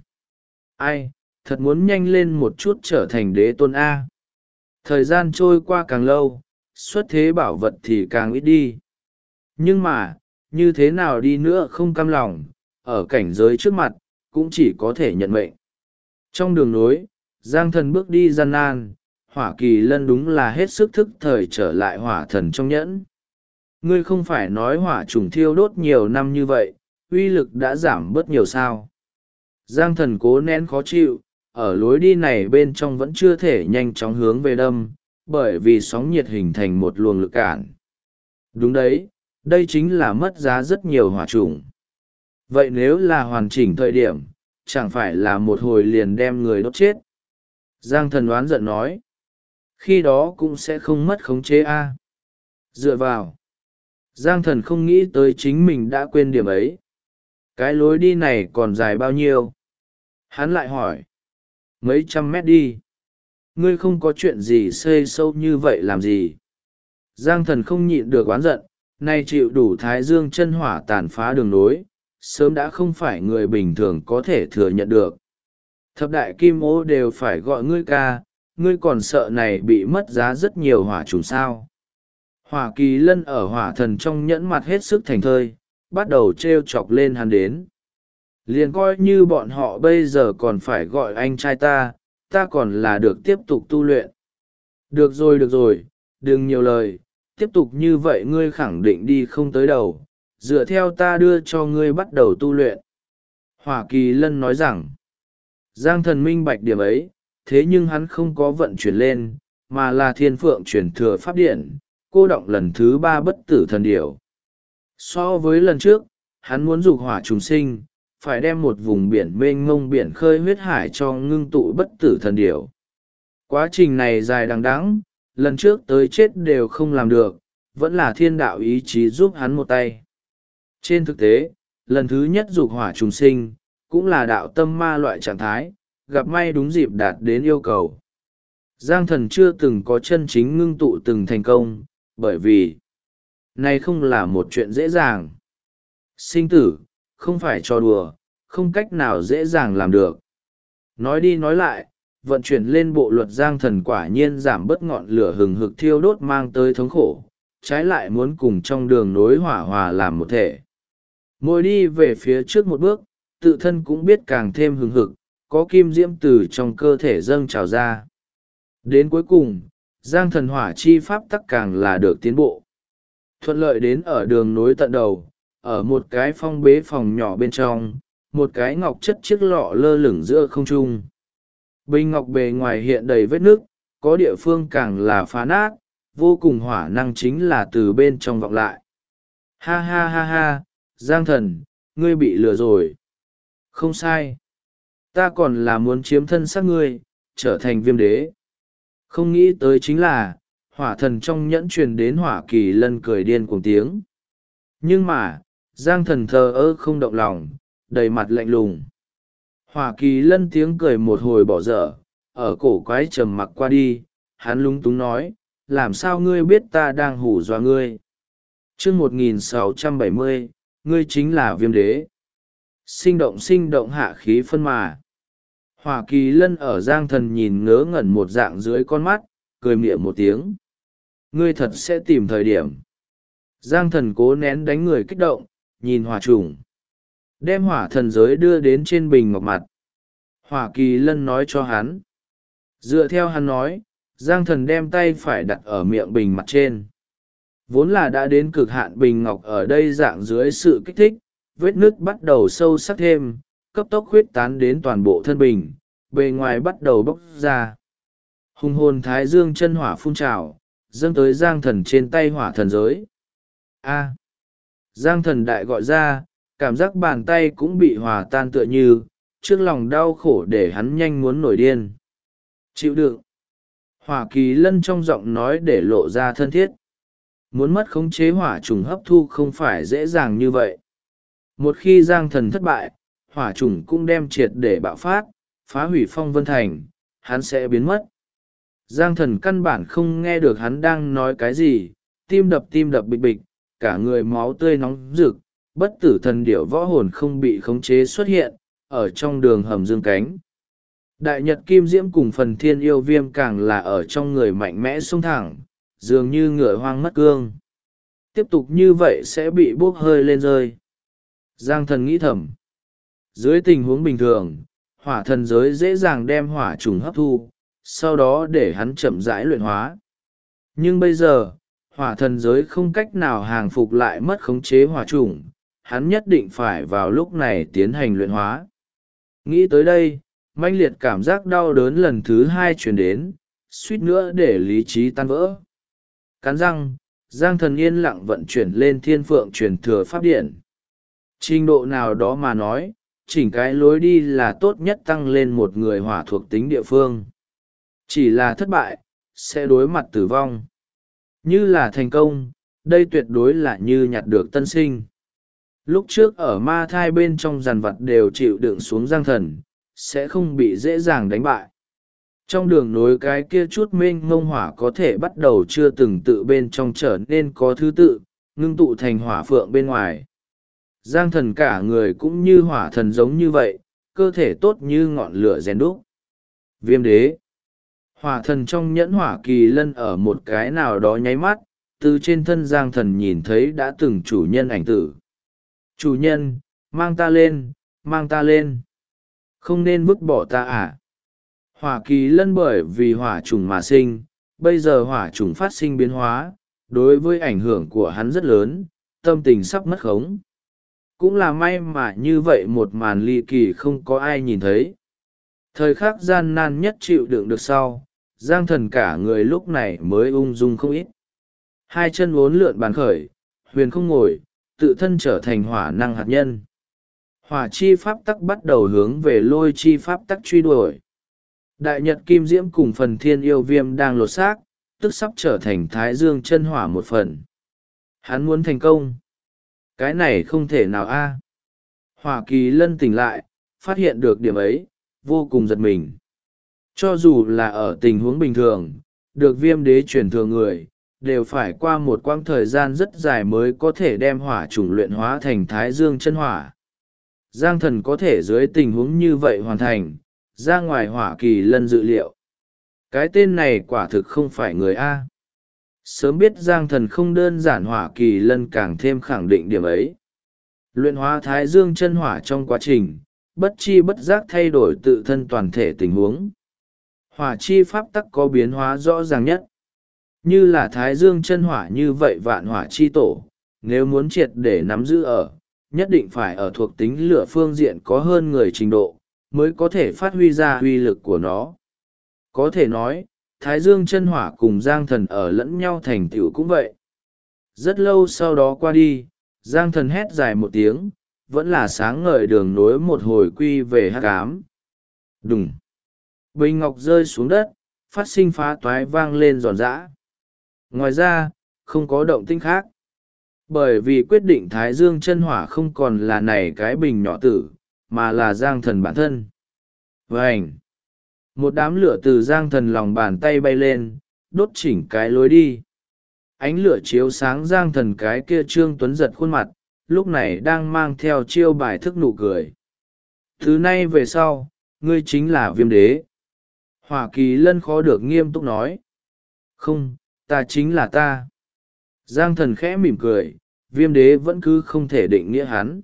Ai, thật muốn nhanh lên một chút trở thành đế tôn A. Thời gian trôi qua càng lâu, xuất thế bảo vật thì càng ít đi. Nhưng mà, như thế nào đi nữa không cam lòng, ở cảnh giới trước mặt, cũng chỉ có thể nhận mệnh. Trong đường nối, Giang Thần bước đi gian nan, Hỏa Kỳ Lân đúng là hết sức thức thời trở lại hỏa thần trong nhẫn. Ngươi không phải nói hỏa trùng thiêu đốt nhiều năm như vậy, uy lực đã giảm bớt nhiều sao? Giang Thần cố nén khó chịu, ở lối đi này bên trong vẫn chưa thể nhanh chóng hướng về đâm, bởi vì sóng nhiệt hình thành một luồng lực cản. Đúng đấy, đây chính là mất giá rất nhiều hỏa trùng. Vậy nếu là hoàn chỉnh thời điểm, chẳng phải là một hồi liền đem người đốt chết? Giang Thần oán giận nói. Khi đó cũng sẽ không mất khống chế a. Dựa vào. Giang Thần không nghĩ tới chính mình đã quên điểm ấy. Cái lối đi này còn dài bao nhiêu? Hắn lại hỏi. Mấy trăm mét đi. Ngươi không có chuyện gì xây sâu như vậy làm gì? Giang Thần không nhịn được oán giận, nay chịu đủ thái dương chân hỏa tàn phá đường nối, sớm đã không phải người bình thường có thể thừa nhận được. Thập đại kim ô đều phải gọi ngươi ca, ngươi còn sợ này bị mất giá rất nhiều hỏa trùng sao? Hỏa Kỳ Lân ở hỏa thần trong nhẫn mặt hết sức thành thơi, bắt đầu trêu chọc lên hắn đến. Liền coi như bọn họ bây giờ còn phải gọi anh trai ta còn là được tiếp tục tu luyện. Được rồi, đừng nhiều lời, tiếp tục như vậy ngươi khẳng định đi không tới đầu, dựa theo ta đưa cho ngươi bắt đầu tu luyện. Hỏa Kỳ Lân nói rằng, Giang Thần minh bạch điểm ấy, thế nhưng hắn không có vận chuyển lên, mà là thiên phượng chuyển thừa pháp điện, cô động lần thứ 3 bất tử thần điểu. So với lần trước, hắn muốn dục hỏa trùng sinh, phải đem một vùng biển mênh mông biển khơi huyết hải cho ngưng tụ bất tử thần điểu. Quá trình này dài đằng đẵng, lần trước tới chết đều không làm được, vẫn là thiên đạo ý chí giúp hắn một tay. Trên thực tế, lần thứ nhất dục hỏa trùng sinh, cũng là đạo tâm ma loại trạng thái, gặp may đúng dịp đạt đến yêu cầu. Giang Thần chưa từng có chân chính ngưng tụ từng thành công, bởi vì này không là một chuyện dễ dàng. Sinh tử, không phải trò đùa, không cách nào dễ dàng làm được. Nói đi nói lại, vận chuyển lên bộ luật Giang Thần quả nhiên giảm bớt ngọn lửa hừng hực thiêu đốt mang tới thống khổ, trái lại muốn cùng trong đường nối hỏa hòa làm một thể. Mỗi đi về phía trước một bước, tự thân cũng biết càng thêm hừng hực, có kim diễm từ trong cơ thể dâng trào ra. Đến cuối cùng, Giang Thần hỏa chi pháp tắc càng là được tiến bộ. Thuận lợi đến ở đường nối tận đầu, ở một cái phong bế phòng nhỏ bên trong, một cái ngọc chất chiếc lọ lơ lửng giữa không trung. Bình ngọc bề ngoài hiện đầy vết nứt, có địa phương càng là phá nát, vô cùng hỏa năng chính là từ bên trong vọng lại. Ha ha ha ha, Giang Thần, ngươi bị lừa rồi. Không sai. Ta còn là muốn chiếm thân xác ngươi, trở thành viêm đế. Không nghĩ tới chính là, hỏa thần trong nhẫn truyền đến Hỏa Kỳ Lân cười điên cuồng tiếng. Nhưng mà, Giang Thần thờ ơ không động lòng, đầy mặt lạnh lùng. Hỏa Kỳ Lân tiếng cười một hồi bỏ dở, ở cổ quái trầm mặc qua đi, hắn lúng túng nói, làm sao ngươi biết ta đang hù dọa ngươi? Chương 1670, ngươi chính là viêm đế. Sinh động hạ khí phân mà. Hỏa Kỳ Lân ở Giang Thần nhìn ngớ ngẩn một dạng dưới con mắt, cười mỉa một tiếng. Ngươi thật sẽ tìm thời điểm. Giang Thần cố nén đánh người kích động, nhìn hỏa trùng. Đem hỏa thần giới đưa đến trên bình ngọc mặt. Hỏa Kỳ Lân nói cho hắn. Dựa theo hắn nói, Giang Thần đem tay phải đặt ở miệng bình mặt trên. Vốn là đã đến cực hạn bình ngọc ở đây dạng dưới sự kích thích, vết nứt bắt đầu sâu sắc thêm, cấp tốc huyết tán đến toàn bộ thân bình, bề ngoài bắt đầu bốc ra. Hùng hồn thái dương chân hỏa phun trào, dâng tới Giang Thần trên tay hỏa thần giới. A. Giang Thần đại gọi ra, cảm giác bàn tay cũng bị hòa tan tựa như, trước lòng đau khổ để hắn nhanh muốn nổi điên. Chịu đựng. Hỏa Kỳ Lân trong giọng nói để lộ ra thân thiết. Muốn mất khống chế hỏa trùng hấp thu không phải dễ dàng như vậy. Một khi Giang Thần thất bại, hỏa trùng cũng đem triệt để bạo phát, phá hủy Phong Vân Thành, hắn sẽ biến mất. Giang Thần căn bản không nghe được hắn đang nói cái gì, tim đập bịch bịch, cả người máu tươi nóng rực, bất tử thần điểu võ hồn không bị khống chế xuất hiện, ở trong đường hầm dương cánh. Đại Nhật Kim Diễm cùng Phần Thiên Yêu Viêm càng là ở trong người mạnh mẽ xông thẳng, dường như ngựa hoang mất cương. Tiếp tục như vậy sẽ bị bốc hơi lên rơi. Giang Thần nghĩ thầm. Dưới tình huống bình thường, hỏa thần giới dễ dàng đem hỏa trùng hấp thu, sau đó để hắn chậm rãi luyện hóa. Nhưng bây giờ, hỏa thần giới không cách nào hàng phục lại mất khống chế hỏa trùng, hắn nhất định phải vào lúc này tiến hành luyện hóa. Nghĩ tới đây, mãnh liệt cảm giác đau đớn lần thứ hai truyền đến, suýt nữa để lý trí tan vỡ. Cắn răng, Giang Thần yên lặng vận chuyển lên Thiên Phượng truyền thừa pháp điện. Trình độ nào đó mà nói, chỉnh cái lối đi là tốt nhất tăng lên một người hỏa thuộc tính địa phương. Chỉ là thất bại, sẽ đối mặt tử vong. Như là thành công, đây tuyệt đối là như nhặt được tân sinh. Lúc trước ở ma thai bên trong giàn vật đều chịu đựng xuống Giang Thần, sẽ không bị dễ dàng đánh bại. Trong đường nối cái kia chút mênh mông hỏa có thể bắt đầu chưa từng tự bên trong trở nên có thứ tự, ngưng tụ thành hỏa phượng bên ngoài. Giang Thần cả người cũng như hỏa thần giống như vậy, cơ thể tốt như ngọn lửa rèn đúc. Viêm đế. Hỏa thần trong nhẫn Hỏa Kỳ Lân ở một cái nào đó nháy mắt, từ trên thân Giang Thần nhìn thấy đã từng chủ nhân ảnh tử. Chủ nhân, mang ta lên, mang ta lên. Không nên vứt bỏ ta à? Hỏa Kỳ Lân bởi vì hỏa trùng mà sinh, bây giờ hỏa trùng phát sinh biến hóa, đối với ảnh hưởng của hắn rất lớn, tâm tình sắp mất khống. Cũng là may mà như vậy một màn ly kỳ không có ai nhìn thấy. Thời khắc gian nan nhất chịu đựng được sau, Giang Thần cả người lúc này mới ung dung không ít. Hai chân uốn lượn bàn khởi, huyền không ngồi, tự thân trở thành hỏa năng hạt nhân. Hỏa chi pháp tắc bắt đầu hướng về lôi chi pháp tắc truy đuổi. Đại Nhật Kim Diễm cùng Phần Thiên Yêu Viêm đang lột xác, tức sắp trở thành Thái Dương chân hỏa một phần. Hắn muốn thành công. Cái này không thể nào a. Hỏa Kỳ Lân tỉnh lại, phát hiện được điểm ấy, vô cùng giật mình. Cho dù là ở tình huống bình thường, được viêm đế truyền thừa người, đều phải qua một quãng thời gian rất dài mới có thể đem hỏa chủng luyện hóa thành Thái Dương chân hỏa. Giang Thần có thể dưới tình huống như vậy hoàn thành, ra ngoài Hỏa Kỳ Lân dự liệu. Cái tên này quả thực không phải người A. Sớm biết Giang Thần không đơn giản, Hỏa Kỳ Lân càng thêm khẳng định điểm ấy. Luyện hóa Thái Dương chân hỏa trong quá trình, bất chi bất giác thay đổi tự thân toàn thể tình huống. Hỏa chi pháp tắc có biến hóa rõ ràng nhất. Như là Thái Dương chân hỏa như vậy vạn hỏa chi tổ, nếu muốn triệt để nắm giữ ở, nhất định phải ở thuộc tính lửa phương diện có hơn người trình độ, mới có thể phát huy ra uy lực của nó. Có thể nói, Thái Dương chân hỏa cùng Giang Thần ở lẫn nhau thành tựu cũng vậy. Rất lâu sau đó qua đi, Giang Thần hét dài một tiếng, vẫn là sáng ngời đường nối một hồi quy về hắc ám. Đùng! Bình ngọc rơi xuống đất, phát sinh phá toái vang lên giòn giã. Ngoài ra, không có động tĩnh khác. Bởi vì quyết định Thái Dương chân hỏa không còn là này cái bình nhỏ tử, mà là Giang Thần bản thân. Vành! Một đám lửa từ Giang Thần lòng bàn tay bay lên, đốt chỉnh cái lối đi. Ánh lửa chiếu sáng Giang Thần cái kia Trương Tuấn giật khuôn mặt, lúc này đang mang theo chiêu bài thức nụ cười. Thứ nay về sau, ngươi chính là Viêm Đế. Hỏa Kỳ Lân khó được nghiêm túc nói. Không, ta chính là ta. Giang Thần khẽ mỉm cười, Viêm Đế vẫn cứ không thể định nghĩa hắn.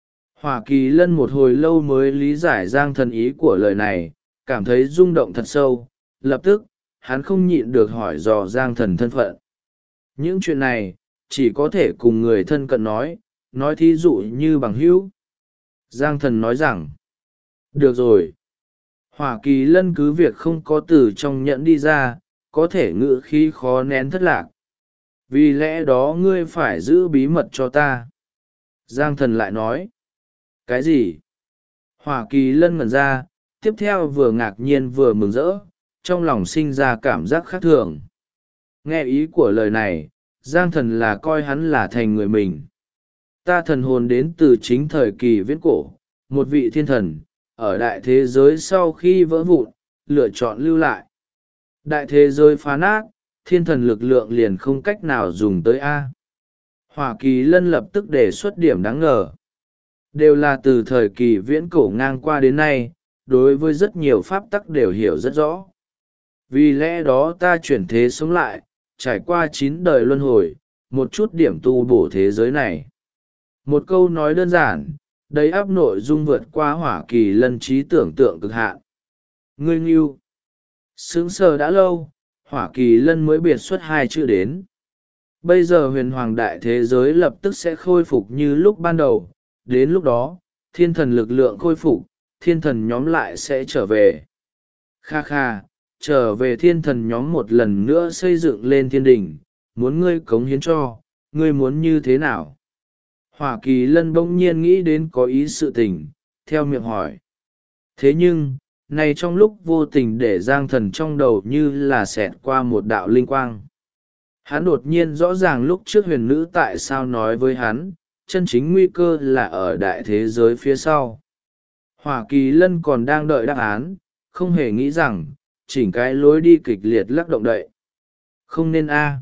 Hỏa Kỳ Lân một hồi lâu mới lý giải Giang Thần ý của lời này, cảm thấy rung động thật sâu, lập tức, hắn không nhịn được hỏi dò Giang Thần thân phận. Những chuyện này, chỉ có thể cùng người thân cận nói thí dụ như bằng hữu. Giang Thần nói rằng, được rồi. Hỏa Kỳ Lân cứ việc không có từ trong nhẫn đi ra, có thể ngữ khí khó nén thất lạc. Vì lẽ đó ngươi phải giữ bí mật cho ta. Giang Thần lại nói, cái gì? Hỏa Kỳ Lân ngẩn ra, tiếp theo vừa ngạc nhiên vừa mừng rỡ, trong lòng sinh ra cảm giác khác thường. Nghe ý của lời này, Giang Thần là coi hắn là thành người mình. Ta thần hồn đến từ chính thời kỳ viễn cổ, một vị thiên thần, ở đại thế giới sau khi vỡ vụn, lựa chọn lưu lại. Đại thế giới phá nát, thiên thần lực lượng liền không cách nào dùng tới A. Hỏa Kỳ Lân lập tức đề xuất điểm đáng ngờ. Đều là từ thời kỳ viễn cổ ngang qua đến nay, đối với rất nhiều pháp tắc đều hiểu rất rõ. Vì lẽ đó ta chuyển thế sống lại, trải qua 9 đời luân hồi, một chút điểm tu bổ thế giới này. Một câu nói đơn giản, đầy áp nội dung vượt qua Hỏa Kỳ Lân trí tưởng tượng cực hạn. Ngươi nghiêu. Sướng sờ đã lâu, Hỏa Kỳ Lân mới biệt xuất 2 chữ đến. Bây giờ huyền hoàng đại thế giới lập tức sẽ khôi phục như lúc ban đầu, đến lúc đó, thiên thần lực lượng khôi phục, thiên thần nhóm lại sẽ trở về. Kha kha, trở về thiên thần nhóm một lần nữa xây dựng lên thiên đình, muốn ngươi cống hiến cho, ngươi muốn như thế nào? Hỏa Kỳ Lân bỗng nhiên nghĩ đến có ý sự tình, theo miệng hỏi. Thế nhưng, này trong lúc vô tình để Giang Thần trong đầu như là xẹt qua một đạo linh quang. Hắn đột nhiên rõ ràng lúc trước huyền nữ tại sao nói với hắn, chân chính nguy cơ là ở đại thế giới phía sau. Hỏa Kỳ Lân còn đang đợi đáp án, không hề nghĩ rằng, chỉnh cái lối đi kịch liệt lắc động đậy. Không nên a.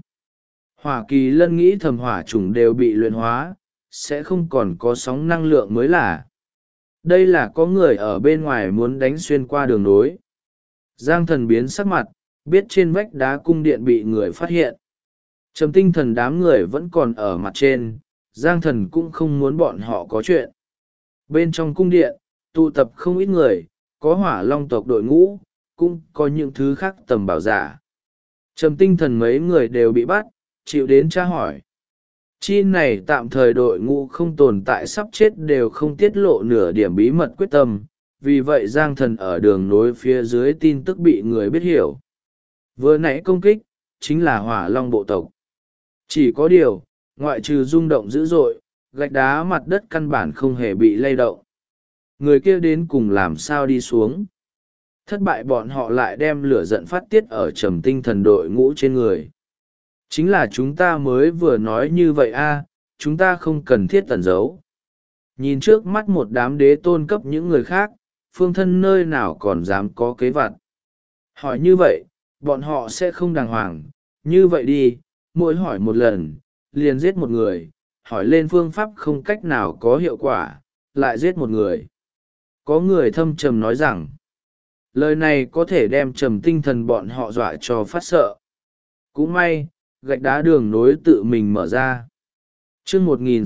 Hỏa Kỳ Lân nghĩ thầm hỏa chủng đều bị luyện hóa, sẽ không còn có sóng năng lượng mới là. Đây là có người ở bên ngoài muốn đánh xuyên qua đường nối. Giang Thần biến sắc mặt, biết trên vách đá cung điện bị người phát hiện. Trầm Tinh Thần đám người vẫn còn ở mặt trên, Giang Thần cũng không muốn bọn họ có chuyện. Bên trong cung điện, tụ tập không ít người, có Hỏa Long tộc đội ngũ, cũng có những thứ khác tầm bảo giả. Trầm Tinh Thần mấy người đều bị bắt, chịu đến tra hỏi. Chi này tạm thời đội ngũ không tồn tại sắp chết đều không tiết lộ nửa điểm bí mật quyết tâm, vì vậy Giang Thần ở đường nối phía dưới tin tức bị người biết hiểu. Vừa nãy công kích, chính là Hỏa Long bộ tộc. Chỉ có điều, ngoại trừ rung động dữ dội, gạch đá mặt đất căn bản không hề bị lay động. Người kia đến cùng làm sao đi xuống. Thất bại bọn họ lại đem lửa giận phát tiết ở Trầm Tinh Thần đội ngũ trên người. Chính là chúng ta mới vừa nói như vậy a, chúng ta không cần thiết tẩn giấu. Nhìn trước mắt một đám đế tôn cấp những người khác, phương thân nơi nào còn dám có kế vặt. Hỏi như vậy, bọn họ sẽ không đàng hoàng. Như vậy đi, mỗi hỏi một lần, liền giết một người, hỏi lên phương pháp không cách nào có hiệu quả, lại giết một người. Có người thâm trầm nói rằng, lời này có thể đem Trầm Tinh Thần bọn họ dọa cho phát sợ. Cũng may, gạch đá đường nối tự mình mở ra. Chương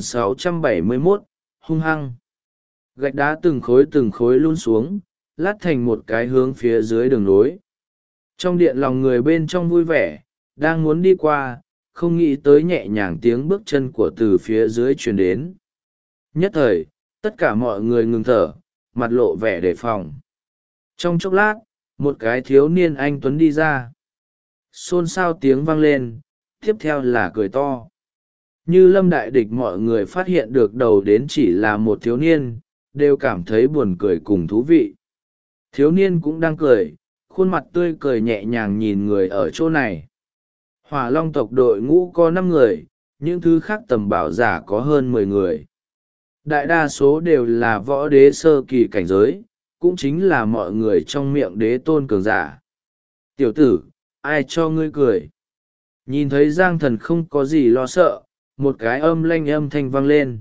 1671, hung hăng. Gạch đá từng khối luôn xuống, lát thành một cái hướng phía dưới đường nối. Trong điện lòng người bên trong vui vẻ, đang muốn đi qua, không nghĩ tới nhẹ nhàng tiếng bước chân của từ phía dưới truyền đến. Nhất thời tất cả mọi người ngừng thở, mặt lộ vẻ đề phòng. Trong chốc lát một cái thiếu niên anh tuấn đi ra. Xôn xao tiếng vang lên, tiếp theo là cười to. Như lâm đại địch mọi người phát hiện được đầu đến chỉ là một thiếu niên, đều cảm thấy buồn cười cùng thú vị. Thiếu niên cũng đang cười, khuôn mặt tươi cười nhẹ nhàng nhìn người ở chỗ này. Hỏa Long tộc đội ngũ có 5 người, những thứ khác tầm bảo giả có hơn 10 người. Đại đa số đều là võ đế sơ kỳ cảnh giới, cũng chính là mọi người trong miệng đế tôn cường giả. Tiểu tử, ai cho ngươi cười? Nhìn thấy Giang Thần không có gì lo sợ, một cái âm thanh vang lên.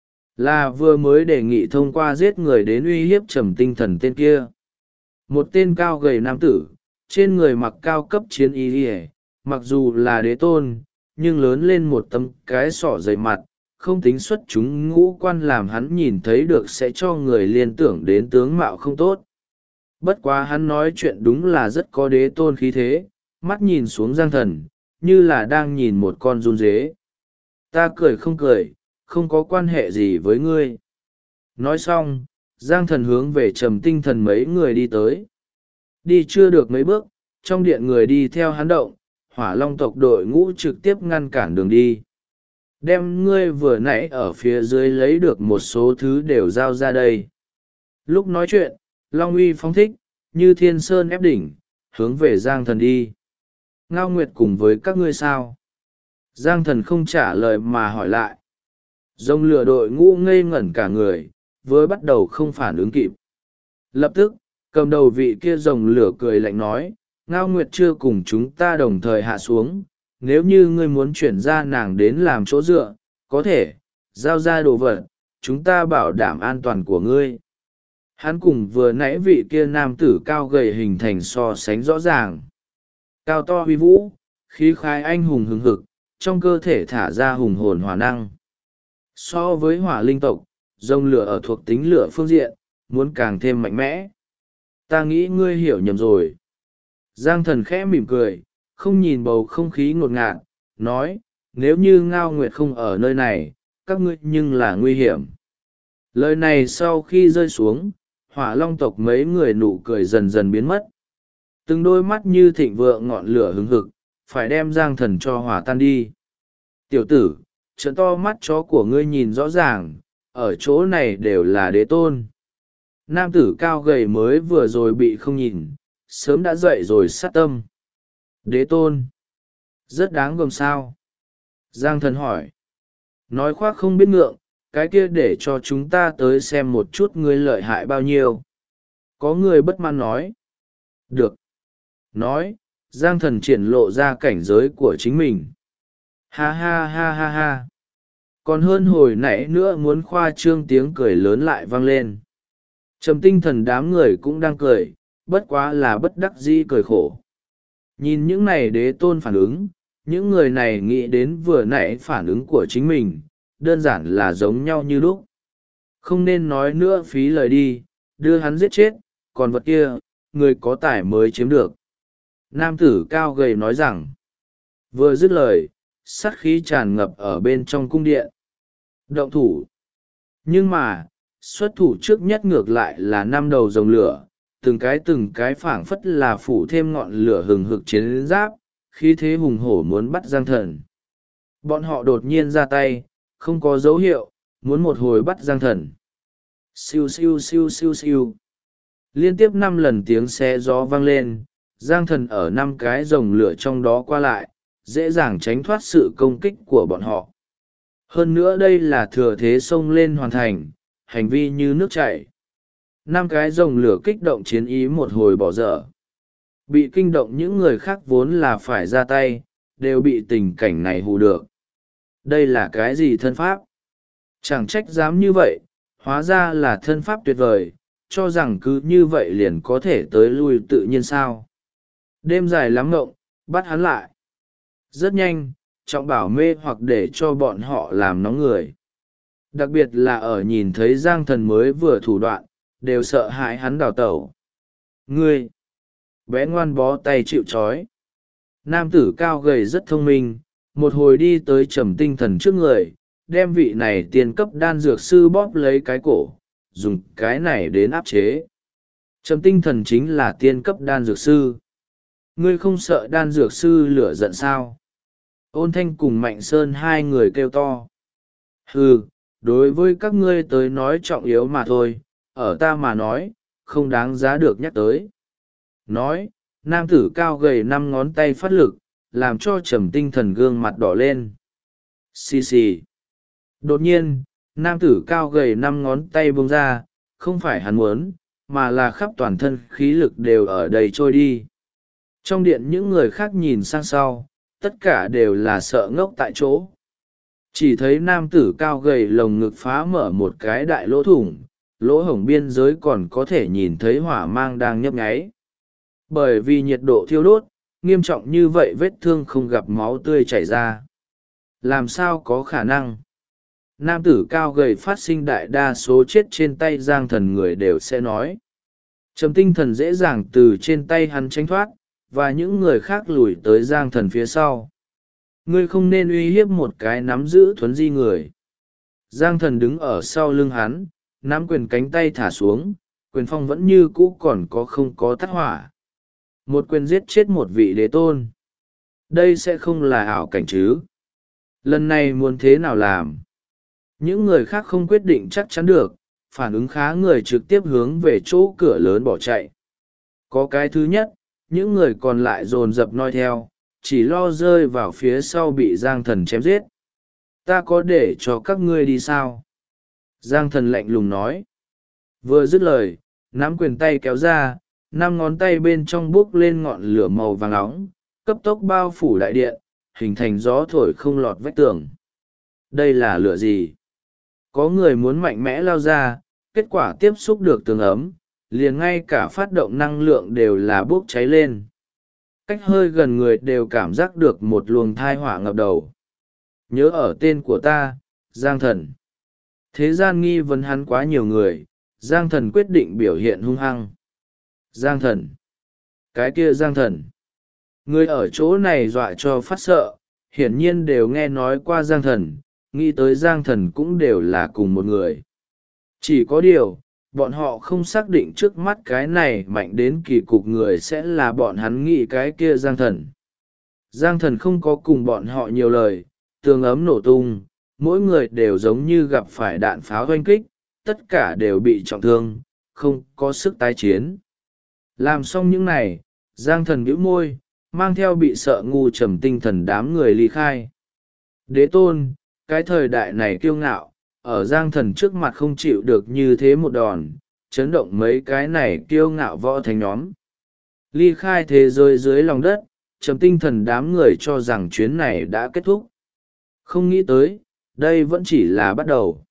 Là vừa mới đề nghị thông qua giết người đến uy hiếp trầm tinh thần tên kia. Một tên cao gầy nam tử, trên người mặc cao cấp chiến y, mặc dù là đế tôn, nhưng lớn lên một tấm cái sỏ dày mặt, không tính xuất chúng ngũ quan làm hắn nhìn thấy được sẽ cho người liên tưởng đến tướng mạo không tốt. Bất quá hắn nói chuyện đúng là rất có đế tôn khí thế, mắt nhìn xuống Giang Thần, như là đang nhìn một con giun dế. Ta cười, không có quan hệ gì với ngươi. Nói xong, Giang Thần hướng về trầm tinh thần mấy người đi tới. Đi chưa được mấy bước, trong điện người đi theo hắn động, Hỏa Long tộc đội ngũ trực tiếp ngăn cản đường đi. Đem ngươi vừa nãy ở phía dưới lấy được một số thứ đều giao ra đây. Lúc nói chuyện, Long uy phóng thích, như thiên sơn ép đỉnh, hướng về Giang Thần đi. Ngao Nguyệt cùng với các ngươi sao? Giang Thần không trả lời mà hỏi lại. Rồng lửa đội ngũ ngây ngẩn cả người, với bắt đầu không phản ứng kịp. Lập tức, cầm đầu vị kia rồng lửa cười lạnh nói, Ngao Nguyệt chưa cùng chúng ta đồng thời hạ xuống, nếu như ngươi muốn chuyển ra nàng đến làm chỗ dựa, có thể, giao ra đồ vật, chúng ta bảo đảm an toàn của ngươi. Hắn cùng vừa nãy vị kia nam tử cao gầy hình thành so sánh rõ ràng. Cao to huy vũ, khí khái anh hùng hừng hực, trong cơ thể thả ra hùng hồn hỏa năng. So với hỏa linh tộc, rồng lửa ở thuộc tính lửa phương diện, muốn càng thêm mạnh mẽ. Ta nghĩ ngươi hiểu nhầm rồi. Giang Thần khẽ mỉm cười, không nhìn bầu không khí ngột ngạt, nói, nếu như Ngao Nguyệt không ở nơi này, các ngươi nhưng là nguy hiểm. Lời này sau khi rơi xuống, Hỏa Long tộc mấy người nụ cười dần dần biến mất. Từng đôi mắt như thịnh vượng ngọn lửa hứng hực, phải đem Giang Thần cho hỏa tan đi. Tiểu tử, trợn to mắt chó của ngươi nhìn rõ ràng, ở chỗ này đều là đế tôn. Nam tử cao gầy mới vừa rồi bị không nhìn, sớm đã dậy rồi sát tâm. Đế tôn. Rất đáng gờm sao? Giang Thần hỏi. Nói khoác không biết ngượng, cái kia để cho chúng ta tới xem một chút ngươi lợi hại bao nhiêu. Có người bất mãn nói. Được. Nói, Giang Thần triển lộ ra cảnh giới của chính mình. Ha ha ha ha ha. Còn hơn hồi nãy nữa muốn khoa trương tiếng cười lớn lại vang lên. Trầm tinh thần đám người cũng đang cười, bất quá là bất đắc dĩ cười khổ. Nhìn những này đế tôn phản ứng, những người này nghĩ đến vừa nãy phản ứng của chính mình, đơn giản là giống nhau như lúc. Không nên nói nữa phí lời đi, đưa hắn giết chết, còn vật kia, người có tài mới chiếm được. Nam tử cao gầy nói rằng, vừa dứt lời, sát khí tràn ngập ở bên trong cung điện. Động thủ. Nhưng mà, xuất thủ trước nhất ngược lại là 5 đầu rồng lửa, từng cái phảng phất là phủ thêm ngọn lửa hừng hực chiến giáp, khí thế hùng hổ muốn bắt Giang Thần. Bọn họ đột nhiên ra tay, không có dấu hiệu, muốn một hồi bắt Giang Thần. Siêu siêu siêu siêu siêu. Liên tiếp 5 lần tiếng xe gió vang lên, Giang Thần ở 5 cái rồng lửa trong đó qua lại, dễ dàng tránh thoát sự công kích của bọn họ. Hơn nữa đây là thừa thế xông lên hoàn thành, hành vi như nước chảy. 5 cái rồng lửa kích động chiến ý một hồi bỏ dở. Bị kinh động những người khác vốn là phải ra tay, đều bị tình cảnh này hù được. Đây là cái gì thân pháp? Chẳng trách dám như vậy, hóa ra là thân pháp tuyệt vời, cho rằng cứ như vậy liền có thể tới lui tự nhiên sao. Đêm dài lắm ngộng, bắt hắn lại. Rất nhanh, trọng bảo mê hoặc để cho bọn họ làm nóng người. Đặc biệt là ở nhìn thấy Giang Thần mới vừa thủ đoạn, đều sợ hãi hắn đào tẩu. Ngươi! Bé ngoan bó tay chịu trói. Nam tử cao gầy rất thông minh, một hồi đi tới Trầm Tinh Thần trước người, đem vị này tiên cấp đan dược sư bóp lấy cái cổ, dùng cái này đến áp chế. Trầm Tinh Thần chính là tiên cấp đan dược sư. Ngươi không sợ đan dược sư lửa giận sao? Ôn Thanh cùng Mạnh Sơn hai người kêu to. Hừ, đối với các ngươi tới nói trọng yếu mà thôi, ở ta mà nói, không đáng giá được nhắc tới. Nói, nam tử cao gầy 5 ngón tay phát lực, làm cho Trầm Tinh Thần gương mặt đỏ lên. Xì xì. Đột nhiên, nam tử cao gầy 5 ngón tay bông ra, không phải hắn muốn, mà là khắp toàn thân khí lực đều ở đây trôi đi. Trong điện những người khác nhìn sang sau, tất cả đều là sợ ngốc tại chỗ. Chỉ thấy nam tử cao gầy lồng ngực phá mở một cái đại lỗ thủng, lỗ hổng biên giới còn có thể nhìn thấy hỏa mang đang nhấp nháy. Bởi vì nhiệt độ thiêu đốt, nghiêm trọng như vậy vết thương không gặp máu tươi chảy ra. Làm sao có khả năng? Nam tử cao gầy phát sinh đại đa số chết trên tay Giang Thần người đều sẽ nói. Trầm Tinh Thần dễ dàng từ trên tay hắn tránh thoát, và những người khác lùi tới Giang Thần phía sau. Ngươi không nên uy hiếp một cái nắm giữ thuấn di người. Giang Thần đứng ở sau lưng hắn, nắm quyền cánh tay thả xuống, quyền phong vẫn như cũ còn có không có tắt hỏa. Một quyền giết chết một vị đế tôn. Đây sẽ không là ảo cảnh chứ? Lần này muốn thế nào làm? Những người khác không quyết định chắc chắn được, phản ứng khá người trực tiếp hướng về chỗ cửa lớn bỏ chạy. Có cái thứ nhất, những người còn lại dồn dập noi theo, chỉ lo rơi vào phía sau bị Giang Thần chém giết. Ta có để cho các ngươi đi sao? Giang Thần lạnh lùng nói. Vừa dứt lời, nắm quyền tay kéo ra, 5 ngón tay bên trong buốc lên ngọn lửa màu vàng nóng, cấp tốc bao phủ đại điện, hình thành gió thổi không lọt vách tường. Đây là lửa gì? Có người muốn mạnh mẽ lao ra, kết quả tiếp xúc được tường ấm, liền ngay cả phát động năng lượng đều là bốc cháy lên. Cách hơi gần người đều cảm giác được một luồng thai hỏa ngập đầu. Nhớ ở tên của ta, Giang Thần. Thế gian nghi vấn hắn quá nhiều người, Giang Thần quyết định biểu hiện hung hăng. Giang Thần. Cái kia Giang Thần. Người ở chỗ này dọa cho phát sợ, hiển nhiên đều nghe nói qua Giang Thần, nghĩ tới Giang Thần cũng đều là cùng một người. Chỉ có điều, bọn họ không xác định trước mắt cái này mạnh đến kỳ cục người sẽ là bọn hắn nghĩ cái kia Giang Thần. Giang Thần không có cùng bọn họ nhiều lời, tường ấm nổ tung, mỗi người đều giống như gặp phải đạn pháo oanh kích, tất cả đều bị trọng thương, không có sức tái chiến. Làm xong những này, Giang Thần bĩu môi, mang theo bị sợ ngu Trầm Tinh Thần đám người ly khai. Đế tôn, cái thời đại này kiêu ngạo, ở Giang Thần trước mặt không chịu được như thế một đòn, chấn động mấy cái này kiêu ngạo võ thánh nhóm. Ly khai thế giới dưới lòng đất, Trầm Tinh Thần đám người cho rằng chuyến này đã kết thúc. Không nghĩ tới, đây vẫn chỉ là bắt đầu.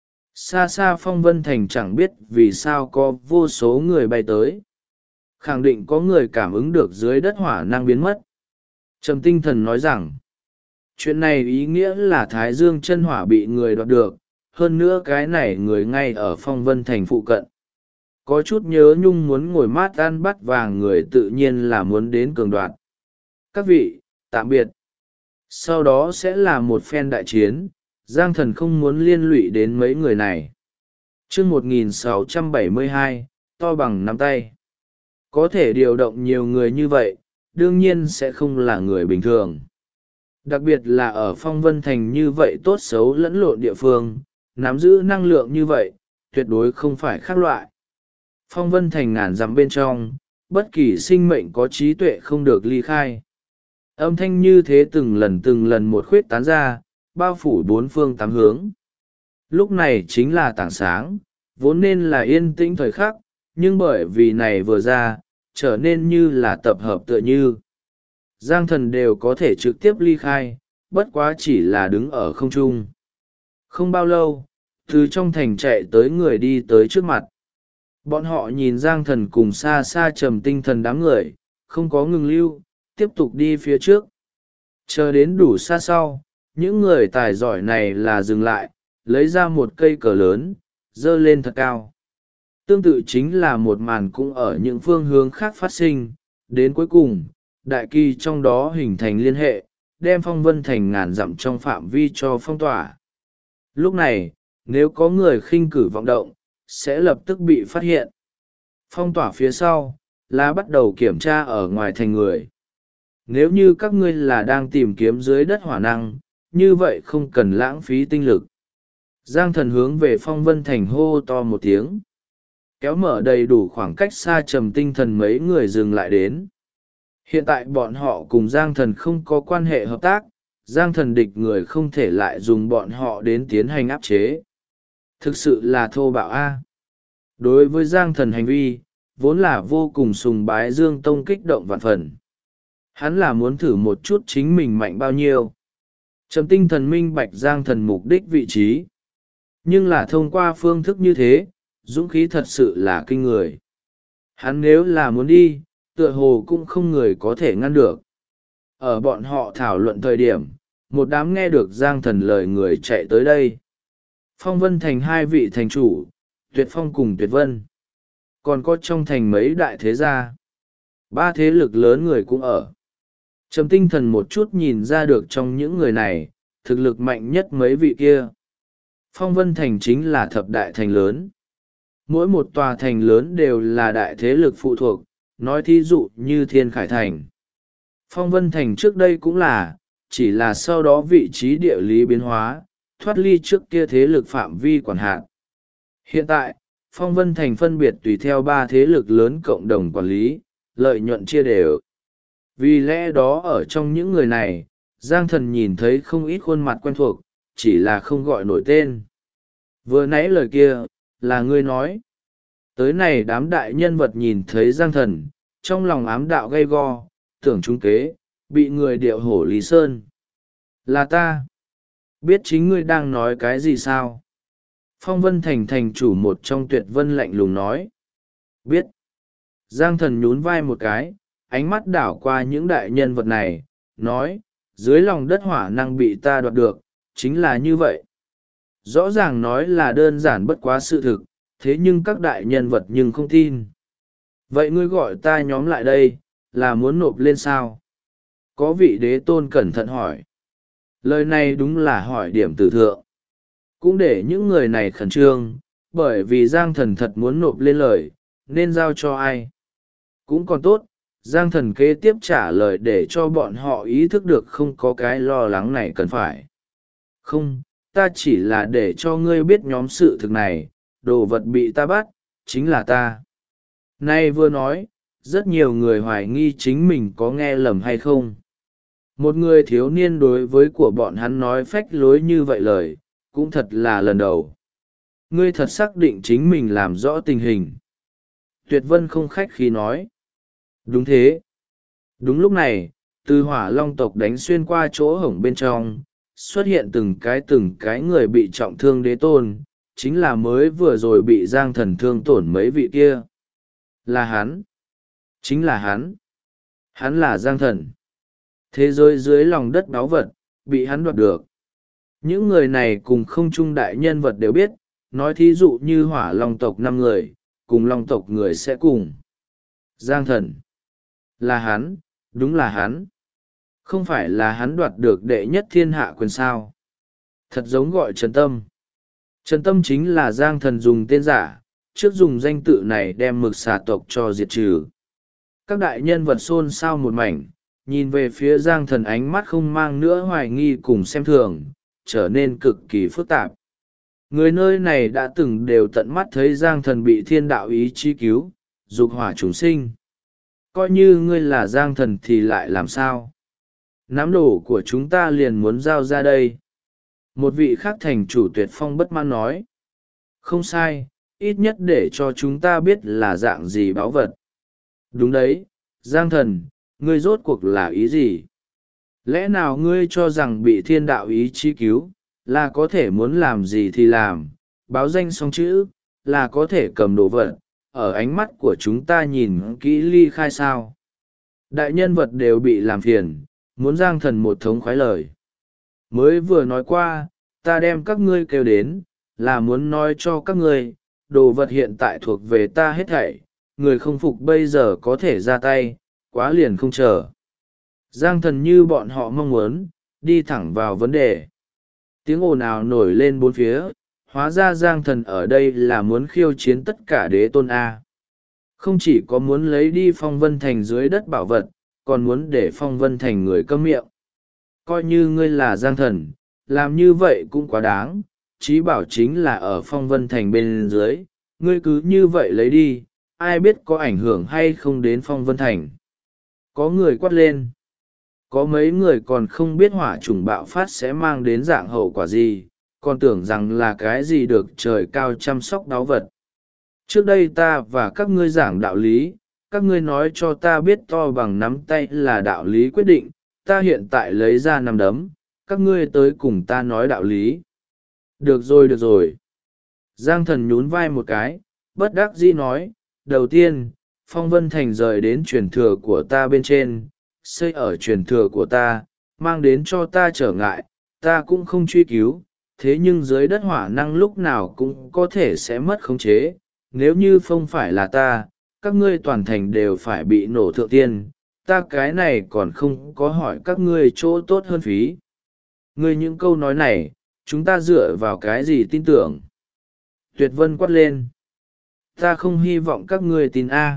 Xa xa Phong Vân Thành chẳng biết vì sao có vô số người bay tới. Khẳng định có người cảm ứng được dưới đất hỏa năng biến mất. Trầm Tinh Thần nói rằng, chuyện này ý nghĩa là Thái Dương chân hỏa bị người đoạt được, hơn nữa cái này người ngay ở Phong Vân Thành phụ cận. Có chút nhớ nhung muốn ngồi mát ăn bát vàng người tự nhiên là muốn đến cường đoạt. Các vị, tạm biệt. Sau đó sẽ là một phen đại chiến, Giang Thần không muốn liên lụy đến mấy người này. Chương 1672, to bằng nắm tay. Có thể điều động nhiều người như vậy, đương nhiên sẽ không là người bình thường. Đặc biệt là ở Phong Vân Thành như vậy tốt xấu lẫn lộn địa phương, nắm giữ năng lượng như vậy, tuyệt đối không phải khác loại. Phong Vân Thành ngàn dặm bên trong, bất kỳ sinh mệnh có trí tuệ không được ly khai. Âm thanh như thế từng lần một khuyết tán ra, bao phủ bốn phương tám hướng. Lúc này chính là tảng sáng, vốn nên là yên tĩnh thời khắc, nhưng bởi vì này vừa ra, trở nên như là tập hợp tựa như. Giang Thần đều có thể trực tiếp ly khai, bất quá chỉ là đứng ở không trung. Không bao lâu, từ trong thành chạy tới người đi tới trước mặt. Bọn họ nhìn Giang Thần cùng xa xa Trầm Tinh Thần đám người, không có ngừng lưu, tiếp tục đi phía trước. Chờ đến đủ xa sau, những người tài giỏi này là dừng lại, lấy ra một cây cờ lớn, dơ lên thật cao. Tương tự chính là một màn cũng ở những phương hướng khác phát sinh, đến cuối cùng, đại kỳ trong đó hình thành liên hệ, đem phong vân thành ngàn dặm trong phạm vi cho phong tỏa. Lúc này, nếu có người khinh cử vọng động, sẽ lập tức bị phát hiện. Phong tỏa phía sau, là bắt đầu kiểm tra ở ngoài thành người. Nếu như các ngươi là đang tìm kiếm dưới đất hỏa năng, như vậy không cần lãng phí tinh lực. Giang Thần hướng về phong vân thành hô to một tiếng. Kéo mở đầy đủ khoảng cách xa trầm tinh thần mấy người dừng lại đến. Hiện tại bọn họ cùng Giang Thần không có quan hệ hợp tác, Giang Thần địch người không thể lại dùng bọn họ đến tiến hành áp chế. Thực sự là thô bạo a. Đối với Giang Thần hành vi, vốn là vô cùng sùng bái Dương Tông kích động vạn phần. Hắn là muốn thử một chút chính mình mạnh bao nhiêu. Trầm tinh thần minh bạch Giang Thần mục đích vị trí. Nhưng là thông qua phương thức như thế, dũng khí thật sự là kinh người. Hắn nếu là muốn đi, tựa hồ cũng không người có thể ngăn được. Ở bọn họ thảo luận thời điểm, một đám nghe được Giang Thần lời người chạy tới đây. Phong Vân thành hai vị thành chủ, Tuyệt Phong cùng Tuyệt Vân. Còn có trong thành mấy đại thế gia. Ba thế lực lớn người cũng ở. Trầm tinh thần một chút nhìn ra được trong những người này, thực lực mạnh nhất mấy vị kia. Phong Vân thành chính là thập đại thành lớn. Mỗi một tòa thành lớn đều là đại thế lực phụ thuộc, nói thí dụ như Thiên Khải thành. Phong Vân thành trước đây cũng là, chỉ là sau đó vị trí địa lý biến hóa, thoát ly trước kia thế lực phạm vi quản hạt. Hiện tại, Phong Vân thành phân biệt tùy theo ba thế lực lớn cộng đồng quản lý, lợi nhuận chia đều. Vì lẽ đó ở trong những người này, Giang Thần nhìn thấy không ít khuôn mặt quen thuộc, chỉ là không gọi nổi tên. Vừa nãy lời kia, là ngươi nói. Tới này đám đại nhân vật nhìn thấy Giang Thần, trong lòng ám đạo gay go, tưởng trung kế, bị người điệu hổ Lý Sơn. Là ta. Biết chính ngươi đang nói cái gì sao? Phong Vân thành thành chủ một trong Tuyệt Vân lạnh lùng nói. Biết. Giang Thần nhún vai một cái, ánh mắt đảo qua những đại nhân vật này, nói, dưới lòng đất hỏa năng bị ta đoạt được, chính là như vậy. Rõ ràng nói là đơn giản bất quá sự thực, thế nhưng các đại nhân vật nhưng không tin. Vậy ngươi gọi ta nhóm lại đây, là muốn nộp lên sao? Có vị đế tôn cẩn thận hỏi. Lời này đúng là hỏi điểm tử thượng. Cũng để những người này khẩn trương, bởi vì Giang Thần thật muốn nộp lên lời, nên giao cho ai. Cũng còn tốt, Giang Thần kế tiếp trả lời để cho bọn họ ý thức được không có cái lo lắng này cần phải. Không, ta chỉ là để cho ngươi biết nhóm sự thực này, đồ vật bị ta bắt, chính là ta. Nay vừa nói, rất nhiều người hoài nghi chính mình có nghe lầm hay không. Một người thiếu niên đối với của bọn hắn nói phách lối như vậy lời, cũng thật là lần đầu. Ngươi thật xác định chính mình làm rõ tình hình. Tuyệt Vân không khách khí nói. Đúng thế. Đúng lúc này, từ Hỏa Long tộc đánh xuyên qua chỗ hổng bên trong, xuất hiện từng cái người bị trọng thương đế tôn, chính là mới vừa rồi bị Giang Thần thương tổn mấy vị kia. Là hắn. Chính là hắn. Hắn là Giang Thần. Thế giới dưới lòng đất báu vật, bị hắn đoạt được. Những người này cùng không trung đại nhân vật đều biết, nói thí dụ như Hỏa Long tộc 5 người, cùng Long tộc người sẽ cùng. Giang Thần. Là hắn, đúng là hắn. Không phải là hắn đoạt được đệ nhất thiên hạ quyền sao. Thật giống gọi Trần Tâm. Trần Tâm chính là Giang Thần dùng tên giả, trước dùng danh tự này đem mực xà tộc cho diệt trừ. Các đại nhân vật xôn xao một mảnh, nhìn về phía Giang Thần ánh mắt không mang nữa hoài nghi cùng xem thường, trở nên cực kỳ phức tạp. Người nơi này đã từng đều tận mắt thấy Giang Thần bị thiên đạo ý chí cứu, dục hỏa chúng sinh. Coi như ngươi là Giang Thần thì lại làm sao? Nắm đồ của chúng ta liền muốn giao ra đây. Một vị khác thành chủ Tuyệt Phong bất mãn nói. Không sai, ít nhất để cho chúng ta biết là dạng gì báu vật. Đúng đấy, Giang Thần, ngươi rốt cuộc là ý gì? Lẽ nào ngươi cho rằng bị thiên đạo ý chí cứu, là có thể muốn làm gì thì làm, báo danh xong chữ, là có thể cầm đồ vật, ở ánh mắt của chúng ta nhìn kỹ ly khai sao? Đại nhân vật đều bị làm phiền, muốn Giang Thần một thống khoái lời. Mới vừa nói qua, ta đem các ngươi kêu đến, là muốn nói cho các ngươi, đồ vật hiện tại thuộc về ta hết thảy, người không phục bây giờ có thể ra tay, quá liền không chờ. Giang Thần như bọn họ mong muốn, đi thẳng vào vấn đề. Tiếng ồn ào nổi lên bốn phía, hóa ra Giang Thần ở đây là muốn khiêu chiến tất cả đế tôn A. Không chỉ có muốn lấy đi Phong Vân Thành dưới đất bảo vật, còn muốn để Phong Vân Thành người câm miệng. Coi như ngươi là Giang Thần, làm như vậy cũng quá đáng, chí bảo chính là ở Phong Vân Thành bên dưới, ngươi cứ như vậy lấy đi, ai biết có ảnh hưởng hay không đến Phong Vân Thành. Có người quát lên. Có mấy người còn không biết hỏa chủng bạo phát sẽ mang đến dạng hậu quả gì, còn tưởng rằng là cái gì được trời cao chăm sóc đáo vật. Trước đây ta và các ngươi giảng đạo lý, các ngươi nói cho ta biết to bằng nắm tay là đạo lý quyết định, ta hiện tại lấy ra nắm đấm, các ngươi tới cùng ta nói đạo lý. Được rồi được rồi. Giang Thần nhún vai một cái, bất đắc dĩ nói, đầu tiên, Phong Vân Thành rời đến truyền thừa của ta bên trên, xây ở truyền thừa của ta, mang đến cho ta trở ngại, ta cũng không truy cứu, thế nhưng dưới đất hỏa năng lúc nào cũng có thể sẽ mất khống chế, nếu như không phải là ta, các ngươi toàn thành đều phải bị nổ thượng tiên, ta cái này còn không có hỏi các ngươi chỗ tốt hơn phí. Ngươi những câu nói này, chúng ta dựa vào cái gì tin tưởng? Tuyệt Vân quát lên. Ta không hy vọng các ngươi tin A.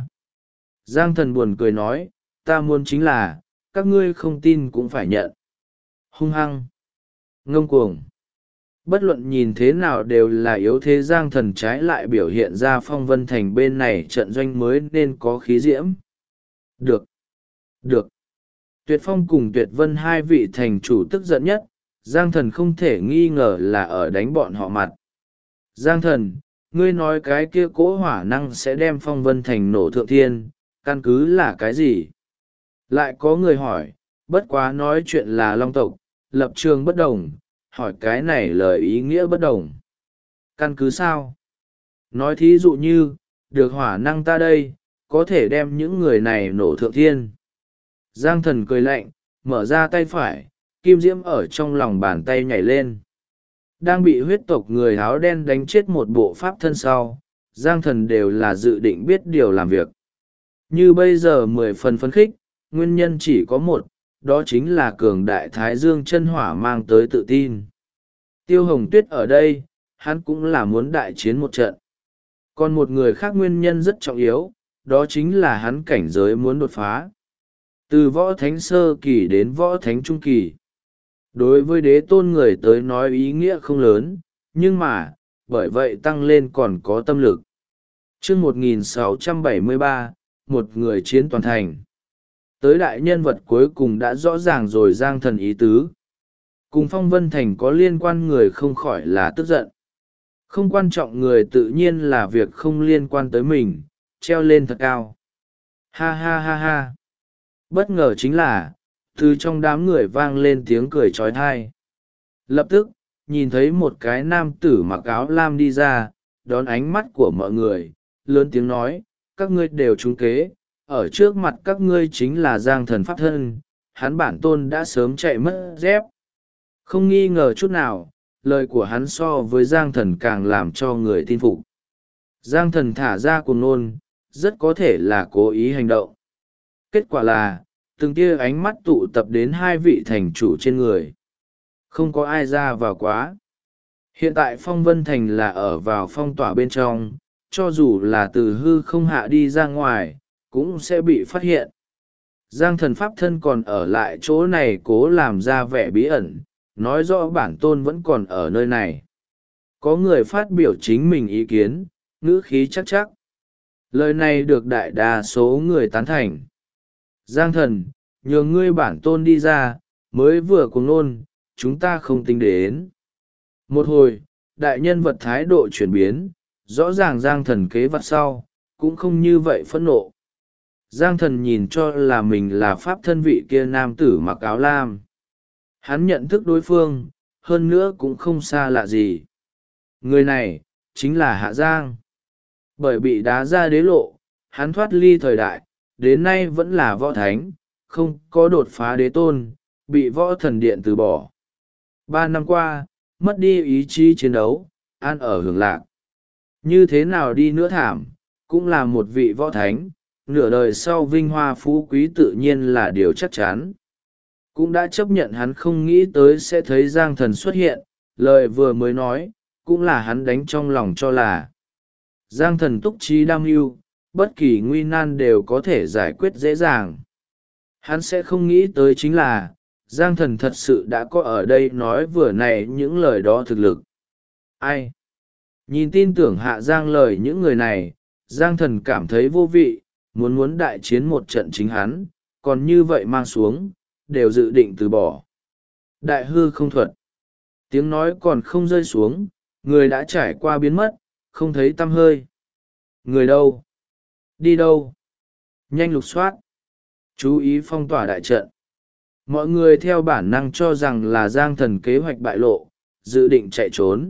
Giang Thần buồn cười nói, ta muốn chính là, các ngươi không tin cũng phải nhận. Hung hăng. Ngông cuồng. Bất luận nhìn thế nào đều là yếu thế. Giang Thần trái lại biểu hiện ra Phong Vân Thành bên này trận doanh mới nên có khí diễm. Được. Được. Tuyệt Phong cùng Tuyệt Vân hai vị thành chủ tức giận nhất, Giang Thần không thể nghi ngờ là ở đánh bọn họ mặt. Giang Thần, ngươi nói cái kia cỗ hỏa năng sẽ đem Phong Vân Thành nổ thượng thiên, căn cứ là cái gì? Lại có người hỏi, bất quá nói chuyện là long tộc, lập trường bất đồng, hỏi cái này lời ý nghĩa bất đồng. Căn cứ sao? Nói thí dụ như, được hỏa năng ta đây, có thể đem những người này nổ thượng thiên. Giang Thần cười lạnh, mở ra tay phải, kim diễm ở trong lòng bàn tay nhảy lên. Đang bị huyết tộc người áo đen đánh chết một bộ pháp thân sau, Giang Thần đều là dự định biết điều làm việc. Như bây giờ 10 phần phấn khích, nguyên nhân chỉ có một, đó chính là cường đại thái dương chân hỏa mang tới tự tin. Tiêu Hồng Tuyết ở đây, hắn cũng là muốn đại chiến một trận. Còn một người khác nguyên nhân rất trọng yếu, đó chính là hắn cảnh giới muốn đột phá. Từ võ thánh sơ kỳ đến võ thánh trung kỳ. Đối với đế tôn người tới nói ý nghĩa không lớn, nhưng mà, bởi vậy tăng lên còn có tâm lực. Chương 1673, một người chiến toàn thành. Tới đại nhân vật cuối cùng đã rõ ràng rồi. Giang Thần ý tứ. Cùng Phong Vân Thành có liên quan người không khỏi là tức giận. Không quan trọng người tự nhiên là việc không liên quan tới mình, treo lên thật cao. Ha ha ha ha. Bất ngờ chính là, từ trong đám người vang lên tiếng cười trói thai. Lập tức, nhìn thấy một cái nam tử mặc áo lam đi ra, đón ánh mắt của mọi người, lớn tiếng nói, các ngươi đều trúng kế, ở trước mặt các ngươi chính là Giang Thần pháp thân, hắn bản tôn đã sớm chạy mất dép. Không nghi ngờ chút nào, lời của hắn so với Giang Thần càng làm cho người tin phục. Giang Thần thả ra cuồng nôn, rất có thể là cố ý hành động. Kết quả là, từng tia ánh mắt tụ tập đến hai vị thành chủ trên người. Không có ai ra vào quá. Hiện tại Phong Vân Thành là ở vào phong tỏa bên trong, cho dù là từ hư không hạ đi ra ngoài, cũng sẽ bị phát hiện. Giang Thần pháp thân còn ở lại chỗ này cố làm ra vẻ bí ẩn, nói rõ bản tôn vẫn còn ở nơi này. Có người phát biểu chính mình ý kiến, ngữ khí chắc chắc. Lời này được đại đa số người tán thành. Giang Thần, nhường ngươi bản tôn đi ra, mới vừa cuồng nôn, chúng ta không tính đến. Một hồi, đại nhân vật thái độ chuyển biến, rõ ràng Giang Thần kế vặt sau, cũng không như vậy phẫn nộ. Giang Thần nhìn cho là mình là pháp thân vị kia nam tử mặc áo lam. Hắn nhận thức đối phương, hơn nữa cũng không xa lạ gì. Người này, chính là Hạ Giang. Bởi bị đá ra đế lộ, hắn thoát ly thời đại, đến nay vẫn là võ thánh, không có đột phá đế tôn, bị võ thần điện từ bỏ. 3 năm qua, mất đi ý chí chiến đấu, an ở hưởng lạc. Như thế nào đi nữa thảm, cũng là một vị võ thánh, nửa đời sau vinh hoa phú quý tự nhiên là điều chắc chắn. cũng đã chấp nhận hắn không nghĩ tới sẽ thấy Giang Thần xuất hiện, lời vừa mới nói cũng là hắn đánh trong lòng cho là Giang Thần túc trí đam mưu, bất kỳ nguy nan đều có thể giải quyết dễ dàng. Hắn sẽ không nghĩ tới chính là Giang Thần thật sự đã có ở đây nói vừa này những lời đó thực lực. Ai? Nhìn tin tưởng Hạ Giang lời những người này, Giang Thần cảm thấy vô vị, muốn đại chiến một trận chính hắn, còn như vậy mang xuống, đều dự định từ bỏ. Đại hư không thuật. Tiếng nói còn không rơi xuống, người đã trải qua biến mất, không thấy tăm hơi. Người đâu? Đi đâu? Nhanh lục soát. Chú ý phong tỏa đại trận. Mọi người theo bản năng cho rằng là Giang Thần kế hoạch bại lộ, dự định chạy trốn.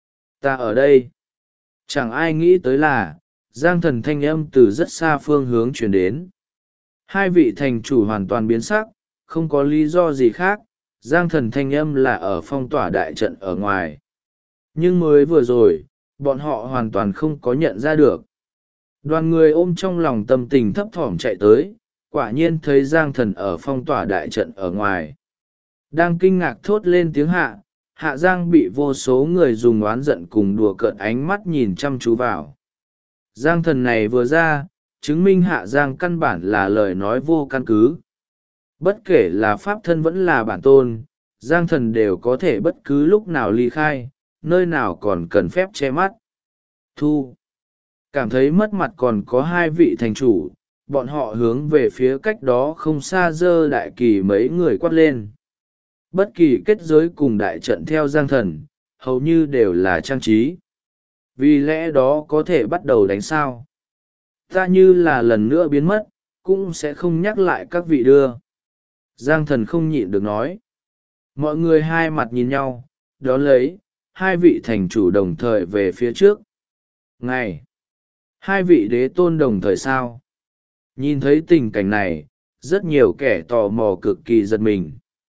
Ta ở đây. Chẳng ai nghĩ tới là, Giang Thần thanh âm từ rất xa phương hướng chuyển đến. Hai vị thành chủ hoàn toàn biến sắc, không có lý do gì khác, Giang Thần thanh âm là ở phong tỏa đại trận ở ngoài. Nhưng mới vừa rồi, bọn họ hoàn toàn không có nhận ra được. Đoàn người ôm trong lòng tâm tình thấp thỏm chạy tới, quả nhiên thấy Giang Thần ở phong tỏa đại trận ở ngoài. Đang kinh ngạc thốt lên tiếng Hạ Giang bị vô số người dùng oán giận cùng đùa cợt ánh mắt nhìn chăm chú vào. Giang Thần này vừa ra, chứng minh Hạ Giang căn bản là lời nói vô căn cứ. Bất kể là pháp thân vẫn là bản tôn, Giang Thần đều có thể bất cứ lúc nào ly khai, nơi nào còn cần phép che mắt. Thu. Cảm thấy mất mặt còn có hai vị thành chủ, bọn họ hướng về phía cách đó không xa dơ đại kỳ mấy người quát lên. Bất kỳ kết giới cùng đại trận theo Giang Thần, hầu như đều là trang trí. Vì lẽ đó có thể bắt đầu đánh sao. Ta như là lần nữa biến mất, cũng sẽ không nhắc lại các vị đưa. Giang Thần không nhịn được nói. Mọi người hai mặt nhìn nhau, đó lấy, hai vị thành chủ đồng thời về phía trước. Ngày! Hai vị đế tôn đồng thời sao? Nhìn thấy tình cảnh này, rất nhiều kẻ tò mò cực kỳ giật mình.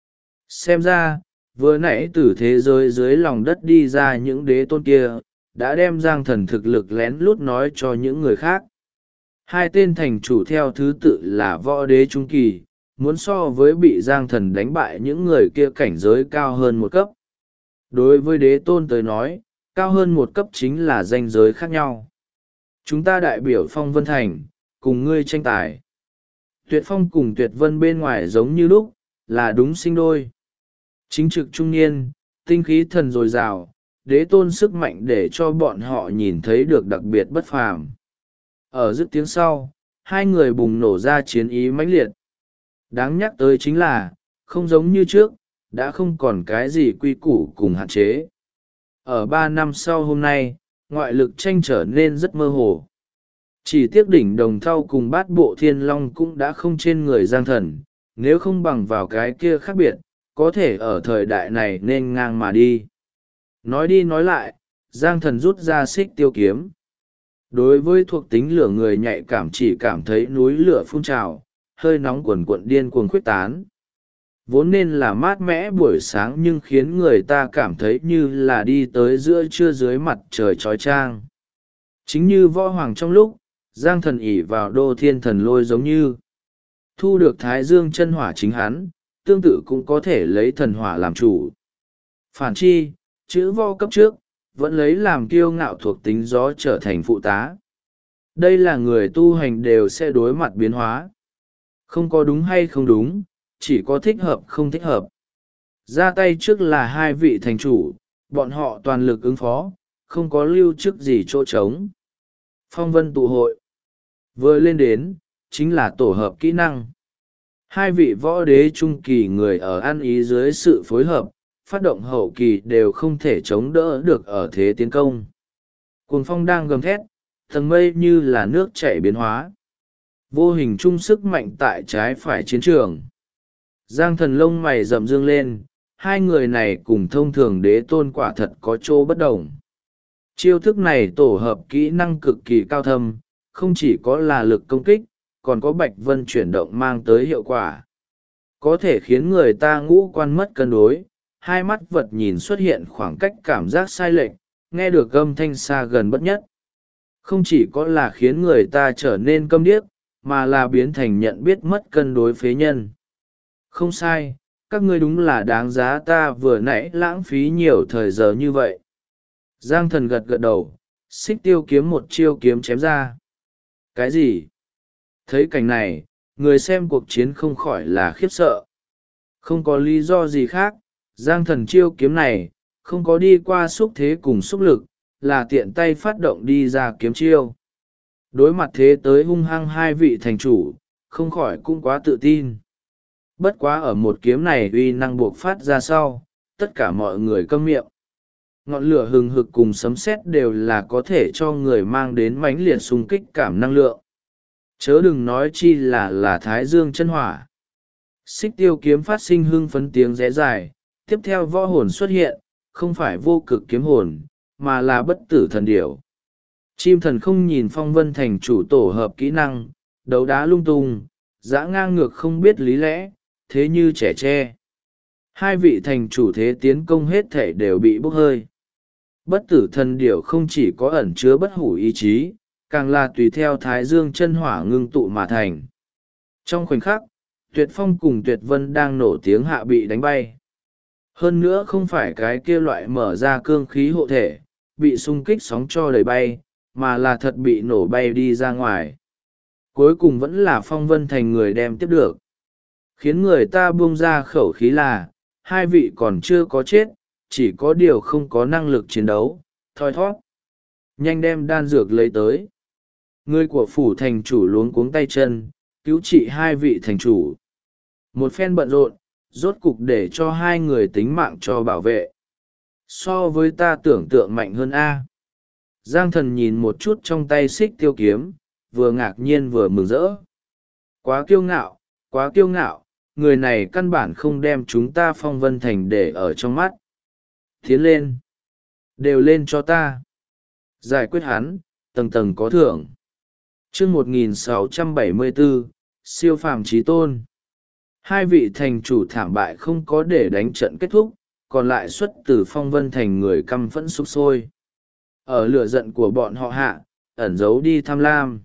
Xem ra, vừa nãy từ thế giới dưới lòng đất đi ra những đế tôn kia, đã đem Giang Thần thực lực lén lút nói cho những người khác. Hai tên thành chủ theo thứ tự là võ đế trung kỳ, muốn so với bị Giang Thần đánh bại những người kia cảnh giới cao hơn một cấp. Đối với đế tôn tới nói, cao hơn một cấp chính là ranh giới khác nhau. Chúng ta đại biểu Phong Vân Thành, cùng ngươi tranh tài. Tuyệt Phong cùng Tuyệt Vân bên ngoài giống như lúc, là đúng sinh đôi. Chính trực trung niên, tinh khí thần dồi dào, đế tôn sức mạnh để cho bọn họ nhìn thấy được đặc biệt bất phàm. Ở dứt tiếng sau, hai người bùng nổ ra chiến ý mãnh liệt. Đáng nhắc tới chính là, không giống như trước, đã không còn cái gì quy củ cùng hạn chế. Ở 3 năm sau hôm nay, ngoại lực tranh trở nên rất mơ hồ. Chỉ tiếc đỉnh đồng thau cùng bát bộ thiên long cũng đã không trên người Giang Thần, nếu không bằng vào cái kia khác biệt, có thể ở thời đại này nên ngang mà đi. Nói đi nói lại, Giang Thần rút ra xích tiêu kiếm. Đối với thuộc tính lửa người nhạy cảm chỉ cảm thấy núi lửa phun trào, hơi nóng quần cuộn điên cuồng khuếch tán. Vốn nên là mát mẻ buổi sáng nhưng khiến người ta cảm thấy như là đi tới giữa trưa dưới mặt trời trói trang. Chính như võ hoàng trong lúc, Giang Thần ỷ vào đô thiên thần lôi giống như thu được thái dương chân hỏa chính hắn, tương tự cũng có thể lấy thần hỏa làm chủ. Phản chi, chữ võ cấp trước, vẫn lấy làm kiêu ngạo thuộc tính gió trở thành phụ tá. Đây là người tu hành đều sẽ đối mặt biến hóa. Không có đúng hay không đúng, chỉ có thích hợp không thích hợp. Ra tay trước là hai vị thành chủ, bọn họ toàn lực ứng phó, không có lưu chức gì chỗ trống. Phong vân tụ hội. Vừa lên đến, chính là tổ hợp kỹ năng. Hai vị võ đế trung kỳ người ở ăn ý dưới sự phối hợp, phát động hậu kỳ đều không thể chống đỡ được ở thế tiến công. Cuồng phong đang gầm thét, tầng mây như là nước chảy biến hóa. Vô hình chung sức mạnh tại trái phải chiến trường. Giang Thần lông mày rậm dương lên, hai người này cùng thông thường đế tôn quả thật có chỗ bất đồng. Chiêu thức này tổ hợp kỹ năng cực kỳ cao thâm, không chỉ có là lực công kích, còn có bạch vân chuyển động mang tới hiệu quả. Có thể khiến người ta ngũ quan mất cân đối, hai mắt vật nhìn xuất hiện khoảng cách cảm giác sai lệch, nghe được âm thanh xa gần bất nhất. Không chỉ có là khiến người ta trở nên câm điếc, mà là biến thành nhận biết mất cân đối phế nhân. Không sai, các ngươi đúng là đáng giá ta vừa nãy lãng phí nhiều thời giờ như vậy. Giang Thần gật gật đầu, Xích Tiêu kiếm một chiêu kiếm chém ra. Cái gì? Thấy cảnh này, người xem cuộc chiến không khỏi là khiếp sợ. Không có lý do gì khác, Giang Thần chiêu kiếm này, không có đi qua xúc thế cùng xúc lực, là tiện tay phát động đi ra kiếm chiêu. Đối mặt thế tới hung hăng hai vị thành chủ, không khỏi cũng quá tự tin. Bất quá ở một kiếm này uy năng buộc phát ra sau, tất cả mọi người câm miệng. Ngọn lửa hừng hực cùng sấm sét đều là có thể cho người mang đến mãnh liệt xung kích cảm năng lượng. Chớ đừng nói chi là thái dương chân hỏa. Xích Tiêu kiếm phát sinh hưng phấn tiếng rẽ dài, tiếp theo võ hồn xuất hiện, không phải vô cực kiếm hồn, mà là bất tử thần điểu. Chim thần không nhìn Phong Vân thành chủ tổ hợp kỹ năng, đấu đá lung tung, dã ngang ngược không biết lý lẽ, thế như trẻ tre. Hai vị thành chủ thế tiến công hết thể đều bị bốc hơi. Bất tử thần điểu không chỉ có ẩn chứa bất hủ ý chí, càng là tùy theo thái dương chân hỏa ngưng tụ mà thành. Trong khoảnh khắc, Tuyệt Phong cùng Tuyệt Vân đang nổ tiếng hạ bị đánh bay. Hơn nữa không phải cái kia loại mở ra cương khí hộ thể, bị xung kích sóng cho đẩy bay, mà là thật bị nổ bay đi ra ngoài. Cuối cùng vẫn là Phong Vân thành người đem tiếp được. Khiến người ta buông ra khẩu khí là, hai vị còn chưa có chết, chỉ có điều không có năng lực chiến đấu, thoi thoát. Nhanh đem đan dược lấy tới. Người của phủ thành chủ luống cuống tay chân, cứu trị hai vị thành chủ. Một phen bận rộn, rốt cục để cho hai người tính mạng cho bảo vệ. So với ta tưởng tượng mạnh hơn A. Giang Thần nhìn một chút trong tay Xích Tiêu kiếm, vừa ngạc nhiên vừa mừng rỡ. Quá kiêu ngạo, người này căn bản không đem chúng ta Phong Vân thành để ở trong mắt. Tiến lên. Đều lên cho ta. Giải quyết hắn, tầng tầng có thưởng. Chương 1674, siêu phàm chí tôn. Hai vị thành chủ thảm bại không có để đánh trận kết thúc, còn lại xuất từ Phong Vân thành người căm phẫn sục sôi. Ở lửa giận của bọn họ hạ, ẩn giấu đi tham lam.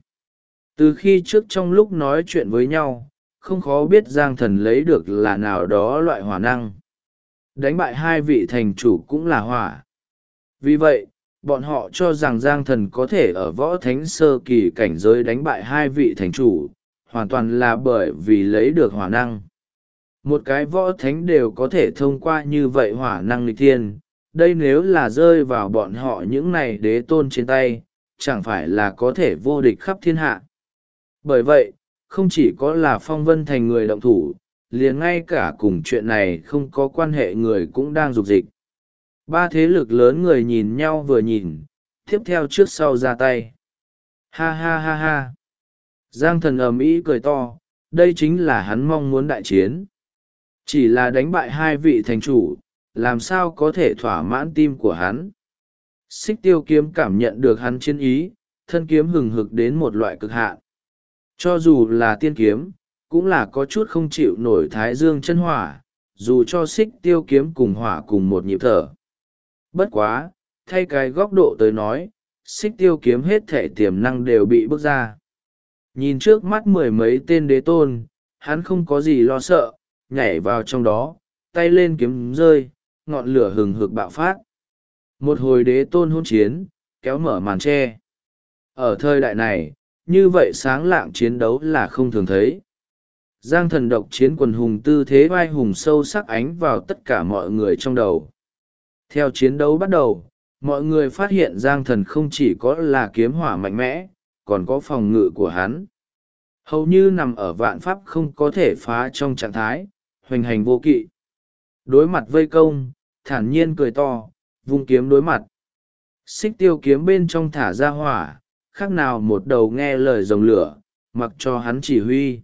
Từ khi trước trong lúc nói chuyện với nhau, không khó biết Giang Thần lấy được là nào đó loại hỏa năng. Đánh bại hai vị thành chủ cũng là hỏa. Vì vậy, bọn họ cho rằng Giang Thần có thể ở võ thánh sơ kỳ cảnh giới đánh bại hai vị thành chủ, hoàn toàn là bởi vì lấy được hỏa năng. Một cái võ thánh đều có thể thông qua như vậy hỏa năng nghịch thiên, đây nếu là rơi vào bọn họ những này đế tôn trên tay, chẳng phải là có thể vô địch khắp thiên hạ. Bởi vậy, không chỉ có là Phong Vân thành người động thủ, liền ngay cả cùng chuyện này không có quan hệ người cũng đang dục dịch. Ba thế lực lớn người nhìn nhau vừa nhìn, tiếp theo trước sau ra tay. Ha ha ha ha. Giang Thần ầm ĩ cười to, đây chính là hắn mong muốn đại chiến. Chỉ là đánh bại hai vị thành chủ, làm sao có thể thỏa mãn tim của hắn. Xích Tiêu kiếm cảm nhận được hắn chiến ý, thân kiếm hừng hực đến một loại cực hạn. Cho dù là tiên kiếm, cũng là có chút không chịu nổi thái dương chân hỏa, dù cho Xích Tiêu kiếm cùng hỏa cùng một nhịp thở. Bất quá, thay cái góc độ tới nói, Xích Tiêu kiếm hết thể tiềm năng đều bị bước ra. Nhìn trước mắt mười mấy tên đế tôn, hắn không có gì lo sợ, nhảy vào trong đó, tay lên kiếm rơi, ngọn lửa hừng hực bạo phát. Một hồi đế tôn hôn chiến, kéo mở màn tre. Ở thời đại này, như vậy sáng lạng chiến đấu là không thường thấy. Giang Thần độc chiến quần hùng tư thế vai hùng sâu sắc ánh vào tất cả mọi người trong đầu. Theo chiến đấu bắt đầu, mọi người phát hiện Giang Thần không chỉ có là kiếm hỏa mạnh mẽ, còn có phòng ngự của hắn. Hầu như nằm ở vạn pháp không có thể phá trong trạng thái, hoành hành vô kỵ. Đối mặt vây công, thản nhiên cười to, vung kiếm đối mặt. Xích Tiêu kiếm bên trong thả ra hỏa, khác nào một đầu nghe lời rồng lửa, mặc cho hắn chỉ huy.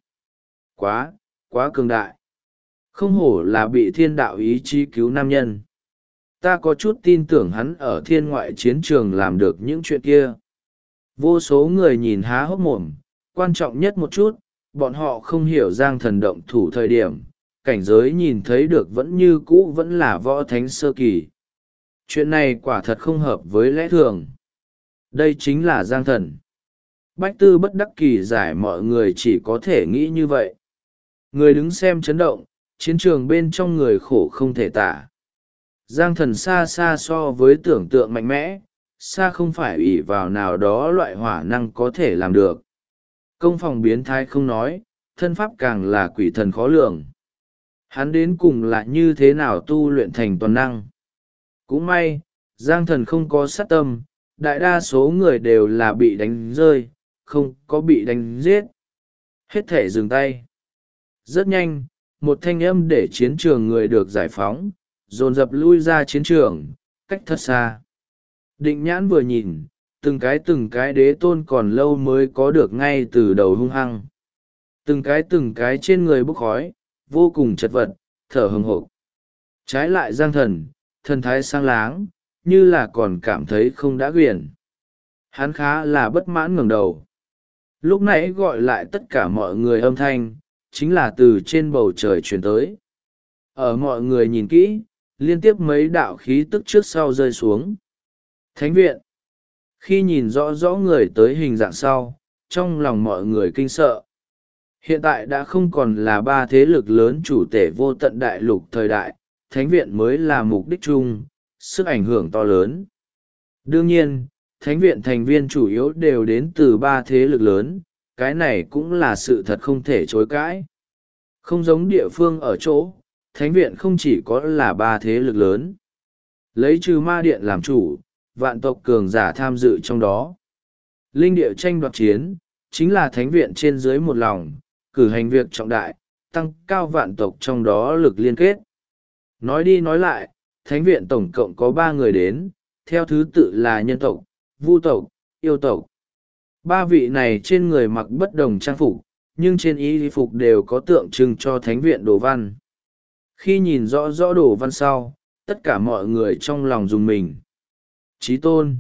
Quá cường đại. Không hổ là bị thiên đạo ý chí cứu nam nhân. Ta có chút tin tưởng hắn ở thiên ngoại chiến trường làm được những chuyện kia. Vô số người nhìn há hốc mồm, quan trọng nhất một chút, bọn họ không hiểu Giang Thần động thủ thời điểm, cảnh giới nhìn thấy được vẫn như cũ vẫn là võ thánh sơ kỳ. Chuyện này quả thật không hợp với lẽ thường. Đây chính là Giang Thần. Bách Tư bất đắc kỳ giải mọi người chỉ có thể nghĩ như vậy. Người đứng xem chấn động, chiến trường bên trong người khổ không thể tả. Giang thần xa xa so với tưởng tượng mạnh mẽ, xa không phải ỷ vào nào đó loại hỏa năng có thể làm được. Công phòng biến thái không nói, thân pháp càng là quỷ thần khó lường. Hắn đến cùng là như thế nào tu luyện thành toàn năng. Cũng may, Giang thần không có sát tâm, đại đa số người đều là bị đánh rơi, không có bị đánh giết. Hết thể dừng tay. Rất nhanh, một thanh âm để chiến trường người được giải phóng, dồn dập lui ra chiến trường, cách thật xa. Định nhãn vừa nhìn, từng cái đế tôn còn lâu mới có được ngay từ đầu hung hăng. Từng cái trên người bốc khói, vô cùng chật vật, thở hừng hộp. Trái lại Giang thần, thần thái sáng láng, như là còn cảm thấy không đã quyển. Hắn khá là bất mãn ngẩng đầu. Lúc nãy gọi lại tất cả mọi người âm thanh, chính là từ trên bầu trời truyền tới. Ở mọi người nhìn kỹ, liên tiếp mấy đạo khí tức trước sau rơi xuống. Thánh viện. Khi nhìn rõ rõ người tới hình dạng sau, trong lòng mọi người kinh sợ. Hiện tại đã không còn là ba thế lực lớn chủ tể vô tận đại lục thời đại, thánh viện mới là mục đích chung, sức ảnh hưởng to lớn. Đương nhiên, thánh viện thành viên chủ yếu đều đến từ ba thế lực lớn, cái này cũng là sự thật không thể chối cãi. Không giống địa phương ở chỗ, thánh viện không chỉ có là ba thế lực lớn. Lấy trừ ma điện làm chủ, vạn tộc cường giả tham dự trong đó. Linh địa tranh đoạt chiến, chính là thánh viện trên dưới một lòng, cử hành việc trọng đại, tăng cao vạn tộc trong đó lực liên kết. Nói đi nói lại, thánh viện tổng cộng có 3 người đến, theo thứ tự là nhân tộc, vu tộc, yêu tộc. 3 vị này trên người mặc bất đồng trang phục, nhưng trên y phục đều có tượng trưng cho thánh viện đồ văn. Khi nhìn rõ rõ đồ văn sau, tất cả mọi người trong lòng dùng mình. Chí tôn.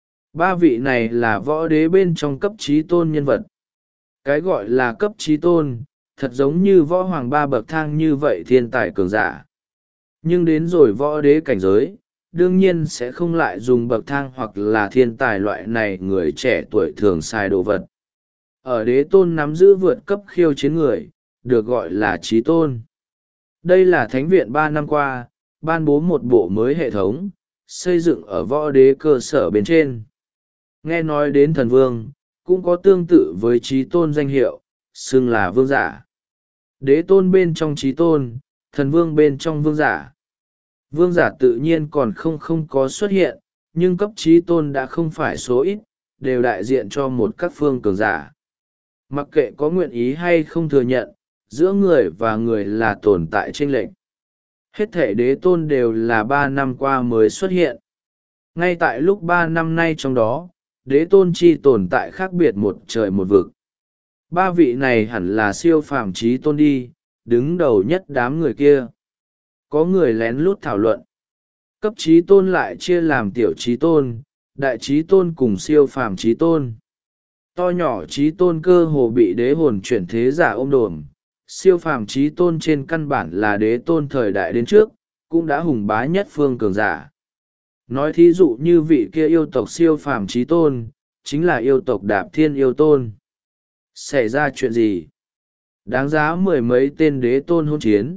3 vị này là võ đế bên trong cấp chí tôn nhân vật. Cái gọi là cấp chí tôn, thật giống như võ hoàng 3 bậc thang như vậy thiên tài cường giả. Nhưng đến rồi võ đế cảnh giới, đương nhiên sẽ không lại dùng bậc thang hoặc là thiên tài loại này người trẻ tuổi thường xài đồ vật. Ở đế tôn nắm giữ vượt cấp khiêu chiến người, được gọi là chí tôn. Đây là thánh viện 3 năm qua, ban bố một bộ mới hệ thống, xây dựng ở võ đế cơ sở bên trên. Nghe nói đến thần vương, cũng có tương tự với chí tôn danh hiệu, xưng là vương giả. Đế tôn bên trong chí tôn, thần vương bên trong vương giả. Vương giả tự nhiên còn không có xuất hiện, nhưng cấp chí tôn đã không phải số ít, đều đại diện cho một các phương cường giả. Mặc kệ có nguyện ý hay không thừa nhận, giữa người và người là tồn tại chênh lệch. Hết thể đế tôn đều là 3 năm qua mới xuất hiện. Ngay tại lúc 3 năm nay trong đó, đế tôn chi tồn tại khác biệt một trời một vực. 3 vị này hẳn là siêu phàm chí tôn đi, đứng đầu nhất đám người kia. Có người lén lút thảo luận. Cấp chí tôn lại chia làm tiểu chí tôn, đại chí tôn cùng siêu phàm chí tôn. To nhỏ chí tôn cơ hồ bị đế hồn chuyển thế giả ôm đồm. Siêu phàm chí tôn trên căn bản là đế tôn thời đại đến trước, cũng đã hùng bá nhất phương cường giả. Nói thí dụ như vị kia yêu tộc siêu phàm chí tôn, chính là yêu tộc Đạp Thiên yêu tôn. Xảy ra chuyện gì? Đáng giá 10 mấy tên đế tôn hôn chiến.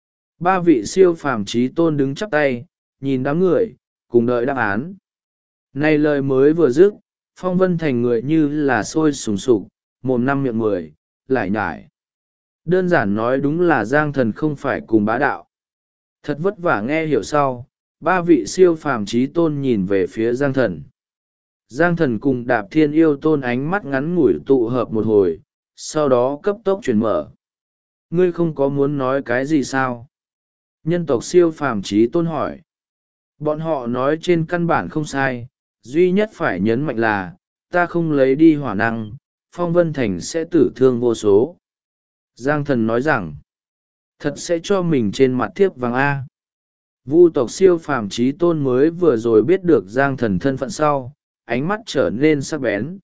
3 vị siêu phàm chí tôn đứng chắp tay, nhìn đám người, cùng đợi đáp án. Này lời mới vừa dứt, phong vân thành người như là sôi sùng sục, mồm 5 miệng 10, lải nhải. Đơn giản nói đúng là Giang thần không phải cùng bá đạo. Thật vất vả nghe hiểu sau, 3 vị siêu phàm chí tôn nhìn về phía Giang thần. Giang thần cùng Đạp Thiên yêu tôn ánh mắt ngắn ngủi tụ hợp một hồi, sau đó cấp tốc chuyển mở. Ngươi không có muốn nói cái gì sao? Nhân tộc siêu phàm chí tôn hỏi. Bọn họ nói trên căn bản không sai, duy nhất phải nhấn mạnh là, ta không lấy đi hỏa năng, phong vân thành sẽ tử thương vô số. Giang thần nói rằng, thật sẽ cho mình trên mặt thiếp vàng A. Vu tộc siêu phàm chí tôn mới vừa rồi biết được Giang thần thân phận sau, ánh mắt trở nên sắc bén.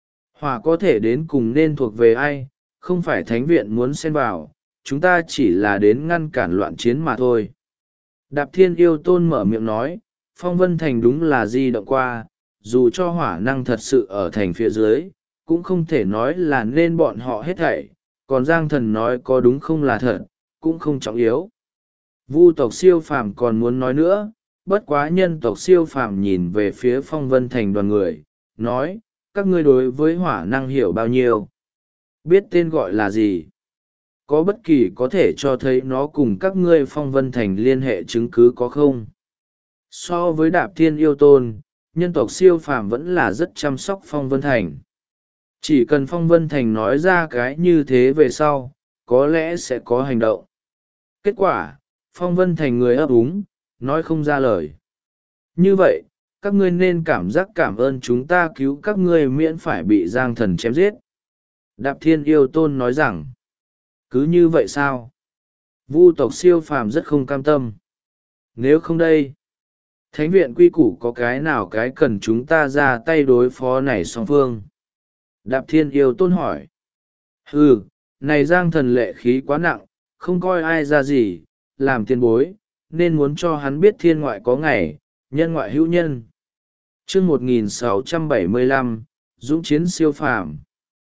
Hỏa có thể đến cùng nên thuộc về ai, không phải thánh viện muốn xen vào, chúng ta chỉ là đến ngăn cản loạn chiến mà thôi. Đạp Thiên yêu tôn mở miệng nói, phong vân thành đúng là di động qua, dù cho hỏa năng thật sự ở thành phía dưới, cũng không thể nói là nên bọn họ hết thảy, còn Giang thần nói có đúng không là thật, cũng không trọng yếu. Vu tộc siêu phàm còn muốn nói nữa, bất quá nhân tộc siêu phàm nhìn về phía Phong Vân Thành đoàn người, nói, các ngươi đối với hỏa năng hiểu bao nhiêu? Biết tên gọi là gì? Có bất kỳ có thể cho thấy nó cùng các ngươi Phong Vân Thành liên hệ chứng cứ có không? So với Đạp Thiên Yêu Tôn, nhân tộc siêu phàm vẫn là rất chăm sóc Phong Vân Thành. Chỉ cần Phong Vân Thành nói ra cái như thế về sau, có lẽ sẽ có hành động. Kết quả, Phong Vân Thành người ấp úng, nói không ra lời. Như vậy, các ngươi nên cảm giác cảm ơn chúng ta cứu các ngươi miễn phải bị Giang Thần chém giết. Đạp Thiên Yêu Tôn nói rằng, cứ như vậy sao? Vu tộc siêu phàm rất không cam tâm. Nếu không đây, Thánh viện quy củ có cái nào cái cần chúng ta ra tay đối phó này song phương? Đạp Thiên Yêu Tôn hỏi. Này Giang Thần lệ khí quá nặng, không coi ai ra gì, làm tiền bối, nên muốn cho hắn biết thiên ngoại có ngày, nhân ngoại hữu nhân. Chương 1675, Dũng chiến siêu phàm.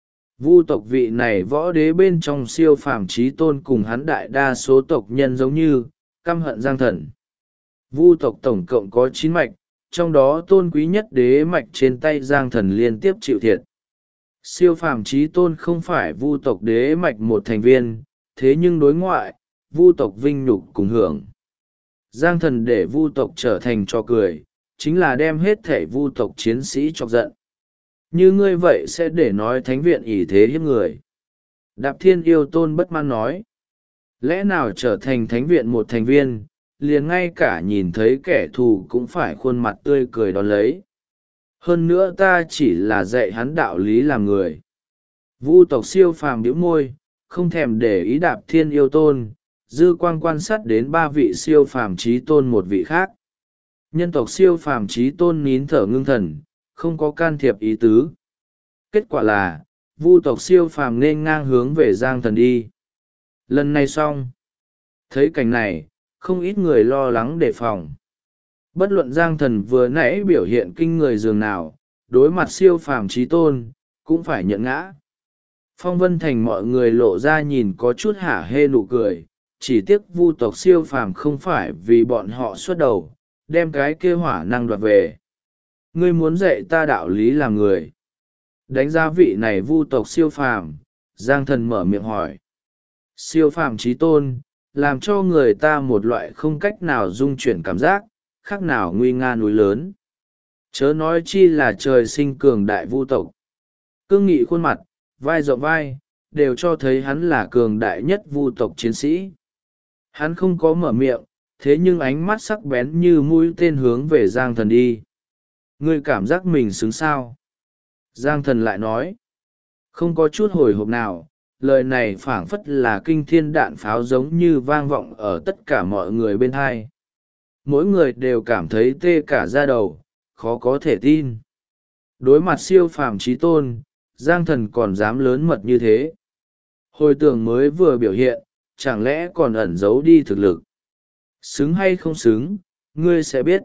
Vu tộc vị này võ đế bên trong siêu phàm chí tôn cùng hắn đại đa số tộc nhân giống như, căm hận Giang Thần. Vu tộc tổng cộng có 9 mạch, trong đó tôn quý nhất đế mạch trên tay Giang Thần liên tiếp chịu thiệt. Siêu phàm chí tôn không phải vu tộc đế mạch một thành viên, thế nhưng đối ngoại, vu tộc vinh nhục cùng hưởng. Giang Thần để vu tộc trở thành trò cười, chính là đem hết thể vu tộc chiến sĩ chọc giận. Như ngươi vậy sẽ để nói thánh viện ỷ thế hiếp người. Đạp Thiên Yêu Tôn bất mãn nói. Lẽ nào trở thành thánh viện một thành viên, liền ngay cả nhìn thấy kẻ thù cũng phải khuôn mặt tươi cười đón lấy. Hơn nữa ta chỉ là dạy hắn đạo lý làm người. Vu tộc siêu phàm bĩu môi, không thèm để ý Đạp Thiên Yêu Tôn, dư quang quan sát đến 3 vị siêu phàm chí tôn một vị khác. Nhân tộc siêu phàm chí tôn nín thở ngưng thần, không có can thiệp ý tứ. Kết quả là, vu tộc siêu phàm nên ngang hướng về Giang Thần đi. Lần này xong. Thấy cảnh này, không ít người lo lắng đề phòng. Bất luận Giang Thần vừa nãy biểu hiện kinh người dường nào, đối mặt siêu phàm chí tôn, cũng phải nhận ngã. Phong Vân Thành mọi người lộ ra nhìn có chút hả hê nụ cười, chỉ tiếc vu tộc siêu phàm không phải vì bọn họ xuất đầu, đem cái kia hỏa năng đoạt về. Ngươi muốn dạy ta đạo lý làm người. Đánh giá vị này vu tộc siêu phàm, Giang Thần mở miệng hỏi. Siêu phàm chí tôn, làm cho người ta một loại không cách nào dung chuyển cảm giác, khác nào nguy nga núi lớn. Chớ nói chi là trời sinh cường đại vu tộc. Cương nghị khuôn mặt, vai rộng vai, đều cho thấy hắn là cường đại nhất vu tộc chiến sĩ. Hắn không có mở miệng, thế nhưng ánh mắt sắc bén như mũi tên hướng về Giang Thần đi. Ngươi cảm giác mình xứng sao? Giang Thần lại nói. Không có chút hồi hộp nào, lời này phảng phất là kinh thiên đạn pháo giống như vang vọng ở tất cả mọi người bên hai. Mỗi người đều cảm thấy tê cả da đầu, khó có thể tin. Đối mặt siêu phàm chí tôn, Giang Thần còn dám lớn mật như thế. Hồi tưởng mới vừa biểu hiện, chẳng lẽ còn ẩn giấu đi thực lực. Xứng hay không xứng, ngươi sẽ biết.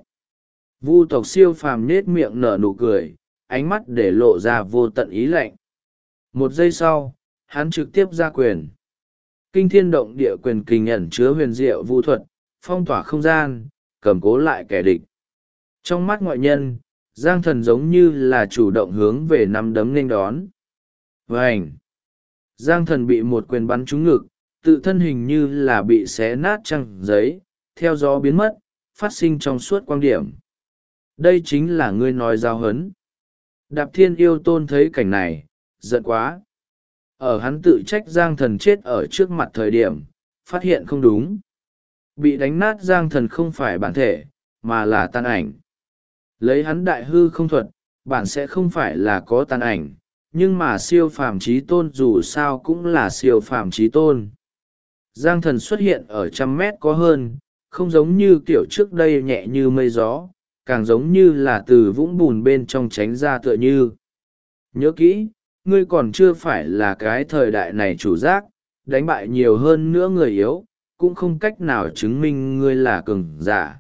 Vu tộc siêu phàm nết miệng nở nụ cười, ánh mắt để lộ ra vô tận ý lạnh. Một giây sau, hắn trực tiếp ra quyền. Kinh thiên động địa quyền kình ẩn chứa huyền diệu vu thuật, phong tỏa không gian, cầm cố lại kẻ địch. Trong mắt ngoại nhân, Giang Thần giống như là chủ động hướng về nắm đấm nghênh đón. Vành! Giang Thần bị một quyền bắn trúng ngực, tự thân hình như là bị xé nát trăng giấy, theo gió biến mất, phát sinh trong suốt quang điểm. Đây chính là ngươi nói giao hấn. Đạp Thiên Yêu Tôn thấy cảnh này, giận quá. Ở hắn tự trách Giang Thần chết ở trước mặt thời điểm, phát hiện không đúng. Bị đánh nát Giang Thần không phải bản thể, mà là tàn ảnh. Lấy hắn đại hư không thuật, bản sẽ không phải là có tàn ảnh, nhưng mà siêu phàm chí tôn dù sao cũng là siêu phàm chí tôn. Giang Thần xuất hiện ở 100 mét có hơn, không giống như kiểu trước đây nhẹ như mây gió, càng giống như là từ vũng bùn bên trong tránh ra tựa như. Nhớ kỹ, ngươi còn chưa phải là cái thời đại này chủ giác, đánh bại nhiều hơn nữa người yếu, cũng không cách nào chứng minh ngươi là cường giả.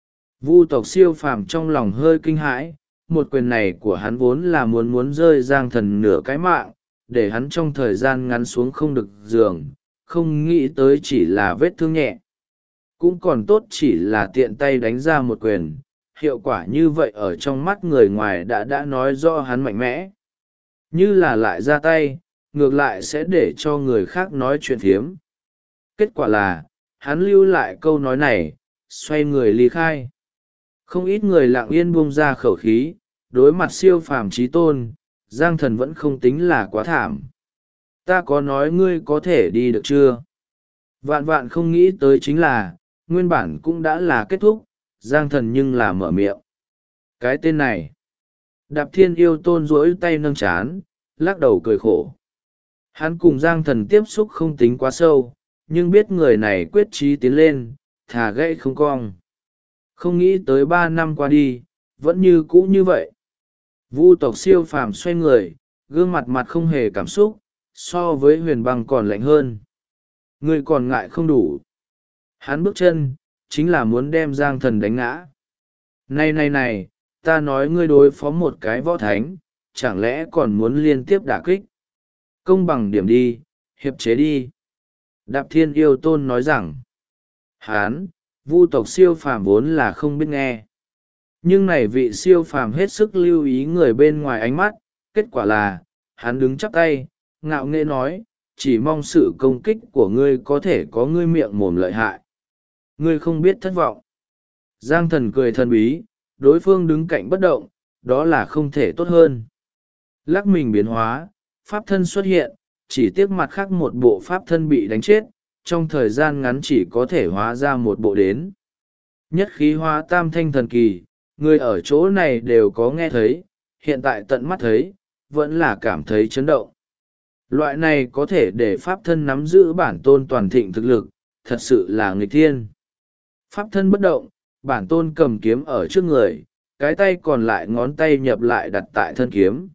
Vu tộc siêu phàm trong lòng hơi kinh hãi, một quyền này của hắn vốn là muốn rơi Giang Thần nửa cái mạng, để hắn trong thời gian ngắn xuống không được giường, không nghĩ tới chỉ là vết thương nhẹ. Cũng còn tốt chỉ là tiện tay đánh ra một quyền, hiệu quả như vậy ở trong mắt người ngoài đã nói rõ hắn mạnh mẽ. Như là lại ra tay, ngược lại sẽ để cho người khác nói chuyện phiếm. Kết quả là, hắn lưu lại câu nói này, xoay người ly khai. Không ít người lặng yên buông ra khẩu khí, đối mặt siêu phàm trí tôn, Giang Thần vẫn không tính là quá thảm. Ta có nói ngươi có thể đi được chưa? Vạn vạn không nghĩ tới chính là, nguyên bản cũng đã là kết thúc, Giang Thần nhưng là mở miệng. Cái tên này. Đạp Thiên Yêu Tôn duỗi tay nâng chán, lắc đầu cười khổ. Hắn cùng Giang Thần tiếp xúc không tính quá sâu, nhưng biết người này quyết chí tiến lên, thà gãy không cong. Không nghĩ tới 3 năm qua đi, vẫn như cũ như vậy. Vu tộc siêu phàm xoay người, gương mặt mặt không hề cảm xúc, so với huyền băng còn lạnh hơn. Người còn ngại không đủ. Hắn bước chân, chính là muốn đem Giang Thần đánh ngã. Này, ta nói ngươi đối phó một cái võ thánh, chẳng lẽ còn muốn liên tiếp đả kích? Công bằng điểm đi, hiệp chế đi. Đạp Thiên Yêu Tôn nói rằng, hán, vu tộc siêu phàm vốn là không biết nghe. Nhưng này vị siêu phàm hết sức lưu ý người bên ngoài ánh mắt, kết quả là, hắn đứng chắp tay, ngạo nghễ nói, chỉ mong sự công kích của ngươi có thể có ngươi miệng mồm lợi hại. Ngươi không biết thất vọng. Giang Thần cười thần bí, đối phương đứng cạnh bất động, đó là không thể tốt hơn. Lắc mình biến hóa, pháp thân xuất hiện, chỉ tiếc mặt khác một bộ pháp thân bị đánh chết, trong thời gian ngắn chỉ có thể hóa ra một bộ đến. Nhất khí hóa tam thanh thần kỳ, người ở chỗ này đều có nghe thấy, hiện tại tận mắt thấy, vẫn là cảm thấy chấn động. Loại này có thể để pháp thân nắm giữ bản tôn toàn thịnh thực lực, thật sự là nghịch thiên. Pháp thân bất động, bản tôn cầm kiếm ở trước người, cái tay còn lại ngón tay nhập lại đặt tại thân kiếm.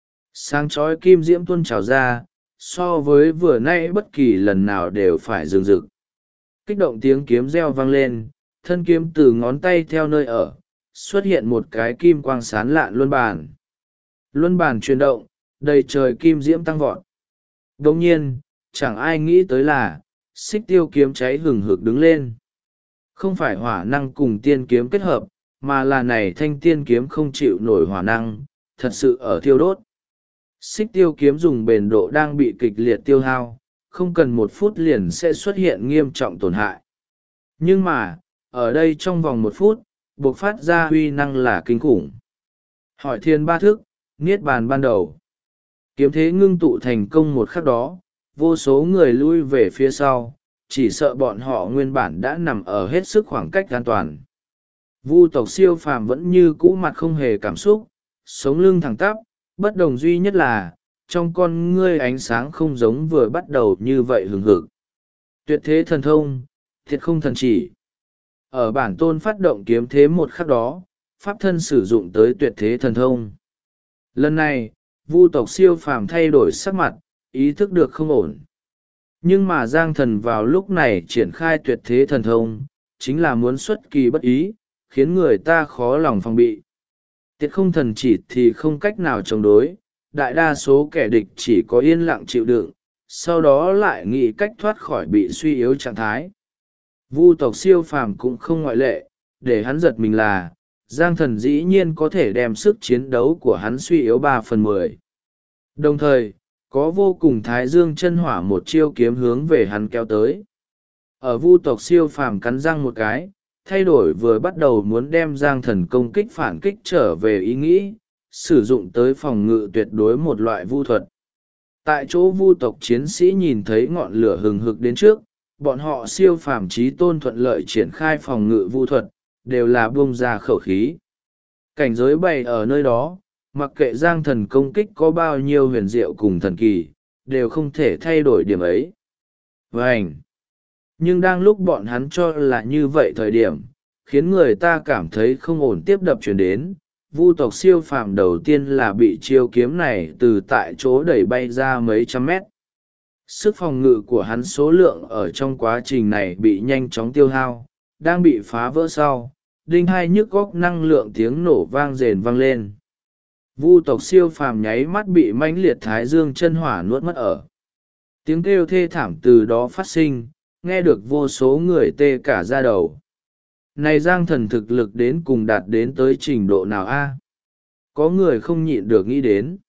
Sáng chói kim diễm tuôn trào ra, so với vừa nay bất kỳ lần nào đều phải rừng rực. Kích động tiếng kiếm reo vang lên, thân kiếm từ ngón tay theo nơi ở, xuất hiện một cái kim quang sán lạn luân bàn. Luân bàn chuyển động, đầy trời kim diễm tăng vọt. Đồng nhiên, chẳng ai nghĩ tới là, xích tiêu kiếm cháy hừng hực đứng lên. Không phải hỏa năng cùng tiên kiếm kết hợp, mà là này thanh tiên kiếm không chịu nổi hỏa năng, thật sự ở thiêu đốt. Xích tiêu kiếm dùng bền độ đang bị kịch liệt tiêu hao, không cần 1 phút liền sẽ xuất hiện nghiêm trọng tổn hại. Nhưng mà, ở đây trong vòng 1 phút, buộc phát ra huy năng là kinh khủng. Hỏi thiên ba thức, niết bàn ban đầu. Kiếm thế ngưng tụ thành công một khắc đó, vô số người lui về phía sau, chỉ sợ bọn họ nguyên bản đã nằm ở hết sức khoảng cách an toàn. Vu tộc siêu phàm vẫn như cũ mặt không hề cảm xúc, sống lưng thẳng tắp, bất đồng duy nhất là, trong con ngươi ánh sáng không giống vừa bắt đầu như vậy hừng hực. Tuyệt thế thần thông, thiệt không thần chỉ. Ở bản tôn phát động kiếm thế một khắc đó, pháp thân sử dụng tới tuyệt thế thần thông. Lần này, vu tộc siêu phàm thay đổi sắc mặt, ý thức được không ổn. Nhưng mà Giang Thần vào lúc này triển khai tuyệt thế thần thông, chính là muốn xuất kỳ bất ý, khiến người ta khó lòng phòng bị. Tiệt không thần chỉ thì không cách nào chống đối, đại đa số kẻ địch chỉ có yên lặng chịu đựng, sau đó lại nghĩ cách thoát khỏi bị suy yếu trạng thái. Vu tộc siêu phàm cũng không ngoại lệ, để hắn giật mình là, Giang Thần dĩ nhiên có thể đem sức chiến đấu của hắn suy yếu 3/10. Đồng thời, có vô cùng thái dương chân hỏa một chiêu kiếm hướng về hắn kéo tới. Ở vu tộc siêu phàm cắn răng một cái, thay đổi vừa bắt đầu muốn đem Giang Thần công kích phản kích trở về ý nghĩ, sử dụng tới phòng ngự tuyệt đối một loại vu thuật. Tại chỗ vu tộc chiến sĩ nhìn thấy ngọn lửa hừng hực đến trước, bọn họ siêu phàm trí tôn thuận lợi triển khai phòng ngự vu thuật, đều là buông ra khẩu khí. Cảnh giới bày ở nơi đó, mặc kệ Giang Thần công kích có bao nhiêu huyền diệu cùng thần kỳ, đều không thể thay đổi điểm ấy. Vânh! Nhưng đang lúc bọn hắn cho là như vậy thời điểm, khiến người ta cảm thấy không ổn tiếp đập chuyển đến, vu tộc siêu phàm đầu tiên là bị chiêu kiếm này từ tại chỗ đẩy bay ra mấy trăm mét. Sức phòng ngự của hắn số lượng ở trong quá trình này bị nhanh chóng tiêu hao, đang bị phá vỡ sau, đinh hai nhức góc năng lượng tiếng nổ vang rền vang lên. Vu tộc siêu phàm nháy mắt bị mãnh liệt thái dương chân hỏa nuốt mất ở. Tiếng kêu thê thảm từ đó phát sinh, nghe được vô số người tê cả da đầu. Này Giang Thần thực lực đến cùng đạt đến tới trình độ nào a? Có người không nhịn được nghĩ đến.